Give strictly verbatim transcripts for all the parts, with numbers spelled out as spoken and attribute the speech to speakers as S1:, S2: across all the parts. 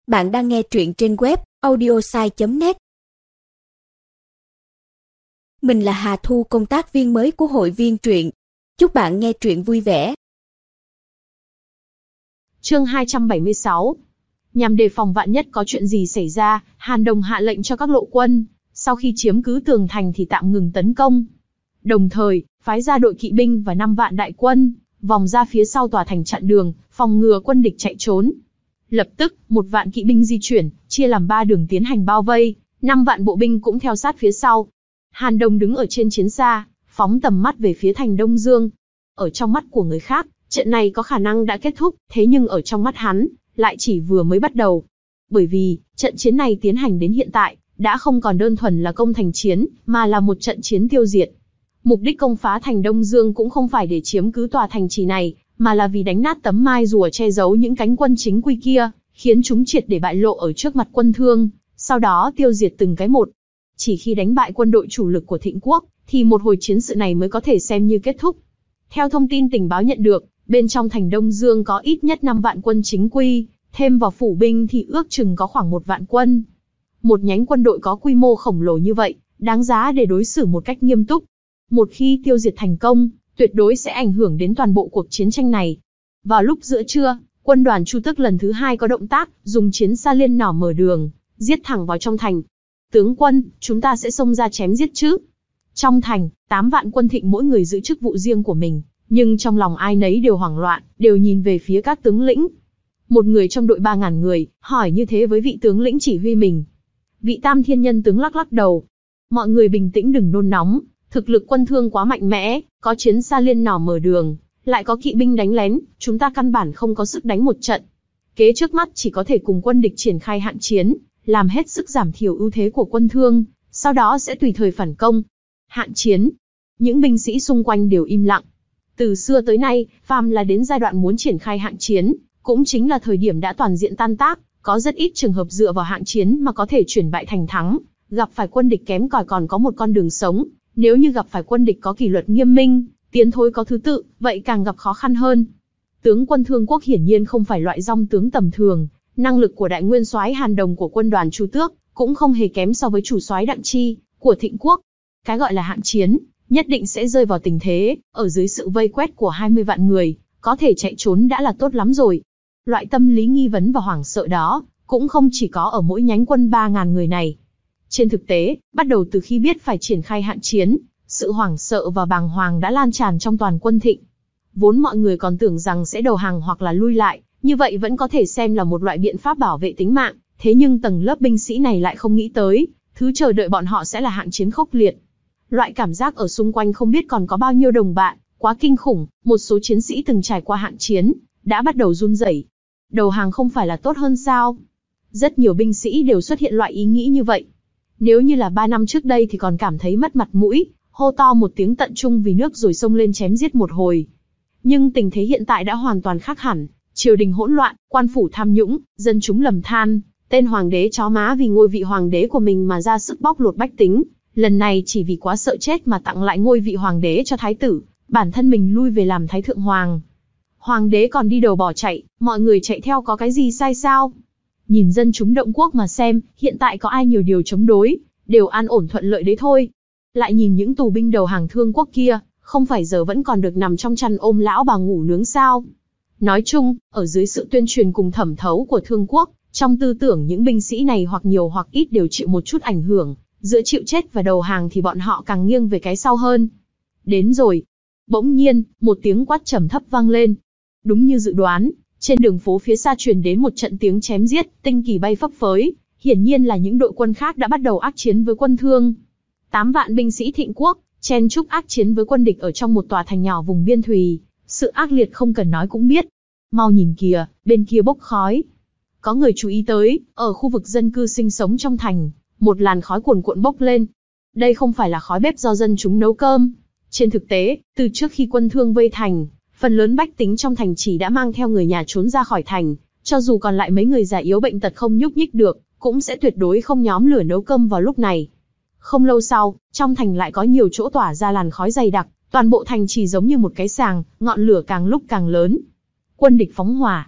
S1: Bạn đang nghe truyện trên web audiosai chấm net. Mình là Hà Thu, công tác viên mới của hội viên truyện. Chúc bạn nghe truyện vui vẻ.
S2: Chương hai trăm bảy mươi sáu. Nhằm đề phòng vạn nhất có chuyện gì xảy ra, Hàn Đồng hạ lệnh cho các lộ quân, sau khi chiếm cứ tường thành thì tạm ngừng tấn công. Đồng thời, phái ra đội kỵ binh và năm vạn đại quân, vòng ra phía sau tòa thành chặn đường, phòng ngừa quân địch chạy trốn. Lập tức, một vạn kỵ binh di chuyển, chia làm ba đường tiến hành bao vây, năm vạn bộ binh cũng theo sát phía sau. Hàn Đồng đứng ở trên chiến xa, phóng tầm mắt về phía thành Đông Dương. Ở trong mắt của người khác, trận này có khả năng đã kết thúc, thế nhưng ở trong mắt hắn, lại chỉ vừa mới bắt đầu. Bởi vì, trận chiến này tiến hành đến hiện tại, đã không còn đơn thuần là công thành chiến, mà là một trận chiến tiêu diệt. Mục đích công phá thành Đông Dương cũng không phải để chiếm cứ tòa thành trì này, mà là vì đánh nát tấm mai rùa che giấu những cánh quân chính quy kia, khiến chúng triệt để bại lộ ở trước mặt quân Thương, sau đó tiêu diệt từng cái một. Chỉ khi đánh bại quân đội chủ lực của Thịnh Quốc, thì một hồi chiến sự này mới có thể xem như kết thúc. Theo thông tin tình báo nhận được, bên trong thành Đông Dương có ít nhất năm vạn quân chính quy, thêm vào phủ binh thì ước chừng có khoảng một vạn quân. Một nhánh quân đội có quy mô khổng lồ như vậy, đáng giá để đối xử một cách nghiêm túc. Một khi tiêu diệt thành công, tuyệt đối sẽ ảnh hưởng đến toàn bộ cuộc chiến tranh này. Vào lúc giữa trưa, quân đoàn Chu Tước lần thứ hai có động tác, dùng chiến xa liên nỏ mở đường, giết thẳng vào trong thành. Tướng quân, chúng ta sẽ xông ra chém giết chứ? Trong thành, tám vạn quân Thịnh mỗi người giữ chức vụ riêng của mình, nhưng trong lòng ai nấy đều hoảng loạn, đều nhìn về phía các tướng lĩnh. Một người trong đội ba ngàn người, hỏi như thế với vị tướng lĩnh chỉ huy mình. Vị Tam Thiên Nhân tướng lắc lắc đầu. Mọi người bình tĩnh, đừng nôn nóng, thực lực quân Thương quá mạnh mẽ, có chiến xa liên nỏ mở đường, lại có kỵ binh đánh lén, chúng ta căn bản không có sức đánh một trận. Kế trước mắt chỉ có thể cùng quân địch triển khai hạng chiến, làm hết sức giảm thiểu ưu thế của quân Thương, sau đó sẽ tùy thời phản công. Hạng chiến. Những binh sĩ xung quanh đều im lặng. Từ xưa tới nay, phàm là đến giai đoạn muốn triển khai hạng chiến, cũng chính là thời điểm đã toàn diện tan tác, có rất ít trường hợp dựa vào hạng chiến mà có thể chuyển bại thành thắng, gặp phải quân địch kém cỏi còn có một con đường sống, nếu như gặp phải quân địch có kỷ luật nghiêm minh, tiến thối có thứ tự, vậy càng gặp khó khăn hơn. Tướng quân Thương Quốc hiển nhiên không phải loại dòng tướng tầm thường, năng lực của đại nguyên soái Hàn Đồng của quân đoàn Chu Tước cũng không hề kém so với chủ soái Đặng Chi của Thịnh Quốc. Cái gọi là hạng chiến, nhất định sẽ rơi vào tình thế, ở dưới sự vây quét của hai mươi vạn người, có thể chạy trốn đã là tốt lắm rồi. Loại tâm lý nghi vấn và hoảng sợ đó, cũng không chỉ có ở mỗi nhánh quân ba ngàn người này. Trên thực tế, bắt đầu từ khi biết phải triển khai hạng chiến, sự hoảng sợ và bàng hoàng đã lan tràn trong toàn quân Thịnh. Vốn mọi người còn tưởng rằng sẽ đầu hàng hoặc là lui lại, như vậy vẫn có thể xem là một loại biện pháp bảo vệ tính mạng, thế nhưng tầng lớp binh sĩ này lại không nghĩ tới, thứ chờ đợi bọn họ sẽ là hạng chiến khốc liệt. Loại cảm giác ở xung quanh không biết còn có bao nhiêu đồng bạn, quá kinh khủng, một số chiến sĩ từng trải qua hạng chiến, đã bắt đầu run rẩy. Đầu hàng không phải là tốt hơn sao? Rất nhiều binh sĩ đều xuất hiện loại ý nghĩ như vậy. Nếu như là ba năm trước đây thì còn cảm thấy mất mặt mũi, hô to một tiếng tận trung vì nước rồi xông lên chém giết một hồi. Nhưng tình thế hiện tại đã hoàn toàn khác hẳn, triều đình hỗn loạn, quan phủ tham nhũng, dân chúng lầm than, tên hoàng đế chó má vì ngôi vị hoàng đế của mình mà ra sức bóc lột bách tính, lần này chỉ vì quá sợ chết mà tặng lại ngôi vị hoàng đế cho thái tử, bản thân mình lui về làm thái thượng hoàng. Hoàng đế còn đi đầu bỏ chạy, mọi người chạy theo có cái gì sai sao? Nhìn dân chúng động quốc mà xem, hiện tại có ai nhiều điều chống đối, đều an ổn thuận lợi đấy thôi. Lại nhìn những tù binh đầu hàng Thương Quốc kia, không phải giờ vẫn còn được nằm trong chăn ôm lão bà ngủ nướng sao? Nói chung, ở dưới sự tuyên truyền cùng thẩm thấu của Thương Quốc, trong tư tưởng những binh sĩ này hoặc nhiều hoặc ít đều chịu một chút ảnh hưởng, giữa chịu chết và đầu hàng thì bọn họ càng nghiêng về cái sau hơn. Đến rồi. Bỗng nhiên, một tiếng quát trầm thấp vang lên. Đúng như dự đoán, trên đường phố phía xa truyền đến một trận tiếng chém giết, tinh kỳ bay phấp phới, hiển nhiên là những đội quân khác đã bắt đầu ác chiến với quân Thương. Tám vạn binh sĩ Thịnh Quốc, chen chúc ác chiến với quân địch ở trong một tòa thành nhỏ vùng biên thùy, sự ác liệt không cần nói cũng biết. Mau nhìn kìa, bên kia bốc khói. Có người chú ý tới, ở khu vực dân cư sinh sống trong thành, một làn khói cuồn cuộn bốc lên. Đây không phải là khói bếp do dân chúng nấu cơm. Trên thực tế, từ trước khi quân Thương vây thành, phần lớn bách tính trong thành chỉ đã mang theo người nhà trốn ra khỏi thành, cho dù còn lại mấy người già yếu bệnh tật không nhúc nhích được, cũng sẽ tuyệt đối không nhóm lửa nấu cơm vào lúc này. Không lâu sau, trong thành lại có nhiều chỗ tỏa ra làn khói dày đặc, toàn bộ thành chỉ giống như một cái sàng, ngọn lửa càng lúc càng lớn. Quân địch phóng hỏa.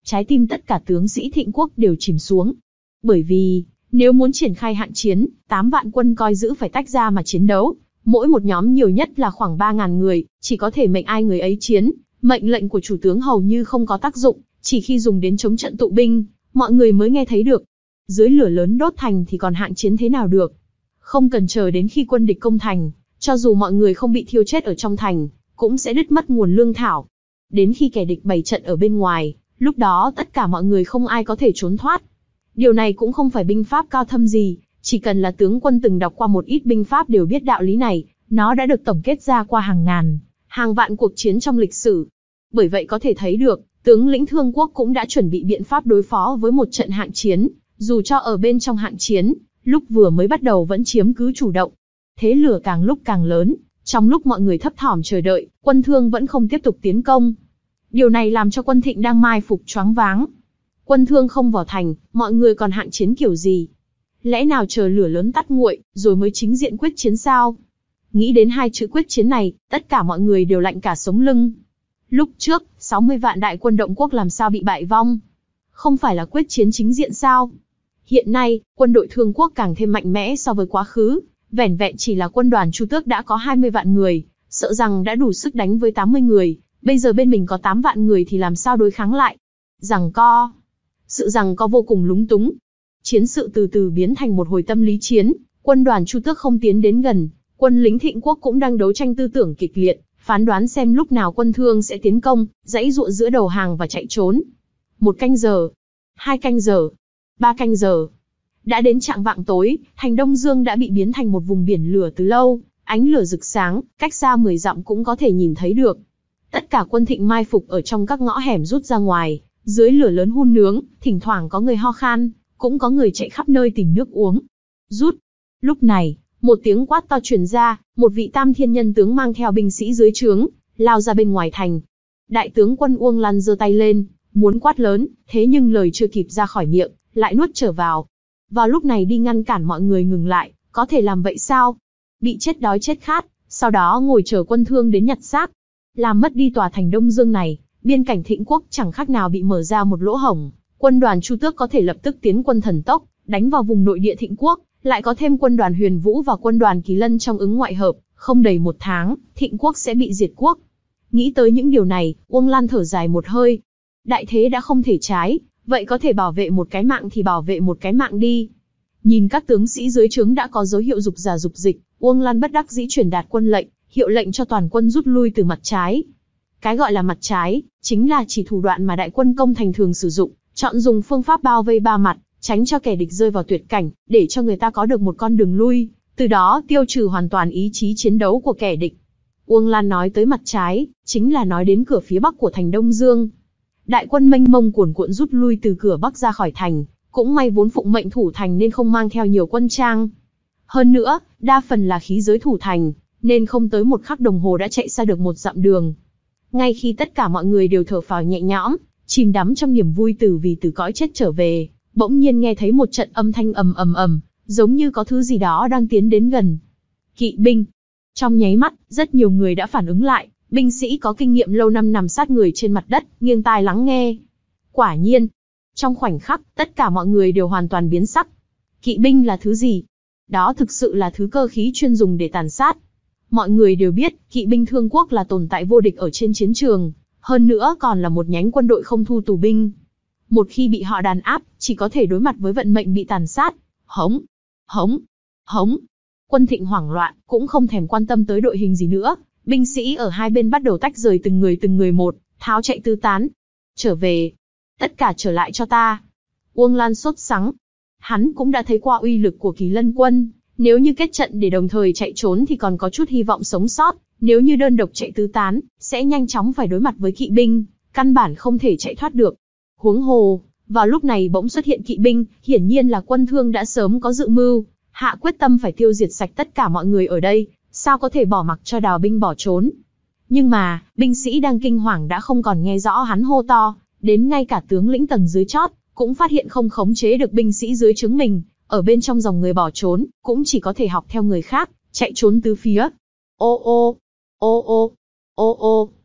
S2: trái tim tất cả tướng sĩ Thịnh quốc đều chìm xuống. Bởi vì, nếu muốn triển khai hạng chiến, tám vạn quân coi giữ phải tách ra mà chiến đấu. Mỗi một nhóm nhiều nhất là khoảng ba ngàn người, chỉ có thể mệnh ai người ấy chiến. Mệnh lệnh của chủ tướng hầu như không có tác dụng, chỉ khi dùng đến chống trận tụ binh, mọi người mới nghe thấy được. Dưới lửa lớn đốt thành thì còn hạng chiến thế nào được? Không cần chờ đến khi quân địch công thành, cho dù mọi người không bị thiêu chết ở trong thành, cũng sẽ đứt mất nguồn lương thảo. Đến khi kẻ địch bày trận ở bên ngoài, lúc đó tất cả mọi người không ai có thể trốn thoát. Điều này cũng không phải binh pháp cao thâm gì, chỉ cần là tướng quân từng đọc qua một ít binh pháp đều biết đạo lý này, nó đã được tổng kết ra qua hàng ngàn, hàng vạn cuộc chiến trong lịch sử. Bởi vậy có thể thấy được, tướng lĩnh Thương quốc cũng đã chuẩn bị biện pháp đối phó với một trận hạng chiến, dù cho ở bên trong hạng chiến, lúc vừa mới bắt đầu vẫn chiếm cứ chủ động. Thế lửa càng lúc càng lớn, trong lúc mọi người thấp thỏm chờ đợi, quân Thương vẫn không tiếp tục tiến công. Điều này làm cho quân Thịnh đang mai phục choáng váng. Quân Thương không vào thành, mọi người còn hạng chiến kiểu gì? Lẽ nào chờ lửa lớn tắt nguội, rồi mới chính diện quyết chiến sao? Nghĩ đến hai chữ quyết chiến này, tất cả mọi người đều lạnh cả sống lưng. Lúc trước, sáu mươi vạn đại quân Động quốc làm sao bị bại vong? Không phải là quyết chiến chính diện sao? Hiện nay, quân đội Thương quốc càng thêm mạnh mẽ so với quá khứ, vẻn vẹn chỉ là quân đoàn Chu Tước đã có hai mươi vạn người, sợ rằng đã đủ sức đánh với tám mươi người, bây giờ bên mình có tám vạn người thì làm sao đối kháng lại? Giằng co. Sự giằng co vô cùng lúng túng. Chiến sự từ từ biến thành một hồi tâm lý chiến, quân đoàn Chu Tước không tiến đến gần, quân lính Thịnh quốc cũng đang đấu tranh tư tưởng kịch liệt, phán đoán xem lúc nào quân Thương sẽ tiến công, giãy giụa giữa đầu hàng và chạy trốn. Một canh giờ, hai canh giờ, ba canh giờ. Đã đến chạng vạng tối, thành Đông Dương đã bị biến thành một vùng biển lửa từ lâu, ánh lửa rực sáng, cách xa mười dặm cũng có thể nhìn thấy được. Tất cả quân Thịnh mai phục ở trong các ngõ hẻm rút ra ngoài, dưới lửa lớn hun nướng, thỉnh thoảng có người ho khan, cũng có người chạy khắp nơi tìm nước uống. Rút. Lúc này, một tiếng quát to truyền ra, một vị tam thiên nhân tướng mang theo binh sĩ dưới trướng, lao ra bên ngoài thành. Đại tướng quân Uông Lan giơ tay lên, muốn quát lớn, thế nhưng lời chưa kịp ra khỏi miệng, lại nuốt trở vào. Vào lúc này đi ngăn cản mọi người ngừng lại, có thể làm vậy sao? Bị chết đói chết khát, sau đó ngồi chờ quân Thương đến nhặt xác. Làm mất đi tòa thành Đông Dương này, biên cảnh Thịnh quốc chẳng khác nào bị mở ra một lỗ hổng. Quân đoàn Chu Tước có thể lập tức tiến quân thần tốc, đánh vào vùng nội địa Thịnh quốc, lại có thêm quân đoàn Huyền Vũ và quân đoàn Kỳ Lân trong ứng ngoại hợp, không đầy một tháng, Thịnh quốc sẽ bị diệt quốc. Nghĩ tới những điều này, Uông Lan thở dài một hơi. Đại thế đã không thể trái, vậy có thể bảo vệ một cái mạng thì bảo vệ một cái mạng đi. Nhìn các tướng sĩ dưới trướng đã có dấu hiệu dục giả dục dịch, Uông Lan bất đắc dĩ truyền đạt quân lệnh, hiệu lệnh cho toàn quân rút lui từ mặt trái. Cái gọi là mặt trái, chính là chỉ thủ đoạn mà đại quân công thành thường sử dụng, chọn dùng phương pháp bao vây ba mặt, tránh cho kẻ địch rơi vào tuyệt cảnh, để cho người ta có được một con đường lui, từ đó tiêu trừ hoàn toàn ý chí chiến đấu của kẻ địch. Uông Lan nói tới mặt trái, chính là nói đến cửa phía bắc của thành Đông Dương. Đại quân mênh mông cuồn cuộn rút lui từ cửa bắc ra khỏi thành, cũng may vốn phụng mệnh thủ thành nên không mang theo nhiều quân trang. Hơn nữa, đa phần là khí giới thủ thành, nên không tới một khắc đồng hồ đã chạy xa được một dặm đường. Ngay khi tất cả mọi người đều thở phào nhẹ nhõm, chìm đắm trong niềm vui từ vì từ cõi chết trở về, bỗng nhiên nghe thấy một trận âm thanh ầm ầm ầm, giống như có thứ gì đó đang tiến đến gần. Kỵ binh. Trong nháy mắt, rất nhiều người đã phản ứng lại, binh sĩ có kinh nghiệm lâu năm nằm sát người trên mặt đất, nghiêng tai lắng nghe. Quả nhiên, trong khoảnh khắc, tất cả mọi người đều hoàn toàn biến sắc. Kỵ binh là thứ gì? Đó thực sự là thứ cơ khí chuyên dùng để tàn sát. Mọi người đều biết, kỵ binh Thương quốc là tồn tại vô địch ở trên chiến trường, hơn nữa còn là một nhánh quân đội không thu tù binh. Một khi bị họ đàn áp, chỉ có thể đối mặt với vận mệnh bị tàn sát. Hống, hống, hống. Quân Thịnh hoảng loạn, cũng không thèm quan tâm tới đội hình gì nữa. Binh sĩ ở hai bên bắt đầu tách rời từng người từng người một, tháo chạy tứ tán. Trở về. Tất cả trở lại cho ta. Uông Lan sốt sắng. Hắn cũng đã thấy qua uy lực của Kỳ Lân quân. Nếu như kết trận để đồng thời chạy trốn thì còn có chút hy vọng sống sót. Nếu như đơn độc chạy tứ tán, sẽ nhanh chóng phải đối mặt với kỵ binh. Căn bản không thể chạy thoát được. Huống hồ, vào lúc này bỗng xuất hiện kỵ binh, hiển nhiên là quân Thương đã sớm có dự mưu, hạ quyết tâm phải tiêu diệt sạch tất cả mọi người ở đây, sao có thể bỏ mặc cho đào binh bỏ trốn. Nhưng mà, binh sĩ đang kinh hoàng đã không còn nghe rõ hắn hô to, đến ngay cả tướng lĩnh tầng dưới chót, cũng phát hiện không khống chế được binh sĩ dưới trướng mình, ở bên trong dòng người bỏ trốn, cũng chỉ có thể học theo người khác, chạy trốn tứ phía. Ô ô, ô ô, ô ô.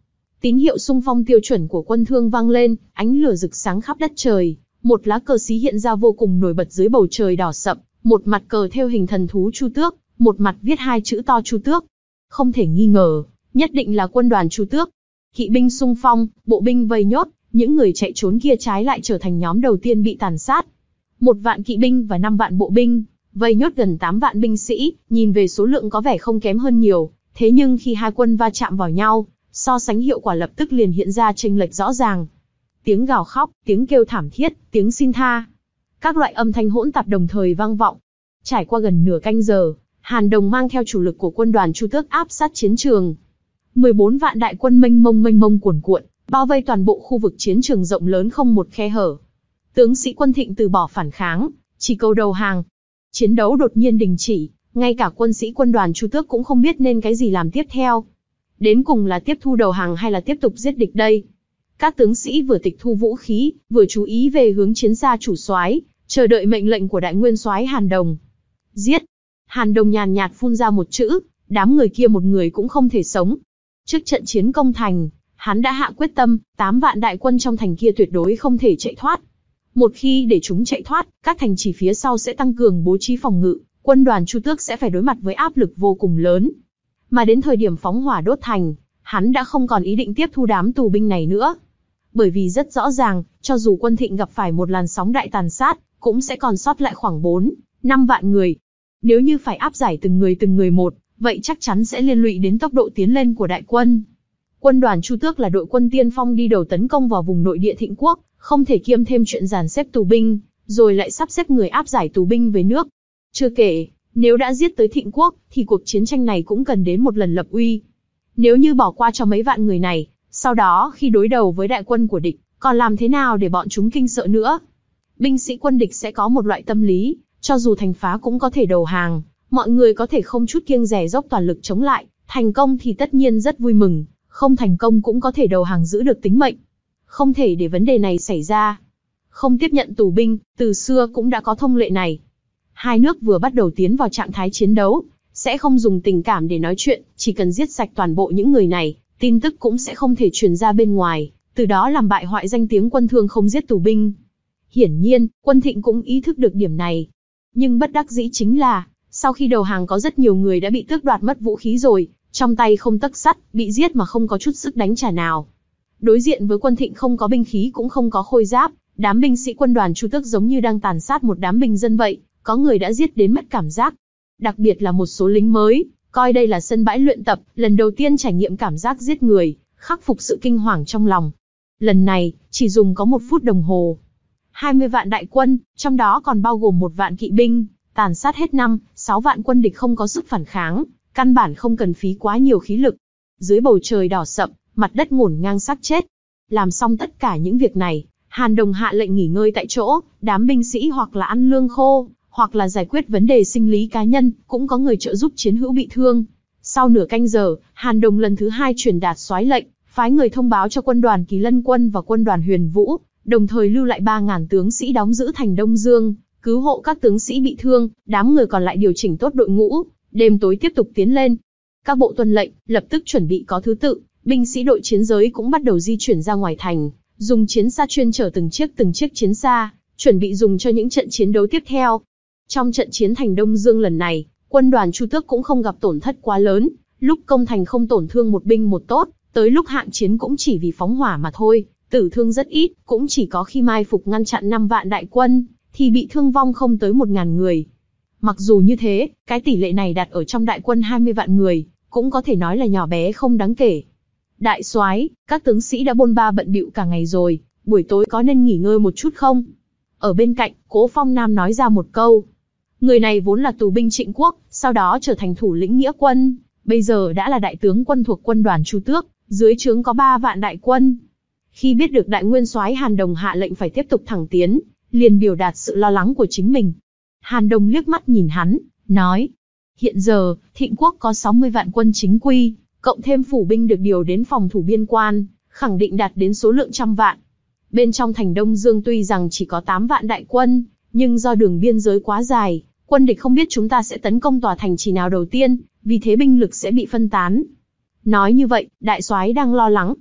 S2: Tín hiệu xung phong tiêu chuẩn của quân Thương vang lên, ánh lửa rực sáng khắp đất trời. Một lá cờ xí hiện ra vô cùng nổi bật dưới bầu trời đỏ sậm, một mặt cờ thêu hình thần thú Chu Tước, một mặt viết hai chữ to Chu Tước. Không thể nghi ngờ, nhất định là quân đoàn Chu Tước. Kỵ binh xung phong, bộ binh vây nhốt, những người chạy trốn kia trái lại trở thành nhóm đầu tiên bị tàn sát. Một vạn kỵ binh và năm vạn bộ binh, vây nhốt gần tám vạn binh sĩ, nhìn về số lượng có vẻ không kém hơn nhiều, thế nhưng khi hai quân va chạm vào nhau, so sánh hiệu quả lập tức liền hiện ra chênh lệch rõ ràng. Tiếng gào khóc, tiếng kêu thảm thiết, tiếng xin tha. Các loại âm thanh hỗn tạp đồng thời vang vọng. Trải qua gần nửa canh giờ, Hàn Đồng mang theo chủ lực của quân đoàn Chu Tước áp sát chiến trường. mười bốn vạn đại quân mênh mông mênh mông cuồn cuộn, bao vây toàn bộ khu vực chiến trường rộng lớn không một khe hở. Tướng sĩ quân Thịnh từ bỏ phản kháng, chỉ cầu đầu hàng. Chiến đấu đột nhiên đình chỉ, ngay cả quân sĩ quân đoàn Chu Tước cũng không biết nên cái gì làm tiếp theo. Đến cùng là tiếp thu đầu hàng hay là tiếp tục giết địch đây? Các tướng sĩ vừa tịch thu vũ khí, vừa chú ý về hướng chiến xa chủ soái, chờ đợi mệnh lệnh của đại nguyên soái Hàn Đồng. Giết! Hàn Đồng nhàn nhạt phun ra một chữ, đám người kia một người cũng không thể sống. Trước trận chiến công thành, hắn đã hạ quyết tâm, tám vạn đại quân trong thành kia tuyệt đối không thể chạy thoát. Một khi để chúng chạy thoát, các thành trì phía sau sẽ tăng cường bố trí phòng ngự, quân đoàn Chu Tước sẽ phải đối mặt với áp lực vô cùng lớn. Mà đến thời điểm phóng hỏa đốt thành, hắn đã không còn ý định tiếp thu đám tù binh này nữa. Bởi vì rất rõ ràng, cho dù quân Thịnh gặp phải một làn sóng đại tàn sát, cũng sẽ còn sót lại khoảng bốn, năm vạn người. Nếu như phải áp giải từng người từng người một, vậy chắc chắn sẽ liên lụy đến tốc độ tiến lên của đại quân. Quân đoàn Chu Tước là đội quân tiên phong đi đầu tấn công vào vùng nội địa Thịnh Quốc, không thể kiêm thêm chuyện dàn xếp tù binh, rồi lại sắp xếp người áp giải tù binh về nước. Chưa kể, nếu đã giết tới Thịnh Quốc, thì cuộc chiến tranh này cũng cần đến một lần lập uy. Nếu như bỏ qua cho mấy vạn người này, sau đó khi đối đầu với đại quân của địch, còn làm thế nào để bọn chúng kinh sợ nữa? Binh sĩ quân địch sẽ có một loại tâm lý, cho dù thành phá cũng có thể đầu hàng, mọi người có thể không chút kiêng dè dốc toàn lực chống lại, thành công thì tất nhiên rất vui mừng, không thành công cũng có thể đầu hàng giữ được tính mệnh. Không thể để vấn đề này xảy ra. Không tiếp nhận tù binh, từ xưa cũng đã có thông lệ này. Hai nước vừa bắt đầu tiến vào trạng thái chiến đấu, sẽ không dùng tình cảm để nói chuyện, chỉ cần giết sạch toàn bộ những người này, tin tức cũng sẽ không thể truyền ra bên ngoài, từ đó làm bại hoại danh tiếng quân Thương không giết tù binh. Hiển nhiên, quân Thịnh cũng ý thức được điểm này. Nhưng bất đắc dĩ chính là, sau khi đầu hàng có rất nhiều người đã bị tước đoạt mất vũ khí rồi, trong tay không tấc sắt, bị giết mà không có chút sức đánh trả nào. Đối diện với quân Thịnh không có binh khí cũng không có khôi giáp, đám binh sĩ quân đoàn Chu Tước giống như đang tàn sát một đám bình dân vậy, có người đã giết đến mất cảm giác. Đặc biệt là một số lính mới, coi đây là sân bãi luyện tập, lần đầu tiên trải nghiệm cảm giác giết người, khắc phục sự kinh hoàng trong lòng. Lần này, chỉ dùng có một phút đồng hồ. hai mươi vạn đại quân, trong đó còn bao gồm một vạn kỵ binh, tàn sát hết năm, sáu vạn quân địch không có sức phản kháng, căn bản không cần phí quá nhiều khí lực. Dưới bầu trời đỏ sậm, mặt đất ngổn ngang xác chết. Làm xong tất cả những việc này, Hàn Đồng hạ lệnh nghỉ ngơi tại chỗ, đám binh sĩ hoặc là ăn lương khô, hoặc là giải quyết vấn đề sinh lý cá nhân, cũng có người trợ giúp chiến hữu bị thương. Sau nửa canh giờ, Hàn Đồng lần thứ hai truyền đạt soái lệnh, phái người thông báo cho quân đoàn Kỳ Lân quân và quân đoàn Huyền Vũ, đồng thời lưu lại ba nghìn tướng sĩ đóng giữ thành Đông Dương, cứu hộ các tướng sĩ bị thương, đám người còn lại điều chỉnh tốt đội ngũ, đêm tối tiếp tục tiến lên. Các bộ tuân lệnh, lập tức chuẩn bị có thứ tự, binh sĩ đội chiến giới cũng bắt đầu di chuyển ra ngoài thành, dùng chiến xa chuyên chở từng chiếc từng chiếc chiến xa, chuẩn bị dùng cho những trận chiến đấu tiếp theo. Trong trận chiến thành Đông Dương lần này, quân đoàn Chu Tước cũng không gặp tổn thất quá lớn, lúc công thành không tổn thương một binh một tốt, tới lúc hạng chiến cũng chỉ vì phóng hỏa mà thôi, tử thương rất ít, cũng chỉ có khi mai phục ngăn chặn năm vạn đại quân, thì bị thương vong không tới một nghìn người. Mặc dù như thế, cái tỷ lệ này đặt ở trong đại quân hai mươi vạn người, cũng có thể nói là nhỏ bé không đáng kể. Đại soái, các tướng sĩ đã bôn ba bận bịu cả ngày rồi, buổi tối có nên nghỉ ngơi một chút không? Ở bên cạnh, Cố Phong Nam nói ra một câu. Người này vốn là tù binh Trịnh Quốc, sau đó trở thành thủ lĩnh nghĩa quân, bây giờ đã là đại tướng quân thuộc quân đoàn Chu Tước, dưới trướng có ba vạn đại quân. Khi biết được đại nguyên soái Hàn Đồng hạ lệnh phải tiếp tục thẳng tiến, liền biểu đạt sự lo lắng của chính mình. Hàn Đồng liếc mắt nhìn hắn, nói: hiện giờ, Thịnh Quốc có sáu mươi vạn quân chính quy, cộng thêm phủ binh được điều đến phòng thủ biên quan, khẳng định đạt đến số lượng trăm vạn. Bên trong thành Đông Dương tuy rằng chỉ có tám vạn đại quân, nhưng do đường biên giới quá dài, quân địch không biết chúng ta sẽ tấn công tòa thành trì nào đầu tiên, vì thế binh lực sẽ bị phân tán. Nói như vậy, đại soái đang lo lắng.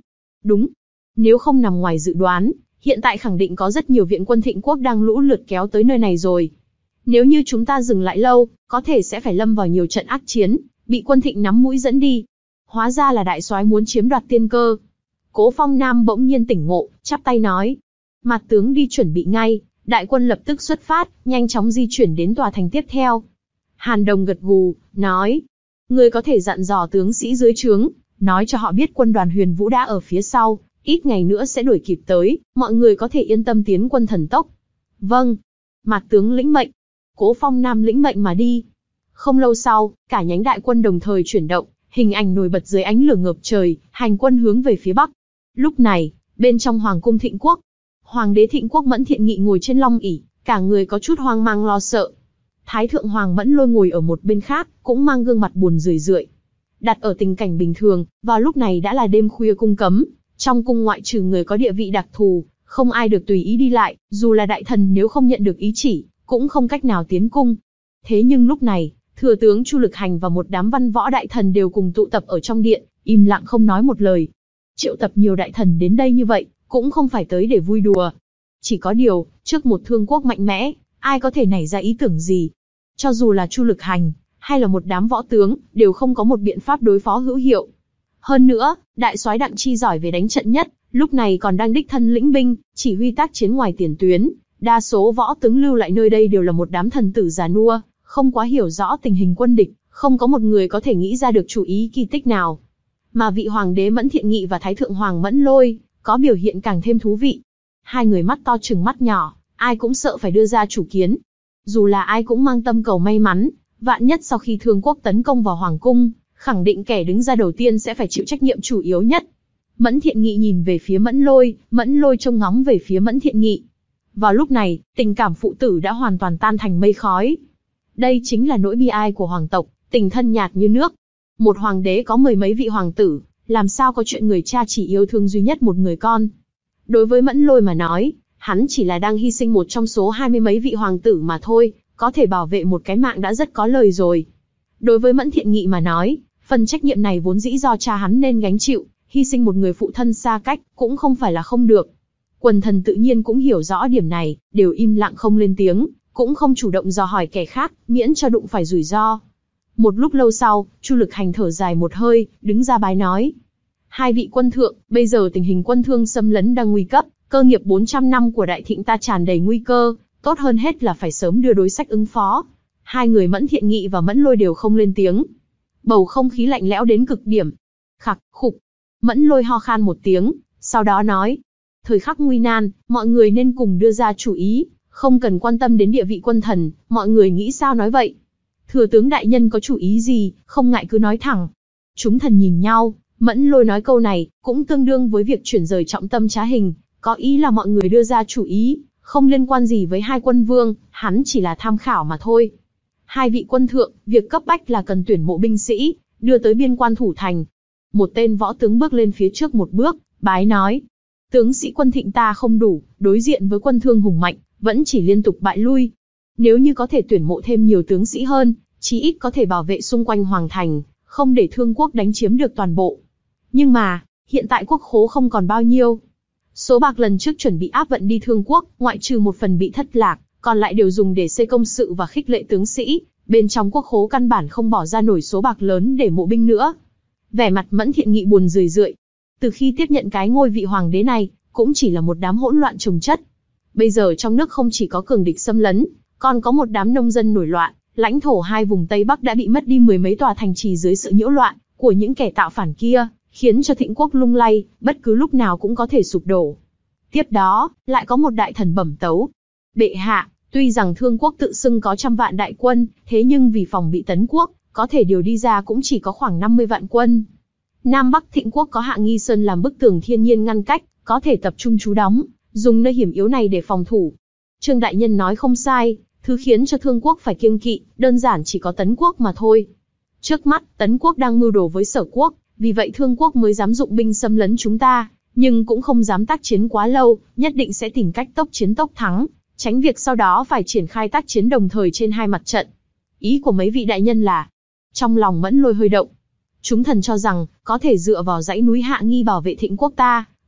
S2: Đúng. Nếu không nằm ngoài dự đoán, hiện tại khẳng định có rất nhiều viện quân Thịnh quốc đang lũ lượt kéo tới nơi này rồi. Nếu như chúng ta dừng lại lâu, có thể sẽ phải lâm vào nhiều trận ác chiến, bị quân Thịnh nắm mũi dẫn đi. Hóa ra là đại soái muốn chiếm đoạt tiên cơ. Cố Phong Nam bỗng nhiên tỉnh ngộ, chắp tay nói. Mạt tướng đi chuẩn bị ngay, đại quân lập tức xuất phát, nhanh chóng di chuyển đến tòa thành tiếp theo. Hàn Đồng gật gù, nói. Ngươi có thể dặn dò tướng sĩ dưới trướng, nói cho họ biết quân đoàn Huyền Vũ đã ở phía sau, ít ngày nữa sẽ đuổi kịp tới, mọi người có thể yên tâm tiến quân thần tốc. Vâng. Mạt tướng lĩnh mệnh. Cố Phong Nam lĩnh mệnh mà đi. Không lâu sau, cả nhánh đại quân đồng thời chuyển động, hình ảnh nổi bật dưới ánh lửa ngập trời, hành quân hướng về phía bắc. Lúc này, bên trong Hoàng cung Thịnh quốc, Hoàng đế Thịnh quốc Mẫn Thiện Nghị ngồi trên long ỷ, cả người có chút hoang mang lo sợ. Thái thượng Hoàng Mẫn Lôi ngồi ở một bên khác, cũng mang gương mặt buồn rười rượi. Đặt ở tình cảnh bình thường, vào lúc này đã là đêm khuya cung cấm, trong cung ngoại trừ người có địa vị đặc thù, không ai được tùy ý đi lại, dù là đại thần nếu không nhận được ý chỉ, cũng không cách nào tiến cung. Thế nhưng lúc này, thừa tướng Chu Lực Hành và một đám văn võ đại thần đều cùng tụ tập ở trong điện, im lặng không nói một lời. Triệu tập nhiều đại thần đến đây như vậy, cũng không phải tới để vui đùa. Chỉ có điều, trước một thương quốc mạnh mẽ, ai có thể nảy ra ý tưởng gì? Cho dù là Chu Lực Hành, hay là một đám võ tướng, đều không có một biện pháp đối phó hữu hiệu. Hơn nữa, đại soái Đặng Chi giỏi về đánh trận nhất, lúc này còn đang đích thân lĩnh binh, chỉ huy tác chiến ngoài tiền tuyến. Đa số võ tướng lưu lại nơi đây đều là một đám thần tử già nua, không quá hiểu rõ tình hình quân địch, không có một người có thể nghĩ ra được chủ ý kỳ tích nào. Mà vị hoàng đế Mẫn Thiện Nghị và thái thượng hoàng Mẫn Lôi, có biểu hiện càng thêm thú vị. Hai người mắt to trừng mắt nhỏ, ai cũng sợ phải đưa ra chủ kiến. Dù là ai cũng mang tâm cầu may mắn, vạn nhất sau khi Thương quốc tấn công vào hoàng cung, khẳng định kẻ đứng ra đầu tiên sẽ phải chịu trách nhiệm chủ yếu nhất. Mẫn Thiện Nghị nhìn về phía Mẫn Lôi, Mẫn Lôi trông ngóng về phía Mẫn Thiện Nghị. Vào lúc này, tình cảm phụ tử đã hoàn toàn tan thành mây khói. Đây chính là nỗi bi ai của hoàng tộc, tình thân nhạt như nước. Một hoàng đế có mười mấy vị hoàng tử, làm sao có chuyện người cha chỉ yêu thương duy nhất một người con. Đối với Mẫn Lôi mà nói, hắn chỉ là đang hy sinh một trong số hai mươi mấy vị hoàng tử mà thôi, có thể bảo vệ một cái mạng đã rất có lời rồi. Đối với Mẫn Thiện Nghị mà nói, phần trách nhiệm này vốn dĩ do cha hắn nên gánh chịu, hy sinh một người phụ thân xa cách, cũng không phải là không được. Quần thần tự nhiên cũng hiểu rõ điểm này, đều im lặng không lên tiếng, cũng không chủ động dò hỏi kẻ khác, miễn cho đụng phải rủi ro. Một lúc lâu sau, Chu Lực Hành thở dài một hơi, đứng ra bái nói. Hai vị quân thượng, bây giờ tình hình quân Thương xâm lấn đang nguy cấp, cơ nghiệp bốn trăm năm của Đại Thịnh ta tràn đầy nguy cơ, tốt hơn hết là phải sớm đưa đối sách ứng phó. Hai người Mẫn Thiện Nghị và Mẫn Lôi đều không lên tiếng. Bầu không khí lạnh lẽo đến cực điểm. Khặc, khục. Mẫn Lôi ho khan một tiếng, sau đó nói. Thời khắc nguy nan, mọi người nên cùng đưa ra chủ ý, không cần quan tâm đến địa vị quân thần, mọi người nghĩ sao nói vậy. Thừa tướng đại nhân có chủ ý gì, không ngại cứ nói thẳng. Chúng thần nhìn nhau, Mẫn Lôi nói câu này, cũng tương đương với việc chuyển rời trọng tâm trá hình, có ý là mọi người đưa ra chủ ý, không liên quan gì với hai quân vương, hắn chỉ là tham khảo mà thôi. Hai vị quân thượng, việc cấp bách là cần tuyển mộ binh sĩ, đưa tới biên quan thủ thành. Một tên võ tướng bước lên phía trước một bước, bái nói. Tướng sĩ quân Thịnh ta không đủ, đối diện với quân Thương hùng mạnh, vẫn chỉ liên tục bại lui. Nếu như có thể tuyển mộ thêm nhiều tướng sĩ hơn, chí ít có thể bảo vệ xung quanh hoàng thành, không để Thương quốc đánh chiếm được toàn bộ. Nhưng mà, hiện tại quốc khố không còn bao nhiêu. Số bạc lần trước chuẩn bị áp vận đi Thương quốc, ngoại trừ một phần bị thất lạc, còn lại đều dùng để xây công sự và khích lệ tướng sĩ. Bên trong quốc khố căn bản không bỏ ra nổi số bạc lớn để mộ binh nữa. Vẻ mặt Mẫn Thiện Nghị buồn rười rượi. Từ khi tiếp nhận cái ngôi vị hoàng đế này, cũng chỉ là một đám hỗn loạn chồng chất. Bây giờ trong nước không chỉ có cường địch xâm lấn, còn có một đám nông dân nổi loạn, lãnh thổ hai vùng Tây Bắc đã bị mất đi mười mấy tòa thành trì dưới sự nhiễu loạn của những kẻ tạo phản kia, khiến cho Thịnh quốc lung lay, bất cứ lúc nào cũng có thể sụp đổ. Tiếp đó, lại có một đại thần bẩm tấu. Bệ hạ, tuy rằng Thương quốc tự xưng có trăm vạn đại quân, thế nhưng vì phòng bị tấn quốc, có thể điều đi ra cũng chỉ có khoảng năm mươi vạn quân. Nam Bắc Thịnh quốc có Hạ Nghi Sơn làm bức tường thiên nhiên ngăn cách, có thể tập trung trú đóng, dùng nơi hiểm yếu này để phòng thủ. Trương đại nhân nói không sai, thứ khiến cho Thương quốc phải kiêng kỵ, đơn giản chỉ có Tấn quốc mà thôi. Trước mắt, Tấn quốc đang mưu đồ với Sở quốc, vì vậy Thương quốc mới dám dụng binh xâm lấn chúng ta, nhưng cũng không dám tác chiến quá lâu, nhất định sẽ tìm cách tốc chiến tốc thắng, tránh việc sau đó phải triển khai tác chiến đồng thời trên hai mặt trận. Ý của mấy vị đại nhân là, trong lòng Mẫn Lôi hơi động. Chúng thần cho rằng, có thể dựa vào dãy núi Hạ Nghi bảo vệ Thịnh quốc ta,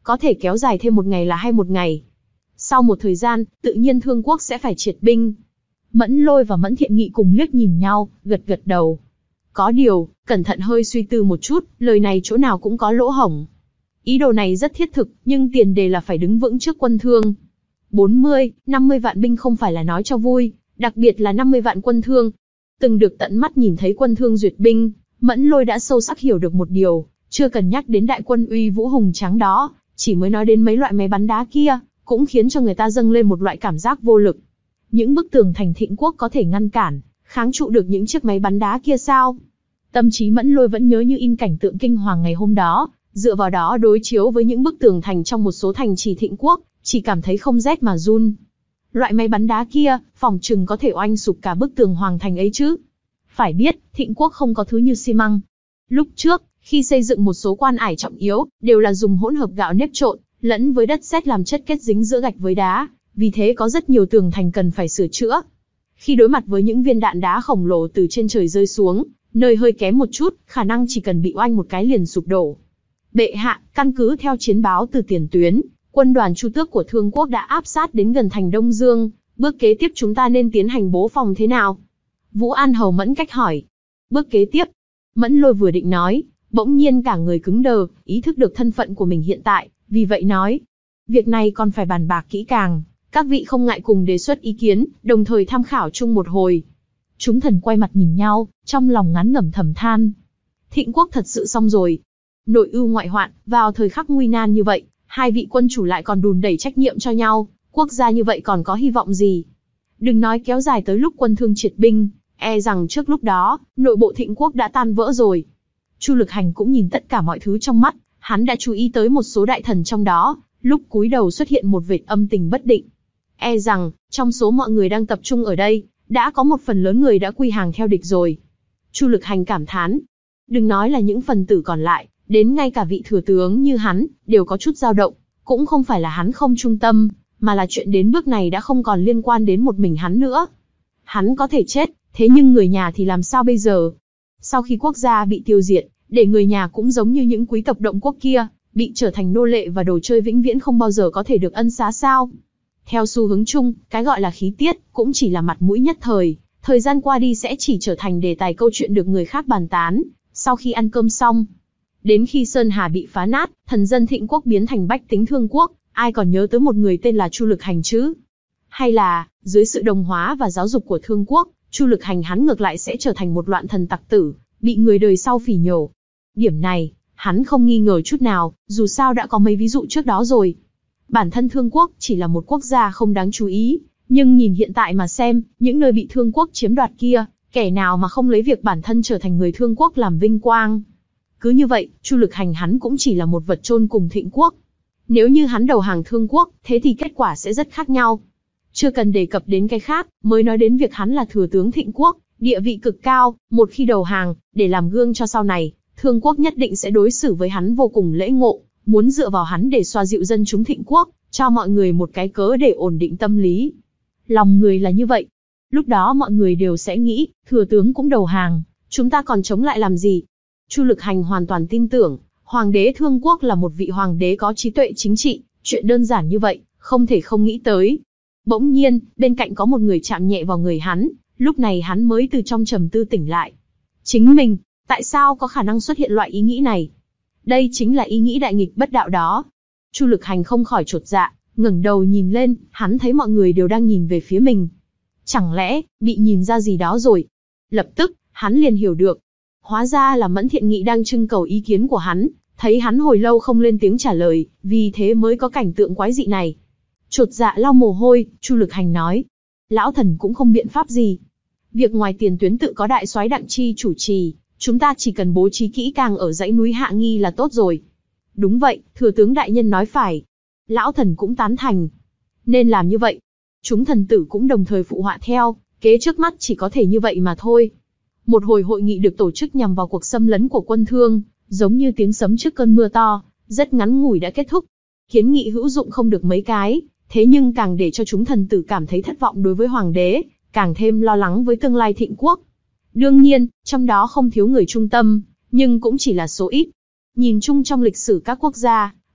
S2: có thể kéo dài thêm một ngày là hay một ngày. Sau một thời gian, tự nhiên Thương Quốc sẽ phải triệt binh. Mẫn Lôi và Mẫn Thiện Nghị cùng liếc nhìn nhau, gật gật đầu. Có điều, cẩn thận hơi suy tư một chút, lời này chỗ nào cũng có lỗ hổng. Ý đồ này rất thiết thực, nhưng tiền đề là phải đứng vững trước quân Thương. bốn mươi, năm mươi vạn binh không phải là nói cho vui, đặc biệt là năm mươi vạn quân Thương. Từng được tận mắt nhìn thấy quân Thương duyệt binh, Mẫn Lôi đã sâu sắc hiểu được một điều, chưa cần nhắc đến đại quân uy vũ hùng tráng đó, chỉ mới nói đến mấy loại máy bắn đá kia, cũng khiến cho người ta dâng lên một loại cảm giác vô lực. Những bức tường thành Thịnh Quốc có thể ngăn cản, kháng trụ được những chiếc máy bắn đá kia sao? Tâm trí Mẫn Lôi vẫn nhớ như in cảnh tượng kinh hoàng ngày hôm đó, dựa vào đó đối chiếu với những bức tường thành trong một số thành trì Thịnh Quốc, chỉ cảm thấy không rét mà run. Loại máy bắn đá kia, phỏng chừng có thể oanh sụp cả bức tường hoàng thành ấy chứ. Phải biết, Thịnh Quốc không có thứ như xi măng. Lúc trước, khi xây dựng một số quan ải trọng yếu, đều là dùng hỗn hợp gạo nếp trộn, lẫn với đất sét làm chất kết dính giữa gạch với đá, vì thế có rất nhiều tường thành cần phải sửa chữa. Khi đối mặt với những viên đạn đá khổng lồ từ trên trời rơi xuống, nơi hơi kém một chút, khả năng chỉ cần bị oanh một cái liền sụp đổ. Bệ hạ, căn cứ theo chiến báo từ tiền tuyến, quân đoàn Chu Tước của Thương Quốc đã áp sát đến gần thành Đông Dương, bước kế tiếp chúng ta nên tiến hành bố phòng thế nào? Vũ An Hầu Mẫn Cách hỏi. Bước kế tiếp, Mẫn Lôi vừa định nói, bỗng nhiên cả người cứng đờ, ý thức được thân phận của mình hiện tại, vì vậy nói. Việc này còn phải bàn bạc kỹ càng, các vị không ngại cùng đề xuất ý kiến, đồng thời tham khảo chung một hồi. Chúng thần quay mặt nhìn nhau, trong lòng ngán ngẩm thầm than. Thịnh Quốc thật sự xong rồi. Nội ưu ngoại hoạn, vào thời khắc nguy nan như vậy, hai vị quân chủ lại còn đùn đẩy trách nhiệm cho nhau, quốc gia như vậy còn có hy vọng gì? Đừng nói kéo dài tới lúc quân Thương triệt binh, e rằng trước lúc đó, nội bộ Thịnh Quốc đã tan vỡ rồi. Chu Lực Hành cũng nhìn tất cả mọi thứ trong mắt, hắn đã chú ý tới một số đại thần trong đó, lúc cúi đầu xuất hiện một vệt âm tình bất định. E rằng, trong số mọi người đang tập trung ở đây, đã có một phần lớn người đã quy hàng theo địch rồi. Chu Lực Hành cảm thán. Đừng nói là những phần tử còn lại, đến ngay cả vị thừa tướng như hắn, đều có chút dao động. Cũng không phải là hắn không trung tâm, mà là chuyện đến bước này đã không còn liên quan đến một mình hắn nữa. Hắn có thể chết, thế nhưng người nhà thì làm sao bây giờ? Sau khi quốc gia bị tiêu diệt, để người nhà cũng giống như những quý tộc động quốc kia, bị trở thành nô lệ và đồ chơi vĩnh viễn không bao giờ có thể được ân xá sao? Theo xu hướng chung, cái gọi là khí tiết, cũng chỉ là mặt mũi nhất thời, thời gian qua đi sẽ chỉ trở thành đề tài câu chuyện được người khác bàn tán, sau khi ăn cơm xong. Đến khi Sơn Hà bị phá nát, thần dân Thịnh Quốc biến thành bách tính Thương Quốc, ai còn nhớ tới một người tên là Chu Lực Hành chứ? Hay là, dưới sự đồng hóa và giáo dục của Thương Quốc, Chu Lực Hành hắn ngược lại sẽ trở thành một loạn thần tặc tử, bị người đời sau phỉ nhổ. Điểm này, hắn không nghi ngờ chút nào, dù sao đã có mấy ví dụ trước đó rồi. Bản thân Thương Quốc chỉ là một quốc gia không đáng chú ý, nhưng nhìn hiện tại mà xem, những nơi bị Thương Quốc chiếm đoạt kia, kẻ nào mà không lấy việc bản thân trở thành người Thương Quốc làm vinh quang. Cứ như vậy, Chu Lực Hành hắn cũng chỉ là một vật chôn cùng Thịnh Quốc. Nếu như hắn đầu hàng Thương Quốc, thế thì kết quả sẽ rất khác nhau. Chưa cần đề cập đến cái khác, mới nói đến việc hắn là thừa tướng Thịnh Quốc, địa vị cực cao, một khi đầu hàng, để làm gương cho sau này, Thương Quốc nhất định sẽ đối xử với hắn vô cùng lễ ngộ, muốn dựa vào hắn để xoa dịu dân chúng Thịnh Quốc, cho mọi người một cái cớ để ổn định tâm lý. Lòng người là như vậy. Lúc đó mọi người đều sẽ nghĩ, thừa tướng cũng đầu hàng, chúng ta còn chống lại làm gì? Chu Lực Hành hoàn toàn tin tưởng, Hoàng đế Thương Quốc là một vị hoàng đế có trí tuệ chính trị, chuyện đơn giản như vậy, không thể không nghĩ tới. Bỗng nhiên, bên cạnh có một người chạm nhẹ vào người hắn, lúc này hắn mới từ trong trầm tư tỉnh lại. Chính mình, tại sao có khả năng xuất hiện loại ý nghĩ này? Đây chính là ý nghĩ đại nghịch bất đạo đó. Chu Lực Hành không khỏi chột dạ, ngẩng đầu nhìn lên, hắn thấy mọi người đều đang nhìn về phía mình. Chẳng lẽ, bị nhìn ra gì đó rồi? Lập tức, hắn liền hiểu được. Hóa ra là Mẫn Thiện Nghị đang trưng cầu ý kiến của hắn, thấy hắn hồi lâu không lên tiếng trả lời, vì thế mới có cảnh tượng quái dị này. Chột dạ lau mồ hôi, Chu Lực Hành nói. Lão thần cũng không biện pháp gì. Việc ngoài tiền tuyến tự có đại soái Đặng Chi chủ trì, chúng ta chỉ cần bố trí kỹ càng ở dãy núi Hạ Nghi là tốt rồi. Đúng vậy, thừa tướng đại nhân nói phải. Lão thần cũng tán thành. Nên làm như vậy. Chúng thần tử cũng đồng thời phụ họa theo, kế trước mắt chỉ có thể như vậy mà thôi. Một hồi hội nghị được tổ chức nhằm vào cuộc xâm lấn của quân Thương, giống như tiếng sấm trước cơn mưa to, rất ngắn ngủi đã kết thúc. Kiến nghị hữu dụng không được mấy cái, thế nhưng càng để cho chúng thần tử cảm thấy thất vọng đối với hoàng đế, càng thêm lo lắng với tương lai Thịnh Quốc. Đương nhiên, trong đó không thiếu người trung tâm, nhưng cũng chỉ là số ít. Nhìn chung trong lịch sử các quốc gia,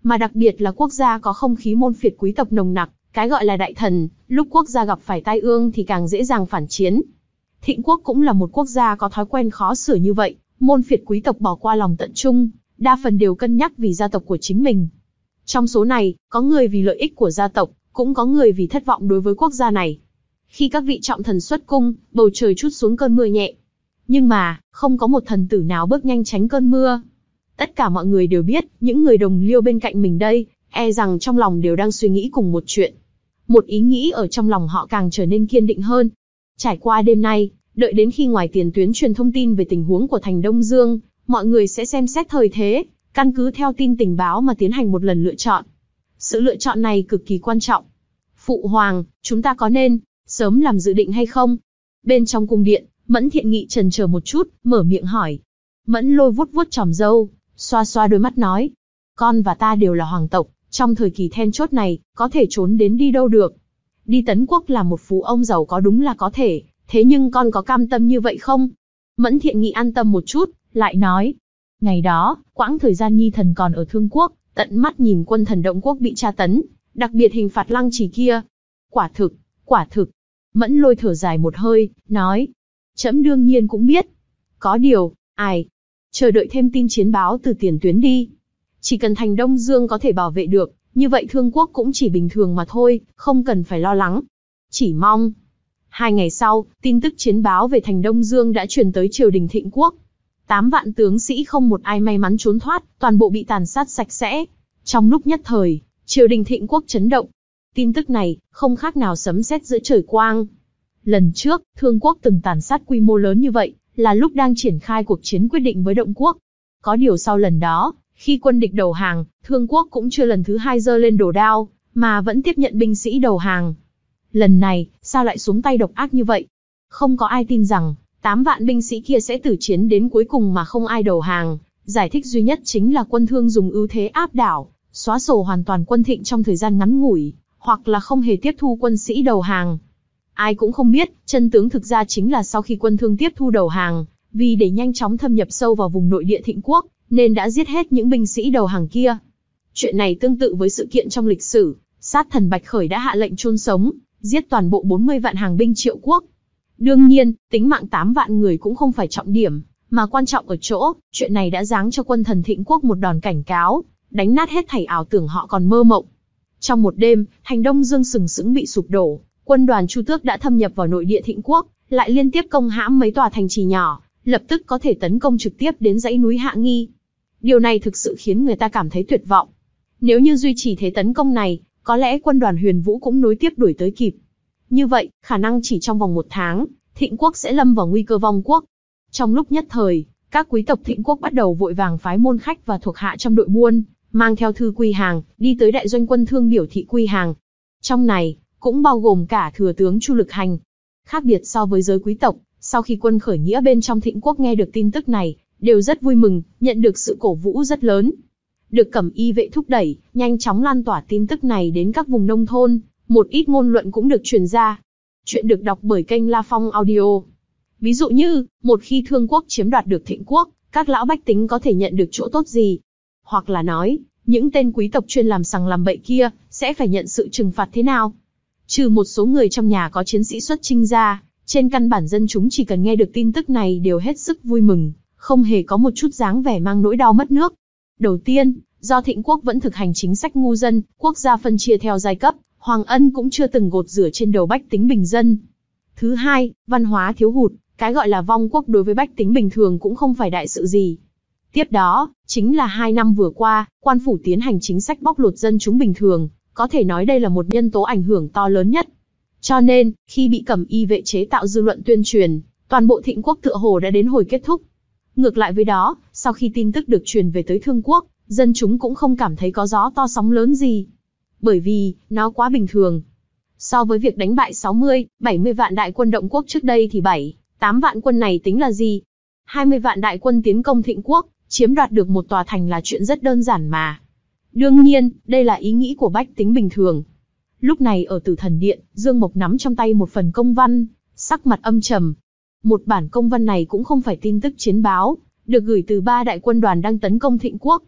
S2: mà đặc biệt là quốc gia có không khí môn phiệt quý tộc nồng nặc, cái gọi là đại thần, lúc quốc gia gặp phải tai ương thì càng dễ dàng phản chiến. Thịnh quốc cũng là một quốc gia có thói quen khó xử như vậy, môn phiệt quý tộc bỏ qua lòng tận trung, đa phần đều cân nhắc vì gia tộc của chính mình. Trong số này, có người vì lợi ích của gia tộc, cũng có người vì thất vọng đối với quốc gia này. Khi các vị trọng thần xuất cung, bầu trời trút xuống cơn mưa nhẹ. Nhưng mà, không có một thần tử nào bước nhanh tránh cơn mưa. Tất cả mọi người đều biết, những người đồng liêu bên cạnh mình đây, e rằng trong lòng đều đang suy nghĩ cùng một chuyện. Một ý nghĩ ở trong lòng họ càng trở nên kiên định hơn. Trải qua đêm nay, đợi đến khi ngoài tiền tuyến truyền thông tin về tình huống của thành Đông Dương, mọi người sẽ xem xét thời thế, căn cứ theo tin tình báo mà tiến hành một lần lựa chọn. Sự lựa chọn này cực kỳ quan trọng. Phụ hoàng, chúng ta có nên sớm làm dự định hay không? Bên trong cung điện, Mẫn Thiện Nghị chần chờ một chút, mở miệng hỏi. Mẫn Lôi vuốt vuốt chòm râu, xoa xoa đôi mắt nói. Con và ta đều là hoàng tộc, trong thời kỳ then chốt này, có thể trốn đến đi đâu được. Đi tấn quốc làm một phú ông giàu có đúng là có thể, thế nhưng con có cam tâm như vậy không? Mẫn Thiện Nghị an tâm một chút, lại nói. Ngày đó, quãng thời gian nhi thần còn ở Thương quốc, tận mắt nhìn quân thần Động quốc bị tra tấn, đặc biệt hình phạt lăng trì kia. Quả thực, quả thực. Mẫn Lôi thở dài một hơi, nói. Trẫm đương nhiên cũng biết. Có điều, ai? Chờ đợi thêm tin chiến báo từ tiền tuyến đi. Chỉ cần thành Đông Dương có thể bảo vệ được, như vậy Thương quốc cũng chỉ bình thường mà thôi, không cần phải lo lắng. Chỉ mong. Hai ngày sau, tin tức chiến báo về thành Đông Dương đã truyền tới triều đình Thịnh quốc. Tám vạn tướng sĩ không một ai may mắn trốn thoát, toàn bộ bị tàn sát sạch sẽ. Trong lúc nhất thời, triều đình Thịnh quốc chấn động. Tin tức này, không khác nào sấm sét giữa trời quang. Lần trước, Thương quốc từng tàn sát quy mô lớn như vậy, là lúc đang triển khai cuộc chiến quyết định với Động quốc. Có điều sau lần đó, khi quân địch đầu hàng, Thương quốc cũng chưa lần thứ hai giơ lên đồ đao, mà vẫn tiếp nhận binh sĩ đầu hàng. Lần này, sao lại xuống tay độc ác như vậy? Không có ai tin rằng, tám vạn binh sĩ kia sẽ tử chiến đến cuối cùng mà không ai đầu hàng. Giải thích duy nhất chính là quân Thương dùng ưu thế áp đảo, xóa sổ hoàn toàn quân Thịnh trong thời gian ngắn ngủi, hoặc là không hề tiếp thu quân sĩ đầu hàng. Ai cũng không biết, chân tướng thực ra chính là sau khi quân Thương tiếp thu đầu hàng, vì để nhanh chóng thâm nhập sâu vào vùng nội địa Thịnh quốc, nên đã giết hết những binh sĩ đầu hàng kia. Chuyện này tương tự với sự kiện trong lịch sử, sát thần Bạch Khởi đã hạ lệnh chôn sống, giết toàn bộ bốn mươi vạn hàng binh Triệu quốc. Đương nhiên, tính mạng tám vạn người cũng không phải trọng điểm, mà quan trọng ở chỗ, chuyện này đã giáng cho quân thần Thịnh quốc một đòn cảnh cáo, đánh nát hết thảy ảo tưởng họ còn mơ mộng. Trong một đêm, thành Đông Dương sừng sững bị sụp đổ, quân đoàn Chu Tước đã thâm nhập vào nội địa Thịnh quốc, lại liên tiếp công hãm mấy tòa thành trì nhỏ, lập tức có thể tấn công trực tiếp đến dãy núi Hạ Nghi. Điều này thực sự khiến người ta cảm thấy tuyệt vọng. Nếu như duy trì thế tấn công này, có lẽ quân đoàn Huyền Vũ cũng nối tiếp đuổi tới kịp. Như vậy, khả năng chỉ trong vòng một tháng, Thịnh quốc sẽ lâm vào nguy cơ vong quốc. Trong lúc nhất thời, các quý tộc Thịnh quốc bắt đầu vội vàng phái môn khách và thuộc hạ trong đội buôn, mang theo thư quy hàng, đi tới đại doanh quân Thương biểu thị quy hàng. Trong này, cũng bao gồm cả thừa tướng Chu Lực Hành. Khác biệt so với giới quý tộc, sau khi quân khởi nghĩa bên trong Thịnh quốc nghe được tin tức này, đều rất vui mừng, nhận được sự cổ vũ rất lớn. Được Cẩm Y vệ thúc đẩy, nhanh chóng lan tỏa tin tức này đến các vùng nông thôn, một ít ngôn luận cũng được truyền ra. Chuyện được đọc bởi kênh La Phong Audio. Ví dụ như, một khi Thương quốc chiếm đoạt được Thịnh quốc, các lão bách tính có thể nhận được chỗ tốt gì? Hoặc là nói, những tên quý tộc chuyên làm sằng làm bậy kia, sẽ phải nhận sự trừng phạt thế nào? Trừ một số người trong nhà có chiến sĩ xuất chinh ra, trên căn bản dân chúng chỉ cần nghe được tin tức này đều hết sức vui mừng, không hề có một chút dáng vẻ mang nỗi đau mất nước. Đầu tiên, do Thịnh quốc vẫn thực hành chính sách ngu dân, quốc gia phân chia theo giai cấp, Hoàng ân cũng chưa từng gột rửa trên đầu bách tính bình dân. Thứ hai, văn hóa thiếu hụt, cái gọi là vong quốc đối với bách tính bình thường cũng không phải đại sự gì. Tiếp đó, chính là hai năm vừa qua, quan phủ tiến hành chính sách bóc lột dân chúng bình thường, có thể nói đây là một nhân tố ảnh hưởng to lớn nhất. Cho nên, khi bị Cẩm Y vệ chế tạo dư luận tuyên truyền, toàn bộ Thịnh quốc tựa hồ đã đến hồi kết thúc. Ngược lại với đó, sau khi tin tức được truyền về tới Thương quốc, dân chúng cũng không cảm thấy có gió to sóng lớn gì. Bởi vì, nó quá bình thường. So với việc đánh bại sáu mươi, bảy mươi vạn đại quân Động quốc trước đây thì bảy, tám vạn quân này tính là gì? hai mươi vạn đại quân tiến công Thịnh quốc, chiếm đoạt được một tòa thành là chuyện rất đơn giản mà. Đương nhiên, đây là ý nghĩ của bách tính bình thường. Lúc này ở Tử Thần Điện, Dương Mộc nắm trong tay một phần công văn, sắc mặt âm trầm. Một bản công văn này cũng không phải tin tức chiến báo, được gửi từ ba đại quân đoàn đang tấn công Thịnh quốc.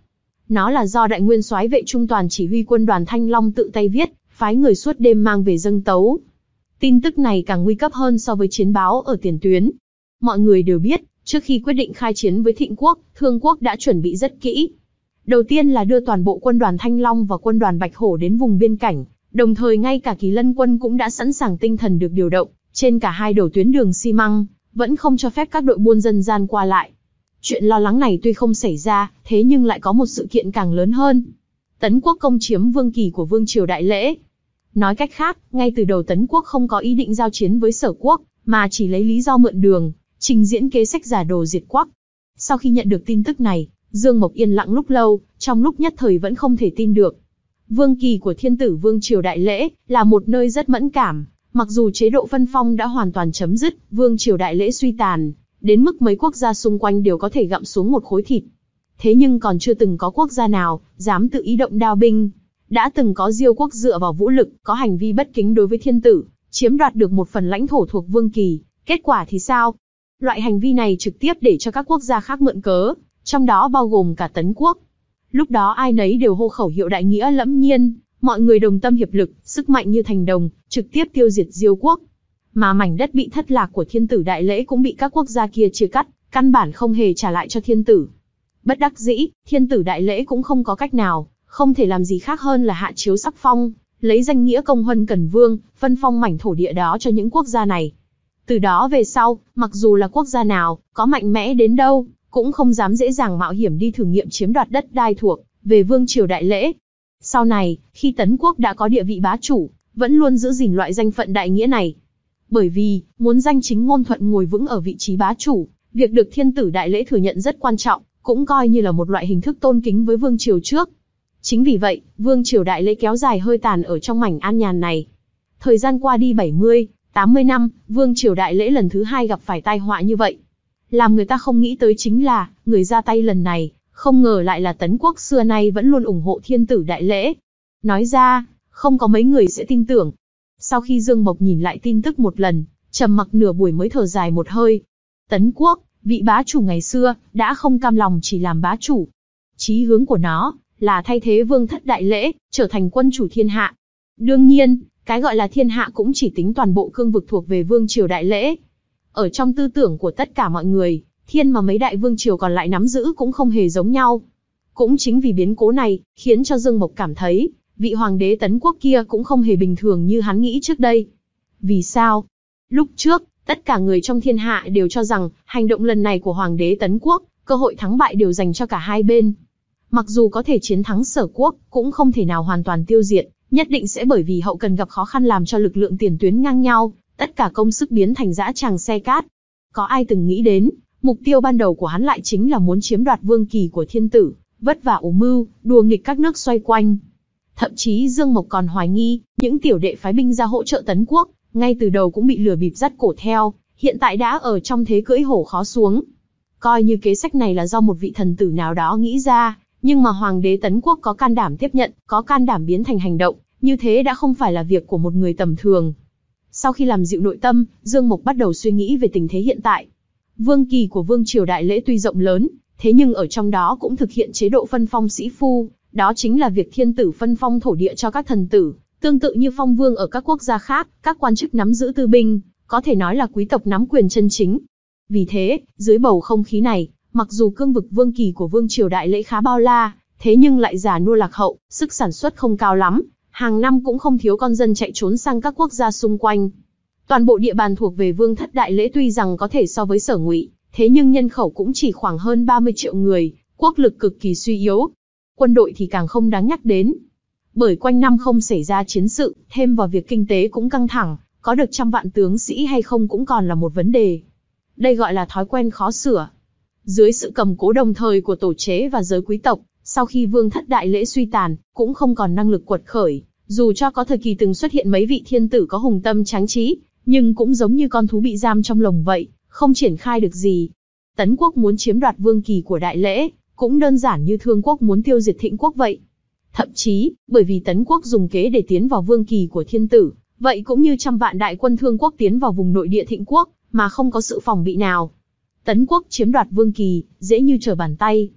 S2: Nó là do Đại Nguyên Soái Vệ Trung Toàn chỉ huy quân đoàn Thanh Long tự tay viết, phái người suốt đêm mang về dâng tấu. Tin tức này càng nguy cấp hơn so với chiến báo ở tiền tuyến. Mọi người đều biết, trước khi quyết định khai chiến với Thịnh Quốc, Thương Quốc đã chuẩn bị rất kỹ. Đầu tiên là đưa toàn bộ quân đoàn Thanh Long và quân đoàn Bạch Hổ đến vùng biên cảnh, đồng thời ngay cả Kỳ Lân quân cũng đã sẵn sàng tinh thần được điều động, trên cả hai đầu tuyến đường xi măng, vẫn không cho phép các đội buôn dân gian qua lại. Chuyện lo lắng này tuy không xảy ra, thế nhưng lại có một sự kiện càng lớn hơn. Tấn Quốc công chiếm Vương Kỳ của Vương triều Đại Lễ. Nói cách khác, ngay từ đầu Tấn Quốc không có ý định giao chiến với Sở Quốc, mà chỉ lấy lý do mượn đường, trình diễn kế sách giả đồ diệt Quốc. Sau khi nhận được tin tức này, Dương Mộc yên lặng lúc lâu, trong lúc nhất thời vẫn không thể tin được. Vương Kỳ của Thiên Tử Vương triều Đại Lễ là một nơi rất mẫn cảm, mặc dù chế độ phân phong đã hoàn toàn chấm dứt, Vương triều Đại Lễ suy tàn, đến mức mấy quốc gia xung quanh đều có thể gặm xuống một khối thịt. Thế nhưng còn chưa từng có quốc gia nào dám tự ý động đao binh. Đã từng có Diêu quốc dựa vào vũ lực, có hành vi bất kính đối với thiên tử, chiếm đoạt được một phần lãnh thổ thuộc Vương Kỳ. Kết quả thì sao? Loại hành vi này trực tiếp để cho các quốc gia khác mượn cớ, trong đó bao gồm cả Tấn Quốc. Lúc đó ai nấy đều hô khẩu hiệu đại nghĩa lẫm nhiên, mọi người đồng tâm hiệp lực, sức mạnh như thành đồng, trực tiếp tiêu diệt Diêu quốc. Mà mảnh đất bị thất lạc của Thiên Tử Đại Lễ cũng bị các quốc gia kia chia cắt, căn bản không hề trả lại cho thiên tử. Bất đắc dĩ, Thiên Tử Đại Lễ cũng không có cách nào, không thể làm gì khác hơn là hạ chiếu sắc phong, lấy danh nghĩa công huân cần vương, phân phong mảnh thổ địa đó cho những quốc gia này. Từ đó về sau, mặc dù là quốc gia nào, có mạnh mẽ đến đâu, cũng không dám dễ dàng mạo hiểm đi thử nghiệm chiếm đoạt đất đai thuộc về Vương triều Đại Lễ. Sau này, khi Tấn Quốc đã có địa vị bá chủ, vẫn luôn giữ gìn loại danh phận đại nghĩa này. Bởi vì, muốn danh chính ngôn thuận ngồi vững ở vị trí bá chủ, việc được Thiên Tử Đại Lễ thừa nhận rất quan trọng, cũng coi như là một loại hình thức tôn kính với vương triều trước. Chính vì vậy, Vương triều Đại Lễ kéo dài hơi tàn ở trong mảnh an nhàn này. Thời gian qua đi bảy mươi, tám mươi năm, Vương triều Đại Lễ lần thứ hai gặp phải tai họa như vậy. Làm người ta không nghĩ tới chính là, người ra tay lần này, không ngờ lại là Tấn Quốc xưa nay vẫn luôn ủng hộ Thiên Tử Đại Lễ. Nói ra, không có mấy người sẽ tin tưởng. Sau khi Dương Mộc nhìn lại tin tức một lần, trầm mặc nửa buổi mới thở dài một hơi. Tấn Quốc, vị bá chủ ngày xưa, đã không cam lòng chỉ làm bá chủ. Chí hướng của nó, là thay thế Vương thất Đại Lễ, trở thành quân chủ thiên hạ. Đương nhiên, cái gọi là thiên hạ cũng chỉ tính toàn bộ cương vực thuộc về Vương triều Đại Lễ. Ở trong tư tưởng của tất cả mọi người, thiên mà mấy đại vương triều còn lại nắm giữ cũng không hề giống nhau. Cũng chính vì biến cố này, khiến cho Dương Mộc cảm thấy, vị hoàng đế Tấn Quốc kia cũng không hề bình thường như hắn nghĩ trước đây. Vì sao? Lúc trước, tất cả người trong thiên hạ đều cho rằng, hành động lần này của hoàng đế Tấn Quốc, cơ hội thắng bại đều dành cho cả hai bên. Mặc dù có thể chiến thắng Sở Quốc, cũng không thể nào hoàn toàn tiêu diệt, nhất định sẽ bởi vì hậu cần gặp khó khăn làm cho lực lượng tiền tuyến ngang nhau, tất cả công sức biến thành dã tràng xe cát. Có ai từng nghĩ đến, mục tiêu ban đầu của hắn lại chính là muốn chiếm đoạt Vương Kỳ của thiên tử, vất vả ủ mưu, đùa nghịch các nước xoay quanh. Thậm chí Dương Mộc còn hoài nghi, những tiểu đệ phái binh ra hỗ trợ Tấn Quốc, ngay từ đầu cũng bị lừa bịp dắt cổ theo, hiện tại đã ở trong thế cưỡi hổ khó xuống. Coi như kế sách này là do một vị thần tử nào đó nghĩ ra, nhưng mà hoàng đế Tấn Quốc có can đảm tiếp nhận, có can đảm biến thành hành động, như thế đã không phải là việc của một người tầm thường. Sau khi làm dịu nội tâm, Dương Mộc bắt đầu suy nghĩ về tình thế hiện tại. Vương Kỳ của Vương triều Đại Lễ tuy rộng lớn, thế nhưng ở trong đó cũng thực hiện chế độ phân phong sĩ phu, đó chính là việc thiên tử phân phong thổ địa cho các thần tử, tương tự như phong vương ở các quốc gia khác, các quan chức nắm giữ tư binh, có thể nói là quý tộc nắm quyền chân chính. Vì thế, dưới bầu không khí này, mặc dù cương vực Vương Kỳ của Vương triều Đại Lễ khá bao la, thế nhưng lại già nua lạc hậu, sức sản xuất không cao lắm, hàng năm cũng không thiếu con dân chạy trốn sang các quốc gia xung quanh. Toàn bộ địa bàn thuộc về Vương thất Đại Lễ tuy rằng có thể so với Sở Ngụy, thế nhưng nhân khẩu cũng chỉ khoảng hơn ba mươi triệu người, quốc lực cực kỳ suy yếu. Quân đội thì càng không đáng nhắc đến. Bởi quanh năm không xảy ra chiến sự, thêm vào việc kinh tế cũng căng thẳng, có được trăm vạn tướng sĩ hay không cũng còn là một vấn đề. Đây gọi là thói quen khó sửa. Dưới sự cầm cố đồng thời của tổ chế và giới quý tộc, sau khi Vương thất Đại Lễ suy tàn, cũng không còn năng lực quật khởi. Dù cho có thời kỳ từng xuất hiện mấy vị thiên tử có hùng tâm tráng trí, nhưng cũng giống như con thú bị giam trong lồng vậy, không triển khai được gì. Tấn Quốc muốn chiếm đoạt Vương Kỳ của Đại Lễ, cũng đơn giản như Thương Quốc muốn tiêu diệt Thịnh Quốc vậy. Thậm chí, bởi vì Tấn Quốc dùng kế để tiến vào Vương Kỳ của thiên tử, vậy cũng như trăm vạn đại quân Thương Quốc tiến vào vùng nội địa Thịnh Quốc, mà không có sự phòng bị nào. Tấn Quốc chiếm đoạt Vương Kỳ, dễ như trở bàn tay.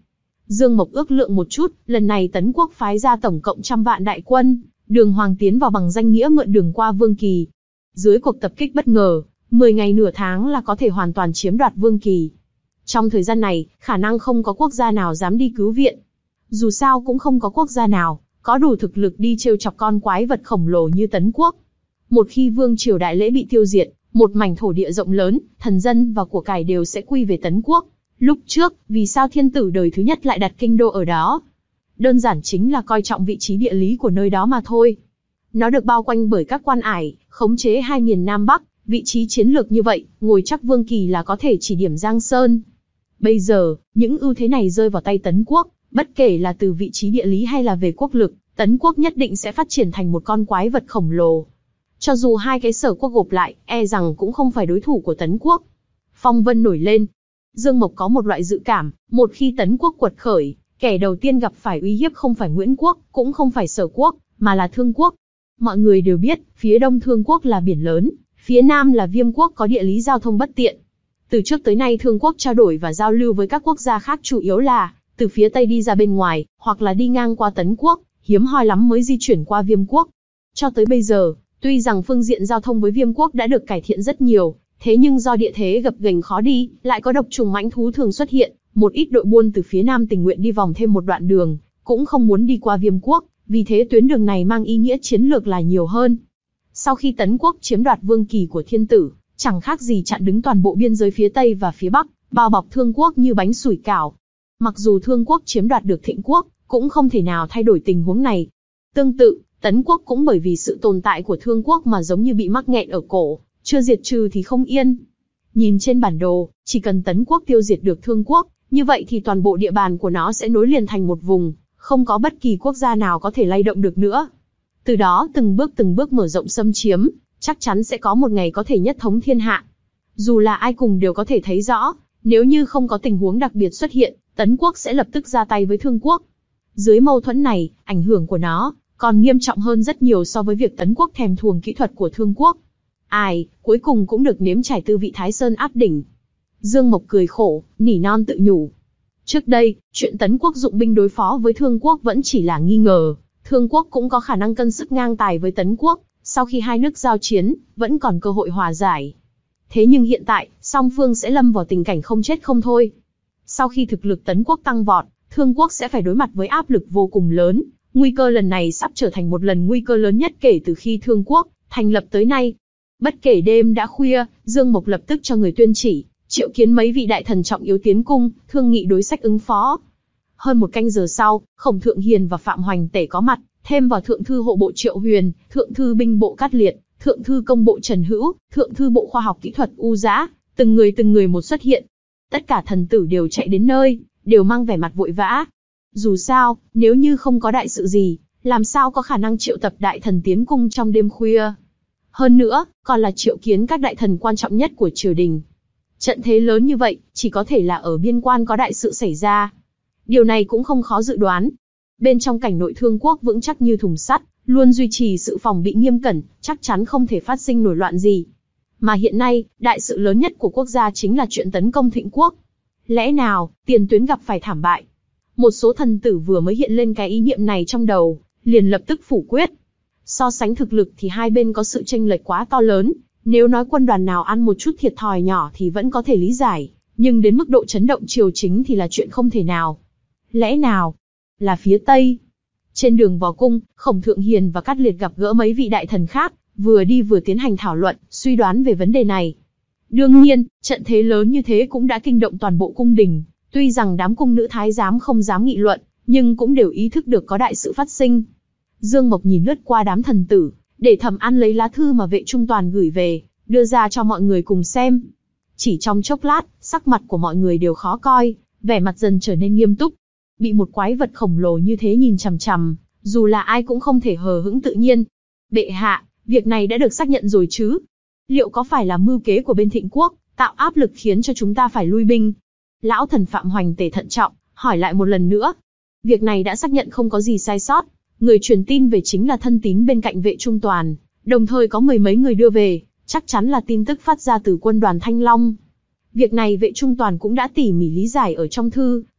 S2: Dương Mộc ước lượng một chút, lần này Tấn Quốc phái ra tổng cộng trăm vạn đại quân, đường hoàng tiến vào bằng danh nghĩa mượn đường qua Vương Kỳ. Dưới cuộc tập kích bất ngờ, mười ngày nửa tháng là có thể hoàn toàn chiếm đoạt Vương Kỳ. Trong thời gian này, khả năng không có quốc gia nào dám đi cứu viện. Dù sao cũng không có quốc gia nào có đủ thực lực đi trêu chọc con quái vật khổng lồ như Tấn Quốc. Một khi vương triều đại lễ bị tiêu diệt, một mảnh thổ địa rộng lớn, thần dân và của cải đều sẽ quy về Tấn Quốc. Lúc trước, vì sao thiên tử đời thứ nhất lại đặt kinh đô ở đó? Đơn giản chính là coi trọng vị trí địa lý của nơi đó mà thôi. Nó được bao quanh bởi các quan ải, khống chế hai miền Nam Bắc, vị trí chiến lược như vậy, ngồi chắc Vương Kỳ là có thể chỉ điểm Giang Sơn. Bây giờ, những ưu thế này rơi vào tay Tấn Quốc, bất kể là từ vị trí địa lý hay là về quốc lực, Tấn Quốc nhất định sẽ phát triển thành một con quái vật khổng lồ. Cho dù hai cái sở quốc gộp lại, e rằng cũng không phải đối thủ của Tấn Quốc. Phong vân nổi lên. Dương Mộc có một loại dự cảm, một khi Tấn Quốc quật khởi, kẻ đầu tiên gặp phải uy hiếp không phải Nguyễn Quốc, cũng không phải Sở Quốc, mà là Thương Quốc. Mọi người đều biết, phía đông Thương Quốc là biển lớn, phía nam là Viêm Quốc có địa lý giao thông bất tiện. Từ trước tới nay Thương Quốc trao đổi và giao lưu với các quốc gia khác chủ yếu là từ phía tây đi ra bên ngoài, hoặc là đi ngang qua Tấn Quốc, hiếm hoi lắm mới di chuyển qua Viêm Quốc. Cho tới bây giờ, tuy rằng phương diện giao thông với Viêm Quốc đã được cải thiện rất nhiều, thế nhưng do địa thế gập ghềnh khó đi, lại có độc trùng mãnh thú thường xuất hiện, một ít đội buôn từ phía nam tình nguyện đi vòng thêm một đoạn đường, cũng không muốn đi qua Viêm Quốc, vì thế tuyến đường này mang ý nghĩa chiến lược là nhiều hơn. Sau khi Tấn Quốc chiếm đoạt Vương Kỳ của thiên tử, chẳng khác gì chặn đứng toàn bộ biên giới phía tây và phía bắc, bao bọc Thương Quốc như bánh sủi cảo. Mặc dù Thương Quốc chiếm đoạt được Thịnh Quốc, cũng không thể nào thay đổi tình huống này. Tương tự, Tấn Quốc cũng bởi vì sự tồn tại của Thương Quốc mà giống như bị mắc nghẹn ở cổ, chưa diệt trừ thì không yên. Nhìn trên bản đồ, chỉ cần Tấn Quốc tiêu diệt được Thương Quốc, như vậy thì toàn bộ địa bàn của nó sẽ nối liền thành một vùng, không có bất kỳ quốc gia nào có thể lay động được nữa. Từ đó từng bước từng bước mở rộng xâm chiếm, chắc chắn sẽ có một ngày có thể nhất thống thiên hạ. Dù là ai cùng đều có thể thấy rõ, nếu như không có tình huống đặc biệt xuất hiện, Tấn Quốc sẽ lập tức ra tay với Thương Quốc. Dưới mâu thuẫn này, ảnh hưởng của nó còn nghiêm trọng hơn rất nhiều so với việc Tấn Quốc thèm thuồng kỹ thuật của Thương Quốc. Ai, cuối cùng cũng được nếm trải tư vị Thái Sơn áp đỉnh. Dương Mộc cười khổ, nỉ non tự nhủ. Trước đây, chuyện Tấn Quốc dụng binh đối phó với Thương Quốc vẫn chỉ là nghi ngờ. Thương Quốc cũng có khả năng cân sức ngang tài với Tấn Quốc, sau khi hai nước giao chiến, vẫn còn cơ hội hòa giải. Thế nhưng hiện tại, song phương sẽ lâm vào tình cảnh không chết không thôi. Sau khi thực lực Tấn Quốc tăng vọt, Thương Quốc sẽ phải đối mặt với áp lực vô cùng lớn. Nguy cơ lần này sắp trở thành một lần nguy cơ lớn nhất kể từ khi Thương Quốc thành lập tới nay. Bất kể đêm đã khuya, Dương Mộc lập tức cho người tuyên chỉ, triệu kiến mấy vị đại thần trọng yếu tiến cung, thương nghị đối sách ứng phó. Hơn một canh giờ sau, Khổng Thượng Hiền và Phạm Hoành Tể có mặt, thêm vào Thượng thư hộ bộ Triệu Huyền, Thượng thư binh bộ Cát Liệt, Thượng thư công bộ Trần Hữu, Thượng thư bộ khoa học kỹ thuật U Dã, từng người từng người một xuất hiện. Tất cả thần tử đều chạy đến nơi, đều mang vẻ mặt vội vã. Dù sao, nếu như không có đại sự gì, làm sao có khả năng triệu tập đại thần tiến cung trong đêm khuya. Hơn nữa, còn là triệu kiến các đại thần quan trọng nhất của triều đình. Trận thế lớn như vậy, chỉ có thể là ở biên quan có đại sự xảy ra. Điều này cũng không khó dự đoán. Bên trong cảnh nội Thương Quốc vững chắc như thùng sắt, luôn duy trì sự phòng bị nghiêm cẩn, chắc chắn không thể phát sinh nổi loạn gì. Mà hiện nay, đại sự lớn nhất của quốc gia chính là chuyện tấn công Thịnh Quốc. Lẽ nào, tiền tuyến gặp phải thảm bại? Một số thần tử vừa mới hiện lên cái ý niệm này trong đầu, liền lập tức phủ quyết. So sánh thực lực thì hai bên có sự chênh lệch quá to lớn, nếu nói quân đoàn nào ăn một chút thiệt thòi nhỏ thì vẫn có thể lý giải, nhưng đến mức độ chấn động triều chính thì là chuyện không thể nào. Lẽ nào là phía Tây? Trên đường vào cung, Khổng Thượng Hiền và Cát Liệt gặp gỡ mấy vị đại thần khác, vừa đi vừa tiến hành thảo luận, suy đoán về vấn đề này. Đương nhiên, trận thế lớn như thế cũng đã kinh động toàn bộ cung đình, tuy rằng đám cung nữ thái giám không dám nghị luận, nhưng cũng đều ý thức được có đại sự phát sinh. Dương Mộc nhìn lướt qua đám thần tử, để Thẩm An lấy lá thư mà Vệ Trung Toàn gửi về, đưa ra cho mọi người cùng xem. Chỉ trong chốc lát, sắc mặt của mọi người đều khó coi, vẻ mặt dần trở nên nghiêm túc. Bị một quái vật khổng lồ như thế nhìn chằm chằm, dù là ai cũng không thể hờ hững tự nhiên. Bệ hạ, việc này đã được xác nhận rồi chứ? Liệu có phải là mưu kế của bên Thịnh Quốc, tạo áp lực khiến cho chúng ta phải lui binh? Lão thần Phạm Hoành Tể thận trọng, hỏi lại một lần nữa. Việc này đã xác nhận không có gì sai sót. Người truyền tin về chính là thân tín bên cạnh Vệ Trung Toàn, đồng thời có mười mấy người đưa về, chắc chắn là tin tức phát ra từ quân đoàn Thanh Long. Việc này Vệ Trung Toàn cũng đã tỉ mỉ lý giải ở trong thư,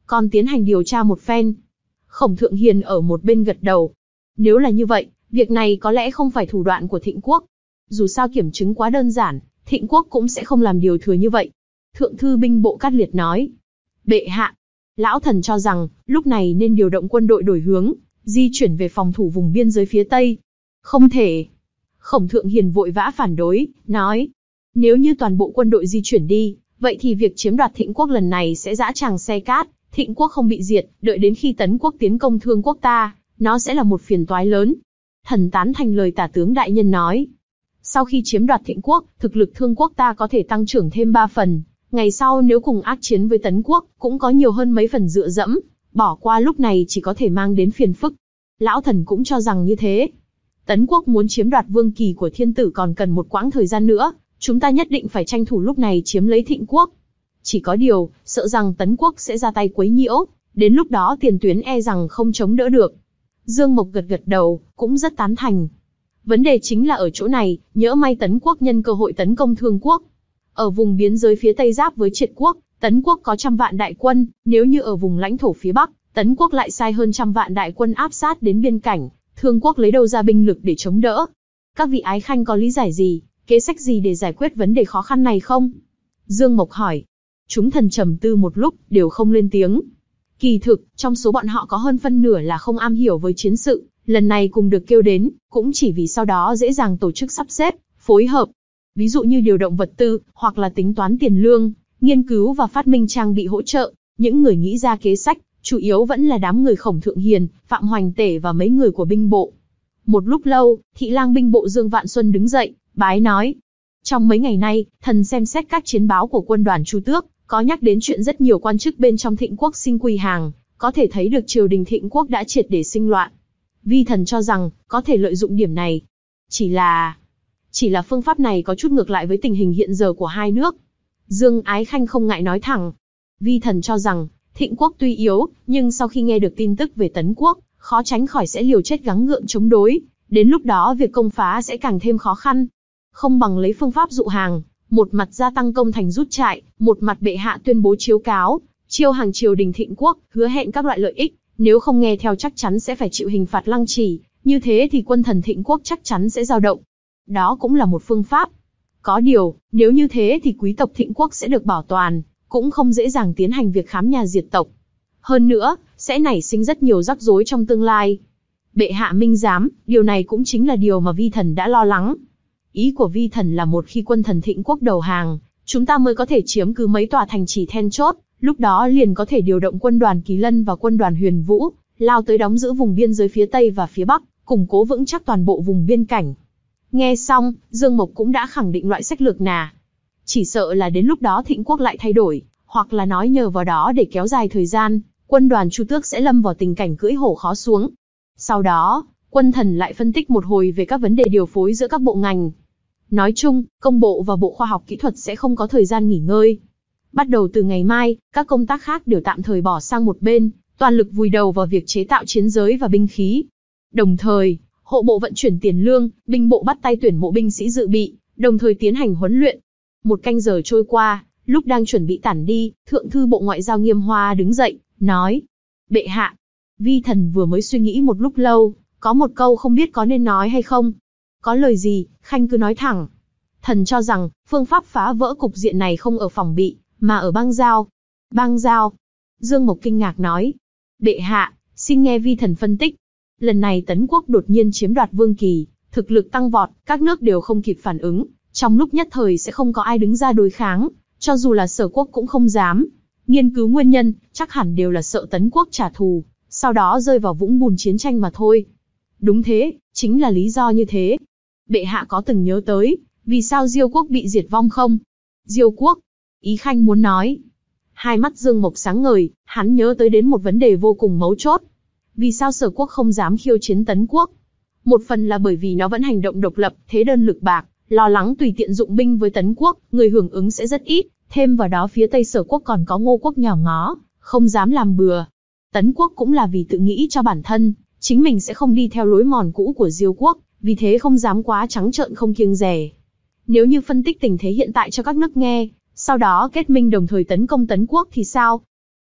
S2: còn tiến hành điều tra một phen. Khổng Thượng Hiền ở một bên gật đầu. Nếu là như vậy, việc này có lẽ không phải thủ đoạn của Thịnh Quốc. Dù sao kiểm chứng quá đơn giản, Thịnh Quốc cũng sẽ không làm điều thừa như vậy. Thượng thư binh bộ Cát Liệt nói. Bệ hạ, lão thần cho rằng, lúc này nên điều động quân đội đổi hướng, di chuyển về phòng thủ vùng biên giới phía Tây. Không thể. Khổng Thượng Hiền vội vã phản đối, nói. Nếu như toàn bộ quân đội di chuyển đi, vậy thì việc chiếm đoạt Thịnh Quốc lần này sẽ dã tràng xe cát, Thịnh Quốc không bị diệt, đợi đến khi Tấn Quốc tiến công Thương Quốc ta, nó sẽ là một phiền toái lớn. Thần tán thành lời tả tướng đại nhân nói. Sau khi chiếm đoạt Thịnh Quốc, thực lực Thương Quốc ta có thể tăng trưởng thêm ba phần, ngày sau nếu cùng ác chiến với Tấn Quốc, cũng có nhiều hơn mấy phần dựa dẫm, bỏ qua lúc này chỉ có thể mang đến phiền phức. Lão thần cũng cho rằng như thế. Tấn Quốc muốn chiếm đoạt vương kỳ của thiên tử còn cần một quãng thời gian nữa, chúng ta nhất định phải tranh thủ lúc này chiếm lấy Thịnh Quốc. Chỉ có điều, sợ rằng Tấn Quốc sẽ ra tay quấy nhiễu, đến lúc đó tiền tuyến e rằng không chống đỡ được. Dương Mộc gật gật đầu, cũng rất tán thành. Vấn đề chính là ở chỗ này, nhỡ may Tấn Quốc nhân cơ hội tấn công Thương Quốc. Ở vùng biên giới phía Tây giáp với Triệt Quốc, Tấn Quốc có trăm vạn đại quân, nếu như ở vùng lãnh thổ phía Bắc, Tấn Quốc lại sai hơn trăm vạn đại quân áp sát đến biên cảnh, Thương Quốc lấy đâu ra binh lực để chống đỡ? Các vị ái khanh có lý giải gì, kế sách gì để giải quyết vấn đề khó khăn này không? Dương Mộc hỏi. Chúng thần trầm tư một lúc, đều không lên tiếng. Kỳ thực, trong số bọn họ có hơn phân nửa là không am hiểu với chiến sự, lần này cùng được kêu đến, cũng chỉ vì sau đó dễ dàng tổ chức sắp xếp, phối hợp. Ví dụ như điều động vật tư, hoặc là tính toán tiền lương, nghiên cứu và phát minh trang bị hỗ trợ. Những người nghĩ ra kế sách, chủ yếu vẫn là đám người Khổng Thượng Hiền, Phạm Hoành Tể và mấy người của binh bộ. Một lúc lâu, thị lang binh bộ Dương Vạn Xuân đứng dậy, bái nói. Trong mấy ngày nay, thần xem xét các chiến báo của quân đoàn Chu Tước, có nhắc đến chuyện rất nhiều quan chức bên trong Thịnh Quốc xin quy hàng, có thể thấy được triều đình Thịnh Quốc đã triệt để sinh loạn. Vi thần cho rằng, có thể lợi dụng điểm này. Chỉ là... Chỉ là phương pháp này có chút ngược lại với tình hình hiện giờ của hai nước. Dương Ái Khanh không ngại nói thẳng. Vi thần cho rằng, Thịnh Quốc tuy yếu, nhưng sau khi nghe được tin tức về Tấn Quốc, khó tránh khỏi sẽ liều chết gắng gượng chống đối. Đến lúc đó việc công phá sẽ càng thêm khó khăn. Không bằng lấy phương pháp dụ hàng, một mặt gia tăng công thành rút trại, một mặt bệ hạ tuyên bố chiếu cáo, chiêu hàng triều đình Thịnh Quốc, hứa hẹn các loại lợi ích, nếu không nghe theo chắc chắn sẽ phải chịu hình phạt lăng trì, như thế thì quân thần Thịnh Quốc chắc chắn sẽ dao động. Đó cũng là một phương pháp. Có điều, nếu như thế thì quý tộc Thịnh Quốc sẽ được bảo toàn, cũng không dễ dàng tiến hành việc khám nhà diệt tộc. Hơn nữa, sẽ nảy sinh rất nhiều rắc rối trong tương lai. Bệ hạ minh giám, điều này cũng chính là điều mà vi thần đã lo lắng. Ý của vi thần là một khi quân thần Thịnh Quốc đầu hàng, chúng ta mới có thể chiếm cứ mấy tòa thành trì then chốt, lúc đó liền có thể điều động quân đoàn Kỳ Lân và quân đoàn Huyền Vũ, lao tới đóng giữ vùng biên giới phía Tây và phía Bắc, củng cố vững chắc toàn bộ vùng biên cảnh. Nghe xong, Dương Mộc cũng đã khẳng định loại sách lược nà. Chỉ sợ là đến lúc đó Thịnh Quốc lại thay đổi, hoặc là nói nhờ vào đó để kéo dài thời gian, quân đoàn Chu Tước sẽ lâm vào tình cảnh cưỡi hổ khó xuống. Sau đó, quân thần lại phân tích một hồi về các vấn đề điều phối giữa các bộ ngành. Nói chung, công bộ và bộ khoa học kỹ thuật sẽ không có thời gian nghỉ ngơi. Bắt đầu từ ngày mai, các công tác khác đều tạm thời bỏ sang một bên, toàn lực vùi đầu vào việc chế tạo chiến giới và binh khí. Đồng thời, hộ bộ vận chuyển tiền lương, binh bộ bắt tay tuyển mộ binh sĩ dự bị, đồng thời tiến hành huấn luyện. Một canh giờ trôi qua, lúc đang chuẩn bị tản đi, Thượng thư bộ ngoại giao Nghiêm Hoa đứng dậy, nói: Bệ hạ, vi thần vừa mới suy nghĩ một lúc lâu, có một câu không biết có nên nói hay không. Có lời gì, khanh cứ nói thẳng. Thần cho rằng, phương pháp phá vỡ cục diện này không ở phòng bị, mà ở bang giao. Bang giao? Dương Mộc kinh ngạc nói. Bệ hạ, xin nghe vi thần phân tích. Lần này Tấn Quốc đột nhiên chiếm đoạt Vương Kỳ, thực lực tăng vọt, các nước đều không kịp phản ứng, trong lúc nhất thời sẽ không có ai đứng ra đối kháng, cho dù là Sở Quốc cũng không dám. Nghiên cứu nguyên nhân, chắc hẳn đều là sợ Tấn Quốc trả thù, sau đó rơi vào vũng bùn chiến tranh mà thôi. Đúng thế, chính là lý do như thế. Bệ hạ có từng nhớ tới, vì sao Diêu Quốc bị diệt vong không? Diêu Quốc? Ý khanh muốn nói. Hai mắt Dương Mộc sáng ngời, hắn nhớ tới đến một vấn đề vô cùng mấu chốt. Vì sao Sở Quốc không dám khiêu chiến Tấn Quốc? Một phần là bởi vì nó vẫn hành động độc lập, thế đơn lực bạc, lo lắng tùy tiện dụng binh với Tấn Quốc, người hưởng ứng sẽ rất ít, thêm vào đó phía Tây Sở Quốc còn có Ngô Quốc nhỏ ngó, không dám làm bừa. Tấn Quốc cũng là vì tự nghĩ cho bản thân, chính mình sẽ không đi theo lối mòn cũ của Diêu Quốc, vì thế không dám quá trắng trợn không kiêng dè. Nếu như phân tích tình thế hiện tại cho các nước nghe, sau đó kết minh đồng thời tấn công Tấn Quốc thì sao?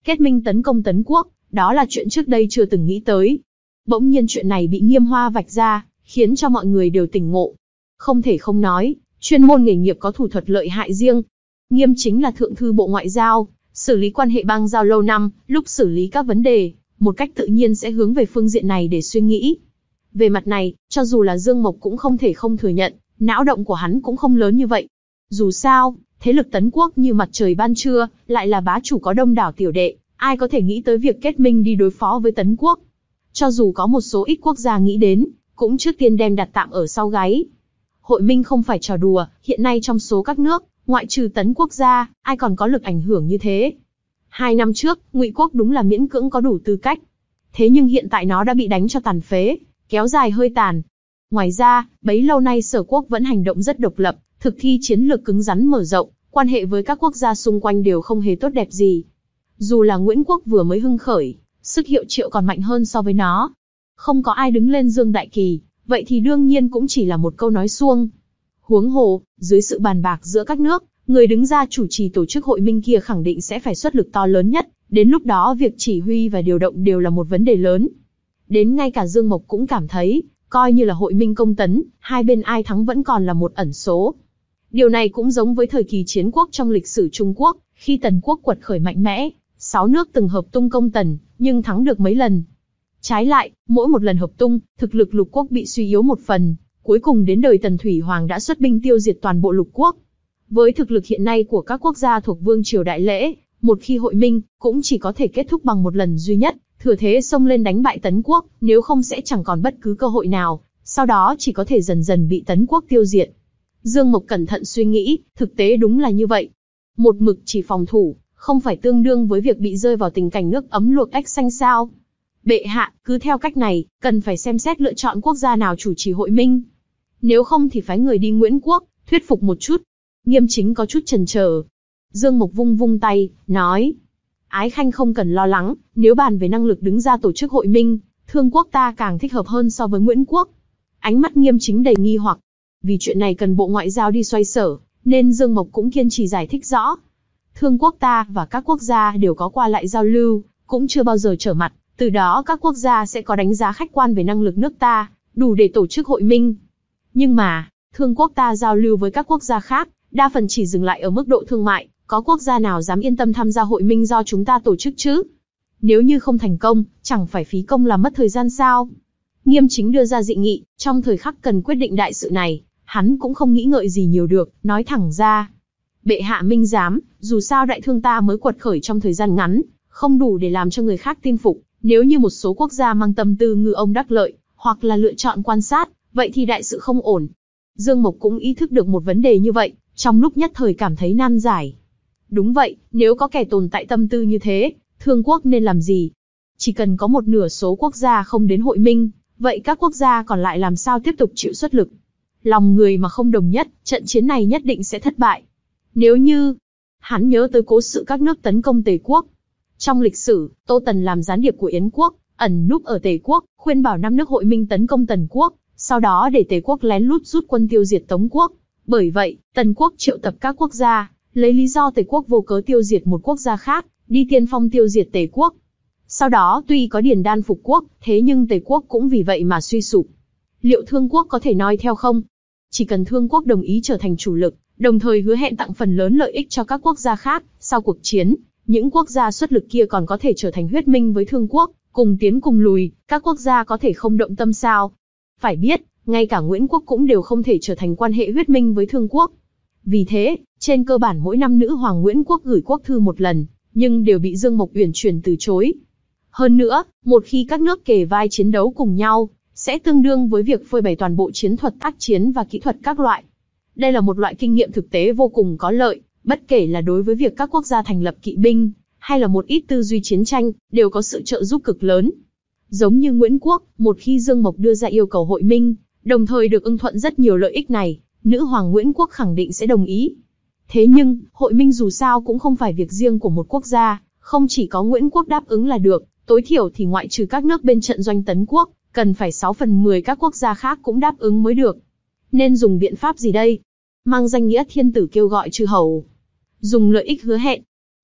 S2: kết minh tấn công Tấn quốc, đó là chuyện trước đây chưa từng nghĩ tới. Bỗng nhiên chuyện này bị Nghiêm Hoa vạch ra, khiến cho mọi người đều tỉnh ngộ. Không thể không nói, chuyên môn nghề nghiệp có thủ thuật lợi hại riêng. Nghiêm chính là thượng thư Bộ Ngoại giao, xử lý quan hệ bang giao lâu năm, lúc xử lý các vấn đề, một cách tự nhiên sẽ hướng về phương diện này để suy nghĩ. Về mặt này, cho dù là Dương Mộc cũng không thể không thừa nhận, não động của hắn cũng không lớn như vậy. Dù sao, thế lực Tấn quốc như mặt trời ban trưa, lại là bá chủ có đông đảo tiểu đệ, ai có thể nghĩ tới việc kết minh đi đối phó với Tấn quốc. Cho dù có một số ít quốc gia nghĩ đến, cũng trước tiên đem đặt tạm ở sau gáy. Hội minh không phải trò đùa, hiện nay trong số các nước, ngoại trừ Tấn quốc gia, ai còn có lực ảnh hưởng như thế. Hai năm trước, Ngụy quốc đúng là miễn cưỡng có đủ tư cách. Thế nhưng hiện tại nó đã bị đánh cho tàn phế, kéo dài hơi tàn. Ngoài ra, bấy lâu nay Sở quốc vẫn hành động rất độc lập, thực thi chiến lược cứng rắn mở rộng, quan hệ với các quốc gia xung quanh đều không hề tốt đẹp gì. Dù là Nguyễn quốc vừa mới hưng khởi, sức hiệu triệu còn mạnh hơn so với nó. Không có ai đứng lên dương đại kỳ, vậy thì đương nhiên cũng chỉ là một câu nói suông. Huống hồ, dưới sự bàn bạc giữa các nước, người đứng ra chủ trì tổ chức hội minh kia khẳng định sẽ phải xuất lực to lớn nhất, đến lúc đó việc chỉ huy và điều động đều là một vấn đề lớn. Đến ngay cả Dương Mộc cũng cảm thấy, coi như là hội minh công tấn, hai bên ai thắng vẫn còn là một ẩn số. Điều này cũng giống với thời kỳ chiến quốc trong lịch sử Trung Quốc, khi Tần quốc quật khởi mạnh mẽ, sáu nước từng hợp tung công Tần, nhưng thắng được mấy lần. Trái lại, mỗi một lần hợp tung, thực lực lục quốc bị suy yếu một phần, cuối cùng đến đời Tần Thủy Hoàng đã xuất binh tiêu diệt toàn bộ lục quốc. Với thực lực hiện nay của các quốc gia thuộc Vương triều Đại Lễ, một khi hội minh, cũng chỉ có thể kết thúc bằng một lần duy nhất, thừa thế xông lên đánh bại Tấn quốc, nếu không sẽ chẳng còn bất cứ cơ hội nào, sau đó chỉ có thể dần dần bị Tấn quốc tiêu diệt. Dương Mộc cẩn thận suy nghĩ, thực tế đúng là như vậy. Một mực chỉ phòng thủ, không phải tương đương với việc bị rơi vào tình cảnh nước ấm luộc ếch xanh sao? Bệ hạ, cứ theo cách này, cần phải xem xét lựa chọn quốc gia nào chủ trì hội minh. Nếu không thì phái người đi Nguyễn quốc, thuyết phục một chút. Nghiêm chính có chút chần chờ. Dương Mộc vung vung tay, nói. Ái khanh không cần lo lắng, nếu bàn về năng lực đứng ra tổ chức hội minh, Thương quốc ta càng thích hợp hơn so với Nguyễn quốc. Ánh mắt Nghiêm chính đầy nghi hoặc. Vì chuyện này cần Bộ Ngoại giao đi xoay sở, nên Dương Mộc cũng kiên trì giải thích rõ. Thương quốc ta và các quốc gia đều có qua lại giao lưu, cũng chưa bao giờ trở mặt, từ đó các quốc gia sẽ có đánh giá khách quan về năng lực nước ta, đủ để tổ chức hội minh. Nhưng mà, Thương quốc ta giao lưu với các quốc gia khác, đa phần chỉ dừng lại ở mức độ thương mại, có quốc gia nào dám yên tâm tham gia hội minh do chúng ta tổ chức chứ? Nếu như không thành công, chẳng phải phí công làm mất thời gian sao? Nghiêm chính đưa ra dị nghị, trong thời khắc cần quyết định đại sự này, hắn cũng không nghĩ ngợi gì nhiều được, nói thẳng ra. Bệ hạ minh giám, dù sao đại thương ta mới quật khởi trong thời gian ngắn, không đủ để làm cho người khác tin phục, nếu như một số quốc gia mang tâm tư ngư ông đắc lợi, hoặc là lựa chọn quan sát, vậy thì đại sự không ổn. Dương Mộc cũng ý thức được một vấn đề như vậy, trong lúc nhất thời cảm thấy nan giải. Đúng vậy, nếu có kẻ tồn tại tâm tư như thế, Thương quốc nên làm gì? Chỉ cần có một nửa số quốc gia không đến hội minh, vậy các quốc gia còn lại làm sao tiếp tục chịu xuất lực? Lòng người mà không đồng nhất, trận chiến này nhất định sẽ thất bại. Nếu như, hắn nhớ tới cố sự các nước tấn công Tề quốc. Trong lịch sử, Tô Tần làm gián điệp của Yến quốc, ẩn núp ở Tề quốc, khuyên bảo năm nước hội minh tấn công Tần quốc, sau đó để Tề quốc lén lút rút quân tiêu diệt Tống quốc. Bởi vậy, Tần quốc triệu tập các quốc gia, lấy lý do Tề quốc vô cớ tiêu diệt một quốc gia khác, đi tiên phong tiêu diệt Tề quốc. Sau đó tuy có điền đan phục quốc, thế nhưng Tề quốc cũng vì vậy mà suy sụp. Liệu Thương quốc có thể nói theo không? Chỉ cần Thương quốc đồng ý trở thành chủ lực, đồng thời hứa hẹn tặng phần lớn lợi ích cho các quốc gia khác, sau cuộc chiến, những quốc gia xuất lực kia còn có thể trở thành huyết minh với Thương quốc, cùng tiến cùng lùi, các quốc gia có thể không động tâm sao? Phải biết, ngay cả Nguyễn quốc cũng đều không thể trở thành quan hệ huyết minh với Thương quốc. Vì thế, trên cơ bản mỗi năm nữ hoàng Nguyễn quốc gửi quốc thư một lần, nhưng đều bị Dương Mộc Uyển chuyển từ chối. Hơn nữa, một khi các nước kề vai chiến đấu cùng nhau, sẽ tương đương với việc phơi bày toàn bộ chiến thuật tác chiến và kỹ thuật các loại. Đây là một loại kinh nghiệm thực tế vô cùng có lợi, bất kể là đối với việc các quốc gia thành lập kỵ binh, hay là một ít tư duy chiến tranh, đều có sự trợ giúp cực lớn. Giống như Nguyễn quốc, một khi Dương Mộc đưa ra yêu cầu hội minh, đồng thời được ưng thuận rất nhiều lợi ích này, nữ hoàng Nguyễn quốc khẳng định sẽ đồng ý. Thế nhưng, hội minh dù sao cũng không phải việc riêng của một quốc gia, không chỉ có Nguyễn quốc đáp ứng là được, tối thiểu thì ngoại trừ các nước bên trận doanh Tấn quốc, cần phải sáu phần mười các quốc gia khác cũng đáp ứng mới được. Nên dùng biện pháp gì đây? Mang danh nghĩa thiên tử kêu gọi chư hầu. Dùng lợi ích hứa hẹn.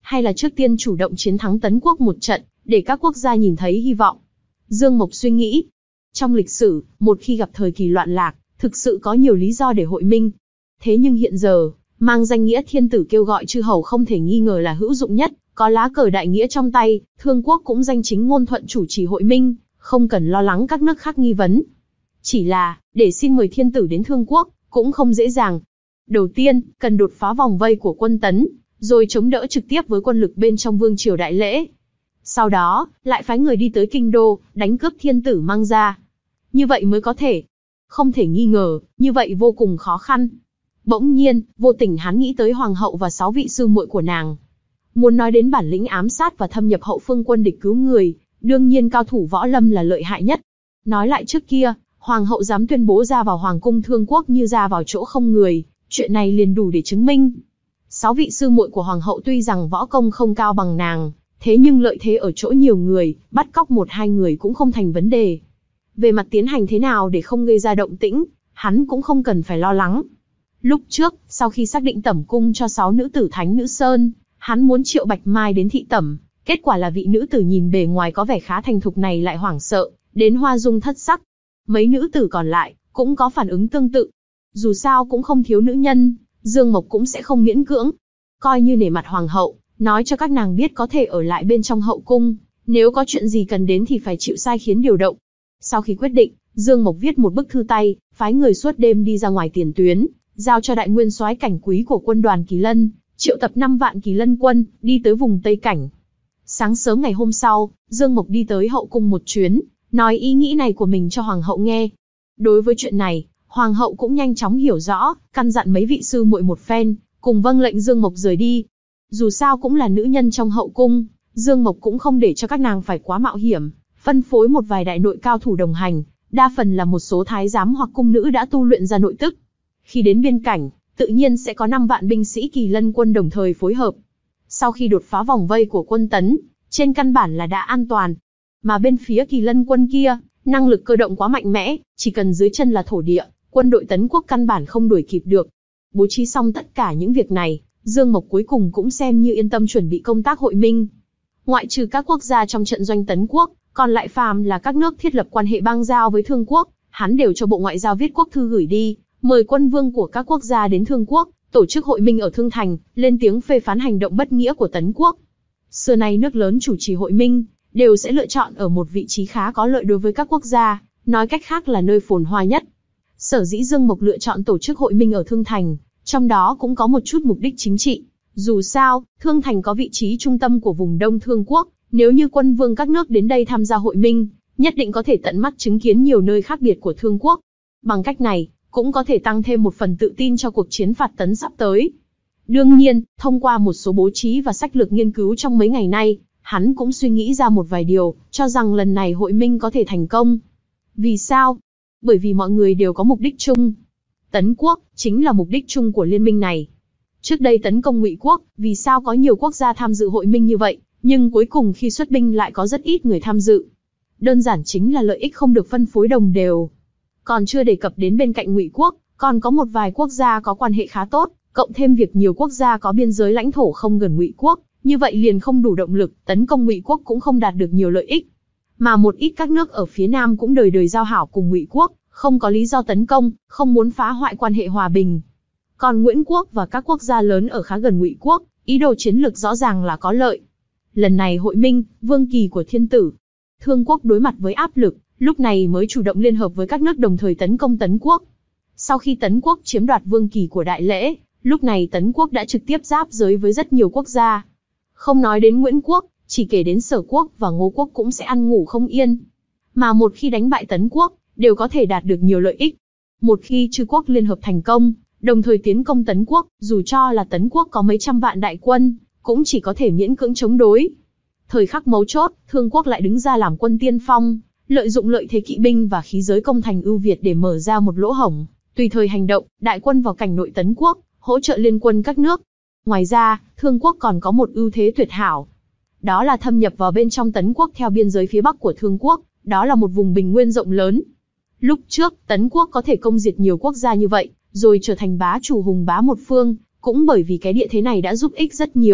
S2: hay là trước tiên chủ động chiến thắng Tấn quốc một trận, để các quốc gia nhìn thấy hy vọng? Dương Mộc suy nghĩ. Trong lịch sử, một khi gặp thời kỳ loạn lạc, thực sự có nhiều lý do để hội minh. Thế nhưng hiện giờ, mang danh nghĩa thiên tử kêu gọi chư hầu không thể nghi ngờ là hữu dụng nhất, có lá cờ đại nghĩa trong tay, Thương quốc cũng danh chính ngôn thuận chủ trì hội minh, không cần lo lắng các nước khác nghi vấn. Chỉ là, để xin mời thiên tử đến Thương quốc, cũng không dễ dàng. Đầu tiên, cần đột phá vòng vây của quân Tấn, rồi chống đỡ trực tiếp với quân lực bên trong vương triều Đại Lễ. Sau đó, lại phái người đi tới kinh đô, đánh cướp thiên tử Mang ra. Như vậy mới có thể. Không thể nghi ngờ, như vậy vô cùng khó khăn. Bỗng nhiên, vô tình hắn nghĩ tới hoàng hậu và sáu vị sư muội của nàng. Muốn nói đến bản lĩnh ám sát và thâm nhập hậu phương quân địch cứu người, đương nhiên cao thủ võ lâm là lợi hại nhất. Nói lại trước kia, hoàng hậu dám tuyên bố ra vào hoàng cung Thương quốc như ra vào chỗ không người, chuyện này liền đủ để chứng minh. Sáu vị sư muội của hoàng hậu tuy rằng võ công không cao bằng nàng, thế nhưng lợi thế ở chỗ nhiều người, bắt cóc một hai người cũng không thành vấn đề. Về mặt tiến hành thế nào để không gây ra động tĩnh, hắn cũng không cần phải lo lắng. Lúc trước, sau khi xác định tẩm cung cho sáu nữ tử Thánh Nữ Sơn, hắn muốn triệu Bạch Mai đến thị tẩm, kết quả là vị nữ tử nhìn bề ngoài có vẻ khá thành thục này lại hoảng sợ, đến hoa dung thất sắc. Mấy nữ tử còn lại, cũng có phản ứng tương tự. Dù sao cũng không thiếu nữ nhân, Dương Mộc cũng sẽ không miễn cưỡng. Coi như nể mặt hoàng hậu, nói cho các nàng biết có thể ở lại bên trong hậu cung, nếu có chuyện gì cần đến thì phải chịu sai khiến điều động. Sau khi quyết định, Dương Mộc viết một bức thư tay, phái người suốt đêm đi ra ngoài tiền tuyến, giao cho đại nguyên soái Cảnh Quý của quân đoàn Kỳ Lân, triệu tập năm vạn Kỳ Lân quân, đi tới vùng Tây Cảnh. Sáng sớm ngày hôm sau, Dương Mộc đi tới hậu cung một chuyến, nói ý nghĩ này của mình cho hoàng hậu nghe. Đối với chuyện này, hoàng hậu cũng nhanh chóng hiểu rõ, căn dặn mấy vị sư muội một phen, cùng vâng lệnh Dương Mộc rời đi. Dù sao cũng là nữ nhân trong hậu cung, Dương Mộc cũng không để cho các nàng phải quá mạo hiểm, phân phối một vài đại nội cao thủ đồng hành, đa phần là một số thái giám hoặc cung nữ đã tu luyện ra nội tức. Khi đến biên cảnh, tự nhiên sẽ có năm vạn binh sĩ Kỳ Lân quân đồng thời phối hợp. Sau khi đột phá vòng vây của quân Tấn, trên căn bản là đã an toàn. Mà bên phía Kỳ Lân quân kia, năng lực cơ động quá mạnh mẽ, chỉ cần dưới chân là thổ địa, quân đội Tấn quốc căn bản không đuổi kịp được. Bố trí xong tất cả những việc này, Dương Mộc cuối cùng cũng xem như yên tâm chuẩn bị công tác hội minh. Ngoại trừ các quốc gia trong trận doanh Tấn quốc, còn lại phàm là các nước thiết lập quan hệ bang giao với Thương quốc, hắn đều cho Bộ Ngoại giao viết quốc thư gửi đi, mời quân vương của các quốc gia đến Thương quốc, tổ chức hội minh ở Thương Thành, lên tiếng phê phán hành động bất nghĩa của Tấn quốc. Xưa nay nước lớn chủ trì hội minh, đều sẽ lựa chọn ở một vị trí khá có lợi đối với các quốc gia, nói cách khác là nơi phồn hoa nhất. Sở dĩ Dương Mộc lựa chọn tổ chức hội minh ở Thương Thành, trong đó cũng có một chút mục đích chính trị. Dù sao, Thương Thành có vị trí trung tâm của vùng Đông Thương quốc, nếu như quân vương các nước đến đây tham gia hội minh, nhất định có thể tận mắt chứng kiến nhiều nơi khác biệt của Thương quốc. Bằng cách này, cũng có thể tăng thêm một phần tự tin cho cuộc chiến phạt Tấn sắp tới. Đương nhiên, thông qua một số bố trí và sách lược nghiên cứu trong mấy ngày nay, hắn cũng suy nghĩ ra một vài điều, cho rằng lần này hội minh có thể thành công. Vì sao? Bởi vì mọi người đều có mục đích chung. Tấn quốc chính là mục đích chung của liên minh này. Trước đây tấn công Ngụy quốc, vì sao có nhiều quốc gia tham dự hội minh như vậy, nhưng cuối cùng khi xuất binh lại có rất ít người tham dự? Đơn giản chính là lợi ích không được phân phối đồng đều. Còn chưa đề cập đến bên cạnh Ngụy quốc, còn có một vài quốc gia có quan hệ khá tốt, cộng thêm việc nhiều quốc gia có biên giới lãnh thổ không gần Ngụy quốc, như vậy liền không đủ động lực, tấn công Ngụy quốc cũng không đạt được nhiều lợi ích. Mà một ít các nước ở phía Nam cũng đời đời giao hảo cùng Ngụy quốc, không có lý do tấn công, không muốn phá hoại quan hệ hòa bình. Còn Nguyễn quốc và các quốc gia lớn ở khá gần Ngụy quốc, ý đồ chiến lược rõ ràng là có lợi. Lần này hội minh, vương kỳ của thiên tử, Thương quốc đối mặt với áp lực, lúc này mới chủ động liên hợp với các nước đồng thời tấn công Tấn quốc. Sau khi Tấn quốc chiếm đoạt vương kỳ của Đại Lễ, lúc này Tấn quốc đã trực tiếp giáp giới với rất nhiều quốc gia. Không nói đến Nguyễn quốc, chỉ kể đến Sở quốc và Ngô quốc cũng sẽ ăn ngủ không yên. Mà một khi đánh bại Tấn quốc, đều có thể đạt được nhiều lợi ích. Một khi chư quốc liên hợp thành công, đồng thời tiến công Tấn quốc, dù cho là Tấn quốc có mấy trăm vạn đại quân, cũng chỉ có thể miễn cưỡng chống đối. Thời khắc mấu chốt, Thương quốc lại đứng ra làm quân tiên phong, lợi dụng lợi thế kỵ binh và khí giới công thành ưu việt để mở ra một lỗ hổng, tùy thời hành động, đại quân vào cảnh nội Tấn quốc, hỗ trợ liên quân các nước. Ngoài ra, Thương quốc còn có một ưu thế tuyệt hảo. Đó là thâm nhập vào bên trong Tấn quốc theo biên giới phía bắc của Thương quốc, đó là một vùng bình nguyên rộng lớn. Lúc trước, Tấn quốc có thể công diệt nhiều quốc gia như vậy, rồi trở thành bá chủ hùng bá một phương, cũng bởi vì cái địa thế này đã giúp ích rất nhiều,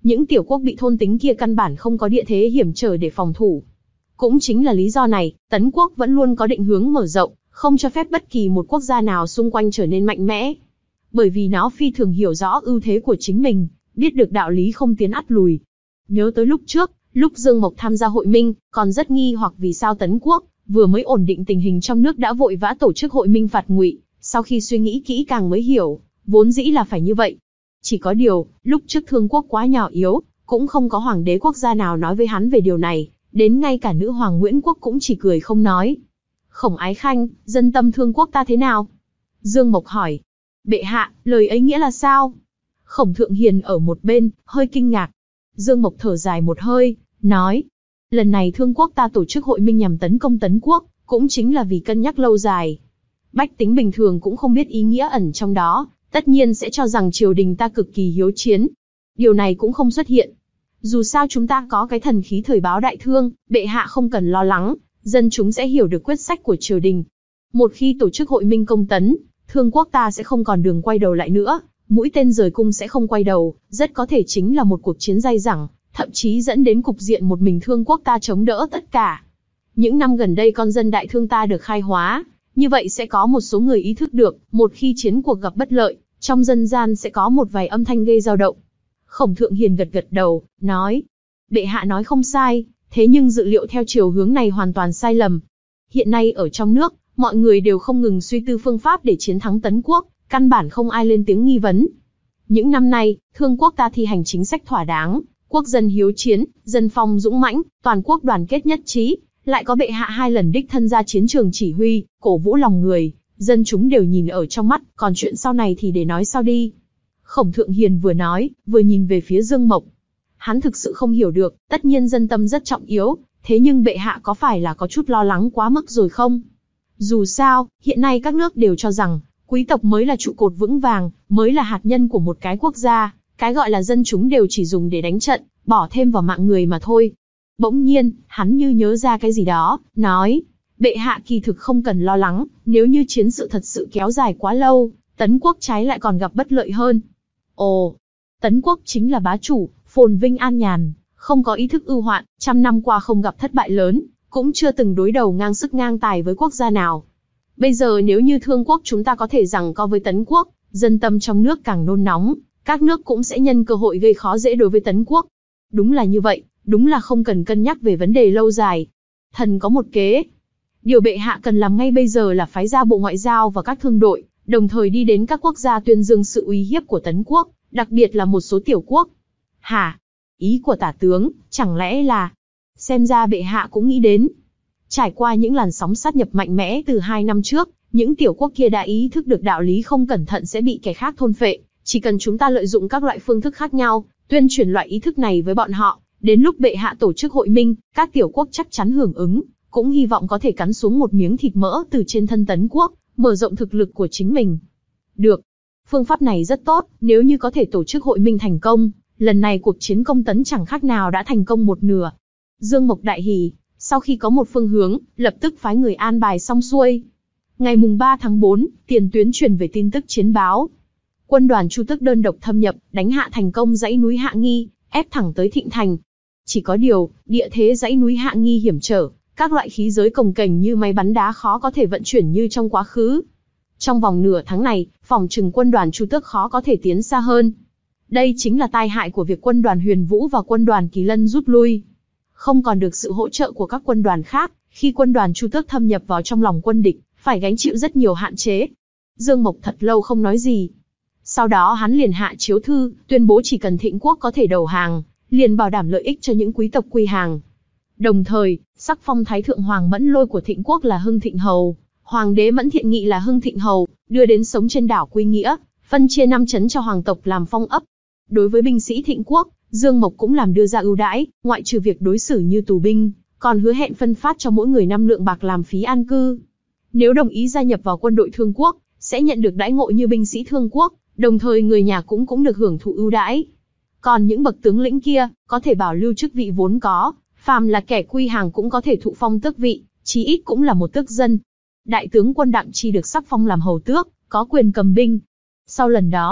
S2: Những tiểu quốc bị thôn tính kia căn bản không có địa thế hiểm trở để phòng thủ. Cũng chính là lý do này, Tấn quốc vẫn luôn có định hướng mở rộng, không cho phép bất kỳ một quốc gia nào xung quanh trở nên mạnh mẽ. Bởi vì nó phi thường hiểu rõ ưu thế của chính mình, biết được đạo lý không tiến ắt lùi. Nhớ tới lúc trước, lúc Dương Mộc tham gia hội minh, còn rất nghi hoặc vì sao Tấn quốc vừa mới ổn định tình hình trong nước đã vội vã tổ chức hội minh phạt Ngụy. Sau khi suy nghĩ kỹ càng mới hiểu, vốn dĩ là phải như vậy. Chỉ có điều, lúc trước Thương quốc quá nhỏ yếu, cũng không có hoàng đế quốc gia nào nói với hắn về điều này, đến ngay cả nữ hoàng Nguyễn Quốc cũng chỉ cười không nói. Khổng Ái Khanh, dân tâm Thương quốc ta thế nào? Dương Mộc hỏi. Bệ hạ, lời ấy nghĩa là sao? Khổng Thượng Hiền ở một bên, hơi kinh ngạc. Dương Mộc thở dài một hơi, nói. Lần này Thương quốc ta tổ chức hội minh nhằm tấn công Tấn quốc, cũng chính là vì cân nhắc lâu dài. Bách tính bình thường cũng không biết ý nghĩa ẩn trong đó, tất nhiên sẽ cho rằng triều đình ta cực kỳ hiếu chiến. Điều này cũng không xuất hiện. Dù sao chúng ta có cái thần khí thời báo đại thương, bệ hạ không cần lo lắng, dân chúng sẽ hiểu được quyết sách của triều đình. Một khi tổ chức hội minh công tấn, Thương quốc ta sẽ không còn đường quay đầu lại nữa, mũi tên rời cung sẽ không quay đầu, rất có thể chính là một cuộc chiến dai dẳng, thậm chí dẫn đến cục diện một mình Thương quốc ta chống đỡ tất cả. Những năm gần đây con dân đại thương ta được khai hóa, như vậy sẽ có một số người ý thức được, một khi chiến cuộc gặp bất lợi, trong dân gian sẽ có một vài âm thanh gây dao động. Khổng Thượng Hiền gật gật đầu, nói, bệ hạ nói không sai, thế nhưng dự liệu theo chiều hướng này hoàn toàn sai lầm. Hiện nay ở trong nước, mọi người đều không ngừng suy tư phương pháp để chiến thắng Tấn quốc, căn bản không ai lên tiếng nghi vấn. Những năm nay, Thương quốc ta thi hành chính sách thỏa đáng, quốc dân hiếu chiến, dân phong dũng mãnh, toàn quốc đoàn kết nhất trí, lại có bệ hạ hai lần đích thân ra chiến trường chỉ huy, cổ vũ lòng người, dân chúng đều nhìn ở trong mắt, còn chuyện sau này thì để nói sau đi. Khổng Thượng Hiền vừa nói, vừa nhìn về phía Dương Mộc. Hắn thực sự không hiểu được, tất nhiên dân tâm rất trọng yếu, thế nhưng bệ hạ có phải là có chút lo lắng quá mức rồi không? Dù sao, hiện nay các nước đều cho rằng, quý tộc mới là trụ cột vững vàng, mới là hạt nhân của một cái quốc gia, cái gọi là dân chúng đều chỉ dùng để đánh trận, bỏ thêm vào mạng người mà thôi. Bỗng nhiên, hắn như nhớ ra cái gì đó, nói, bệ hạ kỳ thực không cần lo lắng, nếu như chiến sự thật sự kéo dài quá lâu, Tấn quốc trái lại còn gặp bất lợi hơn. Ồ, Tấn quốc chính là bá chủ, phồn vinh an nhàn, không có ý thức ưu hoạn, trăm năm qua không gặp thất bại lớn, cũng chưa từng đối đầu ngang sức ngang tài với quốc gia nào. Bây giờ nếu như Thương quốc chúng ta có thể giằng co với Tấn quốc, dân tâm trong nước càng nôn nóng, các nước cũng sẽ nhân cơ hội gây khó dễ đối với Tấn quốc. Đúng là như vậy, đúng là không cần cân nhắc về vấn đề lâu dài. Thần có một kế. Điều bệ hạ cần làm ngay bây giờ là phái ra bộ ngoại giao và các thương đội, đồng thời đi đến các quốc gia tuyên dương sự uy hiếp của Tấn quốc, đặc biệt là một số tiểu quốc. Hả? Ý của tả tướng, chẳng lẽ là... Xem ra bệ hạ cũng nghĩ đến. Trải qua những làn sóng sát nhập mạnh mẽ từ hai năm trước, những tiểu quốc kia đã ý thức được đạo lý không cẩn thận sẽ bị kẻ khác thôn phệ. Chỉ cần chúng ta lợi dụng các loại phương thức khác nhau, tuyên truyền loại ý thức này với bọn họ, đến lúc bệ hạ tổ chức hội minh, các tiểu quốc chắc chắn hưởng ứng, cũng hy vọng có thể cắn xuống một miếng thịt mỡ từ trên thân Tấn quốc, mở rộng thực lực của chính mình. Được. Phương pháp này rất tốt, nếu như có thể tổ chức hội minh thành công, lần này cuộc chiến công Tấn chẳng khác nào đã thành công một nửa. Dương Mộc đại hỉ, sau khi có một phương hướng, lập tức phái người an bài xong xuôi. Ngày mùng ba tháng tư, tiền tuyến truyền về tin tức chiến báo. Quân đoàn Chu Tước đơn độc thâm nhập, đánh hạ thành công dãy núi Hạ Nghi, ép thẳng tới Thịnh Thành. Chỉ có điều, địa thế dãy núi Hạ Nghi hiểm trở, các loại khí giới cồng kềnh như máy bắn đá khó có thể vận chuyển như trong quá khứ. Trong vòng nửa tháng này, phòng trừng quân đoàn Chu Tước khó có thể tiến xa hơn. Đây chính là tai hại của việc quân đoàn Huyền Vũ và quân đoàn Kỳ Lân rút lui. Không còn được sự hỗ trợ của các quân đoàn khác, khi quân đoàn Chu Tước thâm nhập vào trong lòng quân địch, phải gánh chịu rất nhiều hạn chế. Dương Mộc thật lâu không nói gì. Sau đó hắn liền hạ chiếu thư, tuyên bố chỉ cần Thịnh quốc có thể đầu hàng, liền bảo đảm lợi ích cho những quý tộc quy hàng. Đồng thời, sắc phong Thái Thượng Hoàng Mẫn Lôi của Thịnh quốc là Hưng Thịnh Hầu, Hoàng đế Mẫn Thiện Nghị là Hưng Thịnh Hầu, đưa đến sống trên đảo Quy Nghĩa, phân chia năm trấn cho hoàng tộc làm phong ấp. Đối với binh sĩ Thịnh quốc, Dương Mộc cũng làm đưa ra ưu đãi, ngoại trừ việc đối xử như tù binh, còn hứa hẹn phân phát cho mỗi người năm lượng bạc làm phí an cư. Nếu đồng ý gia nhập vào quân đội Thương quốc, sẽ nhận được đãi ngộ như binh sĩ Thương quốc, đồng thời người nhà cũng cũng được hưởng thụ ưu đãi. Còn những bậc tướng lĩnh kia, có thể bảo lưu chức vị vốn có, phàm là kẻ quy hàng cũng có thể thụ phong tước vị, chí ít cũng là một tước dân. Đại tướng quân Đặng Chi được sắc phong làm hầu tước, có quyền cầm binh. Sau lần đó,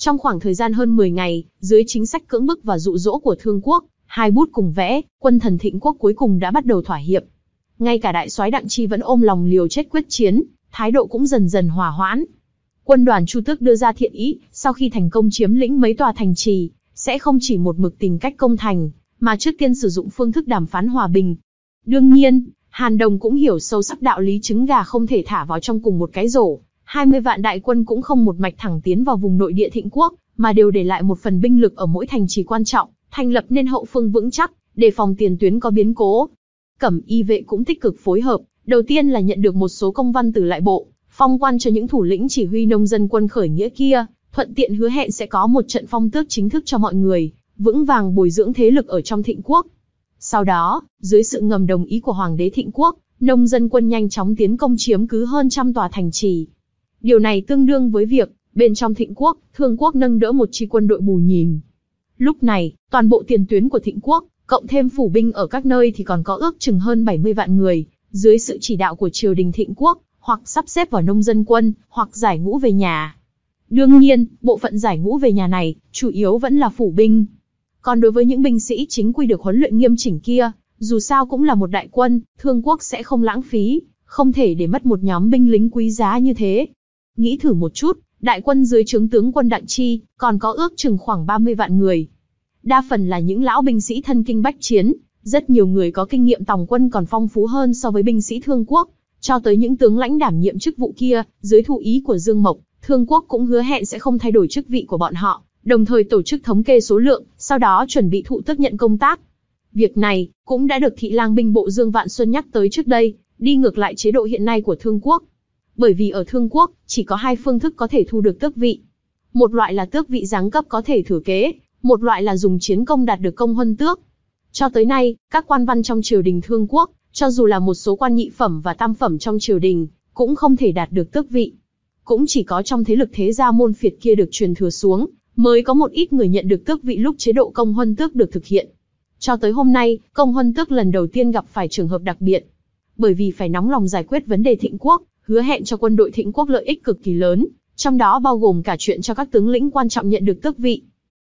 S2: Trong khoảng thời gian hơn mười ngày, dưới chính sách cưỡng bức và dụ dỗ của Thương Quốc, hai bút cùng vẽ, quân thần Thịnh Quốc cuối cùng đã bắt đầu thỏa hiệp. Ngay cả đại soái Đặng Chi vẫn ôm lòng liều chết quyết chiến, thái độ cũng dần dần hòa hoãn. Quân đoàn Chu Tước đưa ra thiện ý, sau khi thành công chiếm lĩnh mấy tòa thành trì, sẽ không chỉ một mực tìm cách công thành, mà trước tiên sử dụng phương thức đàm phán hòa bình. Đương nhiên, Hàn Đồng cũng hiểu sâu sắc đạo lý trứng gà không thể thả vào trong cùng một cái rổ. hai mươi vạn đại quân cũng không một mạch thẳng tiến vào vùng nội địa Thịnh Quốc, mà đều để lại một phần binh lực ở mỗi thành trì quan trọng, thành lập nên hậu phương vững chắc, đề phòng tiền tuyến có biến cố. Cẩm Y vệ cũng tích cực phối hợp, đầu tiên là nhận được một số công văn từ lại bộ, phong quan cho những thủ lĩnh chỉ huy nông dân quân khởi nghĩa kia, thuận tiện hứa hẹn sẽ có một trận phong tước chính thức cho mọi người, vững vàng bồi dưỡng thế lực ở trong Thịnh Quốc. Sau đó, dưới sự ngầm đồng ý của Hoàng đế Thịnh Quốc, nông dân quân nhanh chóng tiến công chiếm cứ hơn trăm tòa thành trì. Điều này tương đương với việc, bên trong Thịnh Quốc, Thương Quốc nâng đỡ một chi quân đội bù nhìn. Lúc này, toàn bộ tiền tuyến của Thịnh Quốc, cộng thêm phủ binh ở các nơi thì còn có ước chừng hơn bảy mươi vạn người, dưới sự chỉ đạo của triều đình Thịnh Quốc, hoặc sắp xếp vào nông dân quân, hoặc giải ngũ về nhà. Đương nhiên, bộ phận giải ngũ về nhà này, chủ yếu vẫn là phủ binh. Còn đối với những binh sĩ chính quy được huấn luyện nghiêm chỉnh kia, dù sao cũng là một đại quân, Thương Quốc sẽ không lãng phí, không thể để mất một nhóm binh lính quý giá như thế. Nghĩ thử một chút, đại quân dưới trướng tướng quân Đặng Chi, còn có ước chừng khoảng ba mươi vạn người. Đa phần là những lão binh sĩ thân kinh bách chiến, rất nhiều người có kinh nghiệm tòng quân còn phong phú hơn so với binh sĩ Thương Quốc, cho tới những tướng lãnh đảm nhiệm chức vụ kia, dưới thụ ý của Dương Mộc, Thương Quốc cũng hứa hẹn sẽ không thay đổi chức vị của bọn họ, đồng thời tổ chức thống kê số lượng, sau đó chuẩn bị thụ tước nhận công tác. Việc này, cũng đã được thị lang binh bộ Dương Vạn Xuân nhắc tới trước đây, đi ngược lại chế độ hiện nay của Thương Quốc. Bởi vì ở Thương Quốc, chỉ có hai phương thức có thể thu được tước vị. Một loại là tước vị giáng cấp có thể thừa kế, một loại là dùng chiến công đạt được công huân tước. Cho tới nay, các quan văn trong triều đình Thương Quốc, cho dù là một số quan nhị phẩm và tam phẩm trong triều đình, cũng không thể đạt được tước vị. Cũng chỉ có trong thế lực thế gia môn phiệt kia được truyền thừa xuống, mới có một ít người nhận được tước vị lúc chế độ công huân tước được thực hiện. Cho tới hôm nay, công huân tước lần đầu tiên gặp phải trường hợp đặc biệt. Bởi vì phải nóng lòng giải quyết vấn đề Thịnh Quốc, hứa hẹn cho quân đội Thịnh Quốc lợi ích cực kỳ lớn, trong đó bao gồm cả chuyện cho các tướng lĩnh quan trọng nhận được tước vị.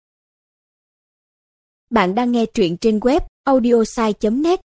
S1: Bạn đang nghe truyện trên web audiosai chấm net.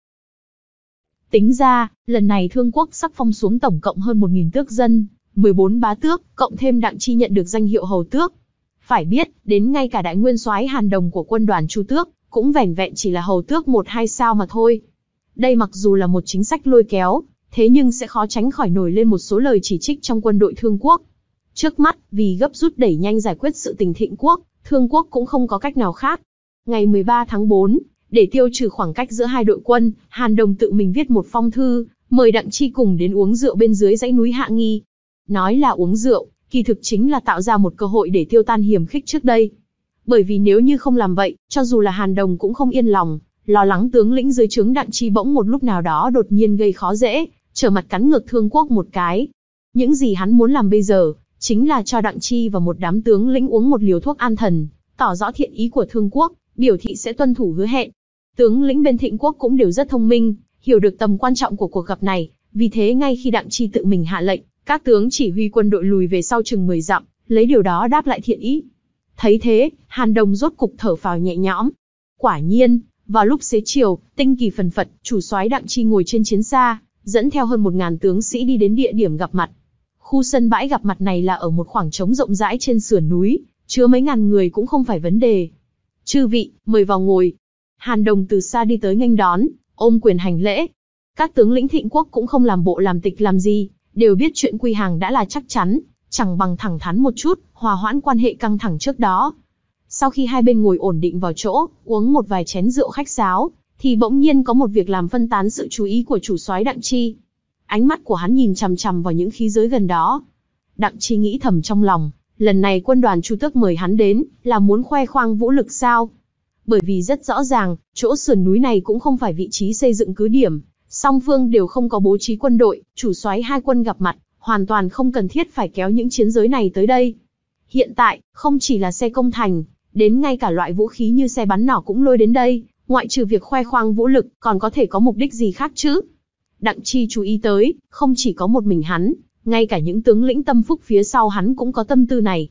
S2: Tính ra, lần này Thương Quốc sắc phong xuống tổng cộng hơn một nghìn tước dân, mười bốn bá tước, cộng thêm Đặng Chi nhận được danh hiệu hầu tước. Phải biết, đến ngay cả đại nguyên soái Hàn Đồng của quân đoàn Chu Tước, cũng vẻn vẹn chỉ là hầu tước một hai sao mà thôi. Đây mặc dù là một chính sách lôi kéo, thế nhưng sẽ khó tránh khỏi nổi lên một số lời chỉ trích trong quân đội Thương Quốc. Trước mắt, vì gấp rút đẩy nhanh giải quyết sự tình Thịnh Quốc, Thương Quốc cũng không có cách nào khác. Ngày mười ba tháng tư, để tiêu trừ khoảng cách giữa hai đội quân, Hàn Đồng tự mình viết một phong thư, mời Đặng Chi cùng đến uống rượu bên dưới dãy núi Hạ Nghi. Nói là uống rượu, kỳ thực chính là tạo ra một cơ hội để tiêu tan hiềm khích trước đây. Bởi vì nếu như không làm vậy, cho dù là Hàn Đồng cũng không yên lòng, lo lắng tướng lĩnh dưới trướng Đặng Chi bỗng một lúc nào đó đột nhiên gây khó dễ, trở mặt cắn ngược Thương Quốc một cái. Những gì hắn muốn làm bây giờ, chính là cho Đặng Chi và một đám tướng lĩnh uống một liều thuốc an thần, tỏ rõ thiện ý của Thương Quốc, biểu thị sẽ tuân thủ hứa hẹn. Tướng lĩnh bên Thịnh Quốc cũng đều rất thông minh, hiểu được tầm quan trọng của cuộc gặp này, vì thế ngay khi Đặng Chi tự mình hạ lệnh, các tướng chỉ huy quân đội lùi về sau chừng mười dặm, lấy điều đó đáp lại thiện ý. Thấy thế, Hàn Đồng rốt cục thở phào nhẹ nhõm. Quả nhiên, vào lúc xế chiều, tinh kỳ phần phật, chủ soái Đặng Chi ngồi trên chiến xa, dẫn theo hơn một ngàn tướng sĩ đi đến địa điểm gặp mặt. Khu sân bãi gặp mặt này là ở một khoảng trống rộng rãi trên sườn núi, chứa mấy ngàn người cũng không phải vấn đề. Chư vị, mời vào ngồi. Hàn Đồng từ xa đi tới nghênh đón, ôm quyền hành lễ. Các tướng lĩnh Thịnh Quốc cũng không làm bộ làm tịch làm gì, đều biết chuyện quy hàng đã là chắc chắn, chẳng bằng thẳng thắn một chút, hòa hoãn quan hệ căng thẳng trước đó. Sau khi hai bên ngồi ổn định vào chỗ, uống một vài chén rượu khách sáo, thì bỗng nhiên có một việc làm phân tán sự chú ý của chủ soái Đặng Chi. Ánh mắt của hắn nhìn chằm chằm vào những khí giới gần đó. Đặng Chi nghĩ thầm trong lòng, lần này quân đoàn Chu Tước mời hắn đến, là muốn khoe khoang vũ lực sao? Bởi vì rất rõ ràng, chỗ sườn núi này cũng không phải vị trí xây dựng cứ điểm, song phương đều không có bố trí quân đội, chủ soái hai quân gặp mặt, hoàn toàn không cần thiết phải kéo những chiến giới này tới đây. Hiện tại, không chỉ là xe công thành, đến ngay cả loại vũ khí như xe bắn nỏ cũng lôi đến đây, ngoại trừ việc khoe khoang vũ lực, còn có thể có mục đích gì khác chứ? Đặng Chi chú ý tới, không chỉ có một mình hắn, ngay cả những tướng lĩnh tâm phúc phía sau hắn cũng có tâm tư này.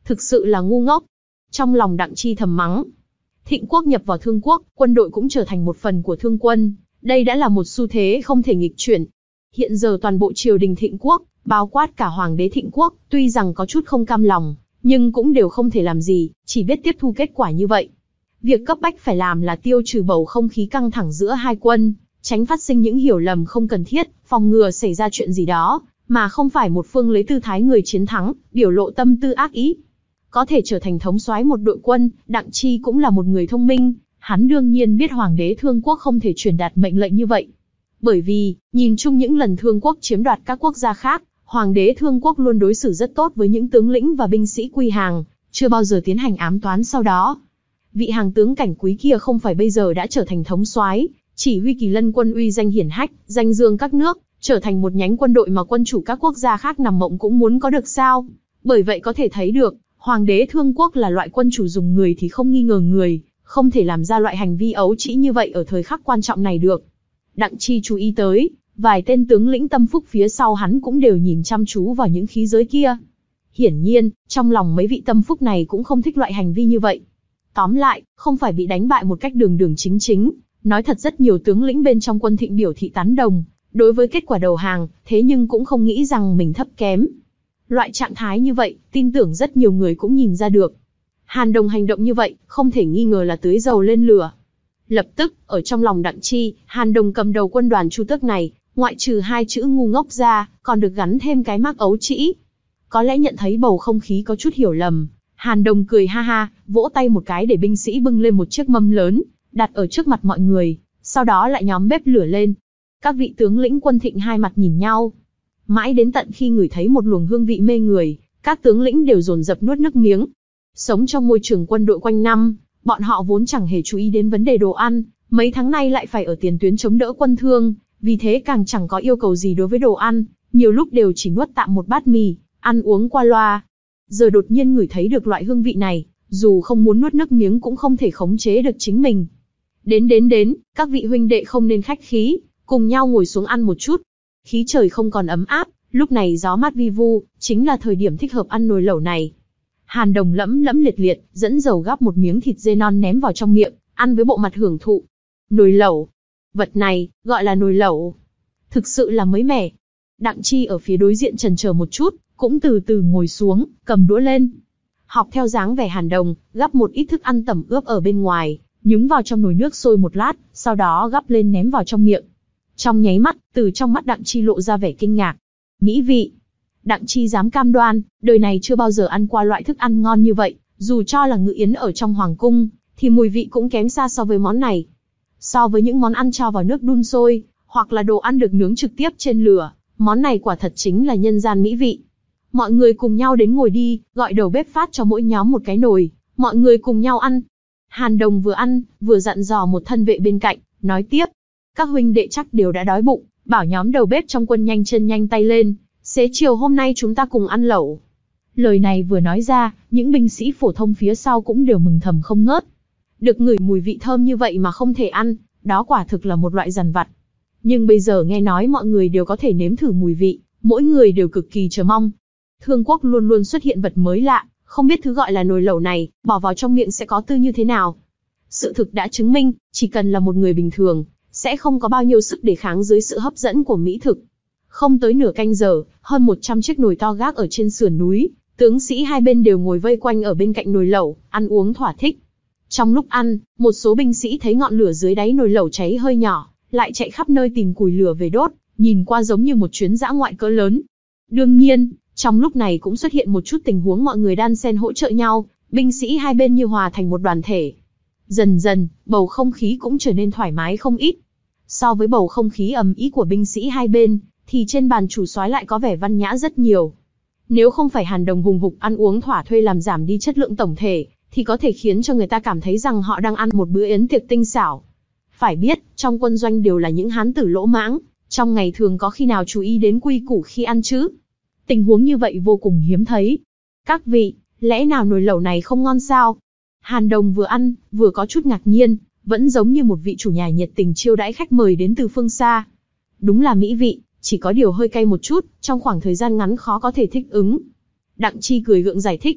S2: Thực sự là ngu ngốc. Trong lòng Đặng Chi thầm mắng. Thịnh quốc nhập vào Thương quốc, quân đội cũng trở thành một phần của Thương quân. Đây đã là một xu thế không thể nghịch chuyển. Hiện giờ toàn bộ triều đình Thịnh quốc, bao quát cả hoàng đế Thịnh quốc, tuy rằng có chút không cam lòng, nhưng cũng đều không thể làm gì, chỉ biết tiếp thu kết quả như vậy. Việc cấp bách phải làm là tiêu trừ bầu không khí căng thẳng giữa hai quân, tránh phát sinh những hiểu lầm không cần thiết, phòng ngừa xảy ra chuyện gì đó, mà không phải một phương lấy tư thái người chiến thắng, biểu lộ tâm tư ác ý. Có thể trở thành thống soái một đội quân, Đặng Chi cũng là một người thông minh, hắn đương nhiên biết hoàng đế Thương quốc không thể truyền đạt mệnh lệnh như vậy. Bởi vì, nhìn chung những lần Thương quốc chiếm đoạt các quốc gia khác, hoàng đế Thương quốc luôn đối xử rất tốt với những tướng lĩnh và binh sĩ quy hàng, chưa bao giờ tiến hành ám toán sau đó. Vị hàng tướng Cảnh Quý kia không phải bây giờ đã trở thành thống soái, chỉ huy Kỳ Lân quân uy danh hiển hách, danh dương các nước, trở thành một nhánh quân đội mà quân chủ các quốc gia khác nằm mộng cũng muốn có được sao? Bởi vậy có thể thấy được, hoàng đế Thương quốc là loại quân chủ dùng người thì không nghi ngờ người, không thể làm ra loại hành vi ấu trĩ như vậy ở thời khắc quan trọng này được. Đặng Chi chú ý tới, vài tên tướng lĩnh tâm phúc phía sau hắn cũng đều nhìn chăm chú vào những khí giới kia. Hiển nhiên, trong lòng mấy vị tâm phúc này cũng không thích loại hành vi như vậy. Tóm lại, không phải bị đánh bại một cách đường đường chính chính, nói thật rất nhiều tướng lĩnh bên trong quân Thịnh biểu thị tán đồng, đối với kết quả đầu hàng, thế nhưng cũng không nghĩ rằng mình thấp kém. Loại trạng thái như vậy, tin tưởng rất nhiều người cũng nhìn ra được. Hàn Đồng hành động như vậy, không thể nghi ngờ là tưới dầu lên lửa. Lập tức, ở trong lòng Đặng Chi, Hàn Đồng cầm đầu quân đoàn Chu Tước này, ngoại trừ hai chữ ngu ngốc ra, còn được gắn thêm cái mác ấu trĩ. Có lẽ nhận thấy bầu không khí có chút hiểu lầm, Hàn Đồng cười ha ha, vỗ tay một cái để binh sĩ bưng lên một chiếc mâm lớn, đặt ở trước mặt mọi người, sau đó lại nhóm bếp lửa lên. Các vị tướng lĩnh quân Thịnh hai mặt nhìn nhau. Mãi đến tận khi ngửi thấy một luồng hương vị mê người, các tướng lĩnh đều dồn dập nuốt nước miếng. Sống trong môi trường quân đội quanh năm, bọn họ vốn chẳng hề chú ý đến vấn đề đồ ăn, mấy tháng nay lại phải ở tiền tuyến chống đỡ quân Thương, vì thế càng chẳng có yêu cầu gì đối với đồ ăn, nhiều lúc đều chỉ nuốt tạm một bát mì, ăn uống qua loa. Giờ đột nhiên ngửi thấy được loại hương vị này, dù không muốn nuốt nước miếng cũng không thể khống chế được chính mình. Đến đến đến, các vị huynh đệ không nên khách khí, cùng nhau ngồi xuống ăn một chút. Khí trời không còn ấm áp, lúc này gió mát vi vu, chính là thời điểm thích hợp ăn nồi lẩu này. Hàn Đồng lẫm lẫm liệt liệt, dẫn dầu gắp một miếng thịt dê non ném vào trong miệng, ăn với bộ mặt hưởng thụ. Nồi lẩu, vật này, gọi là nồi lẩu. Thực sự là mới mẻ. Đặng Chi ở phía đối diện chần chờ một chút, cũng từ từ ngồi xuống, cầm đũa lên. Học theo dáng vẻ Hàn Đồng, gắp một ít thức ăn tẩm ướp ở bên ngoài, nhúng vào trong nồi nước sôi một lát, sau đó gắp lên ném vào trong miệng. Trong nháy mắt, từ trong mắt Đặng Chi lộ ra vẻ kinh ngạc. Mỹ vị. Đặng Chi dám cam đoan, đời này chưa bao giờ ăn qua loại thức ăn ngon như vậy, dù cho là ngự yến ở trong hoàng cung, thì mùi vị cũng kém xa so với món này. So với những món ăn cho vào nước đun sôi, hoặc là đồ ăn được nướng trực tiếp trên lửa, món này quả thật chính là nhân gian mỹ vị. Mọi người cùng nhau đến ngồi đi, gọi đầu bếp phát cho mỗi nhóm một cái nồi, mọi người cùng nhau ăn. Hàn Đồng vừa ăn, vừa dặn dò một thân vệ bên cạnh, nói tiếp. Các huynh đệ chắc đều đã đói bụng, bảo nhóm đầu bếp trong quân nhanh chân nhanh tay lên, xế chiều hôm nay chúng ta cùng ăn lẩu. Lời này vừa nói ra, những binh sĩ phổ thông phía sau cũng đều mừng thầm không ngớt. Được ngửi mùi vị thơm như vậy mà không thể ăn, đó quả thực là một loại dằn vặt. Nhưng bây giờ nghe nói mọi người đều có thể nếm thử mùi vị, mỗi người đều cực kỳ chờ mong. Thương quốc luôn luôn xuất hiện vật mới lạ, không biết thứ gọi là nồi lẩu này, bỏ vào trong miệng sẽ có tư như thế nào. Sự thực đã chứng minh, chỉ cần là một người bình thường, sẽ không có bao nhiêu sức đề kháng dưới sự hấp dẫn của mỹ thực. Không tới nửa canh giờ, hơn một trăm chiếc nồi to gác ở trên sườn núi, tướng sĩ hai bên đều ngồi vây quanh ở bên cạnh nồi lẩu, ăn uống thỏa thích. Trong lúc ăn, một số binh sĩ thấy ngọn lửa dưới đáy nồi lẩu cháy hơi nhỏ, lại chạy khắp nơi tìm củi lửa về đốt, nhìn qua giống như một chuyến dã ngoại cỡ lớn. Đương nhiên, trong lúc này cũng xuất hiện một chút tình huống mọi người đan xen hỗ trợ nhau, binh sĩ hai bên như hòa thành một đoàn thể. Dần dần, bầu không khí cũng trở nên thoải mái không ít. So với bầu không khí ầm ĩ của binh sĩ hai bên, thì trên bàn chủ soái lại có vẻ văn nhã rất nhiều. Nếu không phải Hàn Đồng hùng hục ăn uống thỏa thuê làm giảm đi chất lượng tổng thể, thì có thể khiến cho người ta cảm thấy rằng họ đang ăn một bữa yến tiệc tinh xảo. Phải biết, trong quân doanh đều là những hán tử lỗ mãng, trong ngày thường có khi nào chú ý đến quy củ khi ăn chứ? Tình huống như vậy vô cùng hiếm thấy. Các vị, lẽ nào nồi lẩu này không ngon sao? Hàn Đồng vừa ăn, vừa có chút ngạc nhiên, vẫn giống như một vị chủ nhà nhiệt tình chiêu đãi khách mời đến từ phương xa. Đúng là mỹ vị, chỉ có điều hơi cay một chút, trong khoảng thời gian ngắn khó có thể thích ứng. Đặng Chi cười gượng giải thích.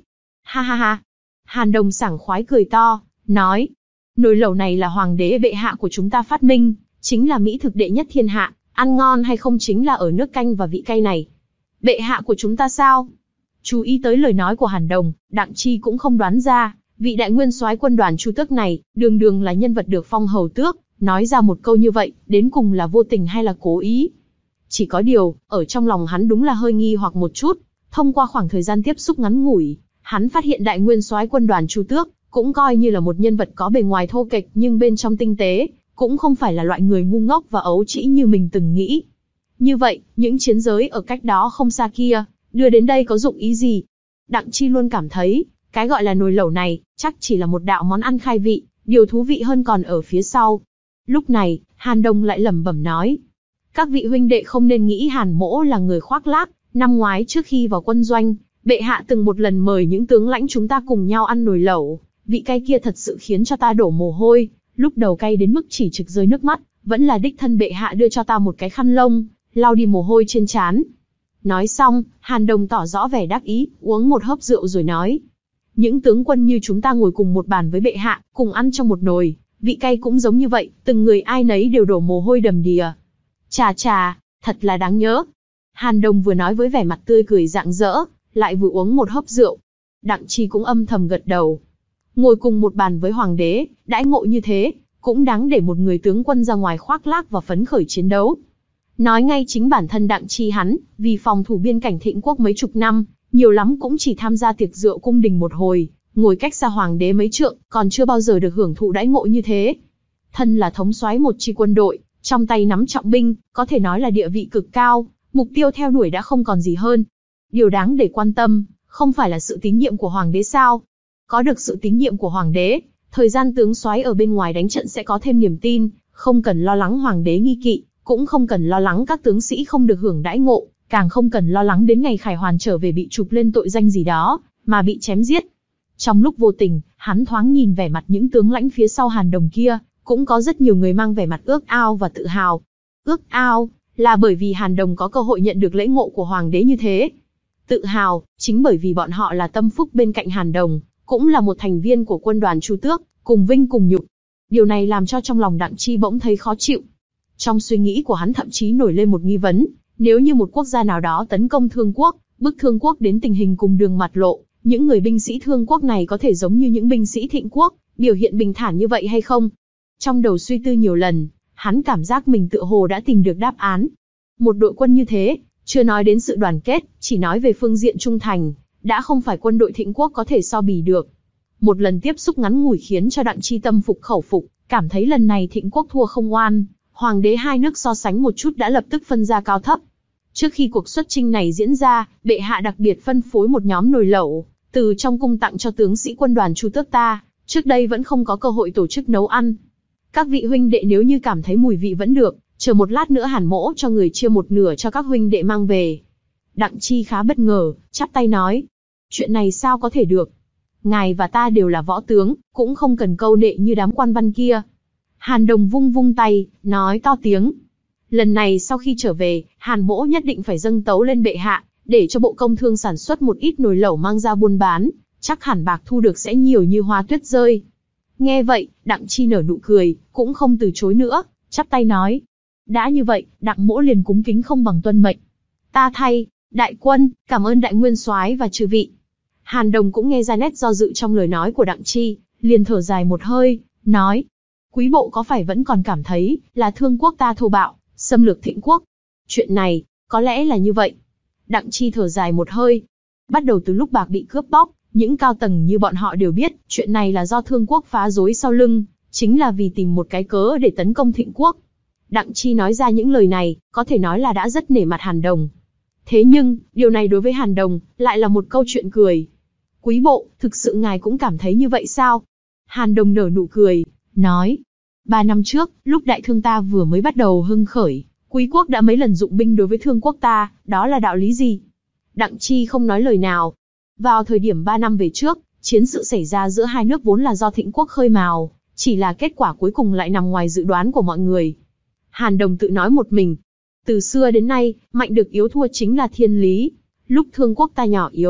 S2: Ha ha ha. Hàn Đồng sảng khoái cười to, nói, nồi lẩu này là hoàng đế bệ hạ của chúng ta phát minh, chính là mỹ thực đệ nhất thiên hạ, ăn ngon hay không chính là ở nước canh và vị cay này. Bệ hạ của chúng ta sao? Chú ý tới lời nói của Hàn Đồng, Đặng Chi cũng không đoán ra, vị đại nguyên soái quân đoàn Chu Tước này, đường đường là nhân vật được phong hầu tước, nói ra một câu như vậy, đến cùng là vô tình hay là cố ý. Chỉ có điều, ở trong lòng hắn đúng là hơi nghi hoặc một chút, thông qua khoảng thời gian tiếp xúc ngắn ngủi, hắn phát hiện đại nguyên soái quân đoàn Chu Tước, cũng coi như là một nhân vật có bề ngoài thô kệch nhưng bên trong tinh tế, cũng không phải là loại người ngu ngốc và ấu trĩ như mình từng nghĩ. Như vậy, những chiến giới ở cách đó không xa kia, đưa đến đây có dụng ý gì? Đặng Chi luôn cảm thấy, cái gọi là nồi lẩu này, chắc chỉ là một đạo món ăn khai vị, điều thú vị hơn còn ở phía sau. Lúc này, Hàn Đồng lại lẩm bẩm nói, các vị huynh đệ không nên nghĩ Hàn Mỗ là người khoác lác, năm ngoái trước khi vào quân doanh, bệ hạ từng một lần mời những tướng lãnh chúng ta cùng nhau ăn nồi lẩu, vị cay kia thật sự khiến cho ta đổ mồ hôi, lúc đầu cay đến mức chỉ trực rơi nước mắt, vẫn là đích thân bệ hạ đưa cho ta một cái khăn lông, lau đi mồ hôi trên trán. Nói xong, Hàn Đồng tỏ rõ vẻ đắc ý, uống một hớp rượu rồi nói, những tướng quân như chúng ta ngồi cùng một bàn với bệ hạ, cùng ăn trong một nồi, vị cay cũng giống như vậy, từng người ai nấy đều đổ mồ hôi đầm đìa. Chà chà, thật là đáng nhớ. Hàn Đồng vừa nói với vẻ mặt tươi cười rạng rỡ, lại vừa uống một hớp rượu. Đặng Chi cũng âm thầm gật đầu. Ngồi cùng một bàn với hoàng đế, đãi ngộ như thế, cũng đáng để một người tướng quân ra ngoài khoác lác và phấn khởi chiến đấu. Nói ngay chính bản thân Đặng Chi hắn, vì phòng thủ biên cảnh Thịnh Quốc mấy chục năm, nhiều lắm cũng chỉ tham gia tiệc rượu cung đình một hồi, ngồi cách xa hoàng đế mấy trượng, còn chưa bao giờ được hưởng thụ đãi ngộ như thế. Thân là thống soái một chi quân đội, trong tay nắm trọng binh, có thể nói là địa vị cực cao, mục tiêu theo đuổi đã không còn gì hơn. Điều đáng để quan tâm, không phải là sự tín nhiệm của hoàng đế sao? Có được sự tín nhiệm của hoàng đế, thời gian tướng soái ở bên ngoài đánh trận sẽ có thêm niềm tin, không cần lo lắng hoàng đế nghi kỵ, cũng không cần lo lắng các tướng sĩ không được hưởng đãi ngộ, càng không cần lo lắng đến ngày Khải Hoàn trở về bị chụp lên tội danh gì đó, mà bị chém giết. Trong lúc vô tình, hắn thoáng nhìn vẻ mặt những tướng lãnh phía sau Hàn Đồng kia, cũng có rất nhiều người mang vẻ mặt ước ao và tự hào. Ước ao, là bởi vì Hàn Đồng có cơ hội nhận được lễ ngộ của hoàng đế như thế. Tự hào, chính bởi vì bọn họ là tâm phúc bên cạnh Hàn Đồng, cũng là một thành viên của quân đoàn Chu Tước, cùng vinh cùng nhục. Điều này làm cho trong lòng Đặng Chi bỗng thấy khó chịu. Trong suy nghĩ của hắn thậm chí nổi lên một nghi vấn, nếu như một quốc gia nào đó tấn công Thương Quốc, bức Thương Quốc đến tình hình cùng đường mặt lộ, những người binh sĩ Thương Quốc này có thể giống như những binh sĩ Thịnh Quốc, biểu hiện bình thản như vậy hay không? Trong đầu suy tư nhiều lần, hắn cảm giác mình tựa hồ đã tìm được đáp án. Một đội quân như thế, chưa nói đến sự đoàn kết, chỉ nói về phương diện trung thành, đã không phải quân đội Thịnh Quốc có thể so bì được. Một lần tiếp xúc ngắn ngủi khiến cho Đặng Chi tâm phục khẩu phục, cảm thấy lần này Thịnh Quốc thua không oan, hoàng đế hai nước so sánh một chút đã lập tức phân ra cao thấp. Trước khi cuộc xuất chinh này diễn ra, bệ hạ đặc biệt phân phối một nhóm nồi lẩu, từ trong cung tặng cho tướng sĩ quân đoàn Chu Tước ta, trước đây vẫn không có cơ hội tổ chức nấu ăn. Các vị huynh đệ nếu như cảm thấy mùi vị vẫn được, chờ một lát nữa Hàn Mỗ cho người chia một nửa cho các huynh đệ mang về. Đặng Chi khá bất ngờ, chắp tay nói, chuyện này sao có thể được? Ngài và ta đều là võ tướng, cũng không cần câu nệ như đám quan văn kia. Hàn Đồng vung vung tay, nói to tiếng. Lần này sau khi trở về, Hàn Mỗ nhất định phải dâng tấu lên bệ hạ, để cho bộ công thương sản xuất một ít nồi lẩu mang ra buôn bán, chắc hẳn bạc thu được sẽ nhiều như hoa tuyết rơi. Nghe vậy, Đặng Chi nở nụ cười, cũng không từ chối nữa, chắp tay nói. Đã như vậy, Đặng Mỗ liền cúng kính không bằng tuân mệnh. Ta thay, đại quân, cảm ơn đại nguyên soái và chư vị. Hàn Đồng cũng nghe ra nét do dự trong lời nói của Đặng Chi, liền thở dài một hơi, nói. Quý bộ có phải vẫn còn cảm thấy, là Thương Quốc ta thô bạo, xâm lược Thịnh Quốc? Chuyện này, có lẽ là như vậy. Đặng Chi thở dài một hơi. Bắt đầu từ lúc bạc bị cướp bóc, những cao tầng như bọn họ đều biết, chuyện này là do Thương Quốc phá rối sau lưng, chính là vì tìm một cái cớ để tấn công Thịnh Quốc. Đặng Chi nói ra những lời này, có thể nói là đã rất nể mặt Hàn Đồng. Thế nhưng, điều này đối với Hàn Đồng, lại là một câu chuyện cười. Quý bộ, thực sự ngài cũng cảm thấy như vậy sao? Hàn Đồng nở nụ cười, nói. Ba năm trước, lúc đại thương ta vừa mới bắt đầu hưng khởi, Quý quốc đã mấy lần dụng binh đối với Thương Quốc ta, đó là đạo lý gì? Đặng Chi không nói lời nào. Vào thời điểm ba năm về trước, chiến sự xảy ra giữa hai nước vốn là do Thịnh Quốc khơi mào, chỉ là kết quả cuối cùng lại nằm ngoài dự đoán của mọi người. Hàn Đồng tự nói một mình. Từ xưa đến nay, mạnh được yếu thua chính là thiên lý. Lúc Thương Quốc ta nhỏ yếu,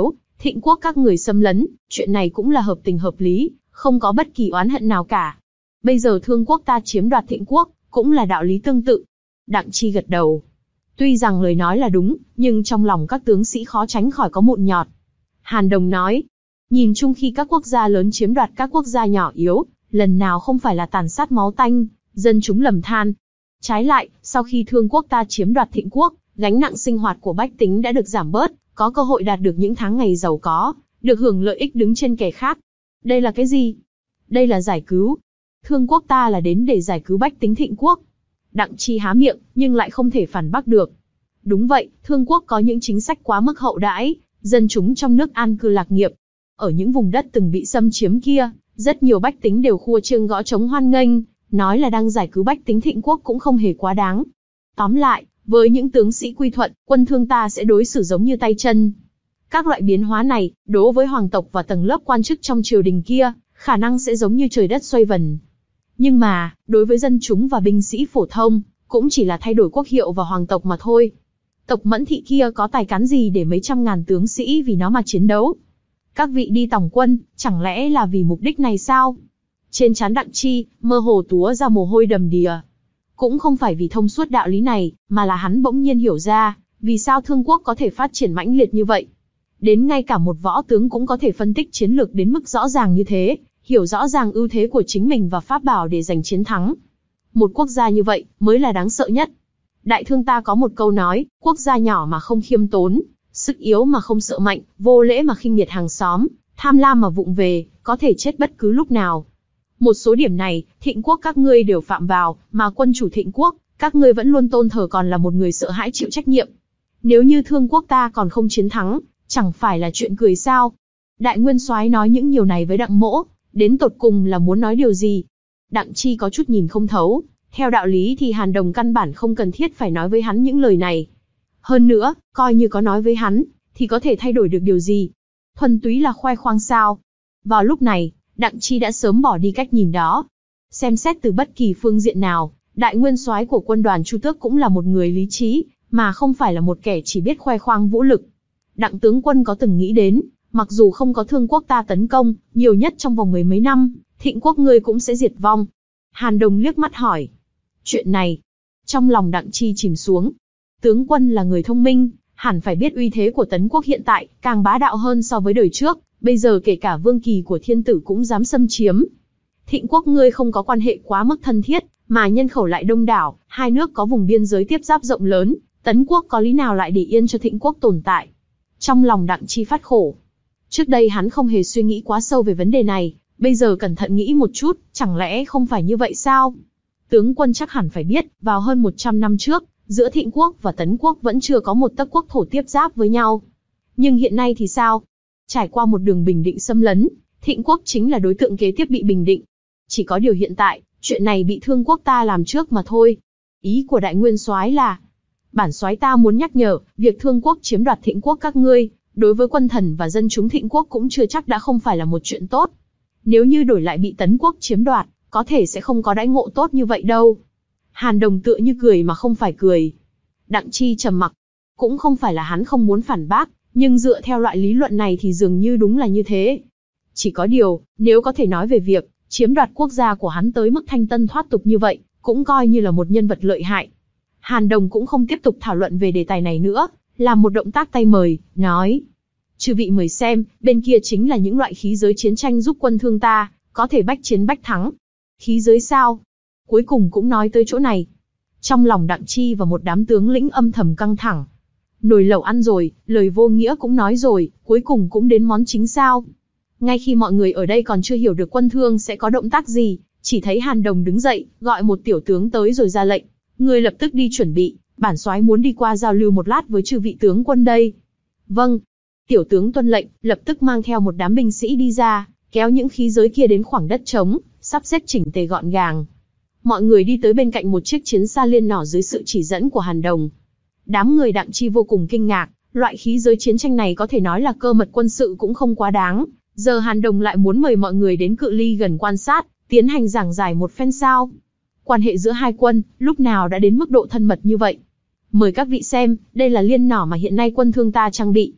S2: Thịnh quốc các người xâm lấn, chuyện này cũng là hợp tình hợp lý, không có bất kỳ oán hận nào cả. Bây giờ Thương quốc ta chiếm đoạt Thịnh quốc, cũng là đạo lý tương tự. Đặng Chi gật đầu. Tuy rằng lời nói là đúng, nhưng trong lòng các tướng sĩ khó tránh khỏi có mụn nhọt. Hàn Đồng nói, nhìn chung khi các quốc gia lớn chiếm đoạt các quốc gia nhỏ yếu, lần nào không phải là tàn sát máu tanh, dân chúng lầm than. Trái lại, sau khi Thương quốc ta chiếm đoạt Thịnh quốc, gánh nặng sinh hoạt của bách tính đã được giảm bớt, có cơ hội đạt được những tháng ngày giàu có, được hưởng lợi ích đứng trên kẻ khác. Đây là cái gì? Đây là giải cứu. Thương quốc ta là đến để giải cứu bách tính Thịnh quốc. Đặng Chi há miệng, nhưng lại không thể phản bác được. Đúng vậy, Thương quốc có những chính sách quá mức hậu đãi, dân chúng trong nước an cư lạc nghiệp. Ở những vùng đất từng bị xâm chiếm kia, rất nhiều bách tính đều khua chiêng gõ trống hoan nghênh, nói là đang giải cứu bách tính Thịnh quốc cũng không hề quá đáng. Tóm lại, với những tướng sĩ quy thuận, quân Thương ta sẽ đối xử giống như tay chân. Các loại biến hóa này, đối với hoàng tộc và tầng lớp quan chức trong triều đình kia, khả năng sẽ giống như trời đất xoay vần. Nhưng mà, đối với dân chúng và binh sĩ phổ thông, cũng chỉ là thay đổi quốc hiệu và hoàng tộc mà thôi. Tộc Mẫn Thị kia có tài cán gì để mấy trăm ngàn tướng sĩ vì nó mà chiến đấu? Các vị đi tòng quân, chẳng lẽ là vì mục đích này sao? Trên trán Đặng Chi, mơ hồ túa ra mồ hôi đầm đìa. Cũng không phải vì thông suốt đạo lý này, mà là hắn bỗng nhiên hiểu ra, vì sao Thương quốc có thể phát triển mãnh liệt như vậy. Đến ngay cả một võ tướng cũng có thể phân tích chiến lược đến mức rõ ràng như thế, hiểu rõ ràng ưu thế của chính mình và pháp bảo để giành chiến thắng. Một quốc gia như vậy, mới là đáng sợ nhất. Đại Thương ta có một câu nói, quốc gia nhỏ mà không khiêm tốn, sức yếu mà không sợ mạnh, vô lễ mà khinh miệt hàng xóm, tham lam mà vụng về, có thể chết bất cứ lúc nào. Một số điểm này, Thịnh quốc các ngươi đều phạm vào, mà quân chủ Thịnh quốc, các ngươi vẫn luôn tôn thờ còn là một người sợ hãi chịu trách nhiệm. Nếu như Thương quốc ta còn không chiến thắng, chẳng phải là chuyện cười sao? Đại Nguyên Soái nói những điều này với Đặng Mỗ, đến tột cùng là muốn nói điều gì? Đặng Chi có chút nhìn không thấu, theo đạo lý thì Hàn Đồng căn bản không cần thiết phải nói với hắn những lời này. Hơn nữa, coi như có nói với hắn, thì có thể thay đổi được điều gì? Thuần túy là khoe khoang sao? Vào lúc này, Đặng Chi đã sớm bỏ đi cách nhìn đó. Xem xét từ bất kỳ phương diện nào, Đại Nguyên Soái của quân đoàn Chu Tước cũng là một người lý trí, mà không phải là một kẻ chỉ biết khoe khoang vũ lực. Đặng tướng quân có từng nghĩ đến, mặc dù không có Thương quốc ta tấn công, nhiều nhất trong vòng mười mấy năm, Thịnh quốc ngươi cũng sẽ diệt vong. Hàn Đồng liếc mắt hỏi. Chuyện này, trong lòng Đặng Chi chìm xuống. Tướng quân là người thông minh, hẳn phải biết uy thế của Tấn quốc hiện tại, càng bá đạo hơn so với đời trước, bây giờ kể cả vương kỳ của thiên tử cũng dám xâm chiếm. Thịnh quốc ngươi không có quan hệ quá mức thân thiết, mà nhân khẩu lại đông đảo, hai nước có vùng biên giới tiếp giáp rộng lớn, Tấn quốc có lý nào lại để yên cho Thịnh quốc tồn tại? Trong lòng Đặng Chi phát khổ. Trước đây hắn không hề suy nghĩ quá sâu về vấn đề này, bây giờ cẩn thận nghĩ một chút, chẳng lẽ không phải như vậy sao? Tướng quân chắc hẳn phải biết, vào hơn một trăm năm trước, giữa Thịnh quốc và Tấn quốc vẫn chưa có một tấc quốc thổ tiếp giáp với nhau. Nhưng hiện nay thì sao? Trải qua một đường bình định xâm lấn, Thịnh quốc chính là đối tượng kế tiếp bị bình định. Chỉ có điều hiện tại, chuyện này bị Thương quốc ta làm trước mà thôi. Ý của Đại Nguyên Soái là, bản soái ta muốn nhắc nhở, việc Thương quốc chiếm đoạt Thịnh quốc các ngươi, đối với quân thần và dân chúng Thịnh quốc cũng chưa chắc đã không phải là một chuyện tốt. Nếu như đổi lại bị Tấn quốc chiếm đoạt, có thể sẽ không có đãi ngộ tốt như vậy đâu. Hàn Đồng tựa như cười mà không phải cười. Đặng Chi trầm mặc. Cũng không phải là hắn không muốn phản bác, nhưng dựa theo loại lý luận này thì dường như đúng là như thế. Chỉ có điều, nếu có thể nói về việc chiếm đoạt quốc gia của hắn tới mức thanh tân thoát tục như vậy, cũng coi như là một nhân vật lợi hại. Hàn Đồng cũng không tiếp tục thảo luận về đề tài này nữa, làm một động tác tay mời, nói. Chư vị mời xem, bên kia chính là những loại khí giới chiến tranh giúp quân Thương ta, có thể bách chiến bách thắng. Khí giới sao? Cuối cùng cũng nói tới chỗ này. Trong lòng Đặng Chi và một đám tướng lĩnh âm thầm căng thẳng. Nồi lẩu ăn rồi, lời vô nghĩa cũng nói rồi, cuối cùng cũng đến món chính sao. Ngay khi mọi người ở đây còn chưa hiểu được quân Thương sẽ có động tác gì, chỉ thấy Hàn Đồng đứng dậy, gọi một tiểu tướng tới rồi ra lệnh. Người lập tức đi chuẩn bị, bản soái muốn đi qua giao lưu một lát với chư vị tướng quân đây. Vâng. Tiểu tướng tuân lệnh, lập tức mang theo một đám binh sĩ đi ra, kéo những khí giới kia đến khoảng đất trống, sắp xếp chỉnh tề gọn gàng. Mọi người đi tới bên cạnh một chiếc chiến xa liên nỏ dưới sự chỉ dẫn của Hàn Đồng. Đám người Đặng Chi vô cùng kinh ngạc, loại khí giới chiến tranh này có thể nói là cơ mật quân sự cũng không quá đáng. Giờ Hàn Đồng lại muốn mời mọi người đến cự ly gần quan sát, tiến hành giảng giải một phen sao. Quan hệ giữa hai quân, lúc nào đã đến mức độ thân mật như vậy? Mời các vị xem, đây là liên nỏ mà hiện nay quân Thương ta trang bị.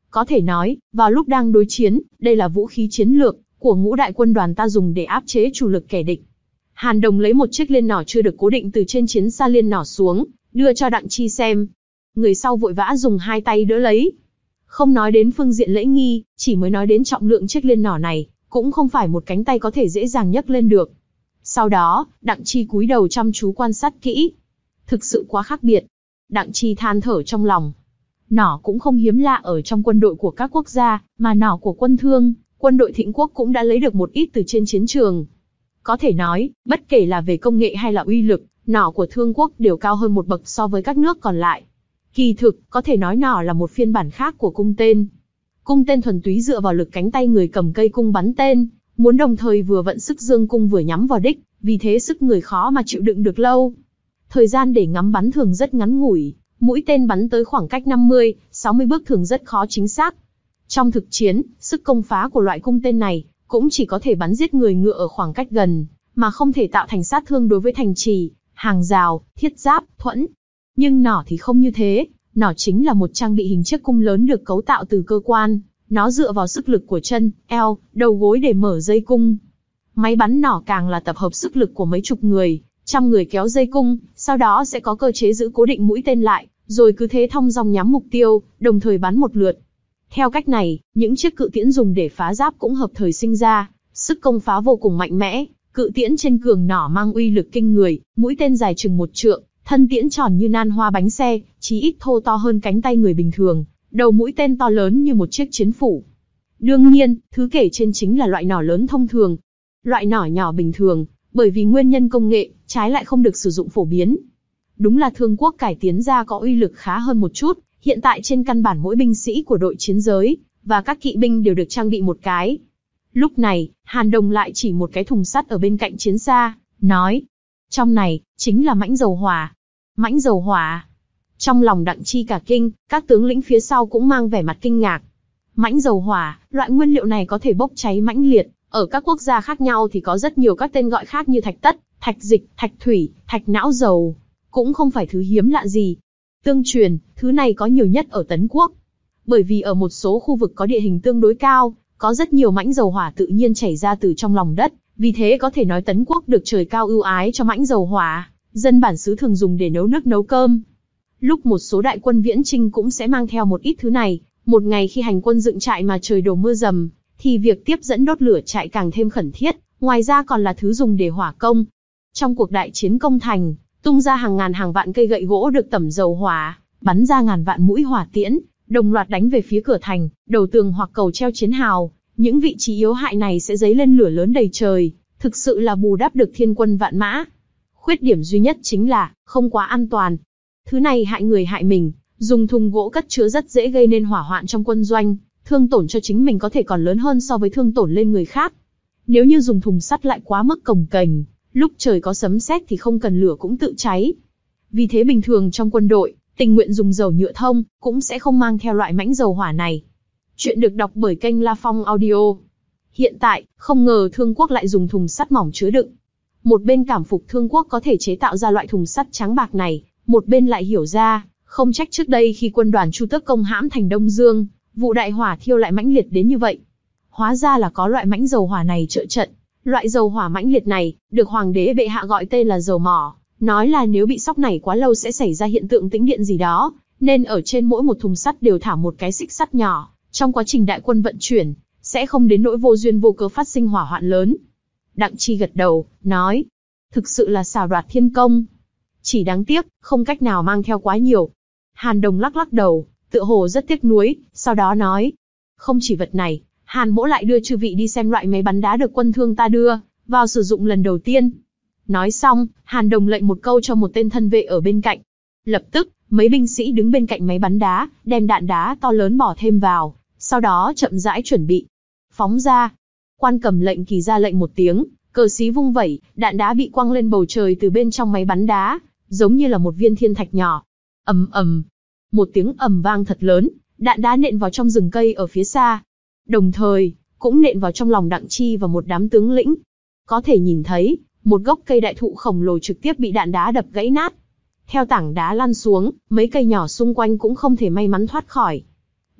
S2: Có thể nói, vào lúc đang đối chiến, đây là vũ khí chiến lược của ngũ đại quân đoàn ta dùng để áp chế chủ lực kẻ địch. Hàn Đồng lấy một chiếc liên nỏ chưa được cố định từ trên chiến xa liên nỏ xuống, đưa cho Đặng Chi xem. Người sau vội vã dùng hai tay đỡ lấy. Không nói đến phương diện lễ nghi, chỉ mới nói đến trọng lượng chiếc liên nỏ này, cũng không phải một cánh tay có thể dễ dàng nhấc lên được. Sau đó, Đặng Chi cúi đầu chăm chú quan sát kỹ. Thực sự quá khác biệt. Đặng Chi than thở trong lòng. Nỏ cũng không hiếm lạ ở trong quân đội của các quốc gia, mà nỏ của quân Thương, quân đội Thịnh Quốc cũng đã lấy được một ít từ trên chiến trường. Có thể nói, bất kể là về công nghệ hay là uy lực, nỏ của Thương Quốc đều cao hơn một bậc so với các nước còn lại. Kỳ thực, có thể nói nỏ là một phiên bản khác của cung tên. Cung tên thuần túy dựa vào lực cánh tay người cầm cây cung bắn tên, muốn đồng thời vừa vận sức dương cung vừa nhắm vào đích, vì thế sức người khó mà chịu đựng được lâu. Thời gian để ngắm bắn thường rất ngắn ngủi, mũi tên bắn tới khoảng cách năm mươi, sáu mươi bước thường rất khó chính xác. Trong thực chiến, sức công phá của loại cung tên này cũng chỉ có thể bắn giết người ngựa ở khoảng cách gần, mà không thể tạo thành sát thương đối với thành trì, hàng rào, thiết giáp, thuẫn. Nhưng nỏ thì không như thế, nỏ chính là một trang bị hình chiếc cung lớn được cấu tạo từ cơ quan, nó dựa vào sức lực của chân, eo, đầu gối để mở dây cung. Máy bắn nỏ càng là tập hợp sức lực của mấy chục người, trăm người kéo dây cung, sau đó sẽ có cơ chế giữ cố định mũi tên lại, rồi cứ thế thong dong nhắm mục tiêu, đồng thời bắn một lượt. Theo cách này, những chiếc cự tiễn dùng để phá giáp cũng hợp thời sinh ra, sức công phá vô cùng mạnh mẽ. Cự tiễn trên cường nỏ mang uy lực kinh người, mũi tên dài chừng một trượng, thân tiễn tròn như nan hoa bánh xe, chí ít thô to hơn cánh tay người bình thường, đầu mũi tên to lớn như một chiếc chiến phủ. Đương nhiên, thứ kể trên chính là loại nỏ lớn thông thường. Loại nỏ nhỏ bình thường, bởi vì nguyên nhân công nghệ, trái lại không được sử dụng phổ biến. Đúng là Thương Quốc cải tiến ra có uy lực khá hơn một chút, hiện tại trên căn bản mỗi binh sĩ của đội chiến giới, và các kỵ binh đều được trang bị một cái. Lúc này, Hàn Đồng lại chỉ một cái thùng sắt ở bên cạnh chiến xa, nói. Trong này, chính là mãnh dầu hỏa. Mãnh dầu hỏa. Trong lòng Đặng Chi cả kinh, các tướng lĩnh phía sau cũng mang vẻ mặt kinh ngạc. Mãnh dầu hỏa, loại nguyên liệu này có thể bốc cháy mãnh liệt, ở các quốc gia khác nhau thì có rất nhiều các tên gọi khác như thạch tất, thạch dịch, thạch thủy, thạch não dầu. Cũng không phải thứ hiếm lạ gì. Tương truyền, thứ này có nhiều nhất ở Tấn Quốc. Bởi vì ở một số khu vực có địa hình tương đối cao, có rất nhiều mãnh dầu hỏa tự nhiên chảy ra từ trong lòng đất, vì thế có thể nói Tấn Quốc được trời cao ưu ái cho mãnh dầu hỏa, dân bản xứ thường dùng để nấu nước nấu cơm. Lúc một số đại quân viễn chinh cũng sẽ mang theo một ít thứ này, một ngày khi hành quân dựng trại mà trời đổ mưa rầm, thì việc tiếp dẫn đốt lửa trại càng thêm khẩn thiết, ngoài ra còn là thứ dùng để hỏa công. Trong cuộc đại chiến công thành, tung ra hàng ngàn hàng vạn cây gậy gỗ được tẩm dầu hỏa, bắn ra ngàn vạn mũi hỏa tiễn, đồng loạt đánh về phía cửa thành, đầu tường hoặc cầu treo chiến hào. Những vị trí yếu hại này sẽ dấy lên lửa lớn đầy trời, thực sự là bù đắp được thiên quân vạn mã. Khuyết điểm duy nhất chính là, không quá an toàn. Thứ này hại người hại mình, dùng thùng gỗ cất chứa rất dễ gây nên hỏa hoạn trong quân doanh, thương tổn cho chính mình có thể còn lớn hơn so với thương tổn lên người khác. Nếu như dùng thùng sắt lại quá mức cồng kềnh, lúc trời có sấm sét thì không cần lửa cũng tự cháy. Vì thế bình thường trong quân đội, tình nguyện dùng dầu nhựa thông, cũng sẽ không mang theo loại mãnh dầu hỏa này. Chuyện được đọc bởi kênh La Phong Audio. Hiện tại, không ngờ Thương Quốc lại dùng thùng sắt mỏng chứa đựng. Một bên cảm phục Thương Quốc có thể chế tạo ra loại thùng sắt trắng bạc này, một bên lại hiểu ra, không trách trước đây khi quân đoàn Chu Tước công hãm thành Đông Dương, vụ đại hỏa thiêu lại mãnh liệt đến như vậy. Hóa ra là có loại mãnh dầu hỏa này trợ trận. Loại dầu hỏa mãnh liệt này, được Hoàng đế bệ hạ gọi tên là dầu mỏ, nói là nếu bị sóc nảy quá lâu sẽ xảy ra hiện tượng tĩnh điện gì đó, nên ở trên mỗi một thùng sắt đều thả một cái xích sắt nhỏ. Trong quá trình đại quân vận chuyển, sẽ không đến nỗi vô duyên vô cớ phát sinh hỏa hoạn lớn. Đặng Chi gật đầu, nói, thực sự là xảo đoạt thiên công. Chỉ đáng tiếc, không cách nào mang theo quá nhiều. Hàn Đồng lắc lắc đầu, tựa hồ rất tiếc nuối, sau đó nói, không chỉ vật này, Hàn mỗ lại đưa chư vị đi xem loại máy bắn đá được quân Thương ta đưa vào sử dụng lần đầu tiên. Nói xong, Hàn Đồng lệnh một câu cho một tên thân vệ ở bên cạnh. Lập tức, mấy binh sĩ đứng bên cạnh máy bắn đá, đem đạn đá to lớn bỏ thêm vào, sau đó chậm rãi chuẩn bị. Phóng ra. Quan cầm lệnh kỳ ra lệnh một tiếng, cờ xí vung vẩy, đạn đá bị quăng lên bầu trời từ bên trong máy bắn đá, giống như là một viên thiên thạch nhỏ. Ầm ầm. Một tiếng ầm vang thật lớn, đạn đá nện vào trong rừng cây ở phía xa. Đồng thời, cũng nện vào trong lòng Đặng Chi và một đám tướng lĩnh. Có thể nhìn thấy, một gốc cây đại thụ khổng lồ trực tiếp bị đạn đá đập gãy nát. Theo tảng đá lăn xuống, mấy cây nhỏ xung quanh cũng không thể may mắn thoát khỏi.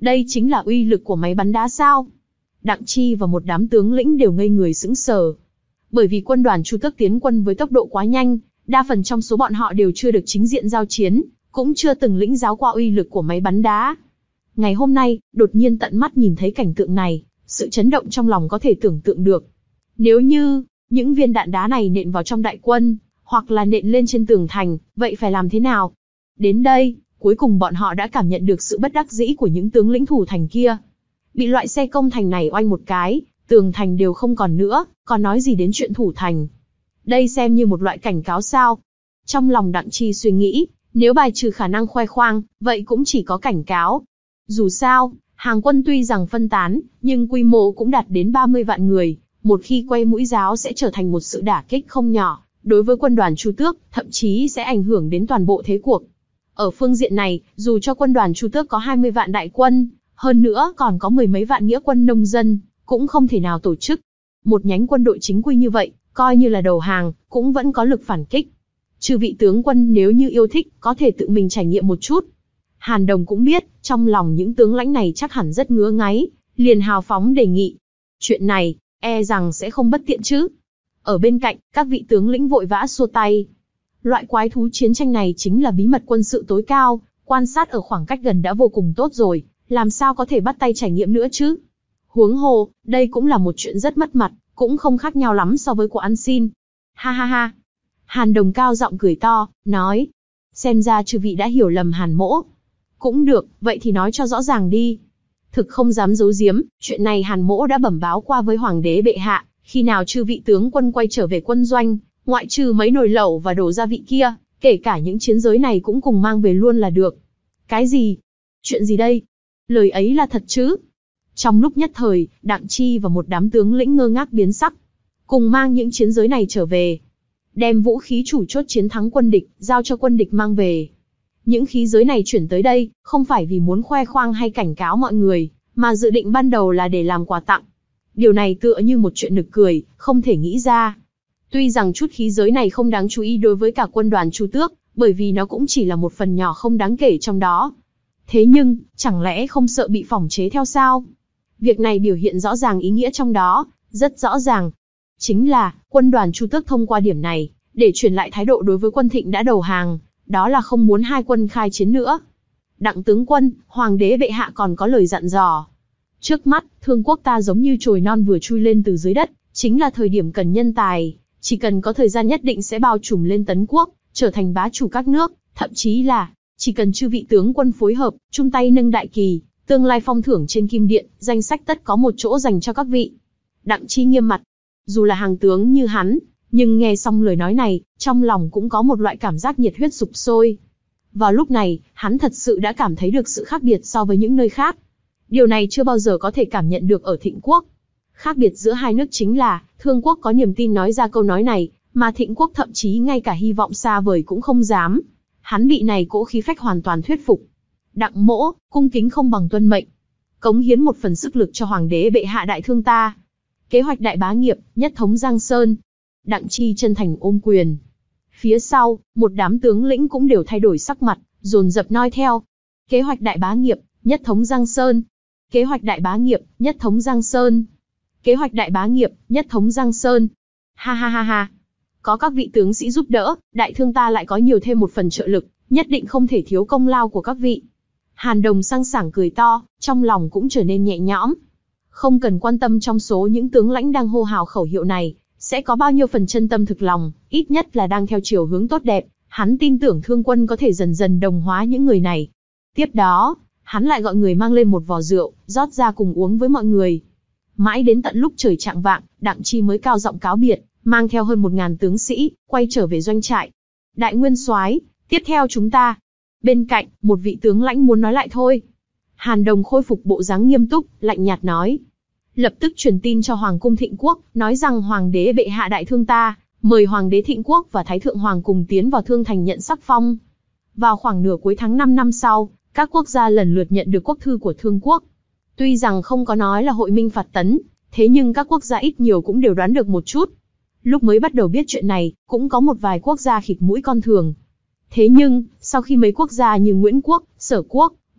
S2: Đây chính là uy lực của máy bắn đá sao? Đặng Chi và một đám tướng lĩnh đều ngây người sững sờ. Bởi vì quân đoàn Chu Tước tiến quân với tốc độ quá nhanh, đa phần trong số bọn họ đều chưa được chính diện giao chiến, cũng chưa từng lĩnh giáo qua uy lực của máy bắn đá. Ngày hôm nay, đột nhiên tận mắt nhìn thấy cảnh tượng này, sự chấn động trong lòng có thể tưởng tượng được. Nếu như những viên đạn đá này nện vào trong đại quân, hoặc là nện lên trên tường thành, vậy phải làm thế nào? Đến đây, cuối cùng bọn họ đã cảm nhận được sự bất đắc dĩ của những tướng lĩnh thủ thành kia. Bị loại xe công thành này oanh một cái, tường thành đều không còn nữa, còn nói gì đến chuyện thủ thành. Đây xem như một loại cảnh cáo sao? Trong lòng Đặng Chi suy nghĩ, nếu bài trừ khả năng khoe khoang, vậy cũng chỉ có cảnh cáo. Dù sao, hàng quân tuy rằng phân tán, nhưng quy mô cũng đạt đến ba mươi vạn người, một khi quay mũi giáo sẽ trở thành một sự đả kích không nhỏ, đối với quân đoàn Chu Tước, thậm chí sẽ ảnh hưởng đến toàn bộ thế cuộc. Ở phương diện này, dù cho quân đoàn Chu Tước có hai mươi vạn đại quân, hơn nữa còn có mười mấy vạn nghĩa quân nông dân, cũng không thể nào tổ chức một nhánh quân đội chính quy như vậy, coi như là đầu hàng, cũng vẫn có lực phản kích. Chư vị tướng quân nếu như yêu thích, có thể tự mình trải nghiệm một chút. Hàn Đồng cũng biết, trong lòng những tướng lãnh này chắc hẳn rất ngứa ngáy, liền hào phóng đề nghị. Chuyện này, e rằng sẽ không bất tiện chứ. Ở bên cạnh, các vị tướng lĩnh vội vã xua tay. Loại quái thú chiến tranh này chính là bí mật quân sự tối cao, quan sát ở khoảng cách gần đã vô cùng tốt rồi, làm sao có thể bắt tay trải nghiệm nữa chứ? Huống hồ, đây cũng là một chuyện rất mất mặt, cũng không khác nhau lắm so với của ăn xin. Ha ha ha. Hàn Đồng cao giọng cười to, nói. Xem ra chư vị đã hiểu lầm Hàn Mỗ. Cũng được, vậy thì nói cho rõ ràng đi. Thực không dám giấu giếm, chuyện này Hàn Mỗ đã bẩm báo qua với Hoàng đế bệ hạ, khi nào chư vị tướng quân quay trở về quân doanh, ngoại trừ mấy nồi lẩu và đồ gia vị kia, kể cả những chiến giới này cũng cùng mang về luôn là được. Cái gì? Chuyện gì đây? Lời ấy là thật chứ? Trong lúc nhất thời, Đặng Chi và một đám tướng lĩnh ngơ ngác biến sắc, cùng mang những chiến giới này trở về, đem vũ khí chủ chốt chiến thắng quân địch, giao cho quân địch mang về. Những khí giới này chuyển tới đây, không phải vì muốn khoe khoang hay cảnh cáo mọi người, mà dự định ban đầu là để làm quà tặng. Điều này tựa như một chuyện nực cười, không thể nghĩ ra. Tuy rằng chút khí giới này không đáng chú ý đối với cả quân đoàn Chu Tước, bởi vì nó cũng chỉ là một phần nhỏ không đáng kể trong đó. Thế nhưng, chẳng lẽ không sợ bị phỏng chế theo sao? Việc này biểu hiện rõ ràng ý nghĩa trong đó, rất rõ ràng. Chính là, quân đoàn Chu Tước thông qua điểm này, để truyền lại thái độ đối với quân Thịnh đã đầu hàng, đó là không muốn hai quân khai chiến nữa. Đặng tướng quân, Hoàng đế bệ hạ còn có lời dặn dò. Trước mắt, Thương quốc ta giống như chồi non vừa chui lên từ dưới đất, chính là thời điểm cần nhân tài, chỉ cần có thời gian nhất định sẽ bao trùm lên Tấn quốc, trở thành bá chủ các nước, thậm chí là, chỉ cần chư vị tướng quân phối hợp, chung tay nâng đại kỳ, tương lai phong thưởng trên kim điện, danh sách tất có một chỗ dành cho các vị. Đặng Chi nghiêm mặt, dù là hàng tướng như hắn, nhưng nghe xong lời nói này, trong lòng cũng có một loại cảm giác nhiệt huyết sục sôi. Vào lúc này, hắn thật sự đã cảm thấy được sự khác biệt so với những nơi khác. Điều này chưa bao giờ có thể cảm nhận được ở Thịnh quốc. Khác biệt giữa hai nước chính là, Thương quốc có niềm tin nói ra câu nói này, mà Thịnh quốc thậm chí ngay cả hy vọng xa vời cũng không dám. Hắn bị này cỗ khí phách hoàn toàn thuyết phục. Đặng mỗ, cung kính không bằng tuân mệnh. Cống hiến một phần sức lực cho Hoàng đế bệ hạ đại thương ta. Kế hoạch đại bá nghiệp, nhất thống Giang Sơn. Đặng Chi chân thành ôm quyền. Phía sau, một đám tướng lĩnh cũng đều thay đổi sắc mặt, dồn dập noi theo. Kế hoạch đại bá nghiệp, nhất thống Giang Sơn. Kế hoạch đại bá nghiệp, nhất thống Giang Sơn. Kế hoạch đại bá nghiệp, nhất thống Giang Sơn. Ha ha ha ha. Có các vị tướng sĩ giúp đỡ, đại thương ta lại có nhiều thêm một phần trợ lực, nhất định không thể thiếu công lao của các vị. Hàn Đồng sang sảng cười to, trong lòng cũng trở nên nhẹ nhõm. Không cần quan tâm trong số những tướng lãnh đang hô hào khẩu hiệu này, sẽ có bao nhiêu phần chân tâm thực lòng, ít nhất là đang theo chiều hướng tốt đẹp, hắn tin tưởng Thương quân có thể dần dần đồng hóa những người này. Tiếp đó, hắn lại gọi người mang lên một vò rượu, rót ra cùng uống với mọi người. Mãi đến tận lúc trời chạng vạng, Đặng Chi mới cao giọng cáo biệt, mang theo hơn một ngàn tướng sĩ, quay trở về doanh trại. Đại nguyên soái, tiếp theo chúng ta. Bên cạnh, một vị tướng lãnh muốn nói lại thôi. Hàn Đồng khôi phục bộ dáng nghiêm túc, lạnh nhạt nói. Lập tức truyền tin cho Hoàng cung Thịnh quốc, nói rằng Hoàng đế bệ hạ đại thương ta, mời Hoàng đế Thịnh quốc và Thái thượng Hoàng cùng tiến vào Thương thành nhận sắc phong. Vào khoảng nửa cuối tháng năm năm sau, các quốc gia lần lượt nhận được quốc thư của Thương quốc. Tuy rằng không có nói là hội minh phạt tấn, thế nhưng các quốc gia ít nhiều cũng đều đoán được một chút. Lúc mới bắt đầu biết chuyện này, cũng có một vài quốc gia khịt mũi con thường. Thế nhưng, sau khi mấy quốc gia như Nguyễn quốc, Sở quốc,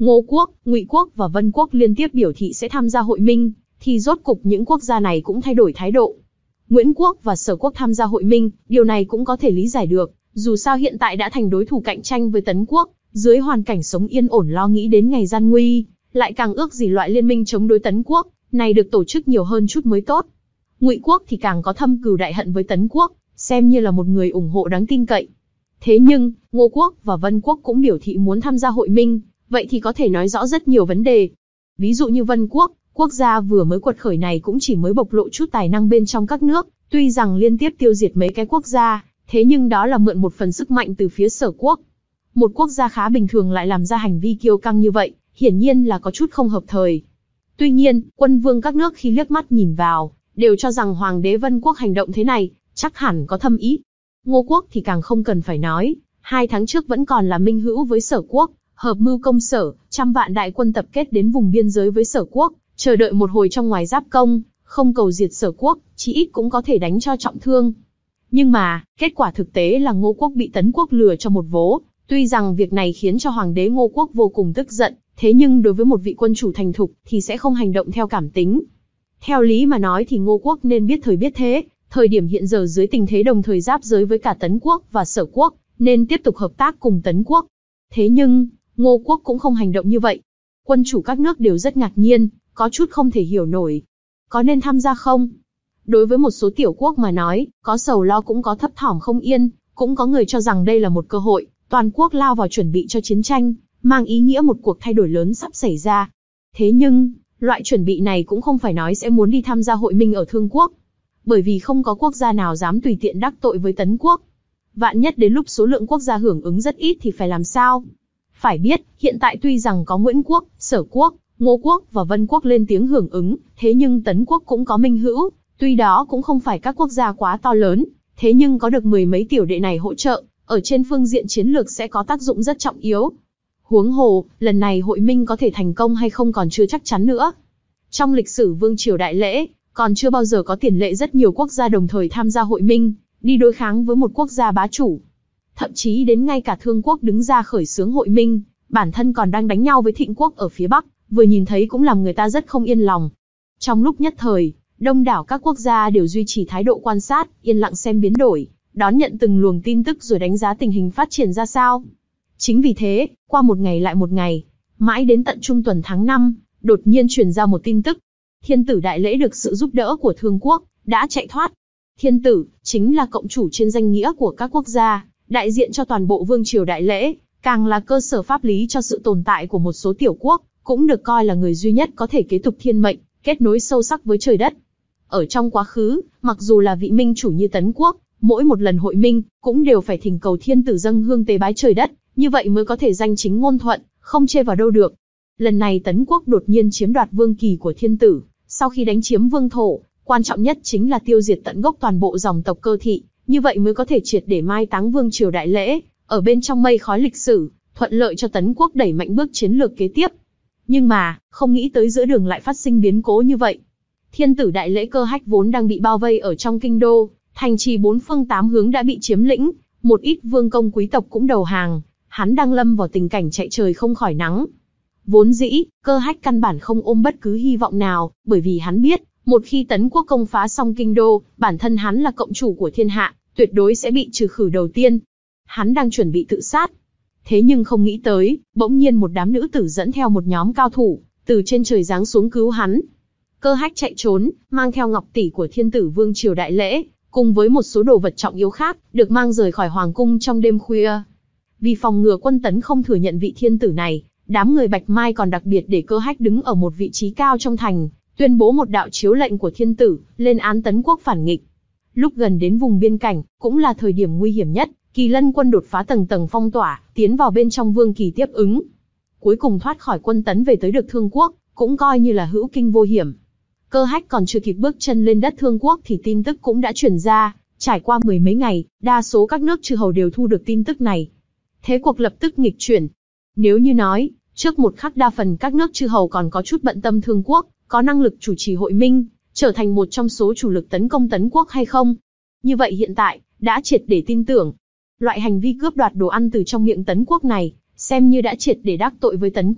S2: Ngô quốc, Ngụy quốc và Vân quốc liên tiếp biểu thị sẽ tham gia hội minh, thì rốt cục những quốc gia này cũng thay đổi thái độ. Nguyễn quốc và Sở quốc tham gia hội minh, điều này cũng có thể lý giải được, dù sao hiện tại đã thành đối thủ cạnh tranh với Tấn quốc, dưới hoàn cảnh sống yên ổn lo nghĩ đến ngày gian nguy, lại càng ước gì loại liên minh chống đối Tấn quốc này được tổ chức nhiều hơn chút mới tốt. Ngụy quốc thì càng có thâm cừu đại hận với Tấn quốc, xem như là một người ủng hộ đáng tin cậy. Thế nhưng, Ngô quốc và Vân quốc cũng biểu thị muốn tham gia hội minh, vậy thì có thể nói rõ rất nhiều vấn đề. Ví dụ như Vân quốc, quốc gia vừa mới quật khởi này cũng chỉ mới bộc lộ chút tài năng bên trong các nước, tuy rằng liên tiếp tiêu diệt mấy cái quốc gia, thế nhưng đó là mượn một phần sức mạnh từ phía Sở quốc. Một quốc gia khá bình thường lại làm ra hành vi kiêu căng như vậy, hiển nhiên là có chút không hợp thời. Tuy nhiên, quân vương các nước khi liếc mắt nhìn vào, đều cho rằng Hoàng đế Vân quốc hành động thế này, chắc hẳn có thâm ý. Ngô quốc thì càng không cần phải nói, hai tháng trước vẫn còn là minh hữu với Sở quốc, hợp mưu công Sở, trăm vạn đại quân tập kết đến vùng biên giới với Sở quốc, chờ đợi một hồi trong ngoài giáp công, không cầu diệt Sở quốc, chí ít cũng có thể đánh cho trọng thương. Nhưng mà, kết quả thực tế là Ngô quốc bị Tấn quốc lừa cho một vố, tuy rằng việc này khiến cho Hoàng đế Ngô quốc vô cùng tức giận, thế nhưng đối với một vị quân chủ thành thục thì sẽ không hành động theo cảm tính. Theo lý mà nói thì Ngô quốc nên biết thời biết thế, thời điểm hiện giờ dưới tình thế đồng thời giáp giới với cả Tấn quốc và Sở quốc, nên tiếp tục hợp tác cùng Tấn quốc. Thế nhưng, Ngô quốc cũng không hành động như vậy. Quân chủ các nước đều rất ngạc nhiên, có chút không thể hiểu nổi. Có nên tham gia không? Đối với một số tiểu quốc mà nói, có sầu lo cũng có thấp thỏm không yên, cũng có người cho rằng đây là một cơ hội, toàn quốc lao vào chuẩn bị cho chiến tranh, mang ý nghĩa một cuộc thay đổi lớn sắp xảy ra. Thế nhưng, loại chuẩn bị này cũng không phải nói sẽ muốn đi tham gia hội minh ở Thương quốc. Bởi vì không có quốc gia nào dám tùy tiện đắc tội với Tấn quốc. Vạn nhất đến lúc số lượng quốc gia hưởng ứng rất ít thì phải làm sao? Phải biết, hiện tại tuy rằng có Nguyễn quốc, Sở quốc, Ngô quốc và Vân quốc lên tiếng hưởng ứng, thế nhưng Tấn quốc cũng có minh hữu, tuy đó cũng không phải các quốc gia quá to lớn, thế nhưng có được mười mấy tiểu đệ này hỗ trợ, ở trên phương diện chiến lược sẽ có tác dụng rất trọng yếu. Huống hồ, lần này hội minh có thể thành công hay không còn chưa chắc chắn nữa. Trong lịch sử Vương triều Đại Lễ, còn chưa bao giờ có tiền lệ rất nhiều quốc gia đồng thời tham gia hội minh, đi đối kháng với một quốc gia bá chủ. Thậm chí đến ngay cả Thương quốc đứng ra khởi xướng hội minh, bản thân còn đang đánh nhau với Thịnh quốc ở phía Bắc, vừa nhìn thấy cũng làm người ta rất không yên lòng. Trong lúc nhất thời, đông đảo các quốc gia đều duy trì thái độ quan sát, yên lặng xem biến đổi, đón nhận từng luồng tin tức rồi đánh giá tình hình phát triển ra sao. Chính vì thế, qua một ngày lại một ngày, mãi đến tận trung tuần tháng năm, đột nhiên truyền ra một tin tức. Thiên tử Đại Lễ được sự giúp đỡ của Thương quốc, đã chạy thoát. Thiên tử, chính là cộng chủ trên danh nghĩa của các quốc gia, đại diện cho toàn bộ Vương triều Đại Lễ, càng là cơ sở pháp lý cho sự tồn tại của một số tiểu quốc, cũng được coi là người duy nhất có thể kế tục thiên mệnh, kết nối sâu sắc với trời đất. Ở trong quá khứ, mặc dù là vị minh chủ như Tấn quốc, mỗi một lần hội minh, cũng đều phải thỉnh cầu thiên tử dâng hương tế bái trời đất, như vậy mới có thể danh chính ngôn thuận, không chê vào đâu được. Lần này Tấn quốc đột nhiên chiếm đoạt vương kỳ của thiên tử, sau khi đánh chiếm vương thổ, quan trọng nhất chính là tiêu diệt tận gốc toàn bộ dòng tộc Cơ Thị, như vậy mới có thể triệt để mai táng Vương triều Đại Lễ, ở bên trong mây khói lịch sử, thuận lợi cho Tấn quốc đẩy mạnh bước chiến lược kế tiếp. Nhưng mà, không nghĩ tới giữa đường lại phát sinh biến cố như vậy. Thiên tử Đại Lễ Cơ Hách vốn đang bị bao vây ở trong kinh đô, thành trì bốn phương tám hướng đã bị chiếm lĩnh, một ít vương công quý tộc cũng đầu hàng, hắn đang lâm vào tình cảnh chạy trời không khỏi nắng. Vốn dĩ, Cơ Hách căn bản không ôm bất cứ hy vọng nào, bởi vì hắn biết, một khi Tấn quốc công phá xong kinh đô, bản thân hắn là cộng chủ của thiên hạ, tuyệt đối sẽ bị trừ khử đầu tiên. Hắn đang chuẩn bị tự sát. Thế nhưng không nghĩ tới, bỗng nhiên một đám nữ tử dẫn theo một nhóm cao thủ, từ trên trời giáng xuống cứu hắn. Cơ Hách chạy trốn, mang theo ngọc tỷ của thiên tử Vương triều Đại Lễ, cùng với một số đồ vật trọng yếu khác, được mang rời khỏi hoàng cung trong đêm khuya. Vì phòng ngừa quân Tấn không thừa nhận vị thiên tử này, đám người Bạch Mai còn đặc biệt để Cơ Hách đứng ở một vị trí cao trong thành, tuyên bố một đạo chiếu lệnh của thiên tử, lên án Tấn quốc phản nghịch. Lúc gần đến vùng biên cảnh, cũng là thời điểm nguy hiểm nhất, Kỳ Lân quân đột phá tầng tầng phong tỏa, tiến vào bên trong vương kỳ tiếp ứng. Cuối cùng thoát khỏi quân Tấn về tới được Thương quốc, cũng coi như là hữu kinh vô hiểm. Cơ Hách còn chưa kịp bước chân lên đất Thương quốc thì tin tức cũng đã truyền ra, trải qua mười mấy ngày, đa số các nước chư hầu đều thu được tin tức này. Thế cuộc lập tức nghịch chuyển. Nếu như nói, trước một khắc đa phần các nước chư hầu còn có chút bận tâm Thương quốc, có năng lực chủ trì hội minh, trở thành một trong số chủ lực tấn công Tấn quốc hay không. Như vậy hiện tại, đã triệt để tin tưởng. Loại hành vi cướp đoạt đồ ăn từ trong miệng Tấn quốc này, xem như đã triệt để đắc tội với Tấn quốc,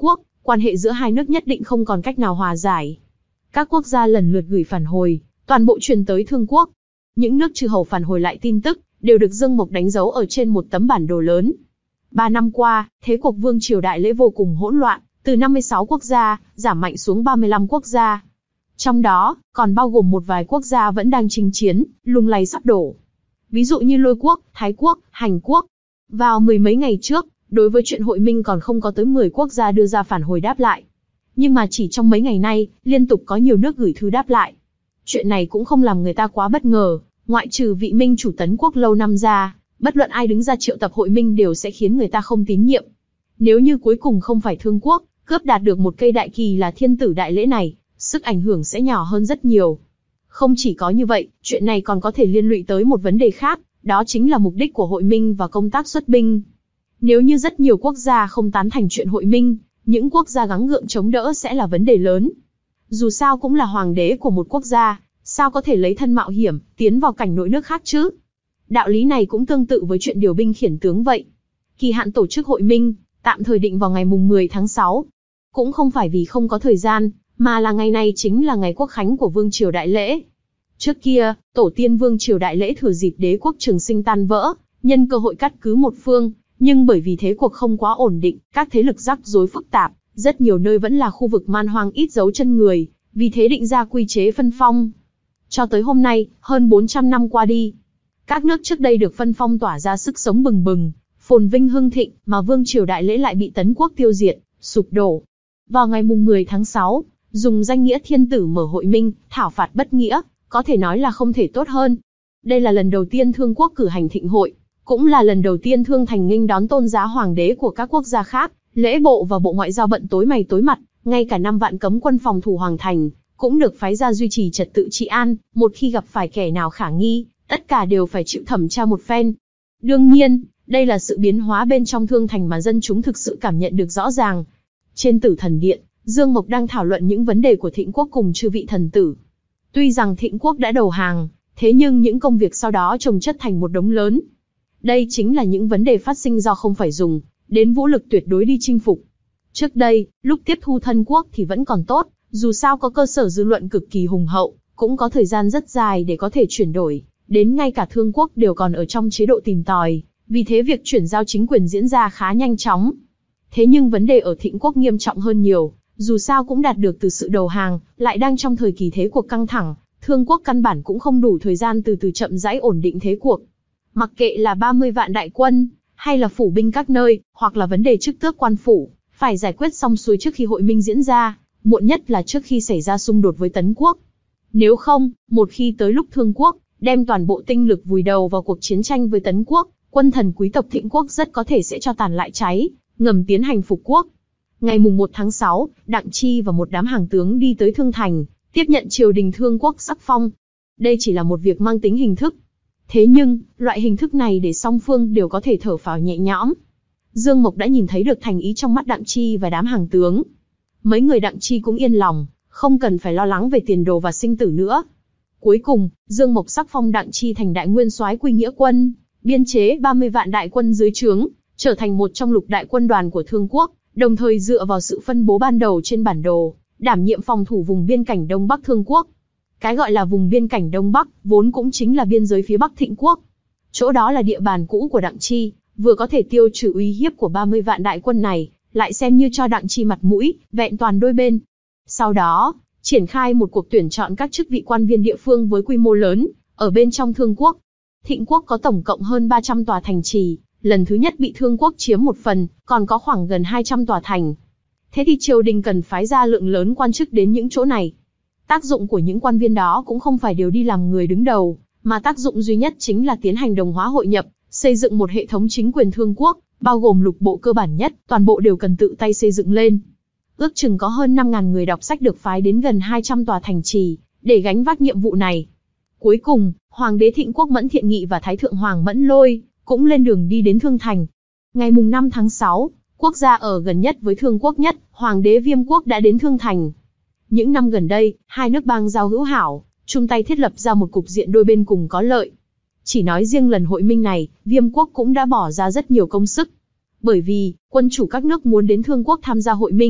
S2: quan hệ giữa hai nước nhất định không còn cách nào hòa giải. Các quốc gia lần lượt gửi phản hồi, toàn bộ truyền tới Thương Quốc. Những nước chư hầu phản hồi lại tin tức, đều được Dương Mộc đánh dấu ở trên một tấm bản đồ lớn. Ba năm qua, thế cuộc vương triều Đại Lễ vô cùng hỗn loạn, từ năm mươi sáu quốc gia, giảm mạnh xuống ba mươi lăm quốc gia. Trong đó, còn bao gồm một vài quốc gia vẫn đang chinh chiến, lung lay sắp đổ. Ví dụ như Lôi Quốc, Thái Quốc, Hành Quốc. Vào mười mấy ngày trước, đối với chuyện hội minh còn không có tới mười quốc gia đưa ra phản hồi đáp lại. Nhưng mà chỉ trong mấy ngày nay, liên tục có nhiều nước gửi thư đáp lại. Chuyện này cũng không làm người ta quá bất ngờ, ngoại trừ vị minh chủ Tấn Quốc lâu năm ra, bất luận ai đứng ra triệu tập hội minh đều sẽ khiến người ta không tín nhiệm. Nếu như cuối cùng không phải Thương Quốc, cướp đạt được một cây đại kỳ là Thiên Tử Đại Lễ này, sức ảnh hưởng sẽ nhỏ hơn rất nhiều. Không chỉ có như vậy, chuyện này còn có thể liên lụy tới một vấn đề khác, đó chính là mục đích của hội minh và công tác xuất binh. Nếu như rất nhiều quốc gia không tán thành chuyện hội minh, những quốc gia gắng gượng chống đỡ sẽ là vấn đề lớn. Dù sao cũng là hoàng đế của một quốc gia, sao có thể lấy thân mạo hiểm, tiến vào cảnh nội nước khác chứ? Đạo lý này cũng tương tự với chuyện điều binh khiển tướng vậy. Kỳ hạn tổ chức hội minh, tạm thời định vào ngày mùng mười tháng sáu. Cũng không phải vì không có thời gian, mà là ngày này chính là ngày quốc khánh của Vương triều Đại Lễ. Trước kia, tổ tiên Vương triều Đại Lễ thừa dịp đế quốc Trường Sinh tan vỡ, nhân cơ hội cắt cứ một phương, nhưng bởi vì thế cuộc không quá ổn định, các thế lực rắc rối phức tạp, rất nhiều nơi vẫn là khu vực man hoang ít dấu chân người, vì thế định ra quy chế phân phong. Cho tới hôm nay, hơn bốn trăm năm qua đi, các nước trước đây được phân phong tỏa ra sức sống bừng bừng, phồn vinh hưng thịnh, mà Vương triều Đại Lễ lại bị Tấn Quốc tiêu diệt, sụp đổ. Vào ngày mùng mười tháng sáu, dùng danh nghĩa thiên tử mở hội minh, thảo phạt bất nghĩa, có thể nói là không thể tốt hơn. Đây là lần đầu tiên Thương Quốc cử hành thịnh hội, cũng là lần đầu tiên Thương Thành nghênh đón tôn giá hoàng đế của các quốc gia khác, lễ bộ và bộ ngoại giao bận tối mày tối mặt, ngay cả năm vạn cấm quân phòng thủ hoàng thành, cũng được phái ra duy trì trật tự trị an, một khi gặp phải kẻ nào khả nghi, tất cả đều phải chịu thẩm tra một phen. Đương nhiên, đây là sự biến hóa bên trong Thương Thành mà dân chúng thực sự cảm nhận được rõ ràng. Trên Tử Thần Điện, Dương Mộc đang thảo luận những vấn đề của Thịnh Quốc cùng chư vị thần tử. Tuy rằng Thịnh Quốc đã đầu hàng, thế nhưng những công việc sau đó chồng chất thành một đống lớn. Đây chính là những vấn đề phát sinh do không phải dùng đến vũ lực tuyệt đối đi chinh phục. Trước đây, lúc tiếp thu thân quốc thì vẫn còn tốt, dù sao có cơ sở dư luận cực kỳ hùng hậu, cũng có thời gian rất dài để có thể chuyển đổi, đến ngay cả Thương Quốc đều còn ở trong chế độ tìm tòi, vì thế việc chuyển giao chính quyền diễn ra khá nhanh chóng. Thế nhưng vấn đề ở Thịnh Quốc nghiêm trọng hơn nhiều, dù sao cũng đạt được từ sự đầu hàng, lại đang trong thời kỳ thế cuộc căng thẳng, Thương Quốc căn bản cũng không đủ thời gian từ từ chậm rãi ổn định thế cuộc. Mặc kệ là ba mươi vạn đại quân, hay là phủ binh các nơi, hoặc là vấn đề chức tước quan phủ, phải giải quyết xong xuôi trước khi hội minh diễn ra, muộn nhất là trước khi xảy ra xung đột với Tấn Quốc. Nếu không, một khi tới lúc Thương Quốc đem toàn bộ tinh lực vùi đầu vào cuộc chiến tranh với Tấn Quốc, quân thần quý tộc Thịnh Quốc rất có thể sẽ cho tàn lại cháy, ngầm tiến hành phục quốc. Ngày mùng một tháng sáu, Đặng Chi và một đám hàng tướng đi tới Thương Thành, tiếp nhận triều đình Thương Quốc sắc phong. Đây chỉ là một việc mang tính hình thức. Thế nhưng, loại hình thức này để song phương đều có thể thở phào nhẹ nhõm. Dương Mộc đã nhìn thấy được thành ý trong mắt Đặng Chi và đám hàng tướng. Mấy người Đặng Chi cũng yên lòng, không cần phải lo lắng về tiền đồ và sinh tử nữa. Cuối cùng, Dương Mộc sắc phong Đặng Chi thành đại nguyên soái Quy Nghĩa quân, biên chế ba mươi vạn đại quân dưới trướng, trở thành một trong lục đại quân đoàn của Thương Quốc, đồng thời dựa vào sự phân bố ban đầu trên bản đồ, đảm nhiệm phòng thủ vùng biên cảnh Đông Bắc Thương Quốc. Cái gọi là vùng biên cảnh Đông Bắc, vốn cũng chính là biên giới phía Bắc Thịnh Quốc. Chỗ đó là địa bàn cũ của Đặng Chi, vừa có thể tiêu trừ uy hiếp của ba mươi vạn đại quân này, lại xem như cho Đặng Chi mặt mũi, vẹn toàn đôi bên. Sau đó, triển khai một cuộc tuyển chọn các chức vị quan viên địa phương với quy mô lớn, ở bên trong Thương Quốc. Thịnh Quốc có tổng cộng hơn ba trăm tòa thành trì, lần thứ nhất bị Thương Quốc chiếm một phần, còn có khoảng gần hai trăm tòa thành. Thế thì triều đình cần phái ra lượng lớn quan chức đến những chỗ này. Tác dụng của những quan viên đó cũng không phải đều đi làm người đứng đầu, mà tác dụng duy nhất chính là tiến hành đồng hóa hội nhập, xây dựng một hệ thống chính quyền Thương Quốc, bao gồm lục bộ cơ bản nhất, toàn bộ đều cần tự tay xây dựng lên. Ước chừng có hơn năm nghìn người đọc sách được phái đến gần hai trăm tòa thành trì, để gánh vác nhiệm vụ này. Cuối cùng, Hoàng đế Thịnh Quốc Mẫn Thiện Nghị và Thái thượng Hoàng Mẫn Lôi cũng lên đường đi đến Thương Thành. Ngày mùng năm tháng sáu, quốc gia ở gần nhất với Thương Quốc nhất, Hoàng đế Viêm Quốc đã đến Thương Thành. Những năm gần đây, hai nước bang giao hữu hảo, chung tay thiết lập ra một cục diện đôi bên cùng có lợi. Chỉ nói riêng lần hội minh này, Viêm Quốc cũng đã bỏ ra rất nhiều công sức. Bởi vì, quân chủ các nước muốn đến Thương Quốc tham gia hội minh,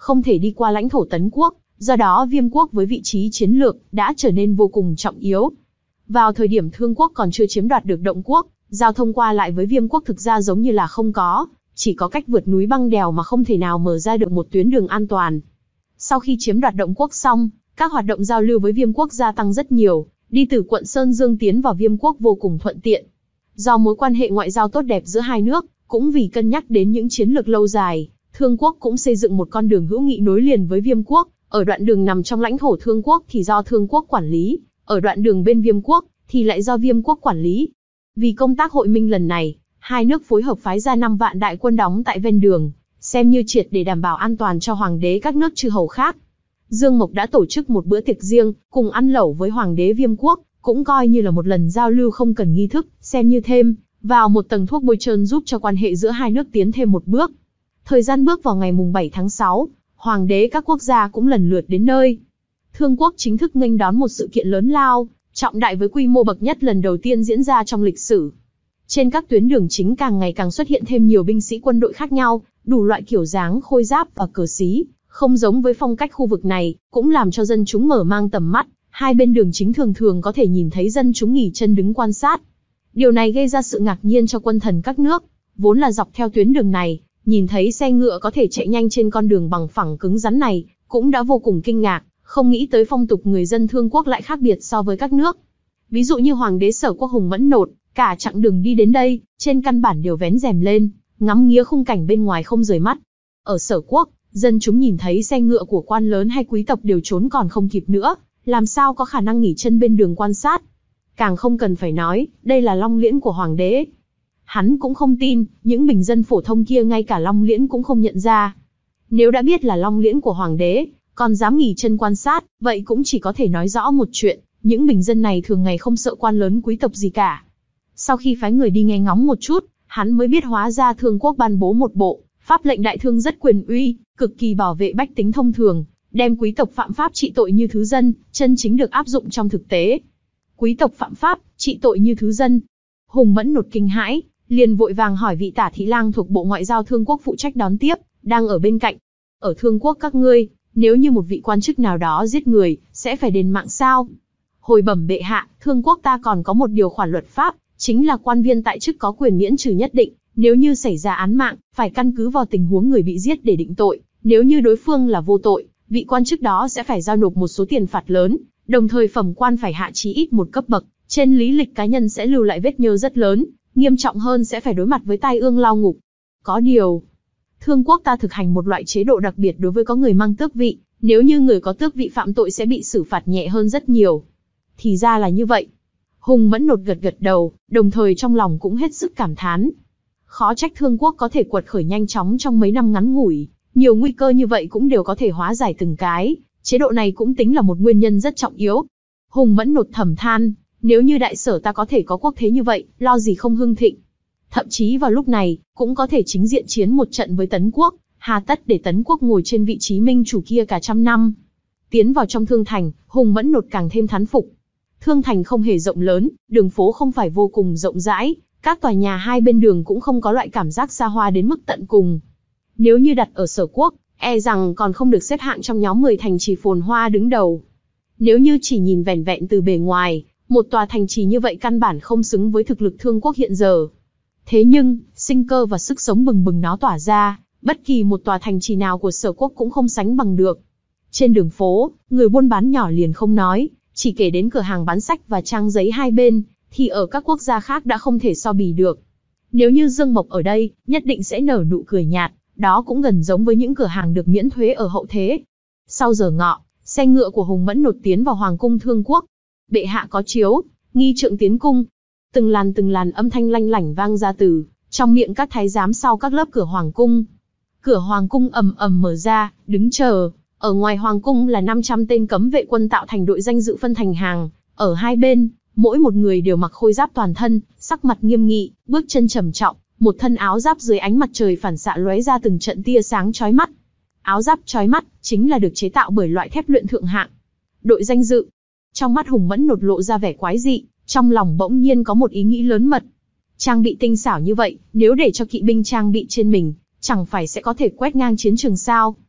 S2: không thể đi qua lãnh thổ Tấn quốc, do đó Viêm quốc với vị trí chiến lược đã trở nên vô cùng trọng yếu. Vào thời điểm Thương quốc còn chưa chiếm đoạt được Động quốc, giao thông qua lại với Viêm quốc thực ra giống như là không có, chỉ có cách vượt núi băng đèo mà không thể nào mở ra được một tuyến đường an toàn. Sau khi chiếm đoạt Động quốc xong, các hoạt động giao lưu với Viêm quốc gia tăng rất nhiều, đi từ quận Sơn Dương tiến vào Viêm quốc vô cùng thuận tiện. Do mối quan hệ ngoại giao tốt đẹp giữa hai nước, cũng vì cân nhắc đến những chiến lược lâu dài, Thương quốc cũng xây dựng một con đường hữu nghị nối liền với Viêm quốc, ở đoạn đường nằm trong lãnh thổ Thương quốc thì do Thương quốc quản lý, ở đoạn đường bên Viêm quốc thì lại do Viêm quốc quản lý. Vì công tác hội minh lần này, hai nước phối hợp phái ra năm vạn đại quân đóng tại ven đường, xem như triệt để đảm bảo an toàn cho hoàng đế các nước chư hầu khác. Dương Mộc đã tổ chức một bữa tiệc riêng, cùng ăn lẩu với hoàng đế Viêm quốc, cũng coi như là một lần giao lưu không cần nghi thức, xem như thêm vào một tầng thuốc bôi trơn giúp cho quan hệ giữa hai nước tiến thêm một bước. Thời gian bước vào ngày mùng bảy tháng sáu, hoàng đế các quốc gia cũng lần lượt đến nơi. Thương quốc chính thức nghênh đón một sự kiện lớn lao, trọng đại với quy mô bậc nhất lần đầu tiên diễn ra trong lịch sử. Trên các tuyến đường chính càng ngày càng xuất hiện thêm nhiều binh sĩ quân đội khác nhau, đủ loại kiểu dáng khôi giáp và cờ xí, không giống với phong cách khu vực này, cũng làm cho dân chúng mở mang tầm mắt. Hai bên đường chính thường thường có thể nhìn thấy dân chúng nghỉ chân đứng quan sát. Điều này gây ra sự ngạc nhiên cho quân thần các nước, vốn là dọc theo tuyến đường này, nhìn thấy xe ngựa có thể chạy nhanh trên con đường bằng phẳng cứng rắn này, cũng đã vô cùng kinh ngạc, không nghĩ tới phong tục người dân Thương quốc lại khác biệt so với các nước. Ví dụ như hoàng đế Sở quốc Hùng Mẫn Nột, cả chặng đường đi đến đây, trên căn bản đều vén rèm lên, ngắm nghía khung cảnh bên ngoài không rời mắt. Ở Sở quốc, dân chúng nhìn thấy xe ngựa của quan lớn hay quý tộc đều trốn còn không kịp nữa, làm sao có khả năng nghỉ chân bên đường quan sát. Càng không cần phải nói, đây là long liễn của hoàng đế. Hắn cũng không tin, những bình dân phổ thông kia ngay cả long liễn cũng không nhận ra. Nếu đã biết là long liễn của hoàng đế, còn dám nghỉ chân quan sát, vậy cũng chỉ có thể nói rõ một chuyện, những bình dân này thường ngày không sợ quan lớn quý tộc gì cả. Sau khi phái người đi nghe ngóng một chút, hắn mới biết hóa ra Thương quốc ban bố một bộ pháp lệnh đại thương rất quyền uy, cực kỳ bảo vệ bách tính thông thường, đem quý tộc phạm pháp trị tội như thứ dân, chân chính được áp dụng trong thực tế. Quý tộc phạm pháp, trị tội như thứ dân. Hùng Mẫn Nột kinh hãi, liền vội vàng hỏi vị tả thị lang thuộc Bộ Ngoại giao Thương quốc phụ trách đón tiếp, đang ở bên cạnh. Ở Thương quốc các ngươi, nếu như một vị quan chức nào đó giết người, sẽ phải đền mạng sao? Hồi bẩm bệ hạ, Thương quốc ta còn có một điều khoản luật pháp, chính là quan viên tại chức có quyền miễn trừ nhất định, nếu như xảy ra án mạng, phải căn cứ vào tình huống người bị giết để định tội, nếu như đối phương là vô tội, vị quan chức đó sẽ phải giao nộp một số tiền phạt lớn, đồng thời phẩm quan phải hạ chí ít một cấp bậc, trên lý lịch cá nhân sẽ lưu lại vết nhơ rất lớn, nghiêm trọng hơn sẽ phải đối mặt với tai ương lao ngục. Có điều, Thương quốc ta thực hành một loại chế độ đặc biệt đối với có người mang tước vị, nếu như người có tước vị phạm tội sẽ bị xử phạt nhẹ hơn rất nhiều. Thì ra là như vậy. Hùng Mẫn Nột gật gật đầu, đồng thời trong lòng cũng hết sức cảm thán. Khó trách Thương quốc có thể quật khởi nhanh chóng trong mấy năm ngắn ngủi, nhiều nguy cơ như vậy cũng đều có thể hóa giải từng cái, chế độ này cũng tính là một nguyên nhân rất trọng yếu. Hùng Mẫn Nột thầm than, nếu như đại sở ta có thể có quốc thế như vậy, lo gì không hưng thịnh. Thậm chí vào lúc này, cũng có thể chính diện chiến một trận với Tấn quốc, hà tất để Tấn quốc ngồi trên vị trí minh chủ kia cả trăm năm. Tiến vào trong Thương thành, Hùng Mẫn Nột càng thêm thán phục. Thương thành không hề rộng lớn, đường phố không phải vô cùng rộng rãi, các tòa nhà hai bên đường cũng không có loại cảm giác xa hoa đến mức tận cùng. Nếu như đặt ở Sở quốc, e rằng còn không được xếp hạng trong nhóm mười thành trì phồn hoa đứng đầu. Nếu như chỉ nhìn vẻn vẹn từ bề ngoài, một tòa thành trì như vậy căn bản không xứng với thực lực Thương quốc hiện giờ. Thế nhưng, sinh cơ và sức sống bừng bừng nó tỏa ra, bất kỳ một tòa thành trì nào của Sở quốc cũng không sánh bằng được. Trên đường phố, người buôn bán nhỏ liền không nói, chỉ kể đến cửa hàng bán sách và trang giấy hai bên, thì ở các quốc gia khác đã không thể so bì được. Nếu như Dương Mộc ở đây, nhất định sẽ nở nụ cười nhạt, đó cũng gần giống với những cửa hàng được miễn thuế ở hậu thế. Sau giờ ngọ, xe ngựa của Hùng Mẫn Nột tiến vào Hoàng cung Thương quốc. Bệ hạ có chiếu, nghi trượng tiến cung. Từng làn từng làn âm thanh lanh lảnh vang ra từ trong miệng các thái giám sau các lớp cửa Hoàng cung. Cửa Hoàng cung ầm ầm mở ra, đứng chờ. Ở ngoài Hoàng cung là năm trăm tên cấm vệ quân tạo thành đội danh dự phân thành hàng. Ở hai bên, mỗi một người đều mặc khôi giáp toàn thân, sắc mặt nghiêm nghị, bước chân trầm trọng, một thân áo giáp dưới ánh mặt trời phản xạ lóe ra từng trận tia sáng chói mắt. Áo giáp chói mắt chính là được chế tạo bởi loại thép luyện thượng hạng. Đội danh dự. Trong mắt Hùng Mẫn Nột lộ ra vẻ quái dị, trong lòng bỗng nhiên có một ý nghĩ lớn mật. Trang bị tinh xảo như vậy, nếu để cho kỵ binh trang bị trên mình, chẳng phải sẽ có thể quét ngang chiến trường sao?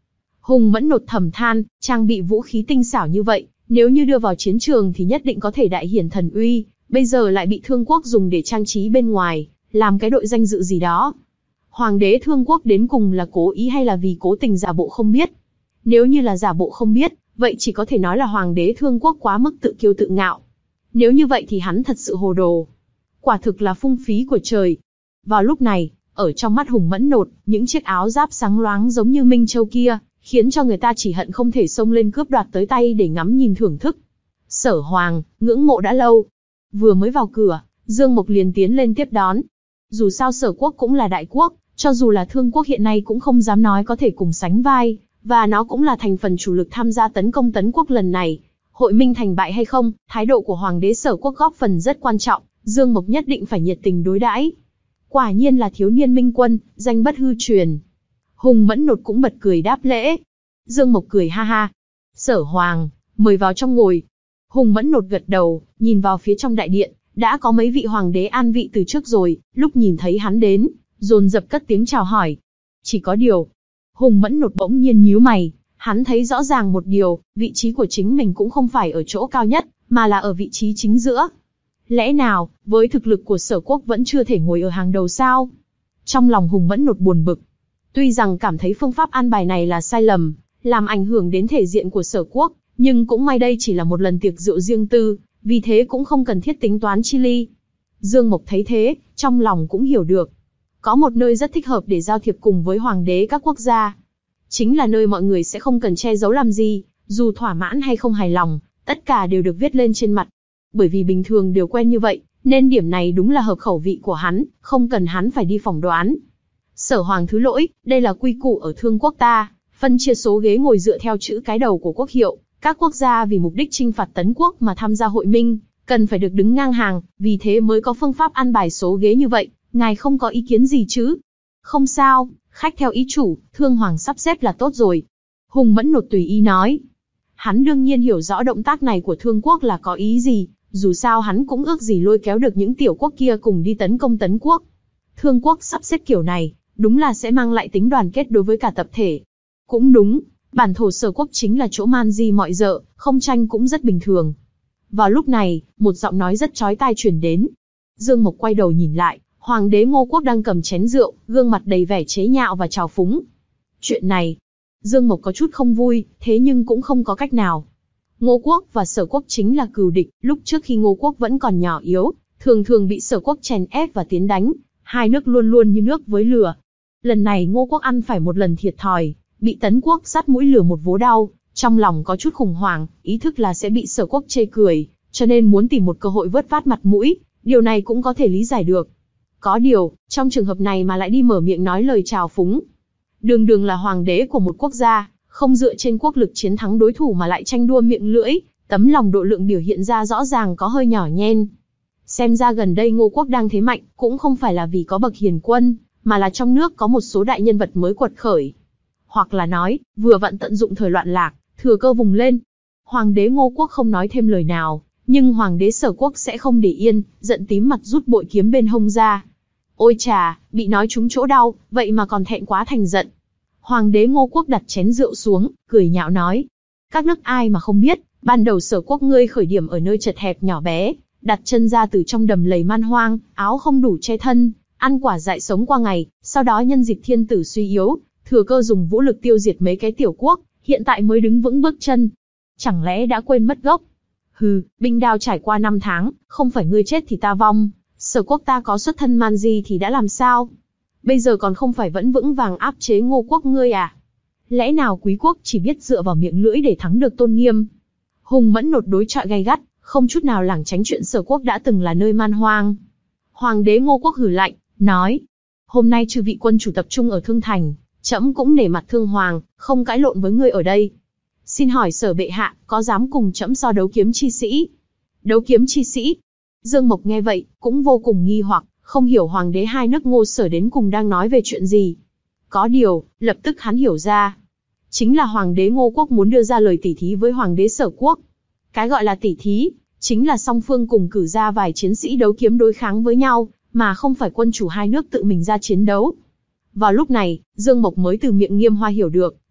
S2: Hùng Mẫn Nột thầm than, trang bị vũ khí tinh xảo như vậy, nếu như đưa vào chiến trường thì nhất định có thể đại hiển thần uy, bây giờ lại bị Thương Quốc dùng để trang trí bên ngoài, làm cái đội danh dự gì đó. Hoàng đế Thương Quốc đến cùng là cố ý hay là vì cố tình giả bộ không biết? Nếu như là giả bộ không biết, vậy chỉ có thể nói là Hoàng đế Thương Quốc quá mức tự kiêu tự ngạo. Nếu như vậy thì hắn thật sự hồ đồ. Quả thực là phung phí của trời. Vào lúc này, ở trong mắt Hùng Mẫn Nột, những chiếc áo giáp sáng loáng giống như Minh Châu kia, khiến cho người ta chỉ hận không thể xông lên cướp đoạt tới tay để ngắm nhìn thưởng thức. Sở Hoàng, ngưỡng mộ đã lâu. Vừa mới vào cửa, Dương Mộc liền tiến lên tiếp đón. Dù sao Sở Quốc cũng là đại quốc, cho dù là Thương Quốc hiện nay cũng không dám nói có thể cùng sánh vai, và nó cũng là thành phần chủ lực tham gia tấn công Tấn Quốc lần này. Hội minh thành bại hay không, thái độ của Hoàng đế Sở Quốc góp phần rất quan trọng, Dương Mộc nhất định phải nhiệt tình đối đãi. Quả nhiên là thiếu niên minh quân, danh bất hư truyền. Hùng Mẫn Nột cũng bật cười đáp lễ. Dương Mộc cười ha ha. Sở Hoàng, mời vào trong ngồi. Hùng Mẫn Nột gật đầu, nhìn vào phía trong đại điện, đã có mấy vị hoàng đế an vị từ trước rồi, lúc nhìn thấy hắn đến, dồn dập cất tiếng chào hỏi. Chỉ có điều, Hùng Mẫn Nột bỗng nhiên nhíu mày, hắn thấy rõ ràng một điều, vị trí của chính mình cũng không phải ở chỗ cao nhất, mà là ở vị trí chính giữa. Lẽ nào, với thực lực của Sở Quốc vẫn chưa thể ngồi ở hàng đầu sao? Trong lòng Hùng Mẫn Nột buồn bực. Tuy rằng cảm thấy phương pháp an bài này là sai lầm, làm ảnh hưởng đến thể diện của Sở Quốc, nhưng cũng may đây chỉ là một lần tiệc rượu riêng tư, vì thế cũng không cần thiết tính toán chi ly. Dương Mộc thấy thế, trong lòng cũng hiểu được. Có một nơi rất thích hợp để giao thiệp cùng với hoàng đế các quốc gia. Chính là nơi mọi người sẽ không cần che giấu làm gì, dù thỏa mãn hay không hài lòng, tất cả đều được viết lên trên mặt. Bởi vì bình thường đều quen như vậy, nên điểm này đúng là hợp khẩu vị của hắn, không cần hắn phải đi phỏng đoán. Sở Hoàng thứ lỗi, đây là quy củ ở Thương Quốc ta, phân chia số ghế ngồi dựa theo chữ cái đầu của quốc hiệu. Các quốc gia vì mục đích chinh phạt Tấn Quốc mà tham gia hội minh, cần phải được đứng ngang hàng, vì thế mới có phương pháp an bài số ghế như vậy, ngài không có ý kiến gì chứ? Không sao, khách theo ý chủ, Thương Hoàng sắp xếp là tốt rồi. Hùng Mẫn Nột tùy ý nói. Hắn đương nhiên hiểu rõ động tác này của Thương Quốc là có ý gì, dù sao hắn cũng ước gì lôi kéo được những tiểu quốc kia cùng đi tấn công Tấn Quốc. Thương Quốc sắp xếp kiểu này, đúng là sẽ mang lại tính đoàn kết đối với cả tập thể. Cũng đúng. Bản thổ Sở Quốc chính là chỗ man di mọi dợ, không tranh cũng rất bình thường. Vào lúc này, một giọng nói rất chói tai truyền đến. Dương Mộc quay đầu nhìn lại, Hoàng đế Ngô Quốc đang cầm chén rượu, gương mặt đầy vẻ chế nhạo và trào phúng. Chuyện này, Dương Mộc có chút không vui, thế nhưng cũng không có cách nào. Ngô Quốc và Sở Quốc chính là cừu địch, lúc trước khi Ngô Quốc vẫn còn nhỏ yếu, thường thường bị Sở Quốc chèn ép và tiến đánh, hai nước luôn luôn như nước với lửa. Lần này Ngô Quốc ăn phải một lần thiệt thòi, bị Tấn Quốc sắt mũi lửa một vố đau, trong lòng có chút khủng hoảng, ý thức là sẽ bị Sở Quốc chê cười, cho nên muốn tìm một cơ hội vớt vát mặt mũi, điều này cũng có thể lý giải được. Có điều, trong trường hợp này mà lại đi mở miệng nói lời trào phúng. Đường đường là hoàng đế của một quốc gia, không dựa trên quốc lực chiến thắng đối thủ mà lại tranh đua miệng lưỡi, tấm lòng độ lượng biểu hiện ra rõ ràng có hơi nhỏ nhen. Xem ra gần đây Ngô Quốc đang thế mạnh, cũng không phải là vì có bậc hiền quân, mà là trong nước có một số đại nhân vật mới quật khởi. Hoặc là nói, vừa vặn tận dụng thời loạn lạc, thừa cơ vùng lên. Hoàng đế Ngô Quốc không nói thêm lời nào, nhưng Hoàng đế Sở Quốc sẽ không để yên, giận tím mặt rút bội kiếm bên hông ra. Ôi chà, bị nói trúng chỗ đau, vậy mà còn thẹn quá thành giận. Hoàng đế Ngô Quốc đặt chén rượu xuống, cười nhạo nói. Các nước ai mà không biết, ban đầu Sở Quốc ngươi khởi điểm ở nơi chật hẹp nhỏ bé, đặt chân ra từ trong đầm lầy man hoang, áo không đủ che thân, ăn quả dại sống qua ngày, sau đó nhân dịp thiên tử suy yếu, thừa cơ dùng vũ lực tiêu diệt mấy cái tiểu quốc, hiện tại mới đứng vững bước chân. Chẳng lẽ đã quên mất gốc? Hừ, binh đao trải qua năm tháng, không phải ngươi chết thì ta vong, Sở Quốc ta có xuất thân man di thì đã làm sao? Bây giờ còn không phải vẫn vững vàng áp chế Ngô Quốc ngươi à? Lẽ nào quý quốc chỉ biết dựa vào miệng lưỡi để thắng được tôn nghiêm? Hùng Mẫn Nột đối chọi gay gắt, không chút nào lảng tránh chuyện Sở Quốc đã từng là nơi man hoang. Hoàng đế Ngô Quốc hừ lạnh, nói: hôm nay chư vị quân chủ tập trung ở Thương Thành, trẫm cũng nể mặt Thương Hoàng, không cãi lộn với ngươi ở đây. Xin hỏi Sở bệ hạ, có dám cùng trẫm so đấu kiếm chi sĩ? Đấu kiếm chi sĩ? Dương Mộc nghe vậy, cũng vô cùng nghi hoặc, không hiểu hoàng đế hai nước Ngô Sở đến cùng đang nói về chuyện gì. Có điều, lập tức hắn hiểu ra. Chính là hoàng đế Ngô Quốc muốn đưa ra lời tỉ thí với hoàng đế Sở Quốc. Cái gọi là tỉ thí, chính là song phương cùng cử ra vài chiến sĩ đấu kiếm đối kháng với nhau, mà không phải quân chủ hai nước tự mình ra chiến đấu. Vào lúc này, Dương Mộc mới từ miệng Nghiêm Hoa hiểu được,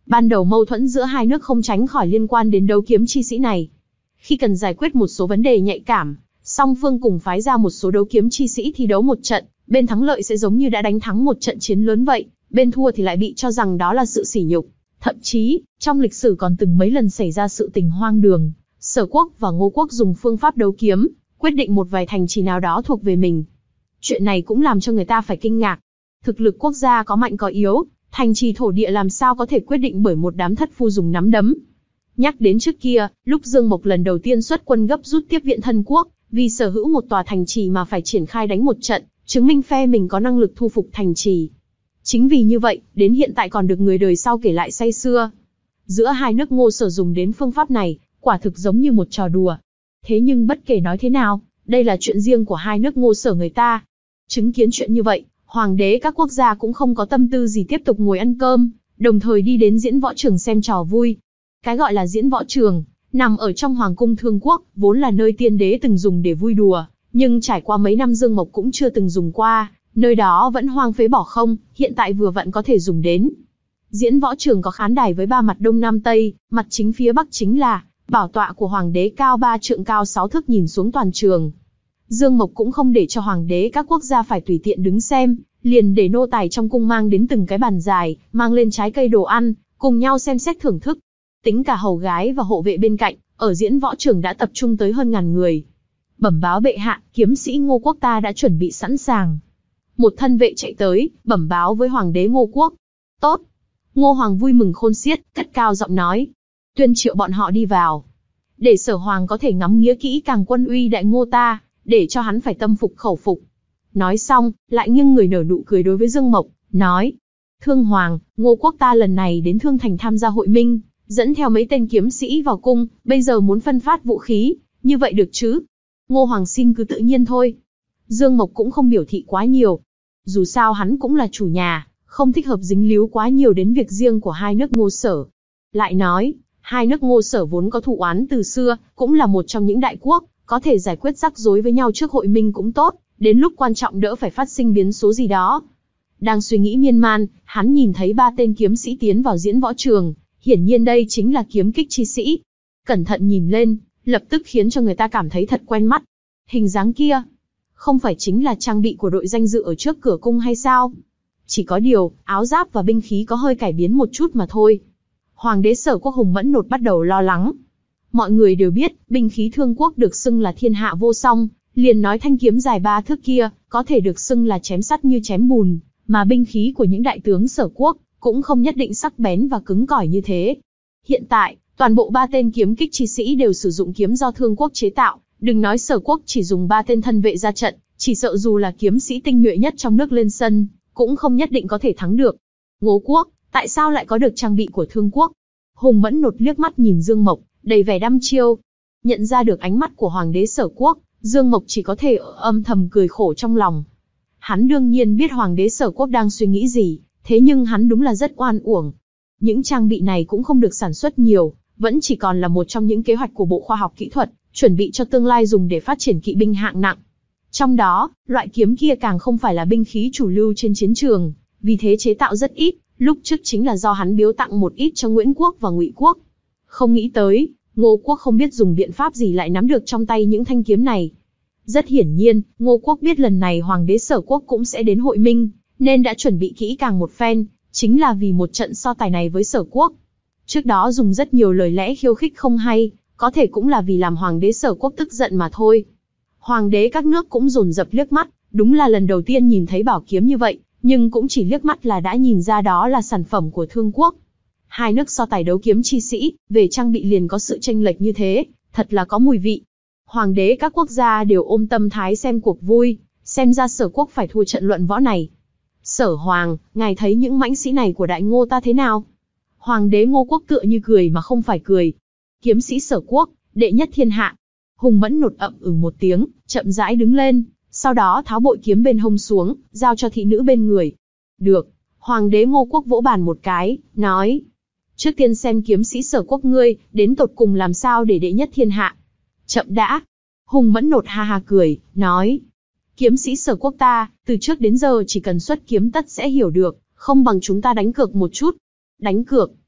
S2: Ban đầu mâu thuẫn giữa hai nước không tránh khỏi liên quan đến đấu kiếm chi sĩ này. Khi cần giải quyết một số vấn đề nhạy cảm, song phương cùng phái ra một số đấu kiếm chi sĩ thi đấu một trận, bên thắng lợi sẽ giống như đã đánh thắng một trận chiến lớn vậy, bên thua thì lại bị cho rằng đó là sự sỉ nhục. Thậm chí, trong lịch sử còn từng mấy lần xảy ra sự tình hoang đường, Sở Quốc và Ngô Quốc dùng phương pháp đấu kiếm, quyết định một vài thành trì nào đó thuộc về mình. Chuyện này cũng làm cho người ta phải kinh ngạc. Thực lực quốc gia có mạnh có yếu, thành trì thổ địa làm sao có thể quyết định bởi một đám thất phu dùng nắm đấm. Nhắc đến trước kia, lúc Dương Mộc lần đầu tiên xuất quân gấp rút tiếp viện thân quốc, vì sở hữu một tòa thành trì mà phải triển khai đánh một trận, chứng minh phe mình có năng lực thu phục thành trì. Chính vì như vậy, đến hiện tại còn được người đời sau kể lại say sưa. Giữa hai nước Ngô Sở dùng đến phương pháp này, quả thực giống như một trò đùa. Thế nhưng bất kể nói thế nào, đây là chuyện riêng của hai nước Ngô Sở người ta. Chứng kiến chuyện như vậy, hoàng đế các quốc gia cũng không có tâm tư gì tiếp tục ngồi ăn cơm, đồng thời đi đến diễn võ trường xem trò vui. Cái gọi là diễn võ trường, nằm ở trong Hoàng cung Thương Quốc, vốn là nơi tiên đế từng dùng để vui đùa, nhưng trải qua mấy năm Dương Mộc cũng chưa từng dùng qua, nơi đó vẫn hoang phế bỏ không, hiện tại vừa vặn có thể dùng đến. Diễn võ trường có khán đài với ba mặt đông nam tây, mặt chính phía bắc chính là bảo tọa của hoàng đế cao ba trượng cao sáu thước nhìn xuống toàn trường. Dương Mộc cũng không để cho hoàng đế các quốc gia phải tùy tiện đứng xem, liền để nô tài trong cung mang đến từng cái bàn dài, mang lên trái cây đồ ăn, cùng nhau xem xét thưởng thức. Tính cả hầu gái và hộ vệ bên cạnh, ở diễn võ trường đã tập trung tới hơn ngàn người. Bẩm báo bệ hạ, kiếm sĩ Ngô Quốc ta đã chuẩn bị sẵn sàng. Một thân vệ chạy tới, bẩm báo với hoàng đế Ngô Quốc. Tốt. Ngô Hoàng vui mừng khôn xiết, cất cao giọng nói. Tuyên triệu bọn họ đi vào. Để Sở Hoàng có thể ngắm nghía kỹ càng quân uy đại Ngô ta, để cho hắn phải tâm phục khẩu phục. Nói xong, lại nghiêng người nở nụ cười đối với Dương Mộc, nói. Thương Hoàng, Ngô Quốc ta lần này đến Thương Thành tham gia hội minh, dẫn theo mấy tên kiếm sĩ vào cung, bây giờ muốn phân phát vũ khí, như vậy được chứ? Ngô Hoàng xin cứ tự nhiên thôi. Dương Mộc cũng không biểu thị quá nhiều. Dù sao hắn cũng là chủ nhà, không thích hợp dính líu quá nhiều đến việc riêng của hai nước Ngô Sở. Lại nói, hai nước Ngô Sở vốn có thù oán từ xưa, cũng là một trong những đại quốc, có thể giải quyết rắc rối với nhau trước hội minh cũng tốt, đến lúc quan trọng đỡ phải phát sinh biến số gì đó. Đang suy nghĩ miên man, hắn nhìn thấy ba tên kiếm sĩ tiến vào diễn võ trường, hiển nhiên đây chính là kiếm kích chi sĩ. Cẩn thận nhìn lên, lập tức khiến cho người ta cảm thấy thật quen mắt. Hình dáng kia, không phải chính là trang bị của đội danh dự ở trước cửa cung hay sao? Chỉ có điều, áo giáp và binh khí có hơi cải biến một chút mà thôi. Hoàng đế Sở Quốc Hùng Mẫn Nột bắt đầu lo lắng. Mọi người đều biết, binh khí Thương Quốc được xưng là thiên hạ vô song, liền nói thanh kiếm dài ba thước kia, có thể được xưng là chém sắt như chém bùn, mà binh khí của những đại tướng Sở Quốc, cũng không nhất định sắc bén và cứng cỏi như thế. Hiện tại, toàn bộ ba tên kiếm kích chi sĩ đều sử dụng kiếm do Thương Quốc chế tạo, đừng nói Sở Quốc chỉ dùng ba tên thân vệ ra trận, chỉ sợ dù là kiếm sĩ tinh nhuệ nhất trong nước lên sân, cũng không nhất định có thể thắng được. Ngô Quốc, tại sao lại có được trang bị của Thương Quốc? Hùng Mẫn Nột liếc mắt nhìn Dương Mộc, đầy vẻ đăm chiêu. Nhận ra được ánh mắt của hoàng đế Sở Quốc, Dương Mộc chỉ có thể âm thầm cười khổ trong lòng. Hắn đương nhiên biết hoàng đế Sở Quốc đang suy nghĩ gì, thế nhưng hắn đúng là rất oan uổng. Những trang bị này cũng không được sản xuất nhiều, vẫn chỉ còn là một trong những kế hoạch của Bộ Khoa học Kỹ thuật, chuẩn bị cho tương lai dùng để phát triển kỵ binh hạng nặng. Trong đó, loại kiếm kia càng không phải là binh khí chủ lưu trên chiến trường, vì thế chế tạo rất ít, lúc trước chính là do hắn biếu tặng một ít cho Nguyễn Quốc và Ngụy Quốc. Không nghĩ tới, Ngô Quốc không biết dùng biện pháp gì lại nắm được trong tay những thanh kiếm này. Rất hiển nhiên, Ngô Quốc biết lần này hoàng đế Sở Quốc cũng sẽ đến hội minh, nên đã chuẩn bị kỹ càng một phen, chính là vì một trận so tài này với Sở Quốc. Trước đó dùng rất nhiều lời lẽ khiêu khích không hay, có thể cũng là vì làm hoàng đế Sở Quốc tức giận mà thôi. Hoàng đế các nước cũng dồn dập liếc mắt, đúng là lần đầu tiên nhìn thấy bảo kiếm như vậy, nhưng cũng chỉ liếc mắt là đã nhìn ra đó là sản phẩm của Thương Quốc. Hai nước so tài đấu kiếm chi sĩ, về trang bị liền có sự chênh lệch như thế, thật là có mùi vị. Hoàng đế các quốc gia đều ôm tâm thái xem cuộc vui, xem ra Sở Quốc phải thua trận luận võ này. Sở Hoàng, ngài thấy những mãnh sĩ này của đại Ngô ta thế nào? Hoàng đế Ngô Quốc tựa như cười mà không phải cười. Kiếm sĩ Sở Quốc, đệ nhất thiên hạ. Hùng Mẫn Nột ậm ừ một tiếng, chậm rãi đứng lên, sau đó tháo bội kiếm bên hông xuống, giao cho thị nữ bên người. Được. Hoàng đế Ngô Quốc vỗ bàn một cái, nói. Trước tiên xem kiếm sĩ Sở Quốc ngươi, đến tột cùng làm sao để đệ nhất thiên hạ. Chậm đã. Hùng Mẫn Nột ha ha cười, nói. Kiếm sĩ Sở Quốc ta, từ trước đến giờ chỉ cần xuất kiếm tất sẽ hiểu được, không bằng chúng ta đánh cược một chút. Đánh cược.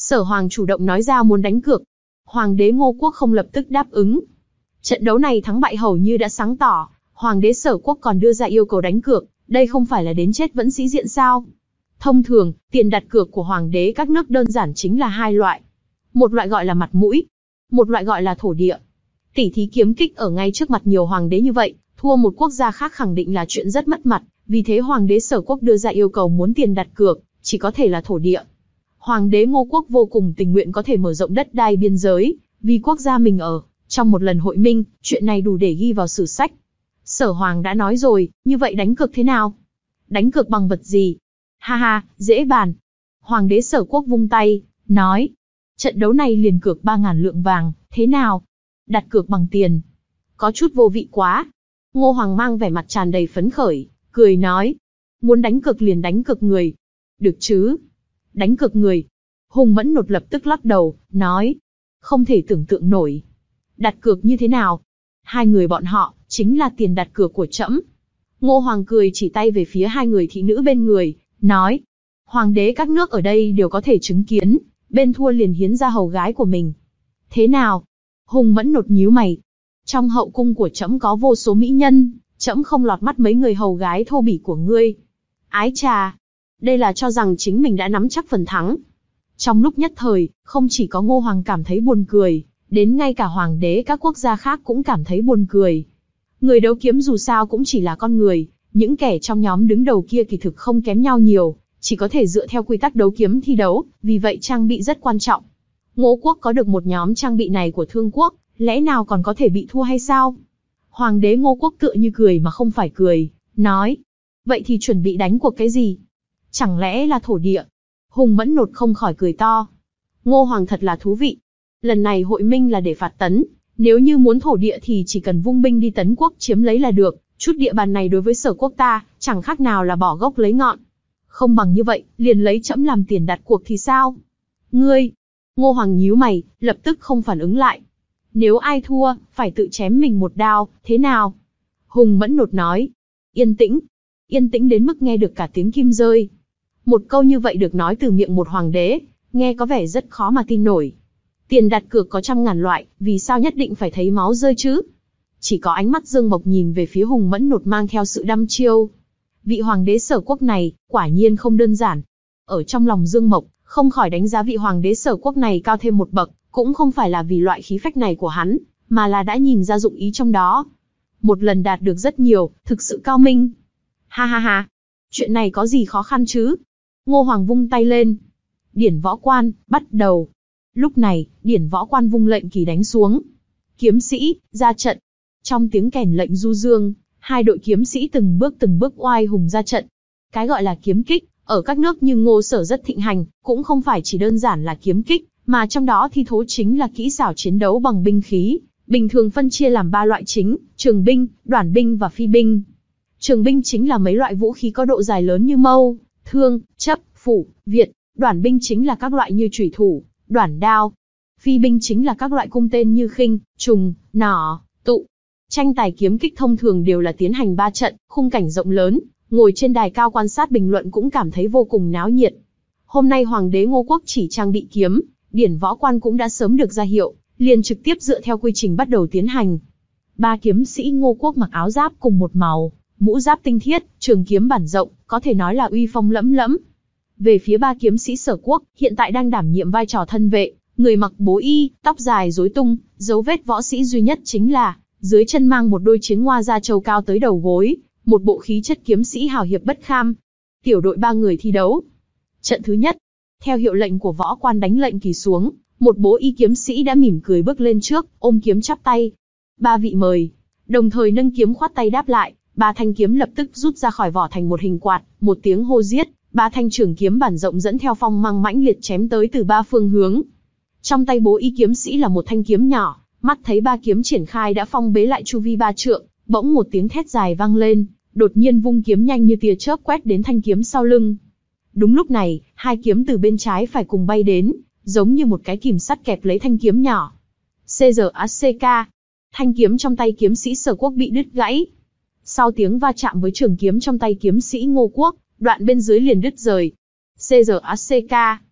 S2: Sở Hoàng chủ động nói ra muốn đánh cược. Hoàng đế Ngô Quốc không lập tức đáp ứng. Trận đấu này thắng bại hầu như đã sáng tỏ, Hoàng đế Sở Quốc còn đưa ra yêu cầu đánh cược, đây không phải là đến chết vẫn sĩ diện sao? Thông thường, tiền đặt cược của Hoàng đế các nước đơn giản chính là hai loại. Một loại gọi là mặt mũi, một loại gọi là thổ địa. Tỉ thí kiếm kích ở ngay trước mặt nhiều hoàng đế như vậy, thua một quốc gia khác khẳng định là chuyện rất mất mặt, vì thế Hoàng đế Sở Quốc đưa ra yêu cầu muốn tiền đặt cược, chỉ có thể là thổ địa. Hoàng đế Ngô Quốc vô cùng tình nguyện có thể mở rộng đất đai biên giới, vì quốc gia mình ở. Trong một lần hội minh, chuyện này đủ để ghi vào sử sách. Sở Hoàng đã nói rồi, như vậy đánh cược thế nào? Đánh cược bằng vật gì? Ha ha, dễ bàn. Hoàng đế Sở Quốc vung tay, nói. Trận đấu này liền cược ba ngàn lượng vàng, thế nào? Đặt cược bằng tiền. Có chút vô vị quá. Ngô Hoàng mang vẻ mặt tràn đầy phấn khởi, cười nói. Muốn đánh cược liền đánh cược người. Được chứ? Đánh cược người. Hùng Mẫn Nột lập tức lắc đầu, nói. Không thể tưởng tượng nổi. Đặt cược như thế nào? Hai người bọn họ, chính là tiền đặt cược của trẫm. Ngô Hoàng cười chỉ tay về phía hai người thị nữ bên người, nói. Hoàng đế các nước ở đây đều có thể chứng kiến, bên thua liền hiến ra hầu gái của mình. Thế nào? Hùng Mẫn Nột nhíu mày. Trong hậu cung của trẫm có vô số mỹ nhân, trẫm không lọt mắt mấy người hầu gái thô bỉ của ngươi. Ái chà, đây là cho rằng chính mình đã nắm chắc phần thắng. Trong lúc nhất thời, không chỉ có Ngô Hoàng cảm thấy buồn cười, đến ngay cả hoàng đế các quốc gia khác cũng cảm thấy buồn cười. Người đấu kiếm dù sao cũng chỉ là con người, những kẻ trong nhóm đứng đầu kia kỳ thực không kém nhau nhiều, chỉ có thể dựa theo quy tắc đấu kiếm thi đấu, vì vậy trang bị rất quan trọng. Ngô Quốc có được một nhóm trang bị này của Thương Quốc, lẽ nào còn có thể bị thua hay sao? Hoàng đế Ngô Quốc tựa như cười mà không phải cười, nói. Vậy thì chuẩn bị đánh cuộc cái gì? Chẳng lẽ là thổ địa? Hùng Mẫn Nột không khỏi cười to. Ngô Hoàng thật là thú vị. Lần này hội minh là để phạt tấn, nếu như muốn thổ địa thì chỉ cần vung binh đi tấn quốc chiếm lấy là được, chút địa bàn này đối với Sở Quốc ta, chẳng khác nào là bỏ gốc lấy ngọn. Không bằng như vậy, liền lấy trẫm làm tiền đặt cuộc thì sao? Ngươi! Ngô Hoàng nhíu mày, lập tức không phản ứng lại. Nếu ai thua, phải tự chém mình một đao, thế nào? Hùng Mẫn Nột nói. Yên tĩnh. Yên tĩnh đến mức nghe được cả tiếng kim rơi. Một câu như vậy được nói từ miệng một hoàng đế, nghe có vẻ rất khó mà tin nổi. Tiền đặt cược có trăm ngàn loại, vì sao nhất định phải thấy máu rơi chứ? Chỉ có ánh mắt Dương Mộc nhìn về phía Hùng Mẫn Nột mang theo sự đăm chiêu. Vị hoàng đế Sở Quốc này, quả nhiên không đơn giản. Ở trong lòng Dương Mộc, không khỏi đánh giá vị hoàng đế Sở Quốc này cao thêm một bậc, cũng không phải là vì loại khí phách này của hắn, mà là đã nhìn ra dụng ý trong đó. Một lần đạt được rất nhiều, thực sự cao minh. Ha ha ha, chuyện này có gì khó khăn chứ? Ngô Hoàng vung tay lên. Điển võ quan, bắt đầu. Lúc này, điển võ quan vung lệnh kỳ đánh xuống. Kiếm sĩ, ra trận. Trong tiếng kèn lệnh du dương, hai đội kiếm sĩ từng bước từng bước oai hùng ra trận. Cái gọi là kiếm kích, ở các nước như Ngô Sở rất thịnh hành, cũng không phải chỉ đơn giản là kiếm kích, mà trong đó thi thố chính là kỹ xảo chiến đấu bằng binh khí. Bình thường phân chia làm ba loại chính, trường binh, đoản binh và phi binh. Trường binh chính là mấy loại vũ khí có độ dài lớn như mâu, thương, chấp, phủ, việt. Đoản binh chính là các loại như chủy thủ, đoản đao. Phi binh chính là các loại cung tên như khinh, trùng, nỏ, tụ. Tranh tài kiếm kích thông thường đều là tiến hành ba trận, khung cảnh rộng lớn, ngồi trên đài cao quan sát bình luận cũng cảm thấy vô cùng náo nhiệt. Hôm nay hoàng đế Ngô Quốc chỉ trang bị kiếm, điển võ quan cũng đã sớm được ra hiệu, liền trực tiếp dựa theo quy trình bắt đầu tiến hành. Ba kiếm sĩ Ngô Quốc mặc áo giáp cùng một màu, mũ giáp tinh thiết, trường kiếm bản rộng, có thể nói là uy phong lẫm lẫm. Về phía ba kiếm sĩ Sở Quốc, hiện tại đang đảm nhiệm vai trò thân vệ, người mặc bố y, tóc dài rối tung, dấu vết võ sĩ duy nhất chính là dưới chân mang một đôi chiến hoa da trâu cao tới đầu gối, một bộ khí chất kiếm sĩ hào hiệp bất kham. Tiểu đội ba người thi đấu. Trận thứ nhất, theo hiệu lệnh của võ quan đánh lệnh kỳ xuống, một bố y kiếm sĩ đã mỉm cười bước lên trước, ôm kiếm chắp tay. Ba vị mời. Đồng thời nâng kiếm khoát tay đáp lại, ba thanh kiếm lập tức rút ra khỏi vỏ thành một hình quạt, một tiếng hô giết, ba thanh trường kiếm bản rộng dẫn theo phong mang mãnh liệt chém tới từ ba phương hướng. Trong tay bố y kiếm sĩ là một thanh kiếm nhỏ, mắt thấy ba kiếm triển khai đã phong bế lại chu vi ba trượng, bỗng một tiếng thét dài vang lên, đột nhiên vung kiếm nhanh như tia chớp quét đến thanh kiếm sau lưng. Đúng lúc này, hai kiếm từ bên trái phải cùng bay đến, giống như một cái kìm sắt kẹp lấy thanh kiếm nhỏ. xê giê a xê ca. Thanh kiếm trong tay kiếm sĩ Sở Quốc bị đứt gãy. Sau tiếng va chạm với trường kiếm trong tay kiếm sĩ Ngô Quốc, đoạn bên dưới liền đứt rời. xê giê a xê ca.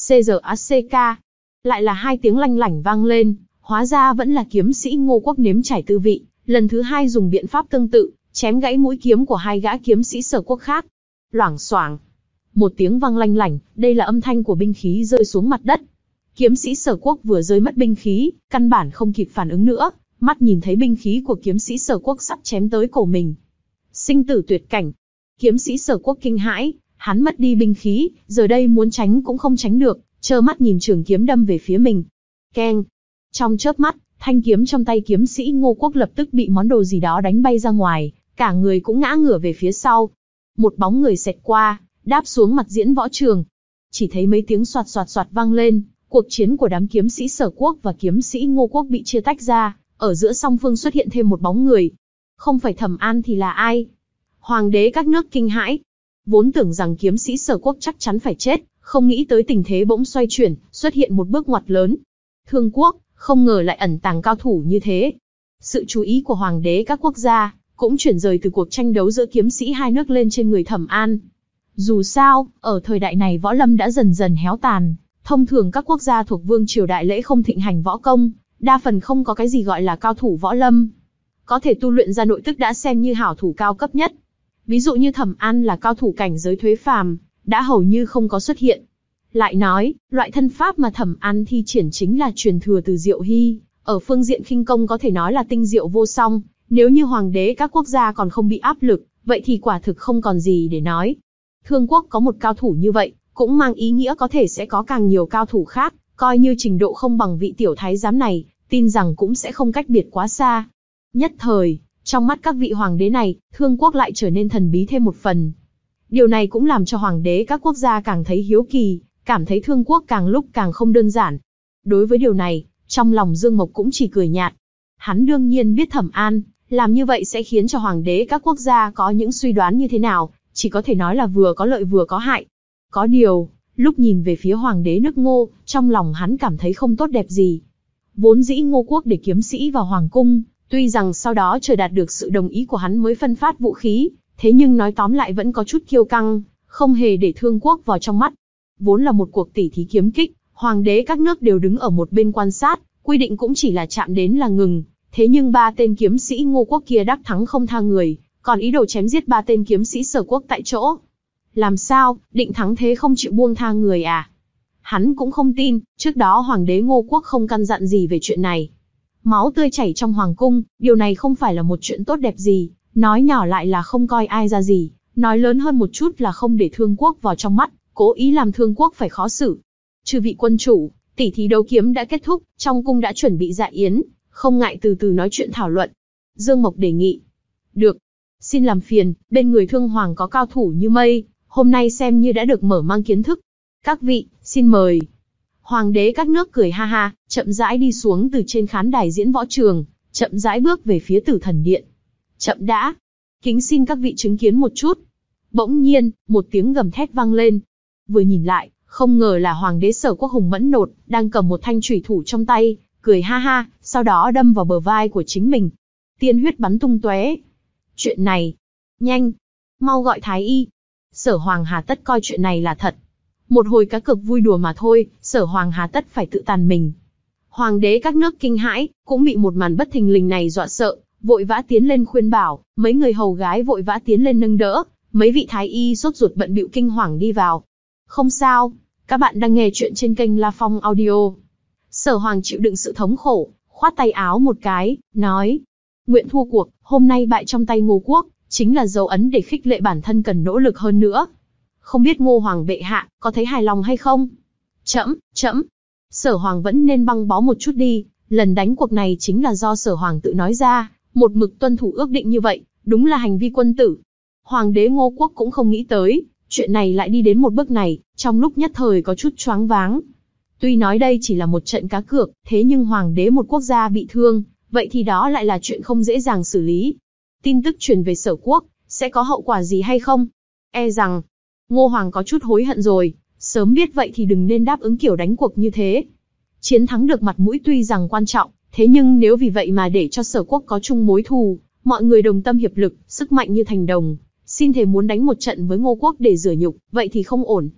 S2: xê giê a xê ca. Lại là hai tiếng lanh lảnh vang lên, hóa ra vẫn là kiếm sĩ Ngô Quốc nếm trải tư vị, lần thứ hai dùng biện pháp tương tự, chém gãy mũi kiếm của hai gã kiếm sĩ Sở Quốc khác. Loảng xoảng, một tiếng vang lanh lảnh, đây là âm thanh của binh khí rơi xuống mặt đất. Kiếm sĩ Sở Quốc vừa rơi mất binh khí, căn bản không kịp phản ứng nữa, mắt nhìn thấy binh khí của kiếm sĩ Sở Quốc sắp chém tới cổ mình. Sinh tử tuyệt cảnh. Kiếm sĩ Sở Quốc kinh hãi, hắn mất đi binh khí, giờ đây muốn tránh cũng không tránh được, trơ mắt nhìn trường kiếm đâm về phía mình. Keng. Trong chớp mắt, thanh kiếm trong tay kiếm sĩ Ngô Quốc lập tức bị món đồ gì đó đánh bay ra ngoài, cả người cũng ngã ngửa về phía sau. Một bóng người xẹt qua, đáp xuống mặt diễn võ trường. Chỉ thấy mấy tiếng xoạt xoạt xoạt vang lên, cuộc chiến của đám kiếm sĩ Sở Quốc và kiếm sĩ Ngô Quốc bị chia tách ra, ở giữa song phương xuất hiện thêm một bóng người. Không phải Thẩm An thì là ai? Hoàng đế các nước kinh hãi. Vốn tưởng rằng kiếm sĩ Sở Quốc chắc chắn phải chết, không nghĩ tới tình thế bỗng xoay chuyển, xuất hiện một bước ngoặt lớn. Thương Quốc, không ngờ lại ẩn tàng cao thủ như thế. Sự chú ý của hoàng đế các quốc gia cũng chuyển rời từ cuộc tranh đấu giữa kiếm sĩ hai nước lên trên người Thẩm An. Dù sao, ở thời đại này võ lâm đã dần dần héo tàn, thông thường các quốc gia thuộc vương triều đại lễ không thịnh hành võ công, đa phần không có cái gì gọi là cao thủ võ lâm. Có thể tu luyện ra nội tức đã xem như hảo thủ cao cấp nhất. Ví dụ như Thẩm An là cao thủ cảnh giới thuế phàm, đã hầu như không có xuất hiện. Lại nói, loại thân pháp mà Thẩm An thi triển chính là truyền thừa từ Diệu Hy, ở phương diện khinh công có thể nói là tinh diệu vô song, nếu như hoàng đế các quốc gia còn không bị áp lực, vậy thì quả thực không còn gì để nói. Thương Quốc có một cao thủ như vậy, cũng mang ý nghĩa có thể sẽ có càng nhiều cao thủ khác, coi như trình độ không bằng vị tiểu thái giám này, tin rằng cũng sẽ không cách biệt quá xa. Nhất thời, trong mắt các vị hoàng đế này, Thương Quốc lại trở nên thần bí thêm một phần. Điều này cũng làm cho hoàng đế các quốc gia càng thấy hiếu kỳ, cảm thấy Thương Quốc càng lúc càng không đơn giản. Đối với điều này, trong lòng Dương Mộc cũng chỉ cười nhạt. Hắn đương nhiên biết Thẩm An, làm như vậy sẽ khiến cho hoàng đế các quốc gia có những suy đoán như thế nào, chỉ có thể nói là vừa có lợi vừa có hại. Có điều, lúc nhìn về phía hoàng đế nước Ngô, trong lòng hắn cảm thấy không tốt đẹp gì. Vốn dĩ Ngô Quốc để kiếm sĩ vào hoàng cung, tuy rằng sau đó chờ đạt được sự đồng ý của hắn mới phân phát vũ khí, thế nhưng nói tóm lại vẫn có chút kiêu căng, không hề để Thương Quốc vào trong mắt. Vốn là một cuộc tỉ thí kiếm kích, hoàng đế các nước đều đứng ở một bên quan sát, quy định cũng chỉ là chạm đến là ngừng. Thế nhưng ba tên kiếm sĩ Ngô Quốc kia đắc thắng không tha người, còn ý đồ chém giết ba tên kiếm sĩ Sở Quốc tại chỗ. Làm sao, định thắng thế không chịu buông tha người à? Hắn cũng không tin, trước đó hoàng đế Ngô Quốc không căn dặn gì về chuyện này. Máu tươi chảy trong hoàng cung, điều này không phải là một chuyện tốt đẹp gì, nói nhỏ lại là không coi ai ra gì, nói lớn hơn một chút là không để Thương Quốc vào trong mắt, cố ý làm Thương Quốc phải khó xử. Chư vị quân chủ, tỉ thí đấu kiếm đã kết thúc, trong cung đã chuẩn bị dạ yến, không ngại từ từ nói chuyện thảo luận. Dương Mộc đề nghị. Được. Xin làm phiền, bên người Thương Hoàng có cao thủ như mây, hôm nay xem như đã được mở mang kiến thức. Các vị, xin mời. Hoàng đế các nước cười ha ha, chậm rãi đi xuống từ trên khán đài diễn võ trường, chậm rãi bước về phía Tử Thần Điện. Chậm đã. Kính xin các vị chứng kiến một chút. Bỗng nhiên, một tiếng gầm thét vang lên. Vừa nhìn lại, không ngờ là hoàng đế Sở Quốc Hùng Mẫn Nột, đang cầm một thanh chủy thủ trong tay, cười ha ha, sau đó đâm vào bờ vai của chính mình. Tiên huyết bắn tung tóe. Chuyện này, nhanh, mau gọi thái y. Sở Hoàng hà tất coi chuyện này là thật. Một hồi cá cược vui đùa mà thôi, Sở Hoàng hà tất phải tự tàn mình. Hoàng đế các nước kinh hãi, cũng bị một màn bất thình lình này dọa sợ, vội vã tiến lên khuyên bảo, mấy người hầu gái vội vã tiến lên nâng đỡ, mấy vị thái y sốt ruột bận bịu kinh hoàng đi vào. Không sao, các bạn đang nghe chuyện trên kênh La Phong Audio. Sở Hoàng chịu đựng sự thống khổ, khoát tay áo một cái, nói: nguyện thua cuộc, hôm nay bại trong tay Ngô Quốc, chính là dấu ấn để khích lệ bản thân cần nỗ lực hơn nữa. Không biết Ngô Hoàng bệ hạ, có thấy hài lòng hay không? Trẫm, trẫm. Sở Hoàng vẫn nên băng bó một chút đi, lần đánh cuộc này chính là do Sở Hoàng tự nói ra, một mực tuân thủ ước định như vậy, đúng là hành vi quân tử. Hoàng đế Ngô Quốc cũng không nghĩ tới, chuyện này lại đi đến một bước này, trong lúc nhất thời có chút choáng váng. Tuy nói đây chỉ là một trận cá cược, thế nhưng hoàng đế một quốc gia bị thương, vậy thì đó lại là chuyện không dễ dàng xử lý. Tin tức truyền về Sở Quốc, sẽ có hậu quả gì hay không? E rằng, Ngô Hoàng có chút hối hận rồi, sớm biết vậy thì đừng nên đáp ứng kiểu đánh cuộc như thế. Chiến thắng được mặt mũi tuy rằng quan trọng, thế nhưng nếu vì vậy mà để cho Sở Quốc có chung mối thù, mọi người đồng tâm hiệp lực, sức mạnh như thành đồng, xin thề muốn đánh một trận với Ngô Quốc để rửa nhục, vậy thì không ổn.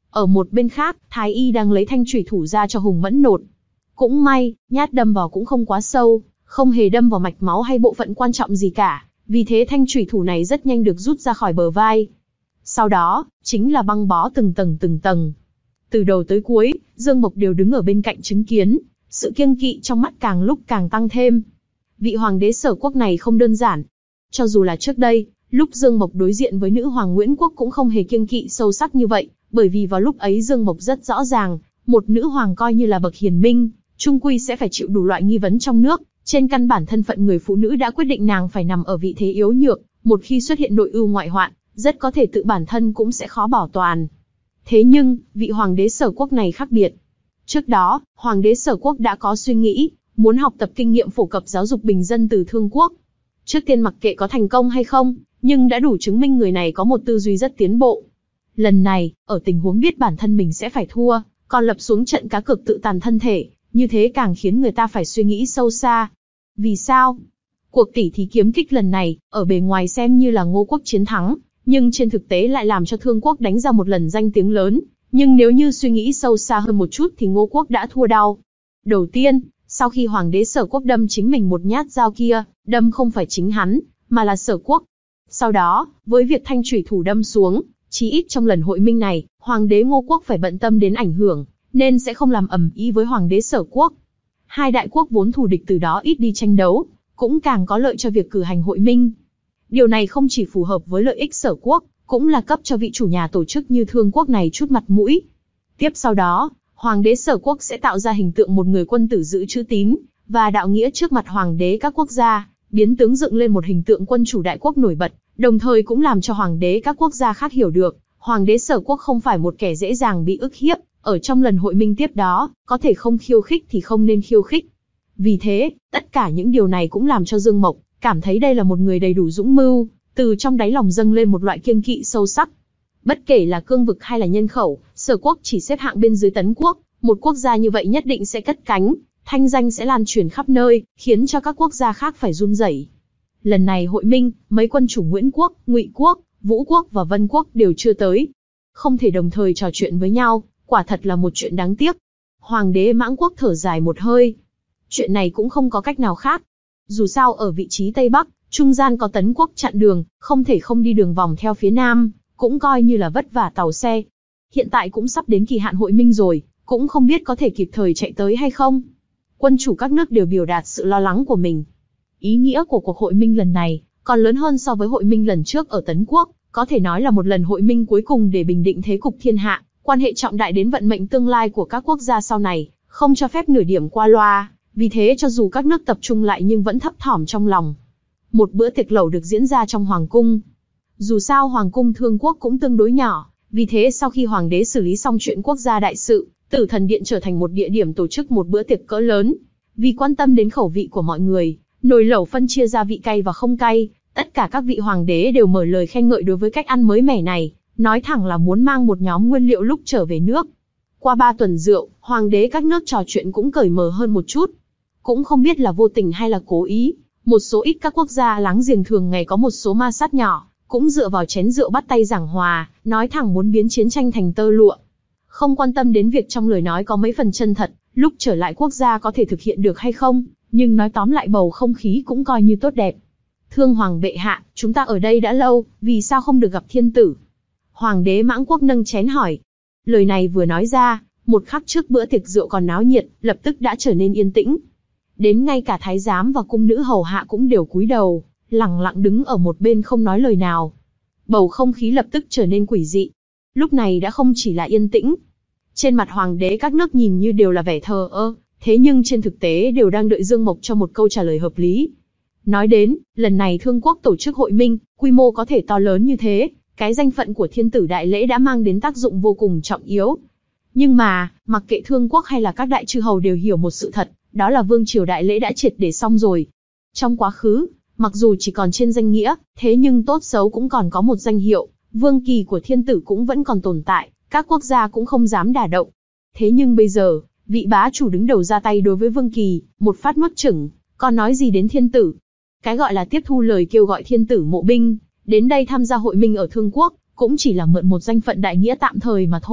S2: Ở một bên khác, Thái Y đang lấy thanh chủy thủ ra cho Hùng Mẫn Nột. Cũng may, nhát đâm vào cũng không quá sâu, không hề đâm vào mạch máu hay bộ phận quan trọng gì cả, vì thế thanh chủy thủ này rất nhanh được rút ra khỏi bờ vai. Sau đó, chính là băng bó từng tầng từng tầng. Từ đầu tới cuối, Dương Mộc đều đứng ở bên cạnh chứng kiến, sự kiêng kỵ trong mắt càng lúc càng tăng thêm. Vị hoàng đế Sở Quốc này không đơn giản. Cho dù là trước đây, lúc Dương Mộc đối diện với nữ hoàng Nguyễn Quốc cũng không hề kiêng kỵ sâu sắc như vậy, bởi vì vào lúc ấy Dương Mộc rất rõ ràng, một nữ hoàng coi như là bậc hiền minh, chung quy sẽ phải chịu đủ loại nghi vấn trong nước, trên căn bản thân phận người phụ nữ đã quyết định nàng phải nằm ở vị thế yếu nhược, một khi xuất hiện nội ưu ngoại hoạn, rất có thể tự bản thân cũng sẽ khó bảo toàn. Thế nhưng, vị hoàng đế Sở Quốc này khác biệt. Trước đó, hoàng đế Sở Quốc đã có suy nghĩ, muốn học tập kinh nghiệm phổ cập giáo dục bình dân từ Thương Quốc. Trước tiên mặc kệ có thành công hay không, nhưng đã đủ chứng minh người này có một tư duy rất tiến bộ. Lần này, ở tình huống biết bản thân mình sẽ phải thua, còn lập xuống trận cá cược tự tàn thân thể, như thế càng khiến người ta phải suy nghĩ sâu xa. Vì sao? Cuộc tỉ thí kiếm kích lần này, ở bề ngoài xem như là Ngô Quốc chiến thắng, nhưng trên thực tế lại làm cho Thương Quốc đánh ra một lần danh tiếng lớn. Nhưng nếu như suy nghĩ sâu xa hơn một chút thì Ngô Quốc đã thua đau. Đầu tiên, sau khi hoàng đế Sở Quốc đâm chính mình một nhát dao kia, đâm không phải chính hắn, mà là Sở Quốc. Sau đó, với việc thanh chủy thủ đâm xuống, chí ít trong lần hội minh này, hoàng đế Ngô Quốc phải bận tâm đến ảnh hưởng, nên sẽ không làm ầm ĩ với hoàng đế Sở Quốc. Hai đại quốc vốn thù địch từ đó ít đi tranh đấu, cũng càng có lợi cho việc cử hành hội minh. Điều này không chỉ phù hợp với lợi ích Sở Quốc, cũng là cấp cho vị chủ nhà tổ chức như Thương Quốc này chút mặt mũi. Tiếp sau đó, hoàng đế Sở Quốc sẽ tạo ra hình tượng một người quân tử giữ chữ tín và đạo nghĩa trước mặt hoàng đế các quốc gia, biến tướng dựng lên một hình tượng quân chủ đại quốc nổi bật, đồng thời cũng làm cho hoàng đế các quốc gia khác hiểu được, hoàng đế Sở Quốc không phải một kẻ dễ dàng bị ức hiếp, ở trong lần hội minh tiếp đó, có thể không khiêu khích thì không nên khiêu khích. Vì thế, tất cả những điều này cũng làm cho Dương Mộc cảm thấy đây là một người đầy đủ dũng mưu, từ trong đáy lòng dâng lên một loại kiêng kỵ sâu sắc. Bất kể là cương vực hay là nhân khẩu, Sở Quốc chỉ xếp hạng bên dưới Tấn Quốc, một quốc gia như vậy nhất định sẽ cất cánh, thanh danh sẽ lan truyền khắp nơi, khiến cho các quốc gia khác phải run rẩy. Lần này hội minh, mấy quân chủ Nguyễn Quốc, Ngụy Quốc, Vũ Quốc và Vân Quốc đều chưa tới. Không thể đồng thời trò chuyện với nhau, quả thật là một chuyện đáng tiếc. Hoàng đế Mãng Quốc thở dài một hơi. Chuyện này cũng không có cách nào khác. Dù sao ở vị trí Tây Bắc, trung gian có Tấn Quốc chặn đường, không thể không đi đường vòng theo phía Nam, cũng coi như là vất vả tàu xe. Hiện tại cũng sắp đến kỳ hạn hội minh rồi, cũng không biết có thể kịp thời chạy tới hay không. Quân chủ các nước đều biểu đạt sự lo lắng của mình. Ý nghĩa của cuộc hội minh lần này còn lớn hơn so với hội minh lần trước ở Tấn Quốc, có thể nói là một lần hội minh cuối cùng để bình định thế cục thiên hạ, quan hệ trọng đại đến vận mệnh tương lai của các quốc gia sau này, không cho phép nửa điểm qua loa, vì thế cho dù các nước tập trung lại nhưng vẫn thấp thỏm trong lòng. Một bữa tiệc lẩu được diễn ra trong hoàng cung. Dù sao hoàng cung Thương Quốc cũng tương đối nhỏ, vì thế sau khi hoàng đế xử lý xong chuyện quốc gia đại sự, Tử Thần Điện trở thành một địa điểm tổ chức một bữa tiệc cỡ lớn. Vì quan tâm đến khẩu vị của mọi người, nồi lẩu phân chia ra vị cay và không cay, tất cả các vị hoàng đế đều mở lời khen ngợi đối với cách ăn mới mẻ này, nói thẳng là muốn mang một nhóm nguyên liệu lúc trở về nước. Qua ba tuần rượu, hoàng đế các nước trò chuyện cũng cởi mở hơn một chút. Cũng không biết là vô tình hay là cố ý, một số ít các quốc gia láng giềng thường ngày có một số ma sát nhỏ, cũng dựa vào chén rượu bắt tay giảng hòa, nói thẳng muốn biến chiến tranh thành tơ lụa. Không quan tâm đến việc trong lời nói có mấy phần chân thật, lúc trở lại quốc gia có thể thực hiện được hay không, nhưng nói tóm lại bầu không khí cũng coi như tốt đẹp. Thương hoàng bệ hạ, chúng ta ở đây đã lâu, vì sao không được gặp thiên tử? Hoàng đế Mãng Quốc nâng chén hỏi. Lời này vừa nói ra, một khắc trước bữa tiệc rượu còn náo nhiệt, lập tức đã trở nên yên tĩnh. Đến ngay cả thái giám và cung nữ hầu hạ cũng đều cúi đầu, lặng lặng đứng ở một bên không nói lời nào. Bầu không khí lập tức trở nên quỷ dị. Lúc này đã không chỉ là yên tĩnh. Trên mặt hoàng đế các nước nhìn như đều là vẻ thờ ơ, thế nhưng trên thực tế đều đang đợi Dương Mộc cho một câu trả lời hợp lý. Nói đến, lần này Thương Quốc tổ chức hội minh, quy mô có thể to lớn như thế, cái danh phận của thiên tử đại lễ đã mang đến tác dụng vô cùng trọng yếu. Nhưng mà, mặc kệ Thương Quốc hay là các đại chư hầu đều hiểu một sự thật, đó là vương triều đại lễ đã triệt để xong rồi. Trong quá khứ, mặc dù chỉ còn trên danh nghĩa, thế nhưng tốt xấu cũng còn có một danh hiệu, vương kỳ của thiên tử cũng vẫn còn tồn tại, các quốc gia cũng không dám đả động. Thế nhưng bây giờ, vị bá chủ đứng đầu ra tay đối với vương kỳ, một phát nuốt chửng, còn nói gì đến thiên tử. Cái gọi là tiếp thu lời kêu gọi thiên tử mộ binh, đến đây tham gia hội minh ở Thương Quốc, cũng chỉ là mượn một danh phận đại nghĩa tạm thời mà thôi,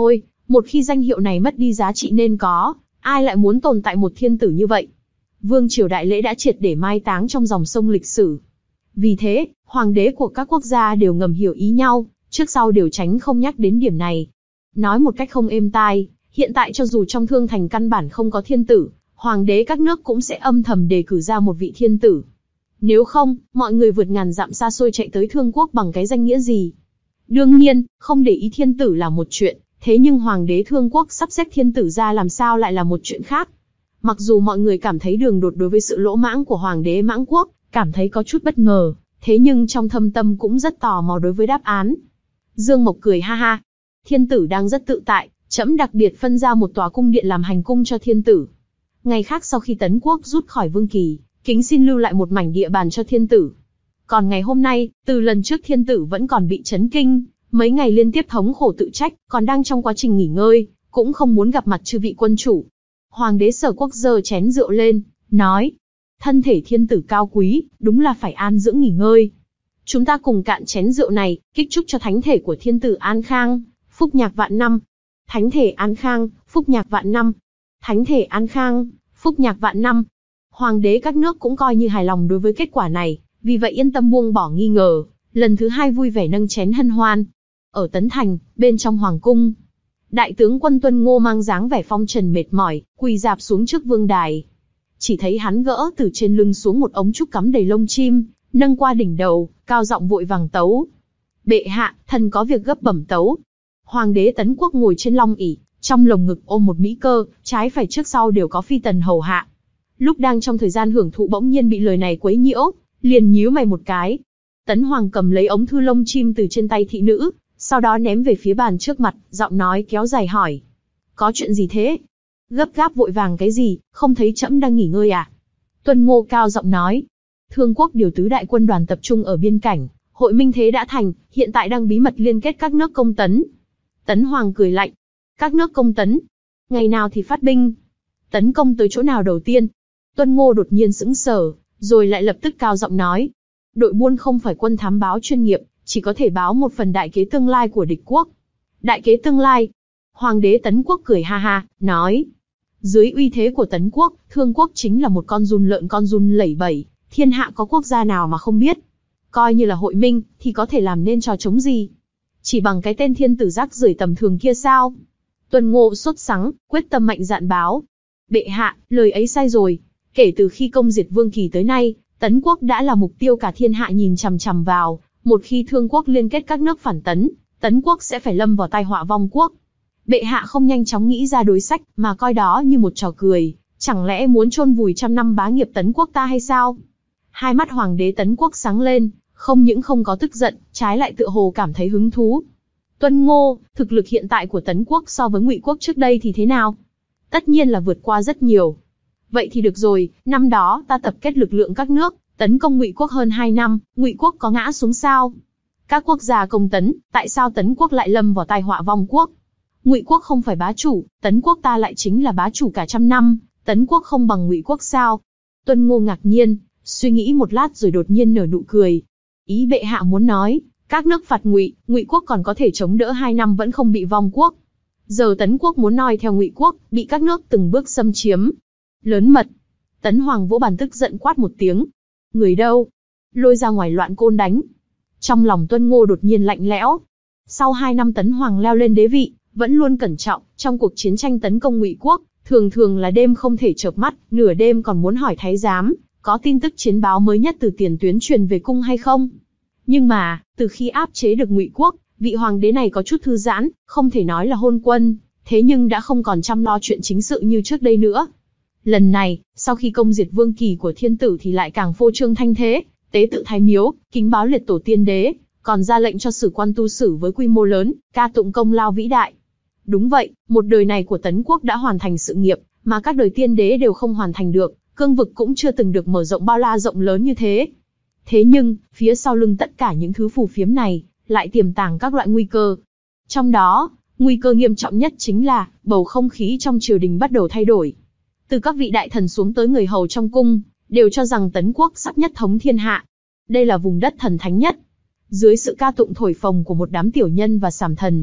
S2: Một khi danh hiệu này mất đi giá trị nên có, ai lại muốn tồn tại một thiên tử như vậy? Vương triều đại lễ đã triệt để mai táng trong dòng sông lịch sử. Vì thế, hoàng đế của các quốc gia đều ngầm hiểu ý nhau, trước sau đều tránh không nhắc đến điểm này. Nói một cách không êm tai, hiện tại cho dù trong Thương Thành căn bản không có thiên tử, hoàng đế các nước cũng sẽ âm thầm đề cử ra một vị thiên tử. Nếu không, mọi người vượt ngàn dặm xa xôi chạy tới Thương Quốc bằng cái danh nghĩa gì? Đương nhiên, không để ý thiên tử là một chuyện, thế nhưng hoàng đế Thương Quốc sắp xếp thiên tử ra làm sao lại là một chuyện khác. Mặc dù mọi người cảm thấy đường đột đối với sự lỗ mãng của hoàng đế Mãng Quốc, cảm thấy có chút bất ngờ, thế nhưng trong thâm tâm cũng rất tò mò đối với đáp án. Dương Mộc cười ha ha. Thiên tử đang rất tự tại, trẫm đặc biệt phân ra một tòa cung điện làm hành cung cho thiên tử. Ngày khác sau khi Tấn Quốc rút khỏi Vương Kỳ, kính xin lưu lại một mảnh địa bàn cho thiên tử. Còn ngày hôm nay, từ lần trước thiên tử vẫn còn bị chấn kinh, mấy ngày liên tiếp thống khổ tự trách, còn đang trong quá trình nghỉ ngơi, cũng không muốn gặp mặt chư vị quân chủ. Hoàng đế Sở Quốc giơ chén rượu lên, nói, thân thể thiên tử cao quý, đúng là phải an dưỡng nghỉ ngơi. Chúng ta cùng cạn chén rượu này, kích chúc cho thánh thể của thiên tử an khang, phúc nhạc vạn năm. Thánh thể an khang, phúc nhạc vạn năm. Thánh thể an khang, phúc nhạc vạn năm. Hoàng đế các nước cũng coi như hài lòng đối với kết quả này, vì vậy yên tâm buông bỏ nghi ngờ, lần thứ hai vui vẻ nâng chén hân hoan. Ở Tấn Thành, bên trong hoàng cung, đại tướng quân Tuân Ngô mang dáng vẻ phong trần mệt mỏi, quỳ rạp xuống trước vương đài. Chỉ thấy hắn gỡ từ trên lưng xuống một ống trúc cắm đầy lông chim, nâng qua đỉnh đầu, cao giọng vội vàng tấu. Bệ hạ, thần có việc gấp bẩm tấu. Hoàng đế Tấn Quốc ngồi trên long ỷ, trong lồng ngực ôm một mỹ cơ, trái phải trước sau đều có phi tần hầu hạ. Lúc đang trong thời gian hưởng thụ bỗng nhiên bị lời này quấy nhiễu, liền nhíu mày một cái. Tấn Hoàng cầm lấy ống thư lông chim từ trên tay thị nữ, sau đó ném về phía bàn trước mặt, giọng nói kéo dài hỏi. Có chuyện gì thế? Gấp gáp vội vàng cái gì, không thấy trẫm đang nghỉ ngơi à? Tuân Ngô cao giọng nói. Thương Quốc điều tứ đại quân đoàn tập trung ở biên cảnh, hội minh thế đã thành, hiện tại đang bí mật liên kết các nước công tấn. Tấn Hoàng cười lạnh. Các nước công tấn? Ngày nào thì phát binh? Tấn công tới chỗ nào đầu tiên? Tuân Ngô đột nhiên sững sờ, rồi lại lập tức cao giọng nói. Đội buôn không phải quân thám báo chuyên nghiệp, chỉ có thể báo một phần đại kế tương lai của địch quốc. Đại kế tương lai? Hoàng đế Tấn Quốc cười ha ha, nói. Dưới uy thế của Tấn Quốc, Thương Quốc chính là một con giun lợn con giun lẩy bẩy, thiên hạ có quốc gia nào mà không biết. Coi như là hội minh, thì có thể làm nên trò chống gì? Chỉ bằng cái tên thiên tử rác rưởi tầm thường kia sao? Tuân Ngô sốt sắng, quyết tâm mạnh dạn báo. Bệ hạ, lời ấy sai rồi. Kể từ khi công diệt Vương Kỳ tới nay, Tấn Quốc đã là mục tiêu cả thiên hạ nhìn chằm chằm vào. Một khi Thương Quốc liên kết các nước phản tấn, Tấn Quốc sẽ phải lâm vào tai họa vong quốc. Bệ hạ không nhanh chóng nghĩ ra đối sách, mà coi đó như một trò cười, chẳng lẽ muốn chôn vùi trăm năm bá nghiệp Tấn Quốc ta hay sao? Hai mắt hoàng đế Tấn Quốc sáng lên, không những không có tức giận, trái lại tựa hồ cảm thấy hứng thú. Tuân Ngô, thực lực hiện tại của Tấn Quốc so với Ngụy Quốc trước đây thì thế nào? Tất nhiên là vượt qua rất nhiều. Vậy thì được rồi, năm đó ta tập kết lực lượng các nước, tấn công Ngụy Quốc hơn hai năm, Ngụy Quốc có ngã xuống sao? Các quốc gia công tấn, tại sao Tấn Quốc lại lâm vào tai họa vong quốc? Ngụy Quốc không phải bá chủ, Tấn Quốc ta lại chính là bá chủ cả trăm năm, Tấn Quốc không bằng Ngụy Quốc sao? Tuân Ngô ngạc nhiên, suy nghĩ một lát rồi đột nhiên nở nụ cười. Ý bệ hạ muốn nói, các nước phạt Ngụy, Ngụy Quốc còn có thể chống đỡ hai năm vẫn không bị vong quốc. Giờ Tấn Quốc muốn noi theo Ngụy Quốc, bị các nước từng bước xâm chiếm. Lớn mật. Tấn Hoàng vỗ bàn tức giận quát một tiếng. Người đâu? Lôi ra ngoài loạn côn đánh. Trong lòng Tuân Ngô đột nhiên lạnh lẽo. Sau hai năm Tấn Hoàng leo lên đế vị, vẫn luôn cẩn trọng, trong cuộc chiến tranh tấn công Ngụy Quốc, thường thường là đêm không thể chợp mắt, nửa đêm còn muốn hỏi thái giám, có tin tức chiến báo mới nhất từ tiền tuyến truyền về cung hay không. Nhưng mà, từ khi áp chế được Ngụy Quốc, vị hoàng đế này có chút thư giãn, không thể nói là hôn quân, thế nhưng đã không còn chăm lo chuyện chính sự như trước đây nữa. Lần này, sau khi công diệt Vương Kỳ của thiên tử thì lại càng phô trương thanh thế, tế tự thái miếu, kính báo liệt tổ tiên đế, còn ra lệnh cho sử quan tu sử với quy mô lớn, ca tụng công lao vĩ đại. Đúng vậy, một đời này của Tấn Quốc đã hoàn thành sự nghiệp, mà các đời tiên đế đều không hoàn thành được, cương vực cũng chưa từng được mở rộng bao la rộng lớn như thế. Thế nhưng, phía sau lưng tất cả những thứ phù phiếm này, lại tiềm tàng các loại nguy cơ. Trong đó, nguy cơ nghiêm trọng nhất chính là, bầu không khí trong triều đình bắt đầu thay đổi. Từ các vị đại thần xuống tới người hầu trong cung, đều cho rằng Tấn Quốc sắp nhất thống thiên hạ. Đây là vùng đất thần thánh nhất. Dưới sự ca tụng thổi phồng của một đám tiểu nhân và sàm thần,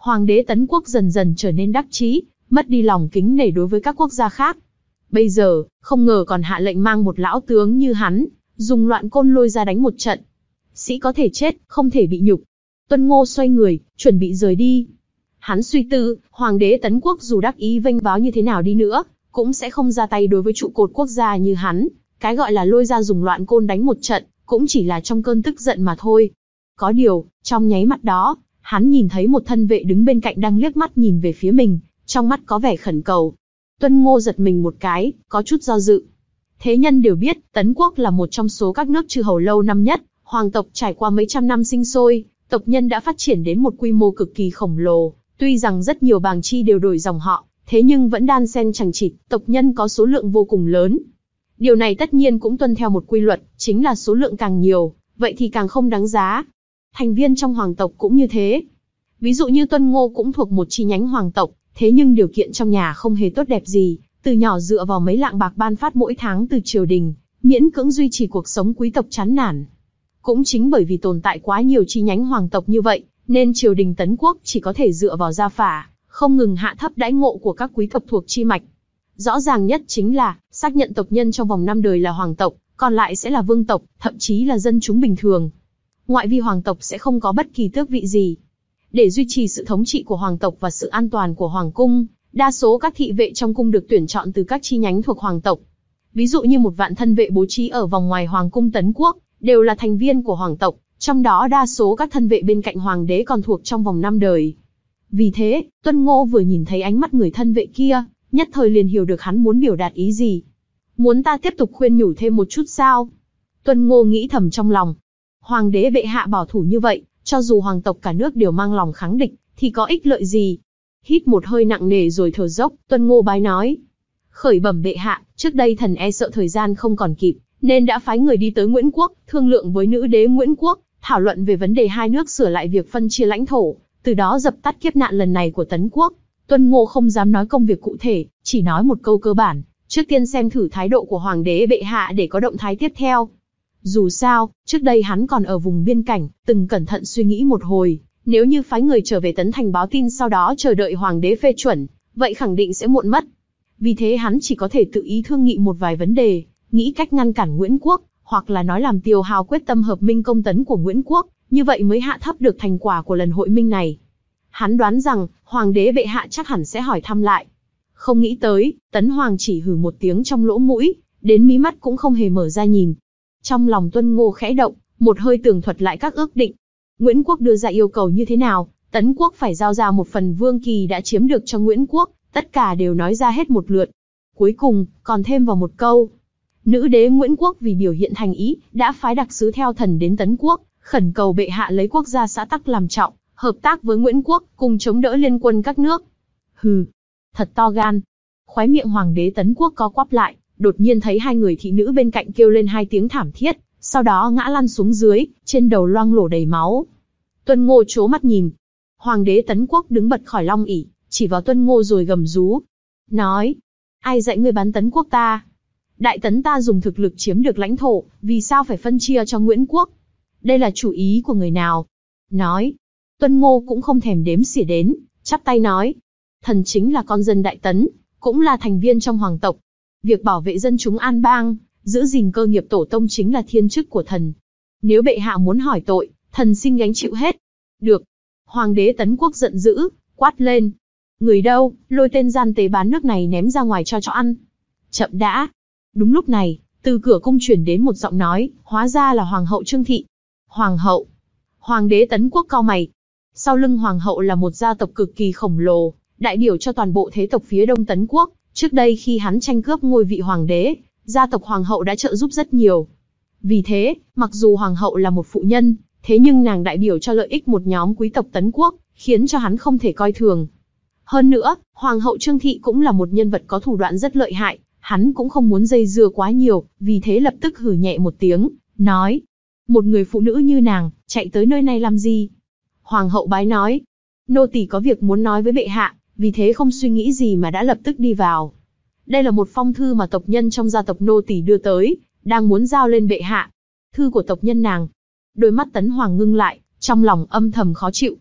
S2: Hoàng đế Tấn Quốc dần dần trở nên đắc chí, mất đi lòng kính nể đối với các quốc gia khác. Bây giờ, không ngờ còn hạ lệnh mang một lão tướng như hắn, dùng loạn côn lôi ra đánh một trận. Sĩ có thể chết, không thể bị nhục. Tuân Ngô xoay người, chuẩn bị rời đi. Hắn suy tư, Hoàng đế Tấn Quốc dù đắc ý vênh váo như thế nào đi nữa, cũng sẽ không ra tay đối với trụ cột quốc gia như hắn. Cái gọi là lôi ra dùng loạn côn đánh một trận, cũng chỉ là trong cơn tức giận mà thôi. Có điều, trong nháy mắt đó, hắn nhìn thấy một thân vệ đứng bên cạnh đang liếc mắt nhìn về phía mình, trong mắt có vẻ khẩn cầu. Tuân Ngô giật mình một cái, có chút do dự. Thế nhân đều biết, Tấn Quốc là một trong số các nước chư hầu lâu năm nhất, hoàng tộc trải qua mấy trăm năm sinh sôi, tộc nhân đã phát triển đến một quy mô cực kỳ khổng lồ. Tuy rằng rất nhiều bàng chi đều đổi dòng họ, thế nhưng vẫn đan xen chằng chịt, tộc nhân có số lượng vô cùng lớn. Điều này tất nhiên cũng tuân theo một quy luật, chính là số lượng càng nhiều, vậy thì càng không đáng giá. Thành viên trong hoàng tộc cũng như thế. Ví dụ như Tuân Ngô cũng thuộc một chi nhánh hoàng tộc, thế nhưng điều kiện trong nhà không hề tốt đẹp gì, từ nhỏ dựa vào mấy lạng bạc ban phát mỗi tháng từ triều đình, miễn cưỡng duy trì cuộc sống quý tộc chán nản. Cũng chính bởi vì tồn tại quá nhiều chi nhánh hoàng tộc như vậy, nên triều đình Tấn Quốc chỉ có thể dựa vào gia phả, không ngừng hạ thấp đãi ngộ của các quý tộc thuộc chi mạch. Rõ ràng nhất chính là, xác nhận tộc nhân trong vòng năm đời là hoàng tộc, còn lại sẽ là vương tộc, thậm chí là dân chúng bình thường. Ngoại vi hoàng tộc sẽ không có bất kỳ tước vị gì. Để duy trì sự thống trị của hoàng tộc và sự an toàn của hoàng cung, đa số các thị vệ trong cung được tuyển chọn từ các chi nhánh thuộc hoàng tộc. Ví dụ như một vạn thân vệ bố trí ở vòng ngoài hoàng cung Tấn Quốc, đều là thành viên của hoàng tộc, trong đó đa số các thân vệ bên cạnh hoàng đế còn thuộc trong vòng năm đời. Vì thế, Tuân Ngô vừa nhìn thấy ánh mắt người thân vệ kia, nhất thời liền hiểu được hắn muốn biểu đạt ý gì. Muốn ta tiếp tục khuyên nhủ thêm một chút sao? Tuân Ngô nghĩ thầm trong lòng. Hoàng đế bệ hạ bảo thủ như vậy, cho dù hoàng tộc cả nước đều mang lòng kháng địch, thì có ích lợi gì? Hít một hơi nặng nề rồi thở dốc, Tuân Ngô bái nói. Khởi bẩm bệ hạ, trước đây thần e sợ thời gian không còn kịp, nên đã phái người đi tới Nguyễn Quốc, thương lượng với nữ đế Nguyễn Quốc, thảo luận về vấn đề hai nước sửa lại việc phân chia lãnh thổ, từ đó dập tắt kiếp nạn lần này của Tấn Quốc. Tuân Ngô không dám nói công việc cụ thể, chỉ nói một câu cơ bản, trước tiên xem thử thái độ của hoàng đế bệ hạ để có động thái tiếp theo. Dù sao, trước đây hắn còn ở vùng biên cảnh, từng cẩn thận suy nghĩ một hồi, nếu như phái người trở về Tấn Thành báo tin sau đó chờ đợi hoàng đế phê chuẩn, vậy khẳng định sẽ muộn mất. Vì thế hắn chỉ có thể tự ý thương nghị một vài vấn đề, nghĩ cách ngăn cản Nguyễn Quốc, hoặc là nói làm tiêu hao quyết tâm hợp minh công tấn của Nguyễn Quốc, như vậy mới hạ thấp được thành quả của lần hội minh này. Hắn đoán rằng, hoàng đế bệ hạ chắc hẳn sẽ hỏi thăm lại. Không nghĩ tới, Tấn Hoàng chỉ hừ một tiếng trong lỗ mũi, đến mí mắt cũng không hề mở ra nhìn. Trong lòng Tuân Ngô khẽ động, một hơi tường thuật lại các ước định. Nguyễn Quốc đưa ra yêu cầu như thế nào, Tấn Quốc phải giao ra một phần vương kỳ đã chiếm được cho Nguyễn Quốc, tất cả đều nói ra hết một lượt. Cuối cùng, còn thêm vào một câu. Nữ đế Nguyễn Quốc vì biểu hiện thành ý, đã phái đặc sứ theo thần đến Tấn Quốc, khẩn cầu bệ hạ lấy quốc gia xã tắc làm trọng, hợp tác với Nguyễn Quốc, cùng chống đỡ liên quân các nước. Hừ, thật to gan. Khóe miệng hoàng đế Tấn Quốc co quắp lại, đột nhiên thấy hai người thị nữ bên cạnh kêu lên hai tiếng thảm thiết, sau đó ngã lăn xuống dưới, trên đầu loang lổ đầy máu. Tuân Ngô trố mắt nhìn. Hoàng đế Tấn Quốc đứng bật khỏi long ỷ, chỉ vào Tuân Ngô rồi gầm rú. Nói, ai dạy ngươi bán Tấn Quốc ta? Đại Tấn ta dùng thực lực chiếm được lãnh thổ, vì sao phải phân chia cho Nguyễn Quốc? Đây là chủ ý của người nào? Nói. Tuân Ngô cũng không thèm đếm xỉa đến, chắp tay nói. Thần chính là con dân Đại Tấn, cũng là thành viên trong hoàng tộc. Việc bảo vệ dân chúng an bang, giữ gìn cơ nghiệp tổ tông chính là thiên chức của thần. Nếu bệ hạ muốn hỏi tội, thần xin gánh chịu hết. Được. Hoàng đế Tấn Quốc giận dữ, quát lên. Người đâu, lôi tên gian tế bán nước này ném ra ngoài cho chó ăn. Chậm đã. Đúng lúc này, từ cửa cung truyền đến một giọng nói, hóa ra là Hoàng hậu Trương Thị. Hoàng hậu. Hoàng đế Tấn Quốc cau mày. Sau lưng Hoàng hậu là một gia tộc cực kỳ khổng lồ, đại biểu cho toàn bộ thế tộc phía đông Tấn Quốc. Trước đây khi hắn tranh cướp ngôi vị hoàng đế, gia tộc Hoàng hậu đã trợ giúp rất nhiều. Vì thế, mặc dù Hoàng hậu là một phụ nhân, thế nhưng nàng đại biểu cho lợi ích một nhóm quý tộc Tấn Quốc, khiến cho hắn không thể coi thường. Hơn nữa, Hoàng hậu Trương Thị cũng là một nhân vật có thủ đoạn rất lợi hại, hắn cũng không muốn dây dưa quá nhiều, vì thế lập tức hừ nhẹ một tiếng, nói. Một người phụ nữ như nàng, chạy tới nơi này làm gì? Hoàng hậu bái nói. Nô tỳ có việc muốn nói với bệ hạ, vì thế không suy nghĩ gì mà đã lập tức đi vào. Đây là một phong thư mà tộc nhân trong gia tộc nô tỳ đưa tới, đang muốn giao lên bệ hạ. Thư của tộc nhân nàng. Đôi mắt Tấn Hoàng ngưng lại, trong lòng âm thầm khó chịu.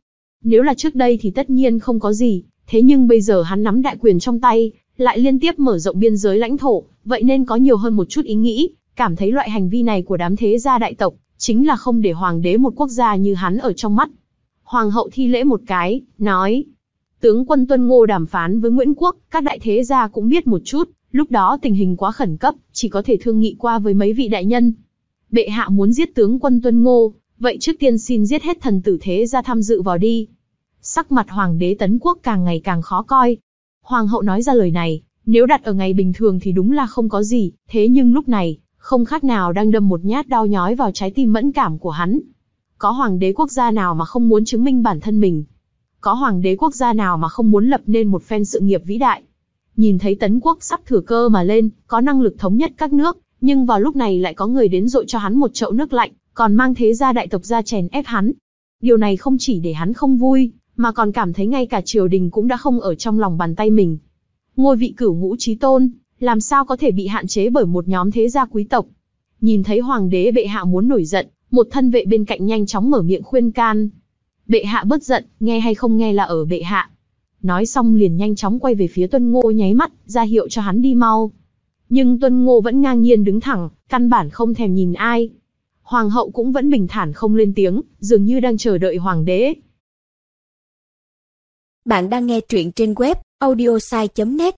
S2: Nếu là trước đây thì tất nhiên không có gì, thế nhưng bây giờ hắn nắm đại quyền trong tay, lại liên tiếp mở rộng biên giới lãnh thổ, vậy nên có nhiều hơn một chút ý nghĩ, cảm thấy loại hành vi này của đám thế gia đại tộc, chính là không để hoàng đế một quốc gia như hắn ở trong mắt. Hoàng hậu thi lễ một cái, nói, tướng quân Tuân Ngô đàm phán với Nguyễn Quốc, các đại thế gia cũng biết một chút, lúc đó tình hình quá khẩn cấp, chỉ có thể thương nghị qua với mấy vị đại nhân. Bệ hạ muốn giết tướng quân Tuân Ngô, vậy trước tiên xin giết hết thần tử thế gia tham dự vào đi. Sắc mặt hoàng đế Tấn Quốc càng ngày càng khó coi. Hoàng hậu nói ra lời này, nếu đặt ở ngày bình thường thì đúng là không có gì, thế nhưng lúc này, không khác nào đang đâm một nhát đau nhói vào trái tim mẫn cảm của hắn. Có hoàng đế quốc gia nào mà không muốn chứng minh bản thân mình? Có hoàng đế quốc gia nào mà không muốn lập nên một phen sự nghiệp vĩ đại? Nhìn thấy Tấn Quốc sắp thừa cơ mà lên, có năng lực thống nhất các nước, nhưng vào lúc này lại có người đến dội cho hắn một chậu nước lạnh, còn mang thế gia đại tộc ra chèn ép hắn. Điều này không chỉ để hắn không vui, mà còn cảm thấy ngay cả triều đình cũng đã không ở trong lòng bàn tay mình. Ngôi vị cửu ngũ chí tôn, làm sao có thể bị hạn chế bởi một nhóm thế gia quý tộc? Nhìn thấy hoàng đế bệ hạ muốn nổi giận, một thân vệ bên cạnh nhanh chóng mở miệng khuyên can. Bệ hạ bớt giận, nghe hay không nghe là ở bệ hạ. Nói xong liền nhanh chóng quay về phía Tuân Ngô nháy mắt, ra hiệu cho hắn đi mau. Nhưng Tuân Ngô vẫn ngang nhiên đứng thẳng, căn bản không thèm nhìn ai. Hoàng hậu cũng vẫn bình thản không lên tiếng, dường như đang chờ đợi hoàng đế.
S1: Bạn đang nghe truyện trên web audiosai chấm net.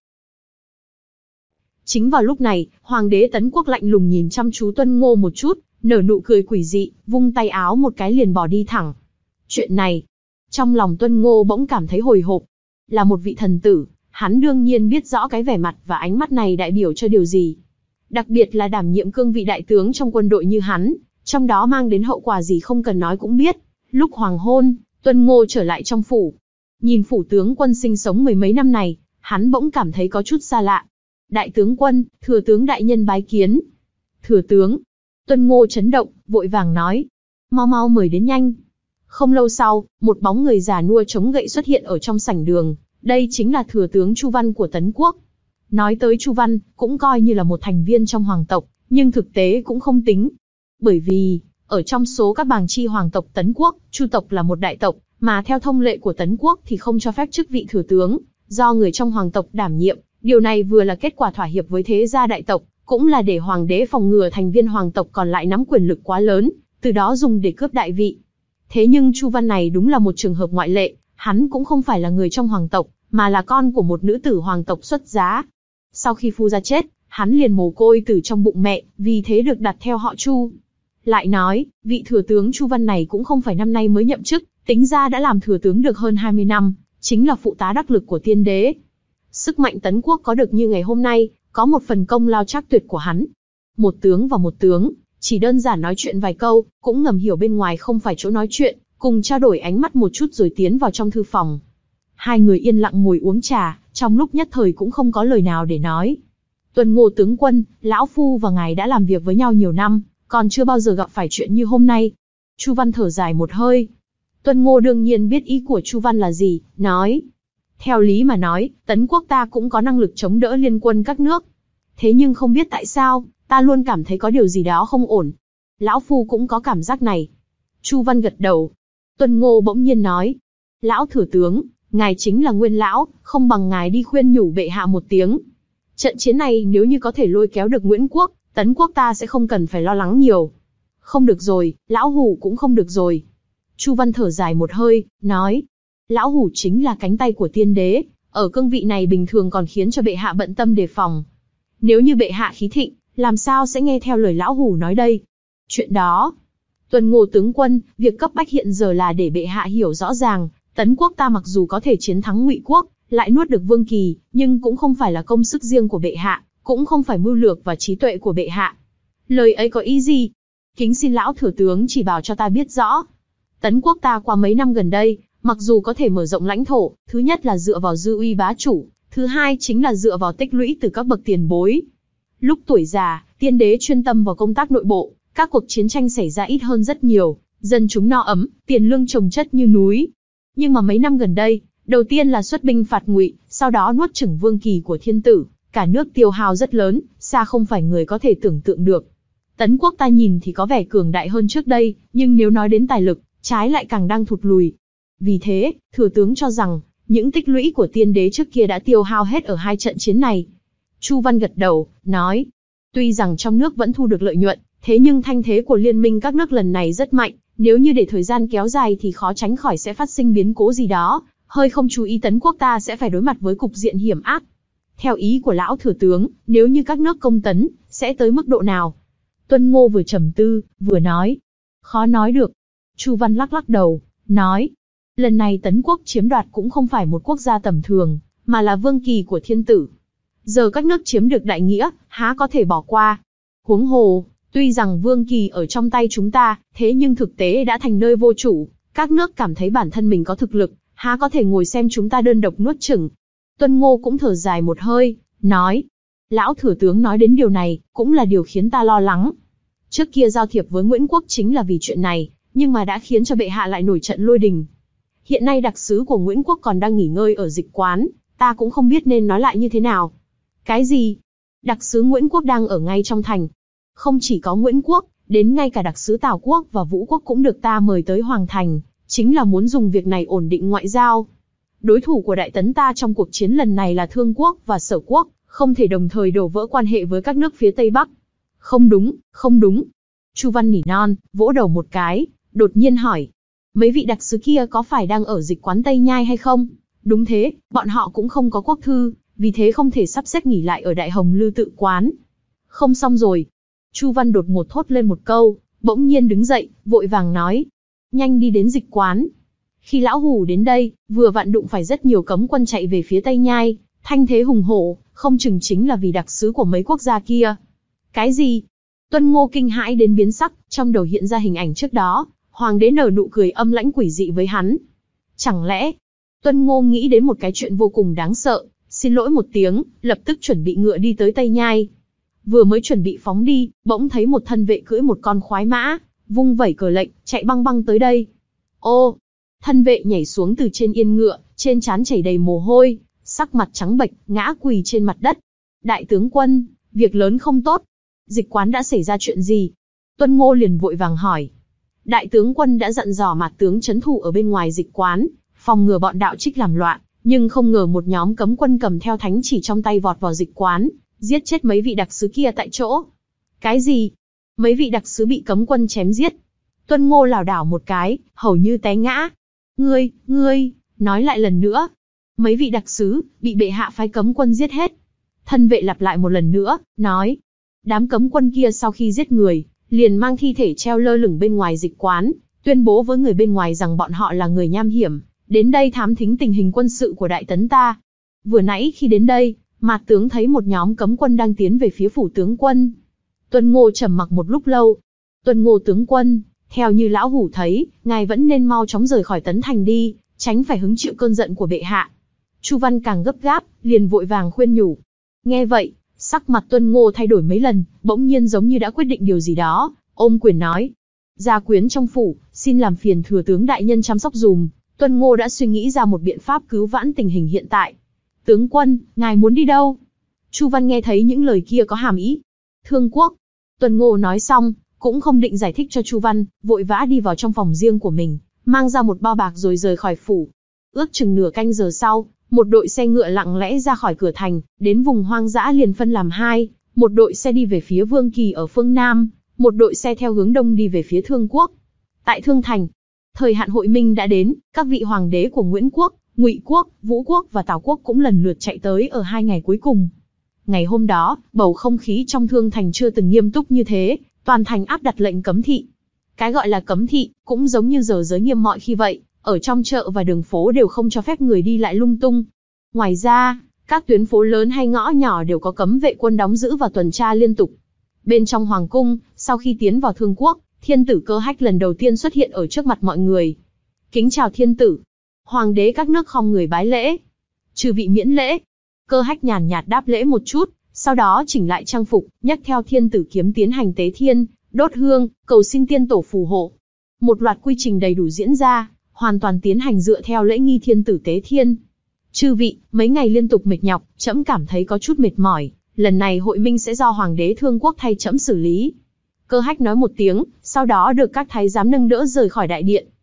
S2: Chính vào lúc này, hoàng đế Tấn Quốc lạnh lùng nhìn chăm chú Tuân Ngô một chút, nở nụ cười quỷ dị, vung tay áo một cái liền bỏ đi thẳng. Chuyện này, trong lòng Tuân Ngô bỗng cảm thấy hồi hộp. Là một vị thần tử, hắn đương nhiên biết rõ cái vẻ mặt và ánh mắt này đại biểu cho điều gì. Đặc biệt là đảm nhiệm cương vị đại tướng trong quân đội như hắn, trong đó mang đến hậu quả gì không cần nói cũng biết. Lúc hoàng hôn, Tuân Ngô trở lại trong phủ. Nhìn phủ tướng quân sinh sống mười mấy năm này, hắn bỗng cảm thấy có chút xa lạ. Đại tướng quân, thừa tướng đại nhân bái kiến. Thừa tướng. Tuân Ngô chấn động, vội vàng nói. Mau mau mời đến nhanh. Không lâu sau, một bóng người già nua chống gậy xuất hiện ở trong sảnh đường. Đây chính là thừa tướng Chu Văn của Tấn Quốc. Nói tới Chu Văn, cũng coi như là một thành viên trong hoàng tộc, nhưng thực tế cũng không tính. Bởi vì, ở trong số các bàng chi hoàng tộc Tấn Quốc, Chu tộc là một đại tộc, mà theo thông lệ của Tấn Quốc thì không cho phép chức vị thừa tướng, do người trong hoàng tộc đảm nhiệm. Điều này vừa là kết quả thỏa hiệp với thế gia đại tộc, cũng là để hoàng đế phòng ngừa thành viên hoàng tộc còn lại nắm quyền lực quá lớn, từ đó dùng để cướp đại vị. Thế nhưng Chu Văn này đúng là một trường hợp ngoại lệ, hắn cũng không phải là người trong hoàng tộc, mà là con của một nữ tử hoàng tộc xuất giá. Sau khi phu gia chết, hắn liền mồ côi từ trong bụng mẹ, vì thế được đặt theo họ Chu. Lại nói, vị thừa tướng Chu Văn này cũng không phải năm nay mới nhậm chức, tính ra đã làm thừa tướng được hơn hai mươi năm, chính là phụ tá đắc lực của tiên đế. Sức mạnh Tấn Quốc có được như ngày hôm nay, có một phần công lao trác tuyệt của hắn. Một tướng và một tướng, chỉ đơn giản nói chuyện vài câu, cũng ngầm hiểu bên ngoài không phải chỗ nói chuyện, cùng trao đổi ánh mắt một chút rồi tiến vào trong thư phòng. Hai người yên lặng ngồi uống trà, trong lúc nhất thời cũng không có lời nào để nói. Tuân Ngô tướng quân, lão phu và ngài đã làm việc với nhau nhiều năm, còn chưa bao giờ gặp phải chuyện như hôm nay. Chu Văn thở dài một hơi. Tuân Ngô đương nhiên biết ý của Chu Văn là gì, nói. Theo lý mà nói, Tấn Quốc ta cũng có năng lực chống đỡ liên quân các nước. Thế nhưng không biết tại sao, ta luôn cảm thấy có điều gì đó không ổn. Lão phu cũng có cảm giác này. Chu Văn gật đầu. Tuân Ngô bỗng nhiên nói. Lão thừa tướng, ngài chính là nguyên lão, không bằng ngài đi khuyên nhủ bệ hạ một tiếng. Trận chiến này nếu như có thể lôi kéo được Nguyễn Quốc, Tấn Quốc ta sẽ không cần phải lo lắng nhiều. Không được rồi, lão hủ cũng không được rồi. Chu Văn thở dài một hơi, nói. Lão hủ chính là cánh tay của tiên đế, ở cương vị này bình thường còn khiến cho bệ hạ bận tâm đề phòng. Nếu như bệ hạ khí thịnh, làm sao sẽ nghe theo lời lão hủ nói đây? Chuyện đó, Tuân Ngô tướng quân, việc cấp bách hiện giờ là để bệ hạ hiểu rõ ràng, Tấn Quốc ta mặc dù có thể chiến thắng Ngụy Quốc, lại nuốt được Vương Kỳ, nhưng cũng không phải là công sức riêng của bệ hạ, cũng không phải mưu lược và trí tuệ của bệ hạ. Lời ấy có ý gì? Kính xin lão thừa tướng chỉ bảo cho ta biết rõ. Tấn Quốc ta qua mấy năm gần đây, mặc dù có thể mở rộng lãnh thổ, thứ nhất là dựa vào dư uy bá chủ, thứ hai chính là dựa vào tích lũy từ các bậc tiền bối. Lúc tuổi già, tiên đế chuyên tâm vào công tác nội bộ, các cuộc chiến tranh xảy ra ít hơn rất nhiều, dân chúng no ấm, tiền lương chồng chất như núi. Nhưng mà mấy năm gần đây, đầu tiên là xuất binh phạt Ngụy, sau đó nuốt chửng Vương Kỳ của thiên tử, cả nước tiêu hao rất lớn, xa không phải người có thể tưởng tượng được. Tấn Quốc ta nhìn thì có vẻ cường đại hơn trước đây, nhưng nếu nói đến tài lực, trái lại càng đang thụt lùi. Vì thế, thừa tướng cho rằng, những tích lũy của tiên đế trước kia đã tiêu hao hết ở hai trận chiến này. Chu Văn gật đầu, nói, tuy rằng trong nước vẫn thu được lợi nhuận, thế nhưng thanh thế của liên minh các nước lần này rất mạnh, nếu như để thời gian kéo dài thì khó tránh khỏi sẽ phát sinh biến cố gì đó, hơi không chú ý tấn quốc ta sẽ phải đối mặt với cục diện hiểm ác. Theo ý của lão thừa tướng, nếu như các nước công tấn, sẽ tới mức độ nào? Tuân Ngô vừa trầm tư, vừa nói, khó nói được. Chu Văn lắc lắc đầu, nói, lần này tấn quốc chiếm đoạt cũng không phải một quốc gia tầm thường, mà là vương kỳ của thiên tử. Giờ các nước chiếm được đại nghĩa, há có thể bỏ qua. Huống hồ, tuy rằng vương kỳ ở trong tay chúng ta, thế nhưng thực tế đã thành nơi vô chủ, các nước cảm thấy bản thân mình có thực lực, há có thể ngồi xem chúng ta đơn độc nuốt chửng. Tuân Ngô cũng thở dài một hơi, nói, lão thừa tướng nói đến điều này, cũng là điều khiến ta lo lắng. Trước kia giao thiệp với Nguyễn Quốc chính là vì chuyện này, nhưng mà đã khiến cho bệ hạ lại nổi trận lôi đình. Hiện nay đặc sứ của Nguyễn Quốc còn đang nghỉ ngơi ở dịch quán, ta cũng không biết nên nói lại như thế nào. Cái gì? Đặc sứ Nguyễn Quốc đang ở ngay trong thành. Không chỉ có Nguyễn Quốc, đến ngay cả đặc sứ Tào Quốc và Vũ Quốc cũng được ta mời tới Hoàng Thành, chính là muốn dùng việc này ổn định ngoại giao. Đối thủ của Đại Tấn ta trong cuộc chiến lần này là Thương Quốc và Sở Quốc, không thể đồng thời đổ vỡ quan hệ với các nước phía Tây Bắc. Không đúng, không đúng. Chu Văn nỉ non, vỗ đầu một cái, đột nhiên hỏi. Mấy vị đặc sứ kia có phải đang ở dịch quán Tây Nhai hay không? Đúng thế, bọn họ cũng không có quốc thư, vì thế không thể sắp xếp nghỉ lại ở Đại Hồng Lư tự quán. Không xong rồi. Chu Văn đột ngột thốt lên một câu, bỗng nhiên đứng dậy, vội vàng nói. Nhanh đi đến dịch quán. Khi lão hủ đến đây, vừa vặn đụng phải rất nhiều cấm quân chạy về phía Tây Nhai, thanh thế hùng hổ, không chừng chính là vì đặc sứ của mấy quốc gia kia. Cái gì? Tuân Ngô kinh hãi đến biến sắc, trong đầu hiện ra hình ảnh trước đó, hoàng đế nở nụ cười âm lãnh quỷ dị với hắn. Chẳng lẽ? Tuân Ngô nghĩ đến một cái chuyện vô cùng đáng sợ, xin lỗi một tiếng, lập tức chuẩn bị ngựa đi tới Tây Nhai. Vừa mới chuẩn bị phóng đi, bỗng thấy một thân vệ cưỡi một con khoái mã, vung vẩy cờ lệnh, chạy băng băng tới đây. Ô! Thân vệ nhảy xuống từ trên yên ngựa, trên trán chảy đầy mồ hôi, sắc mặt trắng bệch, ngã quỳ trên mặt đất. Đại tướng quân, việc lớn không tốt. Dịch quán đã xảy ra chuyện gì? Tuân Ngô liền vội vàng hỏi. Đại tướng quân đã dặn dò Mạt tướng trấn thủ ở bên ngoài dịch quán, phòng ngừa bọn đạo trích làm loạn, nhưng không ngờ một nhóm cấm quân cầm theo thánh chỉ trong tay vọt vào dịch quán, giết chết mấy vị đặc sứ kia tại chỗ. Cái gì? Mấy vị đặc sứ bị cấm quân chém giết? Tuân Ngô lảo đảo một cái, hầu như té ngã. Ngươi, ngươi, nói lại lần nữa. Mấy vị đặc sứ, bị bệ hạ phái cấm quân giết hết. Thân vệ lặp lại một lần nữa, nói. Đám cấm quân kia sau khi giết người, liền mang thi thể treo lơ lửng bên ngoài dịch quán, tuyên bố với người bên ngoài rằng bọn họ là người nham hiểm, đến đây thám thính tình hình quân sự của Đại Tấn ta. Vừa nãy khi đến đây, Mạt tướng thấy một nhóm cấm quân đang tiến về phía phủ tướng quân. Tuân Ngô trầm mặc một lúc lâu. Tuân Ngô tướng quân, theo như lão hủ thấy, ngài vẫn nên mau chóng rời khỏi Tấn Thành đi, tránh phải hứng chịu cơn giận của bệ hạ. Chu Văn càng gấp gáp, liền vội vàng khuyên nhủ. Nghe vậy, sắc mặt Tuân Ngô thay đổi mấy lần, bỗng nhiên giống như đã quyết định điều gì đó, ôm quyền nói. Gia quyến trong phủ, xin làm phiền thừa tướng đại nhân chăm sóc dùm. Tuân Ngô đã suy nghĩ ra một biện pháp cứu vãn tình hình hiện tại. Tướng quân, ngài muốn đi đâu? Chu Văn nghe thấy những lời kia có hàm ý. Thương Quốc. Tuân Ngô nói xong, cũng không định giải thích cho Chu Văn, vội vã đi vào trong phòng riêng của mình, mang ra một bao bạc rồi rời khỏi phủ. Ước chừng nửa canh giờ sau, một đội xe ngựa lặng lẽ ra khỏi cửa thành, đến vùng hoang dã liền phân làm hai, một đội xe đi về phía Vương Kỳ ở phương Nam, một đội xe theo hướng đông đi về phía Thương Quốc. Tại Thương Thành, thời hạn hội minh đã đến, các vị hoàng đế của Nguyễn Quốc, Ngụy Quốc, Vũ Quốc và Tào Quốc cũng lần lượt chạy tới ở hai ngày cuối cùng. Ngày hôm đó, bầu không khí trong Thương Thành chưa từng nghiêm túc như thế, toàn thành áp đặt lệnh cấm thị. Cái gọi là cấm thị, cũng giống như giờ giới nghiêm mọi khi vậy, ở trong chợ và đường phố đều không cho phép người đi lại lung tung. Ngoài ra, các tuyến phố lớn hay ngõ nhỏ đều có cấm vệ quân đóng giữ và tuần tra liên tục. Bên trong hoàng cung, sau khi tiến vào Thương Quốc, thiên tử Cơ Hách lần đầu tiên xuất hiện ở trước mặt mọi người. Kính chào thiên tử. Hoàng đế các nước khom người bái lễ. Trừ vị miễn lễ. Cơ Hách nhàn nhạt đáp lễ một chút, sau đó chỉnh lại trang phục, nhấc theo thiên tử kiếm tiến hành tế thiên, đốt hương, cầu xin tiên tổ phù hộ. Một loạt quy trình đầy đủ diễn ra, hoàn toàn tiến hành dựa theo lễ nghi thiên tử tế thiên. Chư vị, mấy ngày liên tục mệt nhọc, trẫm cảm thấy có chút mệt mỏi, lần này hội minh sẽ do hoàng đế Thương Quốc thay trẫm xử lý. Cơ Hách nói một tiếng, sau đó được các thái giám nâng đỡ rời khỏi đại điện.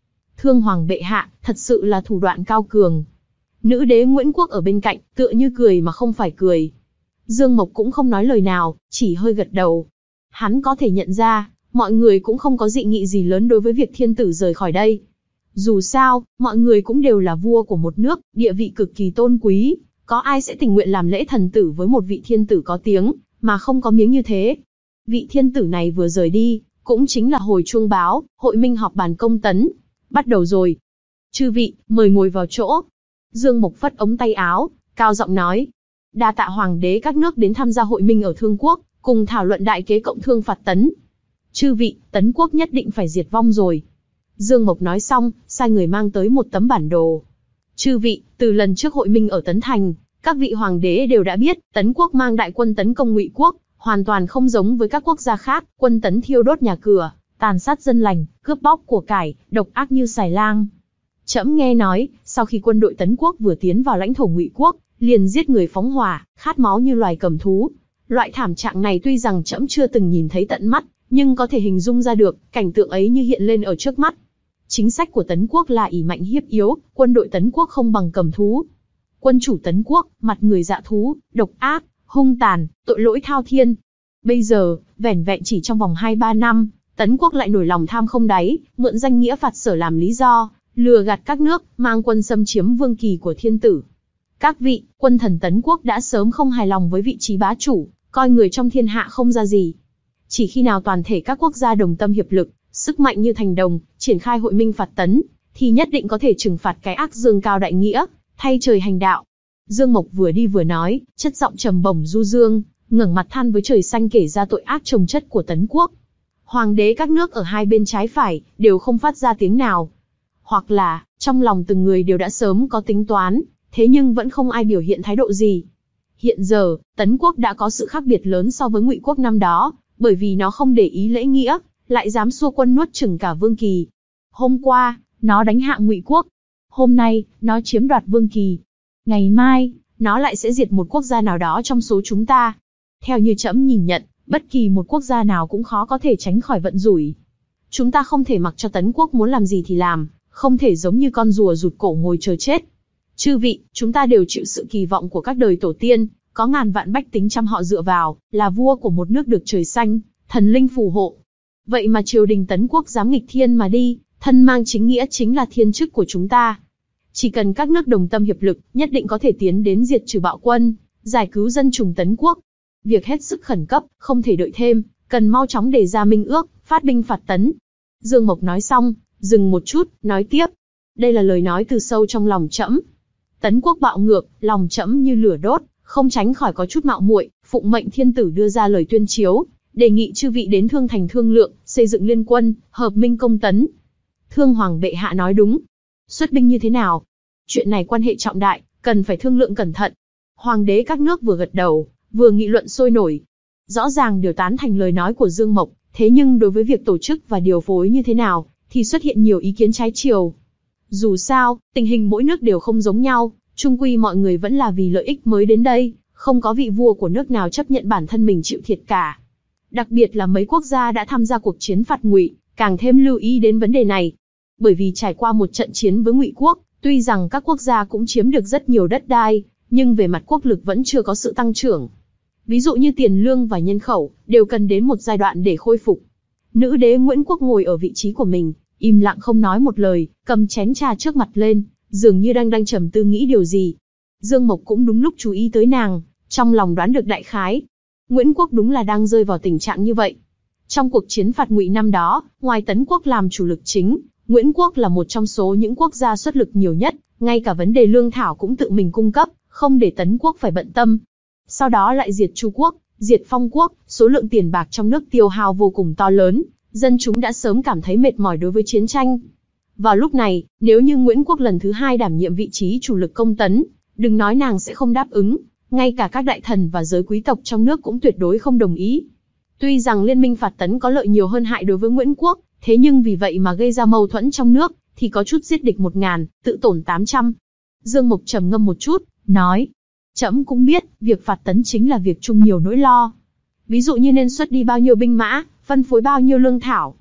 S2: Thương hoàng bệ hạ, thật sự là thủ đoạn cao cường. Nữ đế Nguyễn Quốc ở bên cạnh, tựa như cười mà không phải cười. Dương Mộc cũng không nói lời nào, chỉ hơi gật đầu. Hắn có thể nhận ra, mọi người cũng không có dị nghị gì lớn đối với việc thiên tử rời khỏi đây. Dù sao, mọi người cũng đều là vua của một nước, địa vị cực kỳ tôn quý, có ai sẽ tình nguyện làm lễ thần tử với một vị thiên tử có tiếng, mà không có miếng như thế. Vị thiên tử này vừa rời đi, cũng chính là hồi chuông báo, hội minh họp bàn công tấn. Bắt đầu rồi. Chư vị, mời ngồi vào chỗ. Dương Mộc phất ống tay áo, cao giọng nói. Đa tạ hoàng đế các nước đến tham gia hội minh ở Thương Quốc, cùng thảo luận đại kế cộng thương phạt Tấn. Chư vị, Tấn Quốc nhất định phải diệt vong rồi. Dương Mộc nói xong, sai người mang tới một tấm bản đồ. Chư vị, từ lần trước hội minh ở Tấn Thành, các vị hoàng đế đều đã biết, Tấn Quốc mang đại quân tấn công Ngụy Quốc, hoàn toàn không giống với các quốc gia khác, quân Tấn thiêu đốt nhà cửa, tàn sát dân lành, cướp bóc của cải, độc ác như xài lang. Trẫm nghe nói, sau khi quân đội Tấn Quốc vừa tiến vào lãnh thổ Ngụy Quốc, liền giết người phóng hỏa, khát máu như loài cầm thú. Loại thảm trạng này tuy rằng trẫm chưa từng nhìn thấy tận mắt, nhưng có thể hình dung ra được, cảnh tượng ấy như hiện lên ở trước mắt. Chính sách của Tấn Quốc là ỷ mạnh hiếp yếu, quân đội Tấn Quốc không bằng cầm thú. Quân chủ Tấn Quốc, mặt người dạ thú, độc ác, hung tàn, tội lỗi thao thiên. Bây giờ, vẻn vẹn chỉ trong vòng hai ba năm, Tấn Quốc lại nổi lòng tham không đáy, mượn danh nghĩa phạt sở làm lý do, lừa gạt các nước, mang quân xâm chiếm vương kỳ của thiên tử. Các vị, quân thần Tấn Quốc đã sớm không hài lòng với vị trí bá chủ, coi người trong thiên hạ không ra gì. Chỉ khi nào toàn thể các quốc gia đồng tâm hiệp lực, sức mạnh như thành đồng, triển khai hội minh phạt Tấn, thì nhất định có thể trừng phạt cái ác dương cao đại nghĩa, thay trời hành đạo. Dương Mộc vừa đi vừa nói, chất giọng trầm bổng du dương, ngẩng mặt than với trời xanh kể ra tội ác chồng chất của Tấn Quốc. Hoàng đế các nước ở hai bên trái phải, đều không phát ra tiếng nào. Hoặc là, trong lòng từng người đều đã sớm có tính toán, thế nhưng vẫn không ai biểu hiện thái độ gì. Hiện giờ, Tấn Quốc đã có sự khác biệt lớn so với Ngụy Quốc năm đó, bởi vì nó không để ý lễ nghĩa, lại dám xua quân nuốt chửng cả vương kỳ. Hôm qua, nó đánh hạ Ngụy Quốc. Hôm nay, nó chiếm đoạt vương kỳ. Ngày mai, nó lại sẽ diệt một quốc gia nào đó trong số chúng ta. Theo như trẫm nhìn nhận, bất kỳ một quốc gia nào cũng khó có thể tránh khỏi vận rủi. Chúng ta không thể mặc cho Tấn Quốc muốn làm gì thì làm, không thể giống như con rùa rụt cổ ngồi chờ chết. Chư vị, chúng ta đều chịu sự kỳ vọng của các đời tổ tiên, có ngàn vạn bách tính trăm họ dựa vào, là vua của một nước được trời xanh, thần linh phù hộ. Vậy mà triều đình Tấn Quốc dám nghịch thiên mà đi, thân mang chính nghĩa chính là thiên chức của chúng ta. Chỉ cần các nước đồng tâm hiệp lực, nhất định có thể tiến đến diệt trừ bạo quân, giải cứu dân chúng Tấn Quốc. Việc hết sức khẩn cấp, không thể đợi thêm, cần mau chóng đề ra minh ước, phát binh phạt Tấn. Dương Mộc nói xong, dừng một chút, nói tiếp. Đây là lời nói từ sâu trong lòng trẫm. Tấn Quốc bạo ngược, lòng trẫm như lửa đốt, không tránh khỏi có chút mạo muội, phụng mệnh thiên tử đưa ra lời tuyên chiếu, đề nghị chư vị đến Thương Thành thương lượng, xây dựng liên quân, hợp minh công Tấn. Thương hoàng bệ hạ nói đúng. Xuất binh như thế nào? Chuyện này quan hệ trọng đại, cần phải thương lượng cẩn thận. Hoàng đế các nước vừa gật đầu, vừa nghị luận sôi nổi. Rõ ràng đều tán thành lời nói của Dương Mộc, thế nhưng đối với việc tổ chức và điều phối như thế nào, thì xuất hiện nhiều ý kiến trái chiều. Dù sao, tình hình mỗi nước đều không giống nhau, chung quy mọi người vẫn là vì lợi ích mới đến đây, không có vị vua của nước nào chấp nhận bản thân mình chịu thiệt cả. Đặc biệt là mấy quốc gia đã tham gia cuộc chiến phạt Ngụy, càng thêm lưu ý đến vấn đề này. Bởi vì trải qua một trận chiến với Ngụy Quốc, tuy rằng các quốc gia cũng chiếm được rất nhiều đất đai, nhưng về mặt quốc lực vẫn chưa có sự tăng trưởng. Ví dụ như tiền lương và nhân khẩu, đều cần đến một giai đoạn để khôi phục. Nữ đế Nguyễn Quốc ngồi ở vị trí của mình, im lặng không nói một lời, cầm chén trà trước mặt lên, dường như đang đang trầm tư nghĩ điều gì. Dương Mộc cũng đúng lúc chú ý tới nàng, trong lòng đoán được đại khái. Nguyễn Quốc đúng là đang rơi vào tình trạng như vậy. Trong cuộc chiến phạt Ngụy năm đó, ngoài Tấn Quốc làm chủ lực chính, Nguyễn Quốc là một trong số những quốc gia xuất lực nhiều nhất, ngay cả vấn đề lương thảo cũng tự mình cung cấp, không để Tấn Quốc phải bận tâm. Sau đó lại diệt Chu Quốc, diệt Phong Quốc, số lượng tiền bạc trong nước tiêu hao vô cùng to lớn, dân chúng đã sớm cảm thấy mệt mỏi đối với chiến tranh. Vào lúc này, nếu như Nguyễn Quốc lần thứ hai đảm nhiệm vị trí chủ lực công Tấn, đừng nói nàng sẽ không đáp ứng, ngay cả các đại thần và giới quý tộc trong nước cũng tuyệt đối không đồng ý. Tuy rằng liên minh phạt Tấn có lợi nhiều hơn hại đối với Nguyễn Quốc, thế nhưng vì vậy mà gây ra mâu thuẫn trong nước, thì có chút giết địch một ngàn, tự tổn tám trăm. Dương Mộc trầm ngâm một chút, nói, trẫm cũng biết, việc phạt Tấn chính là việc chung nhiều nỗi lo. Ví dụ như nên xuất đi bao nhiêu binh mã, phân phối bao nhiêu lương thảo.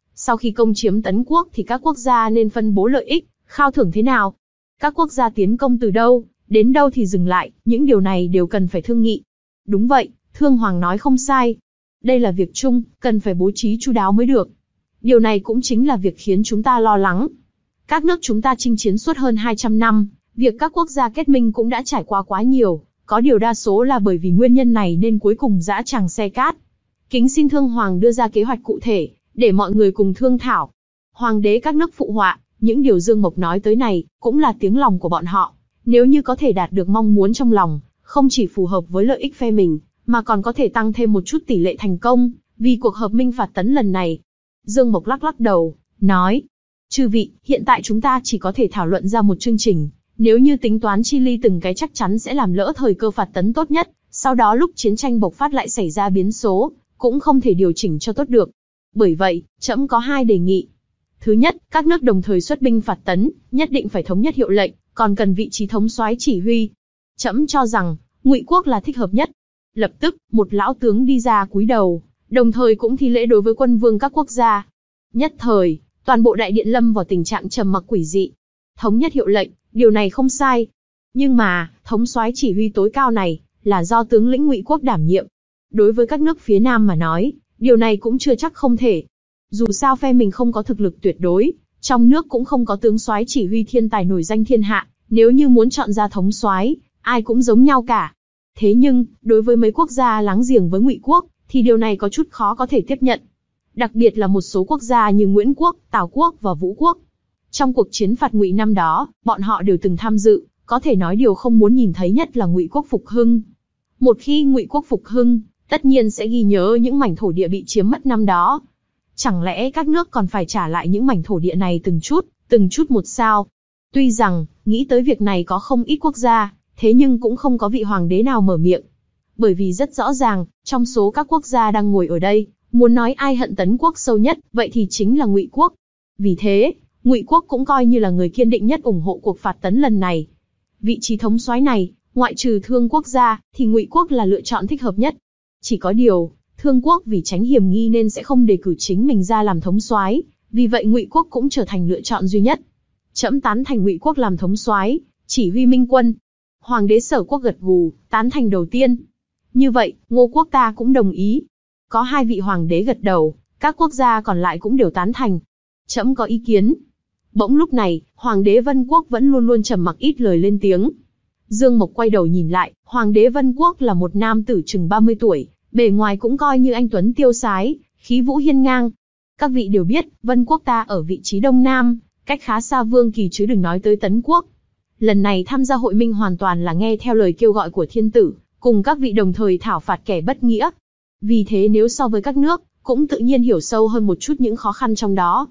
S2: Sau khi công chiếm Tấn Quốc thì các quốc gia nên phân bố lợi ích, khao thưởng thế nào? Các quốc gia tiến công từ đâu, đến đâu thì dừng lại, những điều này đều cần phải thương nghị. Đúng vậy, Thương Hoàng nói không sai. Đây là việc chung, cần phải bố trí chu đáo mới được. Điều này cũng chính là việc khiến chúng ta lo lắng. Các nước chúng ta chinh chiến suốt hơn hai trăm năm, việc các quốc gia kết minh cũng đã trải qua quá nhiều, có điều đa số là bởi vì nguyên nhân này nên cuối cùng giã tràng xe cát. Kính xin Thương Hoàng đưa ra kế hoạch cụ thể, để mọi người cùng thương thảo. Hoàng đế các nước phụ họa, những điều Dương Mộc nói tới này, cũng là tiếng lòng của bọn họ. Nếu như có thể đạt được mong muốn trong lòng, không chỉ phù hợp với lợi ích phe mình, mà còn có thể tăng thêm một chút tỷ lệ thành công, vì cuộc hợp minh phạt Tấn lần này. Dương Mộc lắc lắc đầu, nói, chư vị, hiện tại chúng ta chỉ có thể thảo luận ra một chương trình, nếu như tính toán chi ly từng cái chắc chắn sẽ làm lỡ thời cơ phạt Tấn tốt nhất, sau đó lúc chiến tranh bộc phát lại xảy ra biến số, cũng không thể điều chỉnh cho tốt được. Bởi vậy, trẫm có hai đề nghị. Thứ nhất, các nước đồng thời xuất binh phạt Tấn, nhất định phải thống nhất hiệu lệnh, còn cần vị trí thống soái chỉ huy. Trẫm cho rằng, Ngụy quốc là thích hợp nhất. Lập tức, một lão tướng đi ra cúi đầu, đồng thời cũng thi lễ đối với quân vương các quốc gia. Nhất thời, toàn bộ đại điện lâm vào tình trạng trầm mặc quỷ dị. Thống nhất hiệu lệnh, điều này không sai. Nhưng mà, thống soái chỉ huy tối cao này, là do tướng lĩnh Ngụy quốc đảm nhiệm. Đối với các nước phía Nam mà nói, điều này cũng chưa chắc không thể. Dù sao phe mình không có thực lực tuyệt đối, trong nước cũng không có tướng soái chỉ huy thiên tài nổi danh thiên hạ, nếu như muốn chọn ra thống soái, ai cũng giống nhau cả. Thế nhưng, đối với mấy quốc gia láng giềng với Ngụy quốc, thì điều này có chút khó có thể tiếp nhận. Đặc biệt là một số quốc gia như Nguyễn quốc, Tào quốc và Vũ quốc. Trong cuộc chiến phạt Ngụy năm đó, bọn họ đều từng tham dự, có thể nói điều không muốn nhìn thấy nhất là Ngụy quốc phục hưng. Một khi Ngụy quốc phục hưng, tất nhiên sẽ ghi nhớ những mảnh thổ địa bị chiếm mất năm đó. Chẳng lẽ các nước còn phải trả lại những mảnh thổ địa này từng chút, từng chút một sao? Tuy rằng, nghĩ tới việc này có không ít quốc gia, thế nhưng cũng không có vị hoàng đế nào mở miệng. Bởi vì rất rõ ràng, trong số các quốc gia đang ngồi ở đây, muốn nói ai hận Tấn quốc sâu nhất, vậy thì chính là Ngụy quốc. Vì thế, Ngụy quốc cũng coi như là người kiên định nhất ủng hộ cuộc phạt Tấn lần này. Vị trí thống soái này, ngoại trừ Thương quốc gia, thì Ngụy quốc là lựa chọn thích hợp nhất. Chỉ có điều, Thương quốc vì tránh hiểm nghi nên sẽ không đề cử chính mình ra làm thống soái, vì vậy Ngụy quốc cũng trở thành lựa chọn duy nhất. Trẫm tán thành Ngụy quốc làm thống soái, chỉ huy minh quân. Hoàng đế Sở quốc gật gù, tán thành đầu tiên. Như vậy, Ngô quốc ta cũng đồng ý. Có hai vị hoàng đế gật đầu, các quốc gia còn lại cũng đều tán thành. Trẫm có ý kiến. Bỗng lúc này, Hoàng đế Vân quốc vẫn luôn luôn trầm mặc ít lời lên tiếng. Dương Mộc quay đầu nhìn lại, Hoàng đế Vân quốc là một nam tử chừng ba mươi tuổi, bề ngoài cũng coi như anh tuấn tiêu sái, khí vũ hiên ngang. Các vị đều biết, Vân quốc ta ở vị trí đông nam, cách khá xa Vương Kỳ chứ đừng nói tới Tấn quốc. Lần này tham gia hội minh hoàn toàn là nghe theo lời kêu gọi của thiên tử, cùng các vị đồng thời thảo phạt kẻ bất nghĩa. Vì thế nếu so với các nước, cũng tự nhiên hiểu sâu hơn một chút những khó khăn trong đó.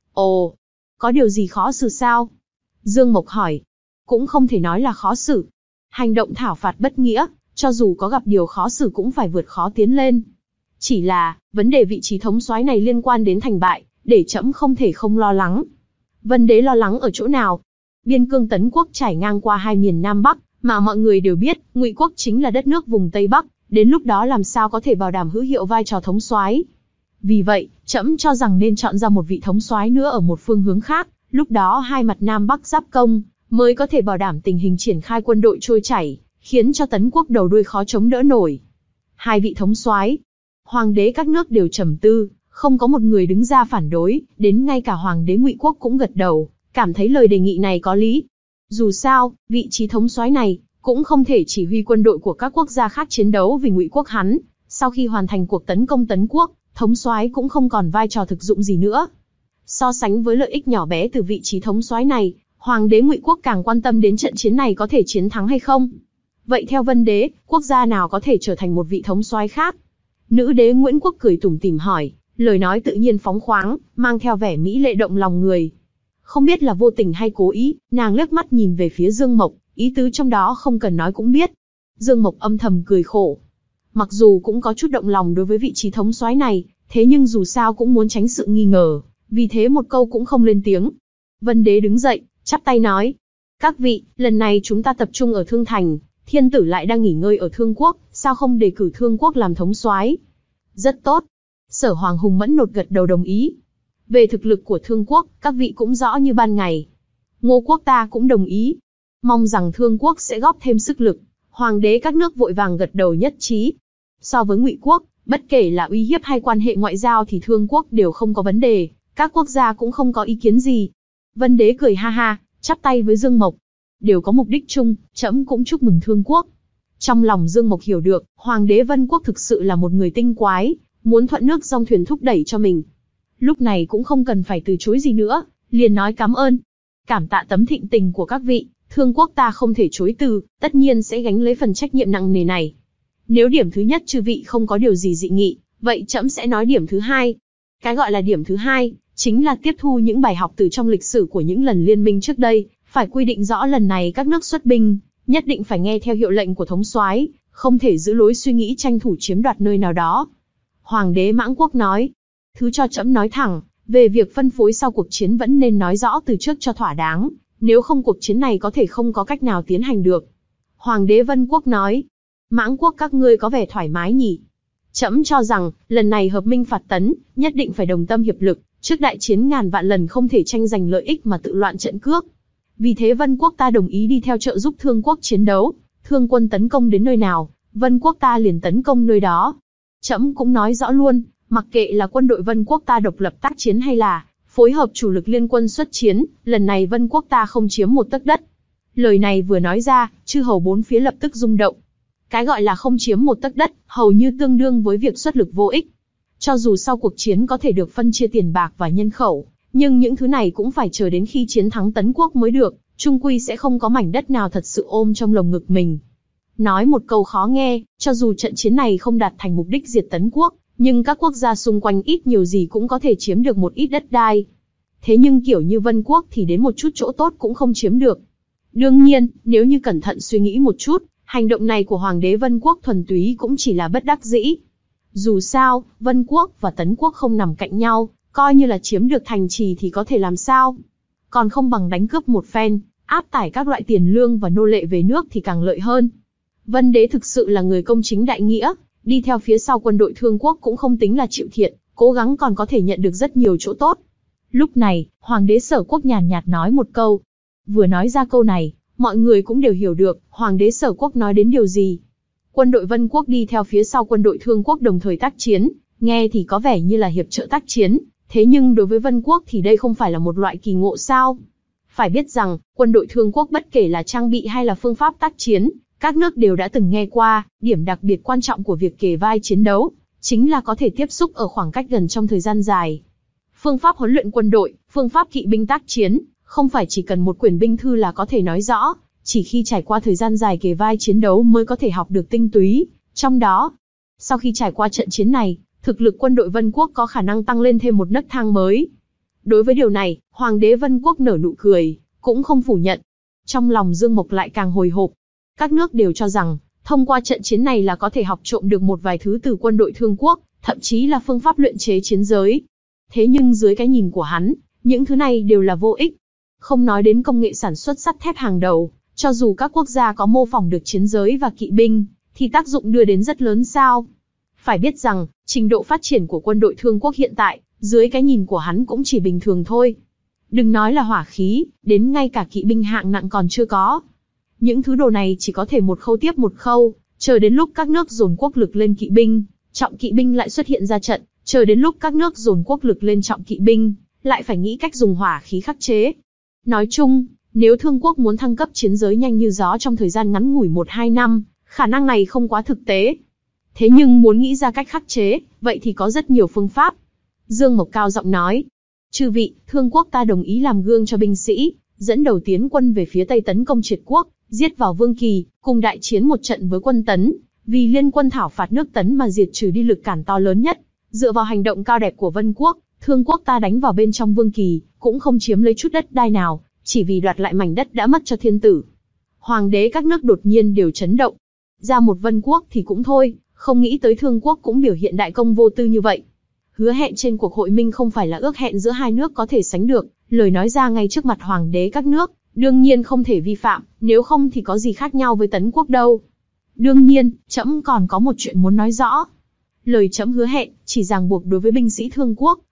S2: Ồ, có điều gì khó xử sao? Dương Mộc hỏi. Cũng không thể nói là khó xử. Hành động thảo phạt bất nghĩa, cho dù có gặp điều khó xử cũng phải vượt khó tiến lên. Chỉ là, vấn đề vị trí thống soái này liên quan đến thành bại, để trẫm không thể không lo lắng. Vân đế lo lắng ở chỗ nào? Biên cương Tấn quốc trải ngang qua hai miền Nam Bắc, mà mọi người đều biết, Ngụy quốc chính là đất nước vùng Tây Bắc, đến lúc đó làm sao có thể bảo đảm hữu hiệu vai trò thống soái? Vì vậy, trẫm cho rằng nên chọn ra một vị thống soái nữa ở một phương hướng khác, lúc đó hai mặt Nam Bắc giáp công, mới có thể bảo đảm tình hình triển khai quân đội trôi chảy, khiến cho Tấn quốc đầu đuôi khó chống đỡ nổi. Hai vị thống soái, hoàng đế các nước đều trầm tư, không có một người đứng ra phản đối, đến ngay cả hoàng đế Ngụy quốc cũng gật đầu, cảm thấy lời đề nghị này có lý. Dù sao, vị trí thống soái này cũng không thể chỉ huy quân đội của các quốc gia khác chiến đấu vì Ngụy quốc hắn. Sau khi hoàn thành cuộc tấn công Tấn quốc, thống soái cũng không còn vai trò thực dụng gì nữa. So sánh với lợi ích nhỏ bé từ vị trí thống soái này, hoàng đế Ngụy quốc càng quan tâm đến trận chiến này có thể chiến thắng hay không. Vậy theo Vân đế, quốc gia nào có thể trở thành một vị thống soái khác? Nữ đế Nguyễn quốc cười tủm tỉm hỏi, lời nói tự nhiên phóng khoáng, mang theo vẻ mỹ lệ động lòng người. Không biết là vô tình hay cố ý, nàng liếc mắt nhìn về phía Dương Mộc, ý tứ trong đó không cần nói cũng biết. Dương Mộc âm thầm cười khổ. Mặc dù cũng có chút động lòng đối với vị trí thống soái này, thế nhưng dù sao cũng muốn tránh sự nghi ngờ, vì thế một câu cũng không lên tiếng. Vân đế đứng dậy, chắp tay nói, các vị, lần này chúng ta tập trung ở Thương Thành, thiên tử lại đang nghỉ ngơi ở Thương quốc, sao không đề cử Thương quốc làm thống soái? Rất tốt. Sở Hoàng Hùng mẫn nột gật đầu đồng ý. Về thực lực của Thương quốc, các vị cũng rõ như ban ngày. Ngô quốc ta cũng đồng ý. Mong rằng Thương quốc sẽ góp thêm sức lực. Hoàng đế các nước vội vàng gật đầu nhất trí. So với Ngụy quốc, bất kể là uy hiếp hay quan hệ ngoại giao thì Thương quốc đều không có vấn đề, các quốc gia cũng không có ý kiến gì. Vân đế cười ha ha, chắp tay với Dương Mộc. Đều có mục đích chung, trẫm cũng chúc mừng Thương quốc. Trong lòng Dương Mộc hiểu được, Hoàng đế Vân quốc thực sự là một người tinh quái, muốn thuận nước dòng thuyền thúc đẩy cho mình. Lúc này cũng không cần phải từ chối gì nữa, liền nói cảm ơn. Cảm tạ tấm thịnh tình của các vị, Thương quốc ta không thể chối từ, tất nhiên sẽ gánh lấy phần trách nhiệm nặng nề này. Nếu điểm thứ nhất chư vị không có điều gì dị nghị, vậy trẫm sẽ nói điểm thứ hai. Cái gọi là điểm thứ hai, chính là tiếp thu những bài học từ trong lịch sử của những lần liên minh trước đây, phải quy định rõ lần này các nước xuất binh, nhất định phải nghe theo hiệu lệnh của thống soái, không thể giữ lối suy nghĩ tranh thủ chiếm đoạt nơi nào đó. Hoàng đế Mãng quốc nói, thứ cho trẫm nói thẳng, về việc phân phối sau cuộc chiến vẫn nên nói rõ từ trước cho thỏa đáng, nếu không cuộc chiến này có thể không có cách nào tiến hành được. Hoàng đế Vân quốc nói, Mãng quốc các ngươi có vẻ thoải mái nhỉ. Trẫm cho rằng, lần này hợp minh phạt tấn, nhất định phải đồng tâm hiệp lực, trước đại chiến ngàn vạn lần không thể tranh giành lợi ích mà tự loạn trận cước. Vì thế Vân quốc ta đồng ý đi theo trợ giúp Thương quốc chiến đấu, Thương quân tấn công đến nơi nào, Vân quốc ta liền tấn công nơi đó. Trẫm cũng nói rõ luôn, mặc kệ là quân đội Vân quốc ta độc lập tác chiến hay là phối hợp chủ lực liên quân xuất chiến, lần này Vân quốc ta không chiếm một tấc đất. Lời này vừa nói ra, chư hầu bốn phía lập tức rung động. Cái gọi là không chiếm một tấc đất, hầu như tương đương với việc xuất lực vô ích. Cho dù sau cuộc chiến có thể được phân chia tiền bạc và nhân khẩu, nhưng những thứ này cũng phải chờ đến khi chiến thắng tấn quốc mới được, chung quy sẽ không có mảnh đất nào thật sự ôm trong lồng ngực mình. Nói một câu khó nghe, cho dù trận chiến này không đạt thành mục đích diệt tấn quốc, nhưng các quốc gia xung quanh ít nhiều gì cũng có thể chiếm được một ít đất đai. Thế nhưng kiểu như Vân quốc thì đến một chút chỗ tốt cũng không chiếm được. Đương nhiên, nếu như cẩn thận suy nghĩ một chút, hành động này của Hoàng đế Vân quốc thuần túy cũng chỉ là bất đắc dĩ. Dù sao, Vân quốc và Tấn quốc không nằm cạnh nhau, coi như là chiếm được thành trì thì có thể làm sao? Còn không bằng đánh cướp một phen, áp tải các loại tiền lương và nô lệ về nước thì càng lợi hơn. Vân đế thực sự là người công chính đại nghĩa, đi theo phía sau quân đội Thương quốc cũng không tính là chịu thiệt, cố gắng còn có thể nhận được rất nhiều chỗ tốt. Lúc này, Hoàng đế Sở quốc nhàn nhạt nói một câu. Vừa nói ra câu này, mọi người cũng đều hiểu được, Hoàng đế Sở quốc nói đến điều gì. Quân đội Vân quốc đi theo phía sau quân đội Thương quốc đồng thời tác chiến, nghe thì có vẻ như là hiệp trợ tác chiến, thế nhưng đối với Vân quốc thì đây không phải là một loại kỳ ngộ sao. Phải biết rằng, quân đội Thương quốc bất kể là trang bị hay là phương pháp tác chiến, các nước đều đã từng nghe qua, điểm đặc biệt quan trọng của việc kề vai chiến đấu, chính là có thể tiếp xúc ở khoảng cách gần trong thời gian dài. Phương pháp huấn luyện quân đội, phương pháp kỵ binh tác chiến, không phải chỉ cần một quyển binh thư là có thể nói rõ, chỉ khi trải qua thời gian dài kề vai chiến đấu mới có thể học được tinh túy. Trong đó, sau khi trải qua trận chiến này, thực lực quân đội Vân quốc có khả năng tăng lên thêm một nấc thang mới. Đối với điều này, Hoàng đế Vân quốc nở nụ cười, cũng không phủ nhận. Trong lòng Dương Mộc lại càng hồi hộp. Các nước đều cho rằng, thông qua trận chiến này là có thể học trộm được một vài thứ từ quân đội Thương quốc, thậm chí là phương pháp luyện chế chiến giới. Thế nhưng dưới cái nhìn của hắn, những thứ này đều là vô ích. Không nói đến công nghệ sản xuất sắt thép hàng đầu, cho dù các quốc gia có mô phỏng được chiến giới và kỵ binh, thì tác dụng đưa đến rất lớn sao. Phải biết rằng, trình độ phát triển của quân đội Thương quốc hiện tại, dưới cái nhìn của hắn cũng chỉ bình thường thôi. Đừng nói là hỏa khí, đến ngay cả kỵ binh hạng nặng còn chưa có. Những thứ đồ này chỉ có thể một khâu tiếp một khâu, chờ đến lúc các nước dồn quốc lực lên kỵ binh, trọng kỵ binh lại xuất hiện ra trận, chờ đến lúc các nước dồn quốc lực lên trọng kỵ binh, lại phải nghĩ cách dùng hỏa khí khắc chế. Nói chung, nếu Thương quốc muốn thăng cấp chiến giới nhanh như gió trong thời gian ngắn ngủi một hai năm, khả năng này không quá thực tế. Thế nhưng muốn nghĩ ra cách khắc chế, vậy thì có rất nhiều phương pháp. Dương Mộc cao giọng nói, chư vị, Thương quốc ta đồng ý làm gương cho binh sĩ, dẫn đầu tiến quân về phía Tây tấn công Triệt quốc, giết vào Vương Kỳ, cùng đại chiến một trận với quân Tấn, vì liên quân thảo phạt nước Tấn mà diệt trừ đi lực cản to lớn nhất. Dựa vào hành động cao đẹp của Vân quốc, Thương quốc ta đánh vào bên trong Vương Kỳ, cũng không chiếm lấy chút đất đai nào, chỉ vì đoạt lại mảnh đất đã mất cho thiên tử. Hoàng đế các nước đột nhiên đều chấn động. Ra một Vân quốc thì cũng thôi, không nghĩ tới Thương quốc cũng biểu hiện đại công vô tư như vậy. Hứa hẹn trên cuộc hội minh không phải là ước hẹn giữa hai nước có thể sánh được, lời nói ra ngay trước mặt Hoàng đế các nước, đương nhiên không thể vi phạm, nếu không thì có gì khác nhau với Tấn quốc đâu. Đương nhiên, trẫm còn có một chuyện muốn nói rõ. Lời trẫm hứa hẹn, chỉ ràng buộc đối với binh sĩ Thương quốc,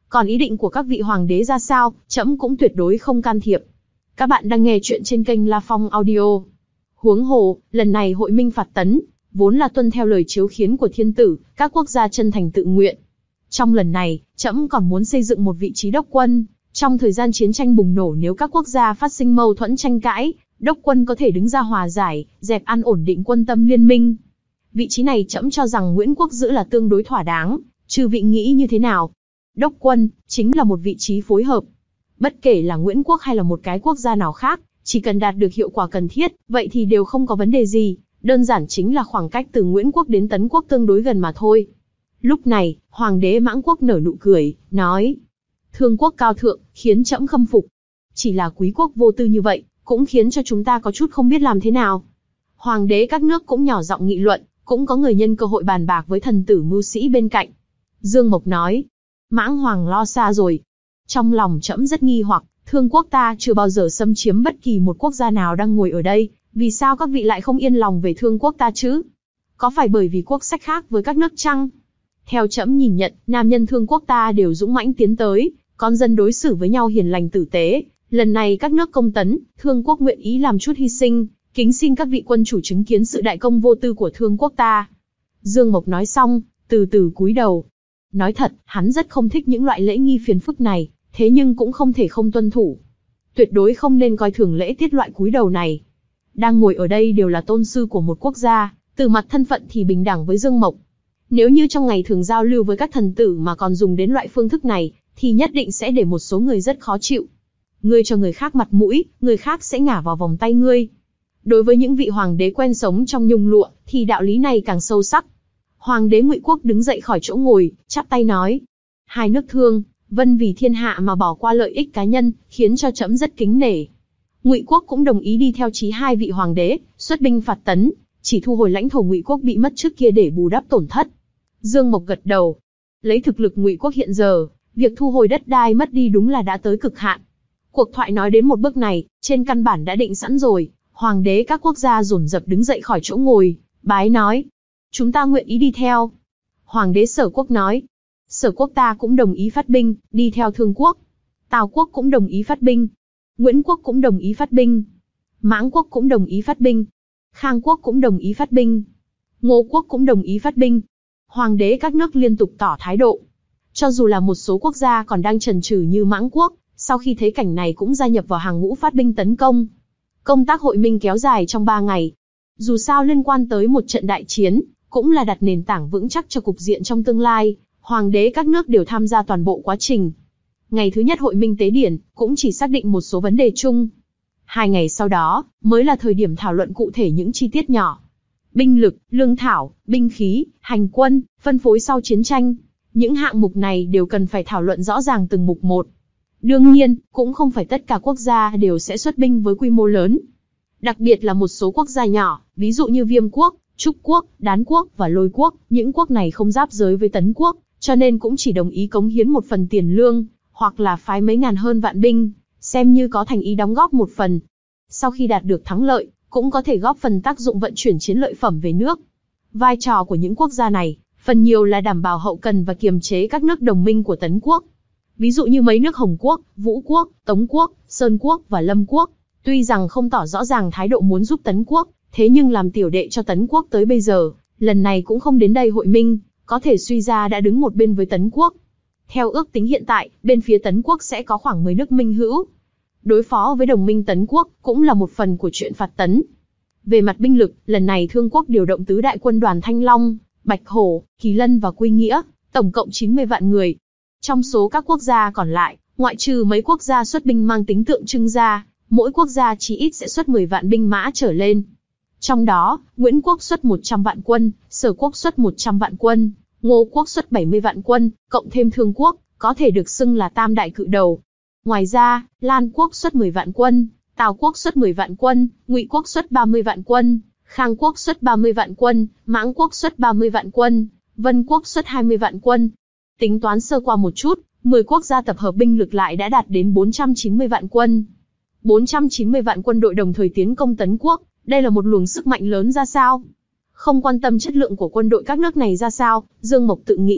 S2: Còn ý định của các vị hoàng đế ra sao, trẫm cũng tuyệt đối không can thiệp. Các bạn đang nghe chuyện trên kênh La Phong Audio. Huống hồ, lần này hội minh phạt Tấn, vốn là tuân theo lời chiếu khiến của thiên tử, các quốc gia chân thành tự nguyện. Trong lần này, trẫm còn muốn xây dựng một vị trí đốc quân. Trong thời gian chiến tranh bùng nổ, nếu các quốc gia phát sinh mâu thuẫn tranh cãi, đốc quân có thể đứng ra hòa giải, dẹp an ổn định quân tâm liên minh. Vị trí này trẫm cho rằng Nguyễn Quốc giữ là tương đối thỏa đáng, chư vị nghĩ như thế nào? Đốc quân chính là một vị trí phối hợp. Bất kể là Nguyễn Quốc hay là một cái quốc gia nào khác, chỉ cần đạt được hiệu quả cần thiết, vậy thì đều không có vấn đề gì. Đơn giản chính là khoảng cách từ Nguyễn Quốc đến Tấn Quốc tương đối gần mà thôi. Lúc này, Hoàng đế Mãng Quốc nở nụ cười, nói: Thương quốc cao thượng, khiến trẫm khâm phục. Chỉ là quý quốc vô tư như vậy, cũng khiến cho chúng ta có chút không biết làm thế nào. Hoàng đế các nước cũng nhỏ giọng nghị luận, cũng có người nhân cơ hội bàn bạc với thần tử mưu sĩ bên cạnh. Dương Mộc nói: Mãng Hoàng lo xa rồi. Trong lòng trẫm rất nghi hoặc, Thương quốc ta chưa bao giờ xâm chiếm bất kỳ một quốc gia nào đang ngồi ở đây, vì sao các vị lại không yên lòng về Thương quốc ta chứ? Có phải bởi vì quốc sách khác với các nước chăng? Theo trẫm nhìn nhận, nam nhân Thương quốc ta đều dũng mãnh tiến tới, con dân đối xử với nhau hiền lành tử tế. Lần này các nước công tấn, Thương quốc nguyện ý làm chút hy sinh, kính xin các vị quân chủ chứng kiến sự đại công vô tư của Thương quốc ta. Dương Mộc nói xong, từ từ cúi đầu. Nói thật, hắn rất không thích những loại lễ nghi phiền phức này, thế nhưng cũng không thể không tuân thủ. Tuyệt đối không nên coi thường lễ tiết loại cúi đầu này. Đang ngồi ở đây đều là tôn sư của một quốc gia, từ mặt thân phận thì bình đẳng với Dương Mộc. Nếu như trong ngày thường giao lưu với các thần tử mà còn dùng đến loại phương thức này, thì nhất định sẽ để một số người rất khó chịu. Ngươi cho người khác mặt mũi, người khác sẽ ngả vào vòng tay ngươi. Đối với những vị hoàng đế quen sống trong nhung lụa, thì đạo lý này càng sâu sắc. Hoàng đế Ngụy Quốc đứng dậy khỏi chỗ ngồi, chắp tay nói: Hai nước Thương, Vân vì thiên hạ mà bỏ qua lợi ích cá nhân, khiến cho trẫm rất kính nể. Ngụy Quốc cũng đồng ý đi theo chí hai vị hoàng đế, xuất binh phạt Tấn, chỉ thu hồi lãnh thổ Ngụy Quốc bị mất trước kia để bù đắp tổn thất. Dương Mộc gật đầu. Lấy thực lực Ngụy Quốc hiện giờ, việc thu hồi đất đai mất đi đúng là đã tới cực hạn. Cuộc thoại nói đến một bước này, trên căn bản đã định sẵn rồi. Hoàng đế các quốc gia dồn dập đứng dậy khỏi chỗ ngồi, bái nói: Chúng ta nguyện ý đi theo. Hoàng đế Sở Quốc nói: Sở Quốc ta cũng đồng ý phát binh, đi theo Thương quốc. Tào Quốc cũng đồng ý phát binh. Nguyễn Quốc cũng đồng ý phát binh. Mãng Quốc cũng đồng ý phát binh. Khang Quốc cũng đồng ý phát binh. Ngô Quốc cũng đồng ý phát binh. Hoàng đế các nước liên tục tỏ thái độ. Cho dù là một số quốc gia còn đang chần chừ như Mãng Quốc, sau khi thấy cảnh này cũng gia nhập vào hàng ngũ phát binh tấn công. Công tác hội minh kéo dài trong ba ngày. Dù sao liên quan tới một trận đại chiến, cũng là đặt nền tảng vững chắc cho cục diện trong tương lai, hoàng đế các nước đều tham gia toàn bộ quá trình. Ngày thứ nhất hội minh tế điển, cũng chỉ xác định một số vấn đề chung. Hai ngày sau đó, mới là thời điểm thảo luận cụ thể những chi tiết nhỏ. Binh lực, lương thảo, binh khí, hành quân, phân phối sau chiến tranh. Những hạng mục này đều cần phải thảo luận rõ ràng từng mục một. Đương nhiên, cũng không phải tất cả quốc gia đều sẽ xuất binh với quy mô lớn. Đặc biệt là một số quốc gia nhỏ, ví dụ như Viêm Quốc, Trúc Quốc, Đán Quốc và Lôi Quốc, những quốc này không giáp giới với Tấn Quốc, cho nên cũng chỉ đồng ý cống hiến một phần tiền lương, hoặc là phái mấy ngàn hơn vạn binh, xem như có thành ý đóng góp một phần. Sau khi đạt được thắng lợi, cũng có thể góp phần tác dụng vận chuyển chiến lợi phẩm về nước. Vai trò của những quốc gia này, phần nhiều là đảm bảo hậu cần và kiềm chế các nước đồng minh của Tấn Quốc. Ví dụ như mấy nước Hồng Quốc, Vũ Quốc, Tống Quốc, Sơn Quốc và Lâm Quốc, tuy rằng không tỏ rõ ràng thái độ muốn giúp Tấn Quốc, thế nhưng làm tiểu đệ cho Tấn Quốc tới bây giờ, lần này cũng không đến đây hội minh, có thể suy ra đã đứng một bên với Tấn Quốc. Theo ước tính hiện tại, bên phía Tấn Quốc sẽ có khoảng mười nước minh hữu. Đối phó với đồng minh Tấn Quốc cũng là một phần của chuyện phạt Tấn. Về mặt binh lực, lần này Thương Quốc điều động tứ đại quân đoàn Thanh Long, Bạch Hổ, Kỳ Lân và Quy Nghĩa, tổng cộng chín mươi vạn người. Trong số các quốc gia còn lại, ngoại trừ mấy quốc gia xuất binh mang tính tượng trưng ra, mỗi quốc gia chí ít sẽ xuất mười vạn binh mã trở lên. Trong đó, Nguyễn Quốc xuất một trăm vạn quân, Sở Quốc xuất một trăm vạn quân, Ngô Quốc xuất bảy mươi vạn quân, cộng thêm Thương Quốc, có thể được xưng là tam đại cự đầu. Ngoài ra, Lan Quốc xuất mười vạn quân, Tào Quốc xuất mười vạn quân, Ngụy Quốc xuất ba mươi vạn quân, Khang Quốc xuất ba mươi vạn quân, Mãng Quốc xuất ba mươi vạn quân, Vân Quốc xuất hai mươi vạn quân. Tính toán sơ qua một chút, mười quốc gia tập hợp binh lực lại đã đạt đến bốn trăm chín mươi vạn quân. bốn trăm chín mươi vạn quân đội đồng thời tiến công Tấn Quốc, đây là một luồng sức mạnh lớn ra sao? Không quan tâm chất lượng của quân đội các nước này ra sao, Dương Mộc tự nghĩ,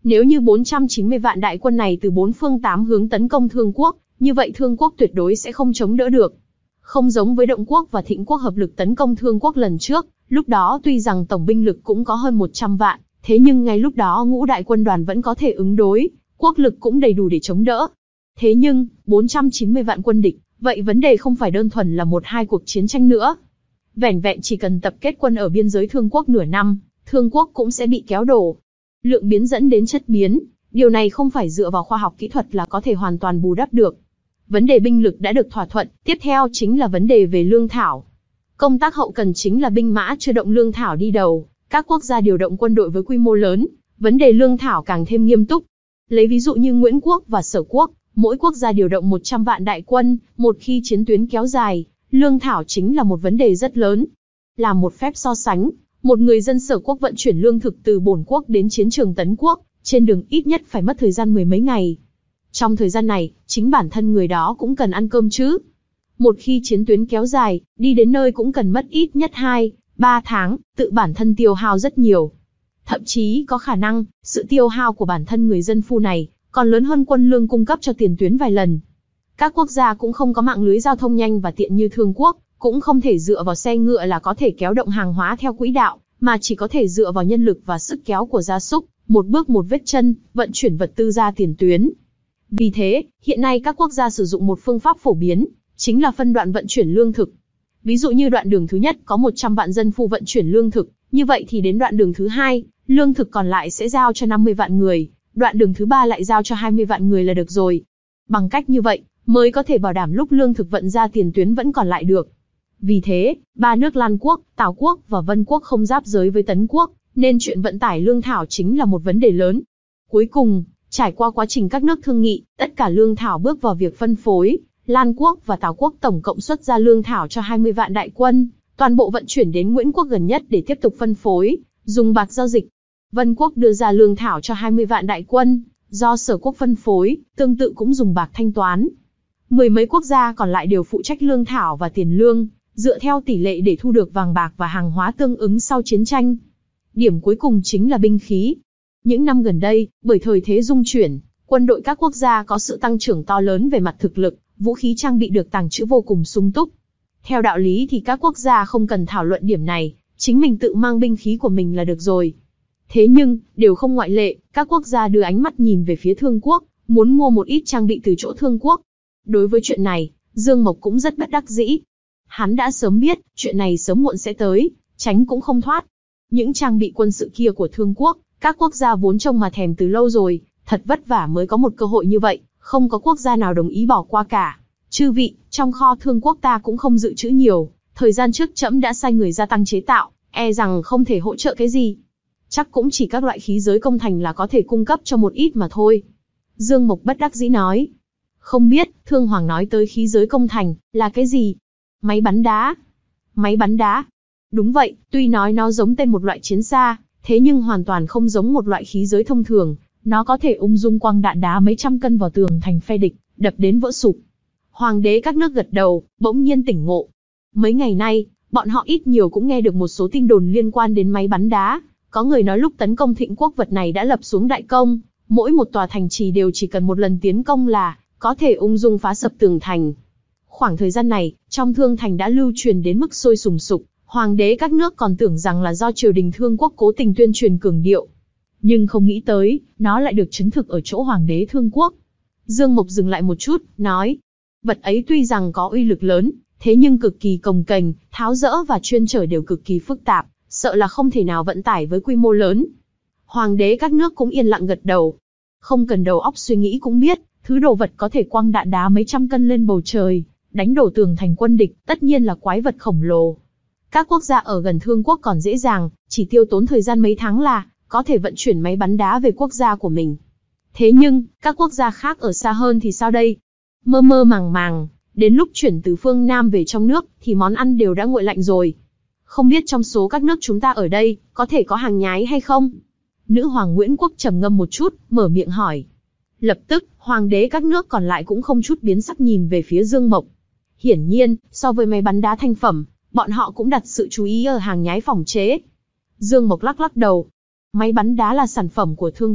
S2: Nếu như bốn trăm chín mươi vạn đại quân này từ bốn phương tám hướng tấn công Thương Quốc, như vậy Thương Quốc tuyệt đối sẽ không chống đỡ được. Không giống với Động Quốc và Thịnh Quốc hợp lực tấn công Thương Quốc lần trước, lúc đó tuy rằng tổng binh lực cũng có hơn một trăm vạn, thế nhưng ngay lúc đó ngũ đại quân đoàn vẫn có thể ứng đối, quốc lực cũng đầy đủ để chống đỡ. Thế nhưng, bốn trăm chín mươi vạn quân địch, vậy vấn đề không phải đơn thuần là một hai cuộc chiến tranh nữa. Vẻn vẹn chỉ cần tập kết quân ở biên giới Thương Quốc nửa năm, Thương Quốc cũng sẽ bị kéo đổ. Lượng biến dẫn đến chất biến, điều này không phải dựa vào khoa học kỹ thuật là có thể hoàn toàn bù đắp được. Vấn đề binh lực đã được thỏa thuận, tiếp theo chính là vấn đề về lương thảo. Công tác hậu cần chính là binh mã chưa động lương thảo đi đầu, các quốc gia điều động quân đội với quy mô lớn, vấn đề lương thảo càng thêm nghiêm túc. Lấy ví dụ như Nguyễn Quốc và Sở Quốc, mỗi quốc gia điều động một trăm vạn đại quân, một khi chiến tuyến kéo dài, lương thảo chính là một vấn đề rất lớn. Làm một phép so sánh, một người dân Sở Quốc vận chuyển lương thực từ Bổn Quốc đến chiến trường Tấn Quốc, trên đường ít nhất phải mất thời gian mười mấy ngày. Trong thời gian này, chính bản thân người đó cũng cần ăn cơm chứ. Một khi chiến tuyến kéo dài, đi đến nơi cũng cần mất ít nhất hai, ba tháng, tự bản thân tiêu hao rất nhiều. Thậm chí có khả năng, sự tiêu hao của bản thân người dân phu này, còn lớn hơn quân lương cung cấp cho tiền tuyến vài lần. Các quốc gia cũng không có mạng lưới giao thông nhanh và tiện như Thương Quốc, cũng không thể dựa vào xe ngựa là có thể kéo động hàng hóa theo quỹ đạo, mà chỉ có thể dựa vào nhân lực và sức kéo của gia súc, một bước một vết chân, vận chuyển vật tư ra tiền tuyến. Vì thế, hiện nay các quốc gia sử dụng một phương pháp phổ biến, chính là phân đoạn vận chuyển lương thực. Ví dụ như đoạn đường thứ nhất có một trăm vạn dân phu vận chuyển lương thực, như vậy thì đến đoạn đường thứ hai, lương thực còn lại sẽ giao cho năm mươi vạn người, đoạn đường thứ ba lại giao cho hai mươi vạn người là được rồi. Bằng cách như vậy, mới có thể bảo đảm lúc lương thực vận ra tiền tuyến vẫn còn lại được. Vì thế, ba nước Lan Quốc, Tào Quốc và Vân Quốc không giáp giới với Tấn Quốc, nên chuyện vận tải lương thảo chính là một vấn đề lớn. Cuối cùng, trải qua quá trình các nước thương nghị, tất cả lương thảo bước vào việc phân phối, Lan Quốc và Tào Quốc tổng cộng xuất ra lương thảo cho hai mươi vạn đại quân, toàn bộ vận chuyển đến Nguyễn Quốc gần nhất để tiếp tục phân phối, dùng bạc giao dịch. Vân Quốc đưa ra lương thảo cho hai mươi vạn đại quân, do Sở Quốc phân phối, tương tự cũng dùng bạc thanh toán. Mười mấy quốc gia còn lại đều phụ trách lương thảo và tiền lương, dựa theo tỷ lệ để thu được vàng bạc và hàng hóa tương ứng sau chiến tranh. Điểm cuối cùng chính là binh khí. Những năm gần đây, bởi thời thế dung chuyển, quân đội các quốc gia có sự tăng trưởng to lớn về mặt thực lực, vũ khí trang bị được tàng trữ vô cùng sung túc. Theo đạo lý thì các quốc gia không cần thảo luận điểm này, chính mình tự mang binh khí của mình là được rồi. Thế nhưng, đều không ngoại lệ, các quốc gia đưa ánh mắt nhìn về phía Thương Quốc, muốn mua một ít trang bị từ chỗ Thương Quốc. Đối với chuyện này, Dương Mộc cũng rất bất đắc dĩ. Hắn đã sớm biết, chuyện này sớm muộn sẽ tới, tránh cũng không thoát. Những trang bị quân sự kia của Thương Quốc, các quốc gia vốn trông mà thèm từ lâu rồi, thật vất vả mới có một cơ hội như vậy, không có quốc gia nào đồng ý bỏ qua cả. Chư vị, trong kho Thương Quốc ta cũng không dự trữ nhiều, thời gian trước trẫm đã sai người gia tăng chế tạo, e rằng không thể hỗ trợ cái gì. Chắc cũng chỉ các loại khí giới công thành là có thể cung cấp cho một ít mà thôi. Dương Mộc bất đắc dĩ nói. Không biết, Thương Hoàng nói tới khí giới công thành, là cái gì? Máy bắn đá. Máy bắn đá. Đúng vậy, tuy nói nó giống tên một loại chiến xa, thế nhưng hoàn toàn không giống một loại khí giới thông thường. Nó có thể ung dung quăng đạn đá mấy trăm cân vào tường thành phe địch, đập đến vỡ sụp. Hoàng đế các nước gật đầu, bỗng nhiên tỉnh ngộ. Mấy ngày nay, bọn họ ít nhiều cũng nghe được một số tin đồn liên quan đến máy bắn đá. Có người nói lúc tấn công Thịnh Quốc vật này đã lập xuống đại công, mỗi một tòa thành trì đều chỉ cần một lần tiến công là có thể ung dung phá sập tường thành. Khoảng thời gian này, trong Thương Thành đã lưu truyền đến mức sôi sùng sục, hoàng đế các nước còn tưởng rằng là do triều đình Thương Quốc cố tình tuyên truyền cường điệu. Nhưng không nghĩ tới, nó lại được chứng thực ở chỗ hoàng đế Thương Quốc. Dương Mộc dừng lại một chút, nói, vật ấy tuy rằng có uy lực lớn, thế nhưng cực kỳ cồng kềnh, tháo dỡ và chuyên chở đều cực kỳ phức tạp, sợ là không thể nào vận tải với quy mô lớn. Hoàng đế các nước cũng yên lặng gật đầu. Không cần đầu óc suy nghĩ cũng biết, thứ đồ vật có thể quăng đạn đá mấy trăm cân lên bầu trời, đánh đổ tường thành quân địch, tất nhiên là quái vật khổng lồ. Các quốc gia ở gần Thương Quốc còn dễ dàng, chỉ tiêu tốn thời gian mấy tháng là có thể vận chuyển máy bắn đá về quốc gia của mình. Thế nhưng, các quốc gia khác ở xa hơn thì sao đây? Mơ mơ màng màng, đến lúc chuyển từ phương Nam về trong nước, thì món ăn đều đã nguội lạnh rồi. Không biết trong số các nước chúng ta ở đây, có thể có hàng nhái hay không? Nữ hoàng Nguyễn Quốc trầm ngâm một chút, mở miệng hỏi. Lập tức, hoàng đế các nước còn lại cũng không chút biến sắc nhìn về phía Dương Mộc. Hiển nhiên, so với máy bắn đá thanh phẩm, bọn họ cũng đặt sự chú ý ở hàng nhái phòng chế. Dương Mộc lắc lắc đầu. Máy bắn đá là sản phẩm của Thương Quốc,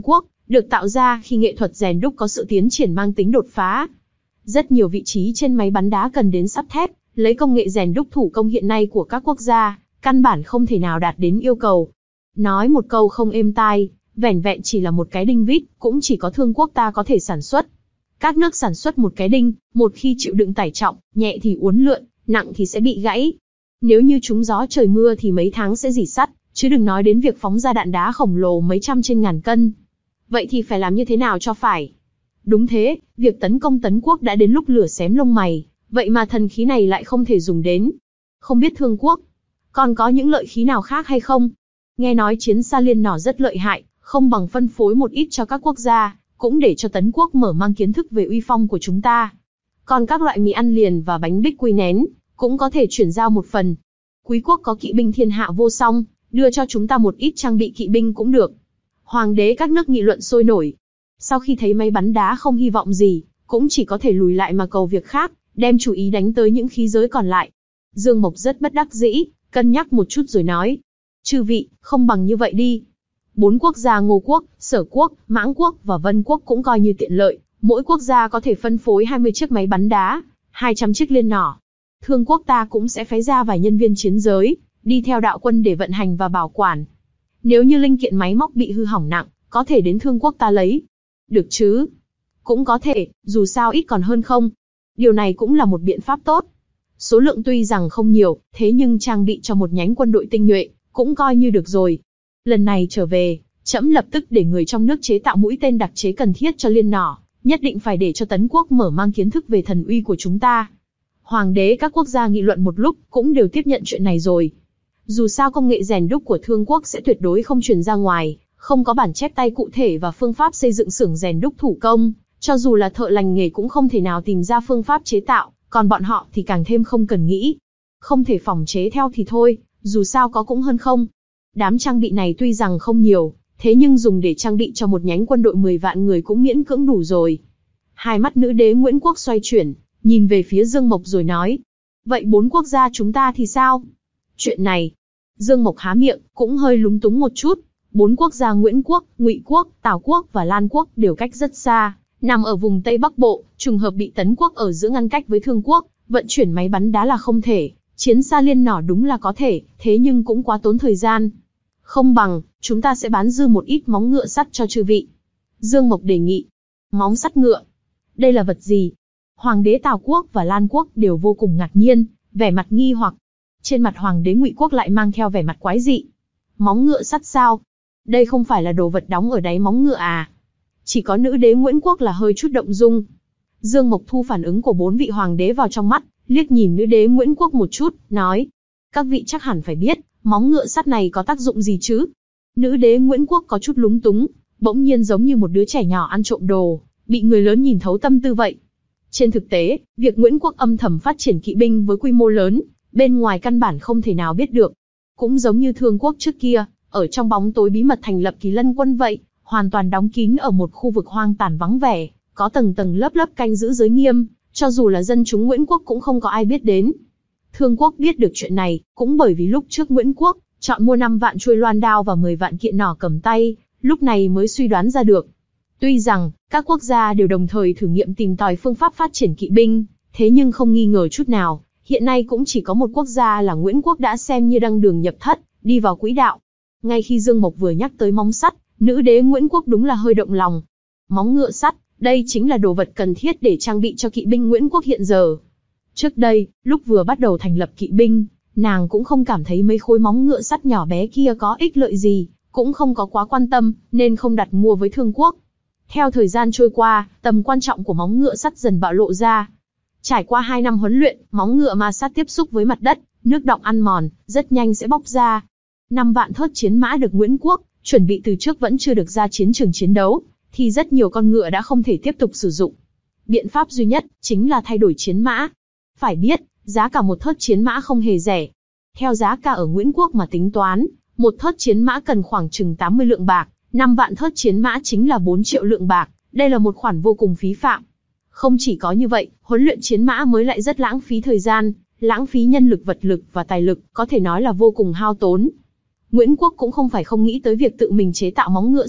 S2: được tạo ra khi nghệ thuật rèn đúc có sự tiến triển mang tính đột phá. Rất nhiều vị trí trên máy bắn đá cần đến sắt thép, lấy công nghệ rèn đúc thủ công hiện nay của các quốc gia, căn bản không thể nào đạt đến yêu cầu. Nói một câu không êm tai, vẻn vẹn chỉ là một cái đinh vít, cũng chỉ có Thương Quốc ta có thể sản xuất. Các nước sản xuất một cái đinh, một khi chịu đựng tải trọng, nhẹ thì uốn lượn, nặng thì sẽ bị gãy. Nếu như trúng gió trời mưa thì mấy tháng sẽ rỉ sắt, chứ đừng nói đến việc phóng ra đạn đá khổng lồ mấy trăm trên ngàn cân. Vậy thì phải làm như thế nào cho phải? Đúng thế, việc tấn công Tấn Quốc đã đến lúc lửa xém lông mày, vậy mà thần khí này lại không thể dùng đến. Không biết Thương Quốc còn có những lợi khí nào khác hay không? Nghe nói chiến xa liên nỏ rất lợi hại, không bằng phân phối một ít cho các quốc gia, cũng để cho Tấn Quốc mở mang kiến thức về uy phong của chúng ta. Còn các loại mì ăn liền và bánh bích quy nén, cũng có thể chuyển giao một phần. Quý quốc có kỵ binh thiên hạ vô song, đưa cho chúng ta một ít trang bị kỵ binh cũng được. Hoàng đế các nước nghị luận sôi nổi. Sau khi thấy máy bắn đá không hy vọng gì, cũng chỉ có thể lùi lại mà cầu việc khác, đem chú ý đánh tới những khí giới còn lại. Dương Mộc rất bất đắc dĩ, cân nhắc một chút rồi nói. Chư vị, không bằng như vậy đi. Bốn quốc gia Ngô Quốc, Sở Quốc, Mãng Quốc và Vân Quốc cũng coi như tiện lợi, mỗi quốc gia có thể phân phối hai mươi chiếc máy bắn đá, hai trăm chiếc liên nỏ. Thương Quốc ta cũng sẽ phái ra vài nhân viên chiến giới, đi theo đạo quân để vận hành và bảo quản. Nếu như linh kiện máy móc bị hư hỏng nặng, có thể đến Thương Quốc ta lấy. Được chứ? Cũng có thể, dù sao ít còn hơn không. Điều này cũng là một biện pháp tốt. Số lượng tuy rằng không nhiều, thế nhưng trang bị cho một nhánh quân đội tinh nhuệ, cũng coi như được rồi. Lần này trở về, trẫm lập tức để người trong nước chế tạo mũi tên đặc chế cần thiết cho liên nỏ, nhất định phải để cho Tấn Quốc mở mang kiến thức về thần uy của chúng ta. Hoàng đế các quốc gia nghị luận một lúc, cũng đều tiếp nhận chuyện này rồi. Dù sao công nghệ rèn đúc của Thương Quốc sẽ tuyệt đối không truyền ra ngoài, không có bản chép tay cụ thể và phương pháp xây dựng xưởng rèn đúc thủ công, cho dù là thợ lành nghề cũng không thể nào tìm ra phương pháp chế tạo, còn bọn họ thì càng thêm không cần nghĩ. Không thể phòng chế theo thì thôi, dù sao có cũng hơn không. Đám trang bị này tuy rằng không nhiều, thế nhưng dùng để trang bị cho một nhánh quân đội mười vạn người cũng miễn cưỡng đủ rồi. Hai mắt nữ đế Nguyễn Quốc xoay chuyển, nhìn về phía Dương Mộc rồi nói. Vậy bốn quốc gia chúng ta thì sao? Chuyện này, Dương Mộc há miệng, cũng hơi lúng túng một chút. Bốn quốc gia Nguyễn Quốc, Ngụy Quốc, Tào Quốc và Lan Quốc đều cách rất xa, nằm ở vùng Tây Bắc Bộ, trùng hợp bị Tấn Quốc ở giữa ngăn cách với Thương Quốc, vận chuyển máy bắn đá là không thể, chiến xa liên nỏ đúng là có thể, thế nhưng cũng quá tốn thời gian. Không bằng, chúng ta sẽ bán dư một ít móng ngựa sắt cho chư vị. Dương Mộc đề nghị. Móng sắt ngựa? Đây là vật gì? Hoàng đế Tào Quốc và Lan Quốc đều vô cùng ngạc nhiên, vẻ mặt nghi hoặc. Trên mặt Hoàng đế Ngụy Quốc lại mang theo vẻ mặt quái dị. Móng ngựa sắt sao? Đây không phải là đồ vật đóng ở đáy móng ngựa à? Chỉ có nữ đế Nguyễn Quốc là hơi chút động dung. Dương Mộc thu phản ứng của bốn vị hoàng đế vào trong mắt, liếc nhìn nữ đế Nguyễn Quốc một chút, nói. Các vị chắc hẳn phải biết, móng ngựa sắt này có tác dụng gì chứ? Nữ đế Nguyễn Quốc có chút lúng túng, bỗng nhiên giống như một đứa trẻ nhỏ ăn trộm đồ, bị người lớn nhìn thấu tâm tư vậy. Trên thực tế, việc Nguyễn Quốc âm thầm phát triển kỵ binh với quy mô lớn, bên ngoài căn bản không thể nào biết được. Cũng giống như Thương Quốc trước kia, ở trong bóng tối bí mật thành lập Kỳ Lân quân vậy, hoàn toàn đóng kín ở một khu vực hoang tàn vắng vẻ, có tầng tầng lớp lớp canh giữ giới nghiêm, cho dù là dân chúng Nguyễn Quốc cũng không có ai biết đến. Thương Quốc biết được chuyện này, cũng bởi vì lúc trước Nguyễn Quốc chọn mua năm vạn chuôi loan đao và mười vạn kiện nỏ cầm tay, lúc này mới suy đoán ra được. Tuy rằng, các quốc gia đều đồng thời thử nghiệm tìm tòi phương pháp phát triển kỵ binh, thế nhưng không nghi ngờ chút nào, hiện nay cũng chỉ có một quốc gia là Nguyễn Quốc đã xem như đăng đường nhập thất, đi vào quỹ đạo. Ngay khi Dương Mộc vừa nhắc tới móng sắt, nữ đế Nguyễn Quốc đúng là hơi động lòng. Móng ngựa sắt, đây chính là đồ vật cần thiết để trang bị cho kỵ binh Nguyễn Quốc hiện giờ. Trước đây, lúc vừa bắt đầu thành lập kỵ binh, nàng cũng không cảm thấy mấy khối móng ngựa sắt nhỏ bé kia có ích lợi gì, cũng không có quá quan tâm, nên không đặt mua với Thương Quốc. Theo thời gian trôi qua, tầm quan trọng của móng ngựa sắt dần bạo lộ ra. Trải qua hai năm huấn luyện, móng ngựa ma sát tiếp xúc với mặt đất, nước đọng ăn mòn, rất nhanh sẽ bóc ra. Năm vạn thớt chiến mã được Nguyễn Quốc chuẩn bị từ trước vẫn chưa được ra chiến trường chiến đấu, thì rất nhiều con ngựa đã không thể tiếp tục sử dụng. Biện pháp duy nhất chính là thay đổi chiến mã. Phải biết, giá cả một thớt chiến mã không hề rẻ. Theo giá cả ở Nguyễn Quốc mà tính toán, một thớt chiến mã cần khoảng chừng tám mươi lượng bạc, năm vạn thớt chiến mã chính là bốn triệu lượng bạc, đây là một khoản vô cùng phí phạm. Không chỉ có như vậy, huấn luyện chiến mã mới lại rất lãng phí thời gian, lãng phí nhân lực vật lực và tài lực, có thể nói là vô cùng hao tốn. Nguyễn Quốc cũng không phải không nghĩ tới việc tự mình chế tạo móng ngựa sắt,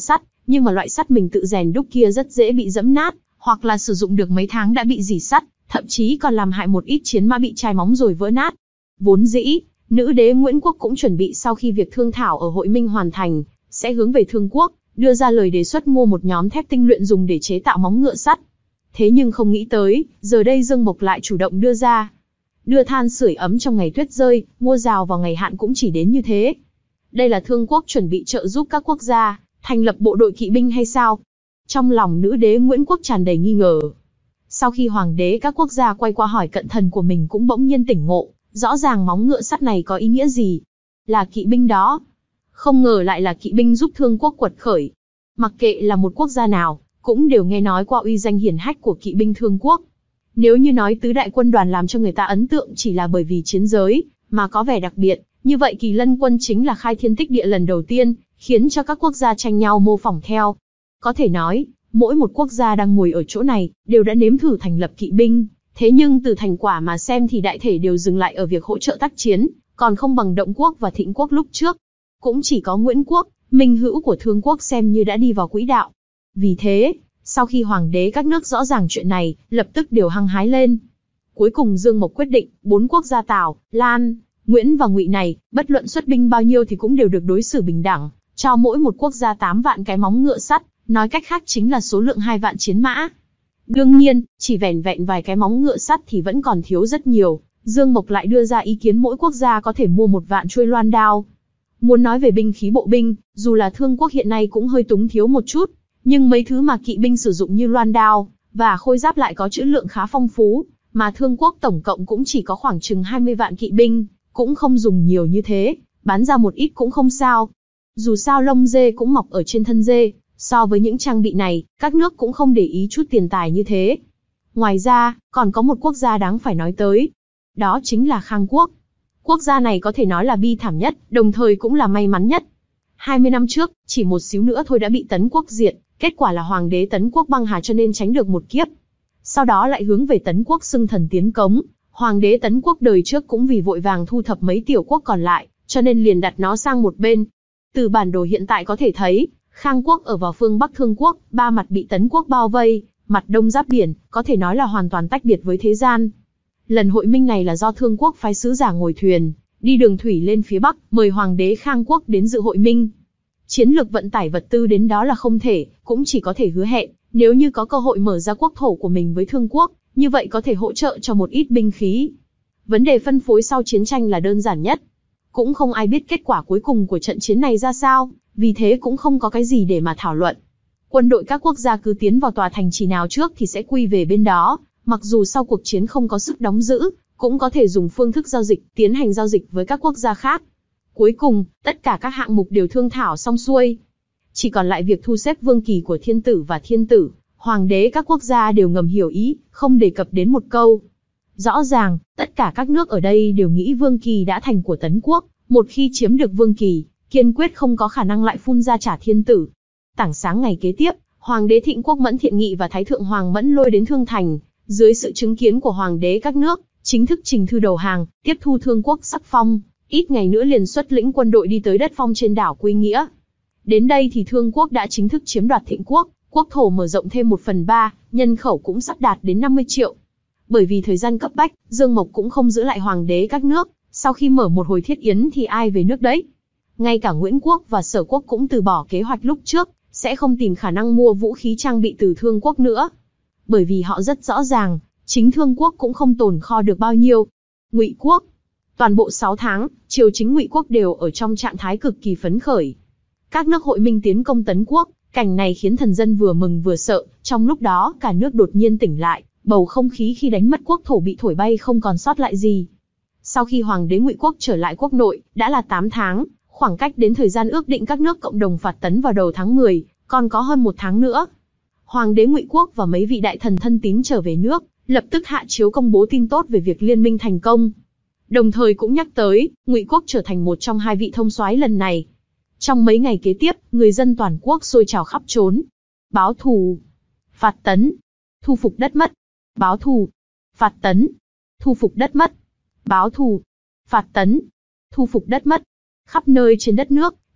S2: nhưng mà loại sắt mình tự rèn đúc kia rất dễ bị giẫm nát, hoặc là sử dụng được mấy tháng đã bị rỉ sắt, thậm chí còn làm hại một ít chiến mã bị chai móng rồi vỡ nát. Vốn dĩ, nữ đế Nguyễn Quốc cũng chuẩn bị sau khi việc thương thảo ở Hội Minh hoàn thành, sẽ hướng về Thương Quốc, đưa ra lời đề xuất mua một nhóm thép tinh luyện dùng để chế tạo móng ngựa sắt. Thế nhưng không nghĩ tới, giờ đây Dương Mộc lại chủ động đưa ra. Đưa than sưởi ấm trong ngày tuyết rơi, mua rào vào ngày hạn cũng chỉ đến như thế. Đây là Thương Quốc chuẩn bị trợ giúp các quốc gia, thành lập bộ đội kỵ binh hay sao? Trong lòng nữ đế Nguyễn Quốc tràn đầy nghi ngờ. Sau khi hoàng đế các quốc gia quay qua hỏi cận thần của mình cũng bỗng nhiên tỉnh ngộ, rõ ràng móng ngựa sắt này có ý nghĩa gì? Là kỵ binh đó. Không ngờ lại là kỵ binh giúp Thương Quốc quật khởi. Mặc kệ là một quốc gia nào, cũng đều nghe nói qua uy danh hiển hách của kỵ binh Thương Quốc. Nếu như nói tứ đại quân đoàn làm cho người ta ấn tượng chỉ là bởi vì chiến giới, mà có vẻ đặc biệt, như vậy Kỳ Lân quân chính là khai thiên tích địa lần đầu tiên, khiến cho các quốc gia tranh nhau mô phỏng theo. Có thể nói, mỗi một quốc gia đang ngồi ở chỗ này, đều đã nếm thử thành lập kỵ binh, thế nhưng từ thành quả mà xem thì đại thể đều dừng lại ở việc hỗ trợ tác chiến, còn không bằng Động Quốc và Thịnh Quốc lúc trước. Cũng chỉ có Nguyễn Quốc, minh hữu của Thương Quốc xem như đã đi vào quỹ đạo. Vì thế, sau khi hoàng đế các nước rõ ràng chuyện này, lập tức đều hăng hái lên. Cuối cùng Dương Mộc quyết định, bốn quốc gia Tào, Lan, Nguyễn và Ngụy này, bất luận xuất binh bao nhiêu thì cũng đều được đối xử bình đẳng, cho mỗi một quốc gia tám vạn cái móng ngựa sắt, nói cách khác chính là số lượng hai vạn chiến mã. Đương nhiên, chỉ vẻn vẹn vài cái móng ngựa sắt thì vẫn còn thiếu rất nhiều, Dương Mộc lại đưa ra ý kiến mỗi quốc gia có thể mua một vạn chuôi loan đao. Muốn nói về binh khí bộ binh, dù là Thương Quốc hiện nay cũng hơi túng thiếu một chút, nhưng mấy thứ mà kỵ binh sử dụng như loan đao và khôi giáp lại có trữ lượng khá phong phú, mà Thương Quốc tổng cộng cũng chỉ có khoảng chừng hai mươi vạn kỵ binh, cũng không dùng nhiều như thế, bán ra một ít cũng không sao. Dù sao lông dê cũng mọc ở trên thân dê, so với những trang bị này, các nước cũng không để ý chút tiền tài như thế. Ngoài ra, còn có một quốc gia đáng phải nói tới. Đó chính là Khang Quốc. Quốc gia này có thể nói là bi thảm nhất, đồng thời cũng là may mắn nhất. hai mươi năm trước, chỉ một xíu nữa thôi đã bị Tấn Quốc diệt, kết quả là hoàng đế Tấn Quốc băng hà cho nên tránh được một kiếp. Sau đó lại hướng về Tấn Quốc xưng thần tiến cống, hoàng đế Tấn Quốc đời trước cũng vì vội vàng thu thập mấy tiểu quốc còn lại, cho nên liền đặt nó sang một bên. Từ bản đồ hiện tại có thể thấy, Khang Quốc ở vào phương Bắc Thương Quốc, ba mặt bị Tấn Quốc bao vây, mặt đông giáp biển, có thể nói là hoàn toàn tách biệt với thế gian. Lần hội minh này là do Thương Quốc phái sứ giả ngồi thuyền, đi đường thủy lên phía Bắc, mời hoàng đế Khang Quốc đến dự hội minh. Chiến lược vận tải vật tư đến đó là không thể, cũng chỉ có thể hứa hẹn, nếu như có cơ hội mở ra quốc thổ của mình với Thương Quốc, như vậy có thể hỗ trợ cho một ít binh khí. Vấn đề phân phối sau chiến tranh là đơn giản nhất. Cũng không ai biết kết quả cuối cùng của trận chiến này ra sao, vì thế cũng không có cái gì để mà thảo luận. Quân đội các quốc gia cứ tiến vào tòa thành trì nào trước thì sẽ quy về bên đó, mặc dù sau cuộc chiến không có sức đóng giữ, cũng có thể dùng phương thức giao dịch, tiến hành giao dịch với các quốc gia khác. Cuối cùng, tất cả các hạng mục đều thương thảo xong xuôi. Chỉ còn lại việc thu xếp vương kỳ của thiên tử và thiên tử, hoàng đế các quốc gia đều ngầm hiểu ý, không đề cập đến một câu. Rõ ràng, tất cả các nước ở đây đều nghĩ vương kỳ đã thành của Tấn Quốc, một khi chiếm được vương kỳ, kiên quyết không có khả năng lại phun ra trả thiên tử. Tảng sáng ngày kế tiếp, hoàng đế Thịnh Quốc Mẫn Thiện Nghị và thái thượng hoàng Mẫn Lôi đến Thương Thành, dưới sự chứng kiến của hoàng đế các nước, chính thức trình thư đầu hàng, tiếp thu Thương Quốc sắc phong, ít ngày nữa liền xuất lĩnh quân đội đi tới đất phong trên đảo Quy Nghĩa. Đến đây thì Thương Quốc đã chính thức chiếm đoạt Thịnh Quốc, quốc thổ mở rộng thêm một phần ba, nhân khẩu cũng sắp đạt đến năm mươi triệu. Bởi vì thời gian cấp bách, Dương Mộc cũng không giữ lại hoàng đế các nước, sau khi mở một hồi thiết yến thì ai về nước đấy. Ngay cả Nguyễn Quốc và Sở Quốc cũng từ bỏ kế hoạch lúc trước, sẽ không tìm khả năng mua vũ khí trang bị từ Thương Quốc nữa. Bởi vì họ rất rõ ràng, chính Thương Quốc cũng không tồn kho được bao nhiêu. Ngụy Quốc. Toàn bộ sáu tháng, triều chính Ngụy Quốc đều ở trong trạng thái cực kỳ phấn khởi. Các nước hội minh tiến công Tấn Quốc, cảnh này khiến thần dân vừa mừng vừa sợ, trong lúc đó cả nước đột nhiên tỉnh lại, bầu không khí khi đánh mất quốc thổ bị thổi bay không còn sót lại gì. Sau khi hoàng đế Ngụy Quốc trở lại quốc nội, đã là tám tháng, khoảng cách đến thời gian ước định các nước cộng đồng phạt Tấn vào đầu tháng mười, còn có hơn một tháng nữa. Hoàng đế Ngụy Quốc và mấy vị đại thần thân tín trở về nước, lập tức hạ chiếu công bố tin tốt về việc liên minh thành công. Đồng thời cũng nhắc tới, Ngụy Quốc trở thành một trong hai vị thông soái lần này. Trong mấy ngày kế tiếp, người dân toàn quốc sôi trào khắp trốn. Báo thù, phạt Tấn, thu phục đất mất. Báo thù, phạt Tấn, thu phục đất mất. Báo thù, phạt Tấn, thu phục đất mất. Khắp nơi trên đất nước,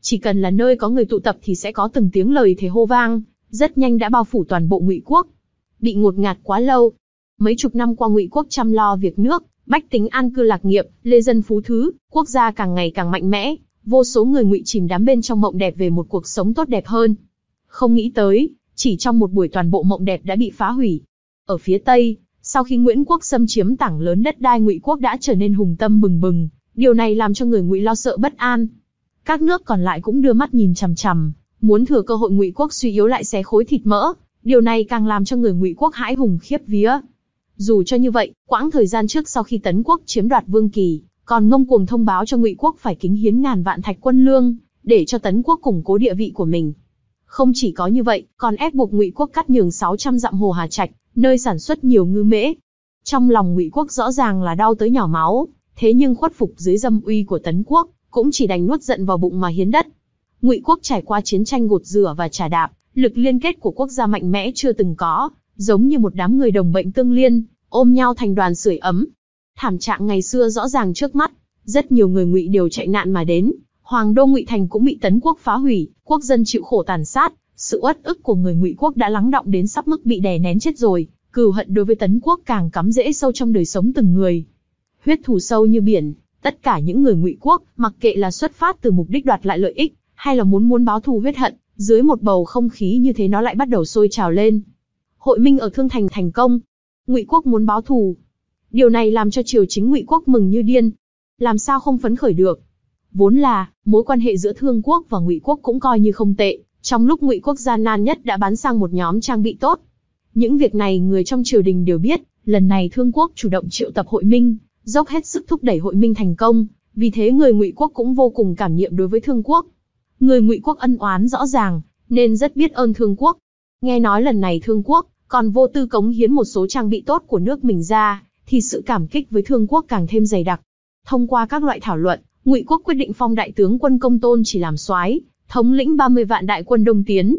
S2: Chỉ cần là nơi có người tụ tập thì sẽ có từng tiếng lời thề hô vang, rất nhanh đã bao phủ toàn bộ Ngụy quốc. Bị ngột ngạt quá lâu. Mấy chục năm qua Ngụy quốc chăm lo việc nước, bách tính an cư lạc nghiệp, lê dân phú thứ, quốc gia càng ngày càng mạnh mẽ, vô số người Ngụy chìm đắm bên trong mộng đẹp về một cuộc sống tốt đẹp hơn. Không nghĩ tới, chỉ trong một buổi toàn bộ mộng đẹp đã bị phá hủy. Ở phía Tây, sau khi Nguyễn quốc xâm chiếm tảng lớn đất đai, Ngụy quốc đã trở nên hùng tâm bừng bừng, điều này làm cho người Ngụy lo sợ bất an. Các nước còn lại cũng đưa mắt nhìn chằm chằm, muốn thừa cơ hội Ngụy quốc suy yếu lại xé khối thịt mỡ, điều này càng làm cho người Ngụy quốc hãi hùng khiếp vía. Dù cho như vậy, quãng thời gian trước sau khi Tấn quốc chiếm đoạt Vương Kỳ, còn ngông cuồng thông báo cho Ngụy quốc phải kính hiến ngàn vạn thạch quân lương, để cho Tấn quốc củng cố địa vị của mình. Không chỉ có như vậy, còn ép buộc Ngụy quốc cắt nhường sáu trăm dặm hồ Hà Trạch, nơi sản xuất nhiều ngư mễ. Trong lòng Ngụy quốc rõ ràng là đau tới nhỏ máu, thế nhưng khuất phục dưới dâm uy của Tấn quốc, cũng chỉ đành nuốt giận vào bụng mà hiến đất. Ngụy quốc trải qua chiến tranh gột rửa và trà đạp, lực liên kết của quốc gia mạnh mẽ chưa từng có, giống như một đám người đồng bệnh tương liên, ôm nhau thành đoàn sưởi ấm. Thảm trạng ngày xưa rõ ràng trước mắt, rất nhiều người Ngụy đều chạy nạn mà đến, hoàng đô Ngụy thành cũng bị Tấn quốc phá hủy, quốc dân chịu khổ tàn sát, sự uất ức của người Ngụy quốc đã lắng đọng đến sắp mức bị đè nén chết rồi, cừu hận đối với Tấn quốc càng cắm rễ sâu trong đời sống từng người. Huyết thù sâu như biển, tất cả những người Ngụy quốc, mặc kệ là xuất phát từ mục đích đoạt lại lợi ích, hay là muốn muốn báo thù huyết hận, dưới một bầu không khí như thế nó lại bắt đầu sôi trào lên. Hội minh ở Thương Thành thành công, Ngụy quốc muốn báo thù. Điều này làm cho triều chính Ngụy quốc mừng như điên. Làm sao không phấn khởi được? Vốn là, mối quan hệ giữa Thương quốc và Ngụy quốc cũng coi như không tệ, trong lúc Ngụy quốc gian nan nhất đã bán sang một nhóm trang bị tốt. Những việc này người trong triều đình đều biết, lần này Thương quốc chủ động triệu tập hội minh, dốc hết sức thúc đẩy hội minh thành công, vì thế người Ngụy quốc cũng vô cùng cảm niệm đối với Thương quốc. Người Ngụy quốc ân oán rõ ràng, nên rất biết ơn Thương quốc. Nghe nói lần này Thương quốc còn vô tư cống hiến một số trang bị tốt của nước mình ra, thì sự cảm kích với Thương quốc càng thêm dày đặc. Thông qua các loại thảo luận, Ngụy quốc quyết định phong đại tướng quân Công Tôn chỉ làm soái, thống lĩnh ba mươi vạn đại quân đông tiến.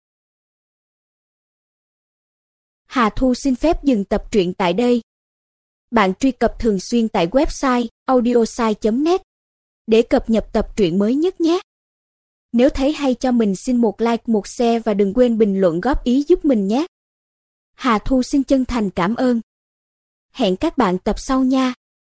S1: Hà Thu xin phép dừng tập truyện tại đây. Bạn truy cập thường xuyên tại website audiosai chấm net để cập nhật tập truyện mới nhất nhé. Nếu thấy hay cho mình xin một like, một share và đừng quên bình luận góp ý giúp mình nhé. Hà Thu xin chân thành cảm ơn. Hẹn các bạn tập sau nha.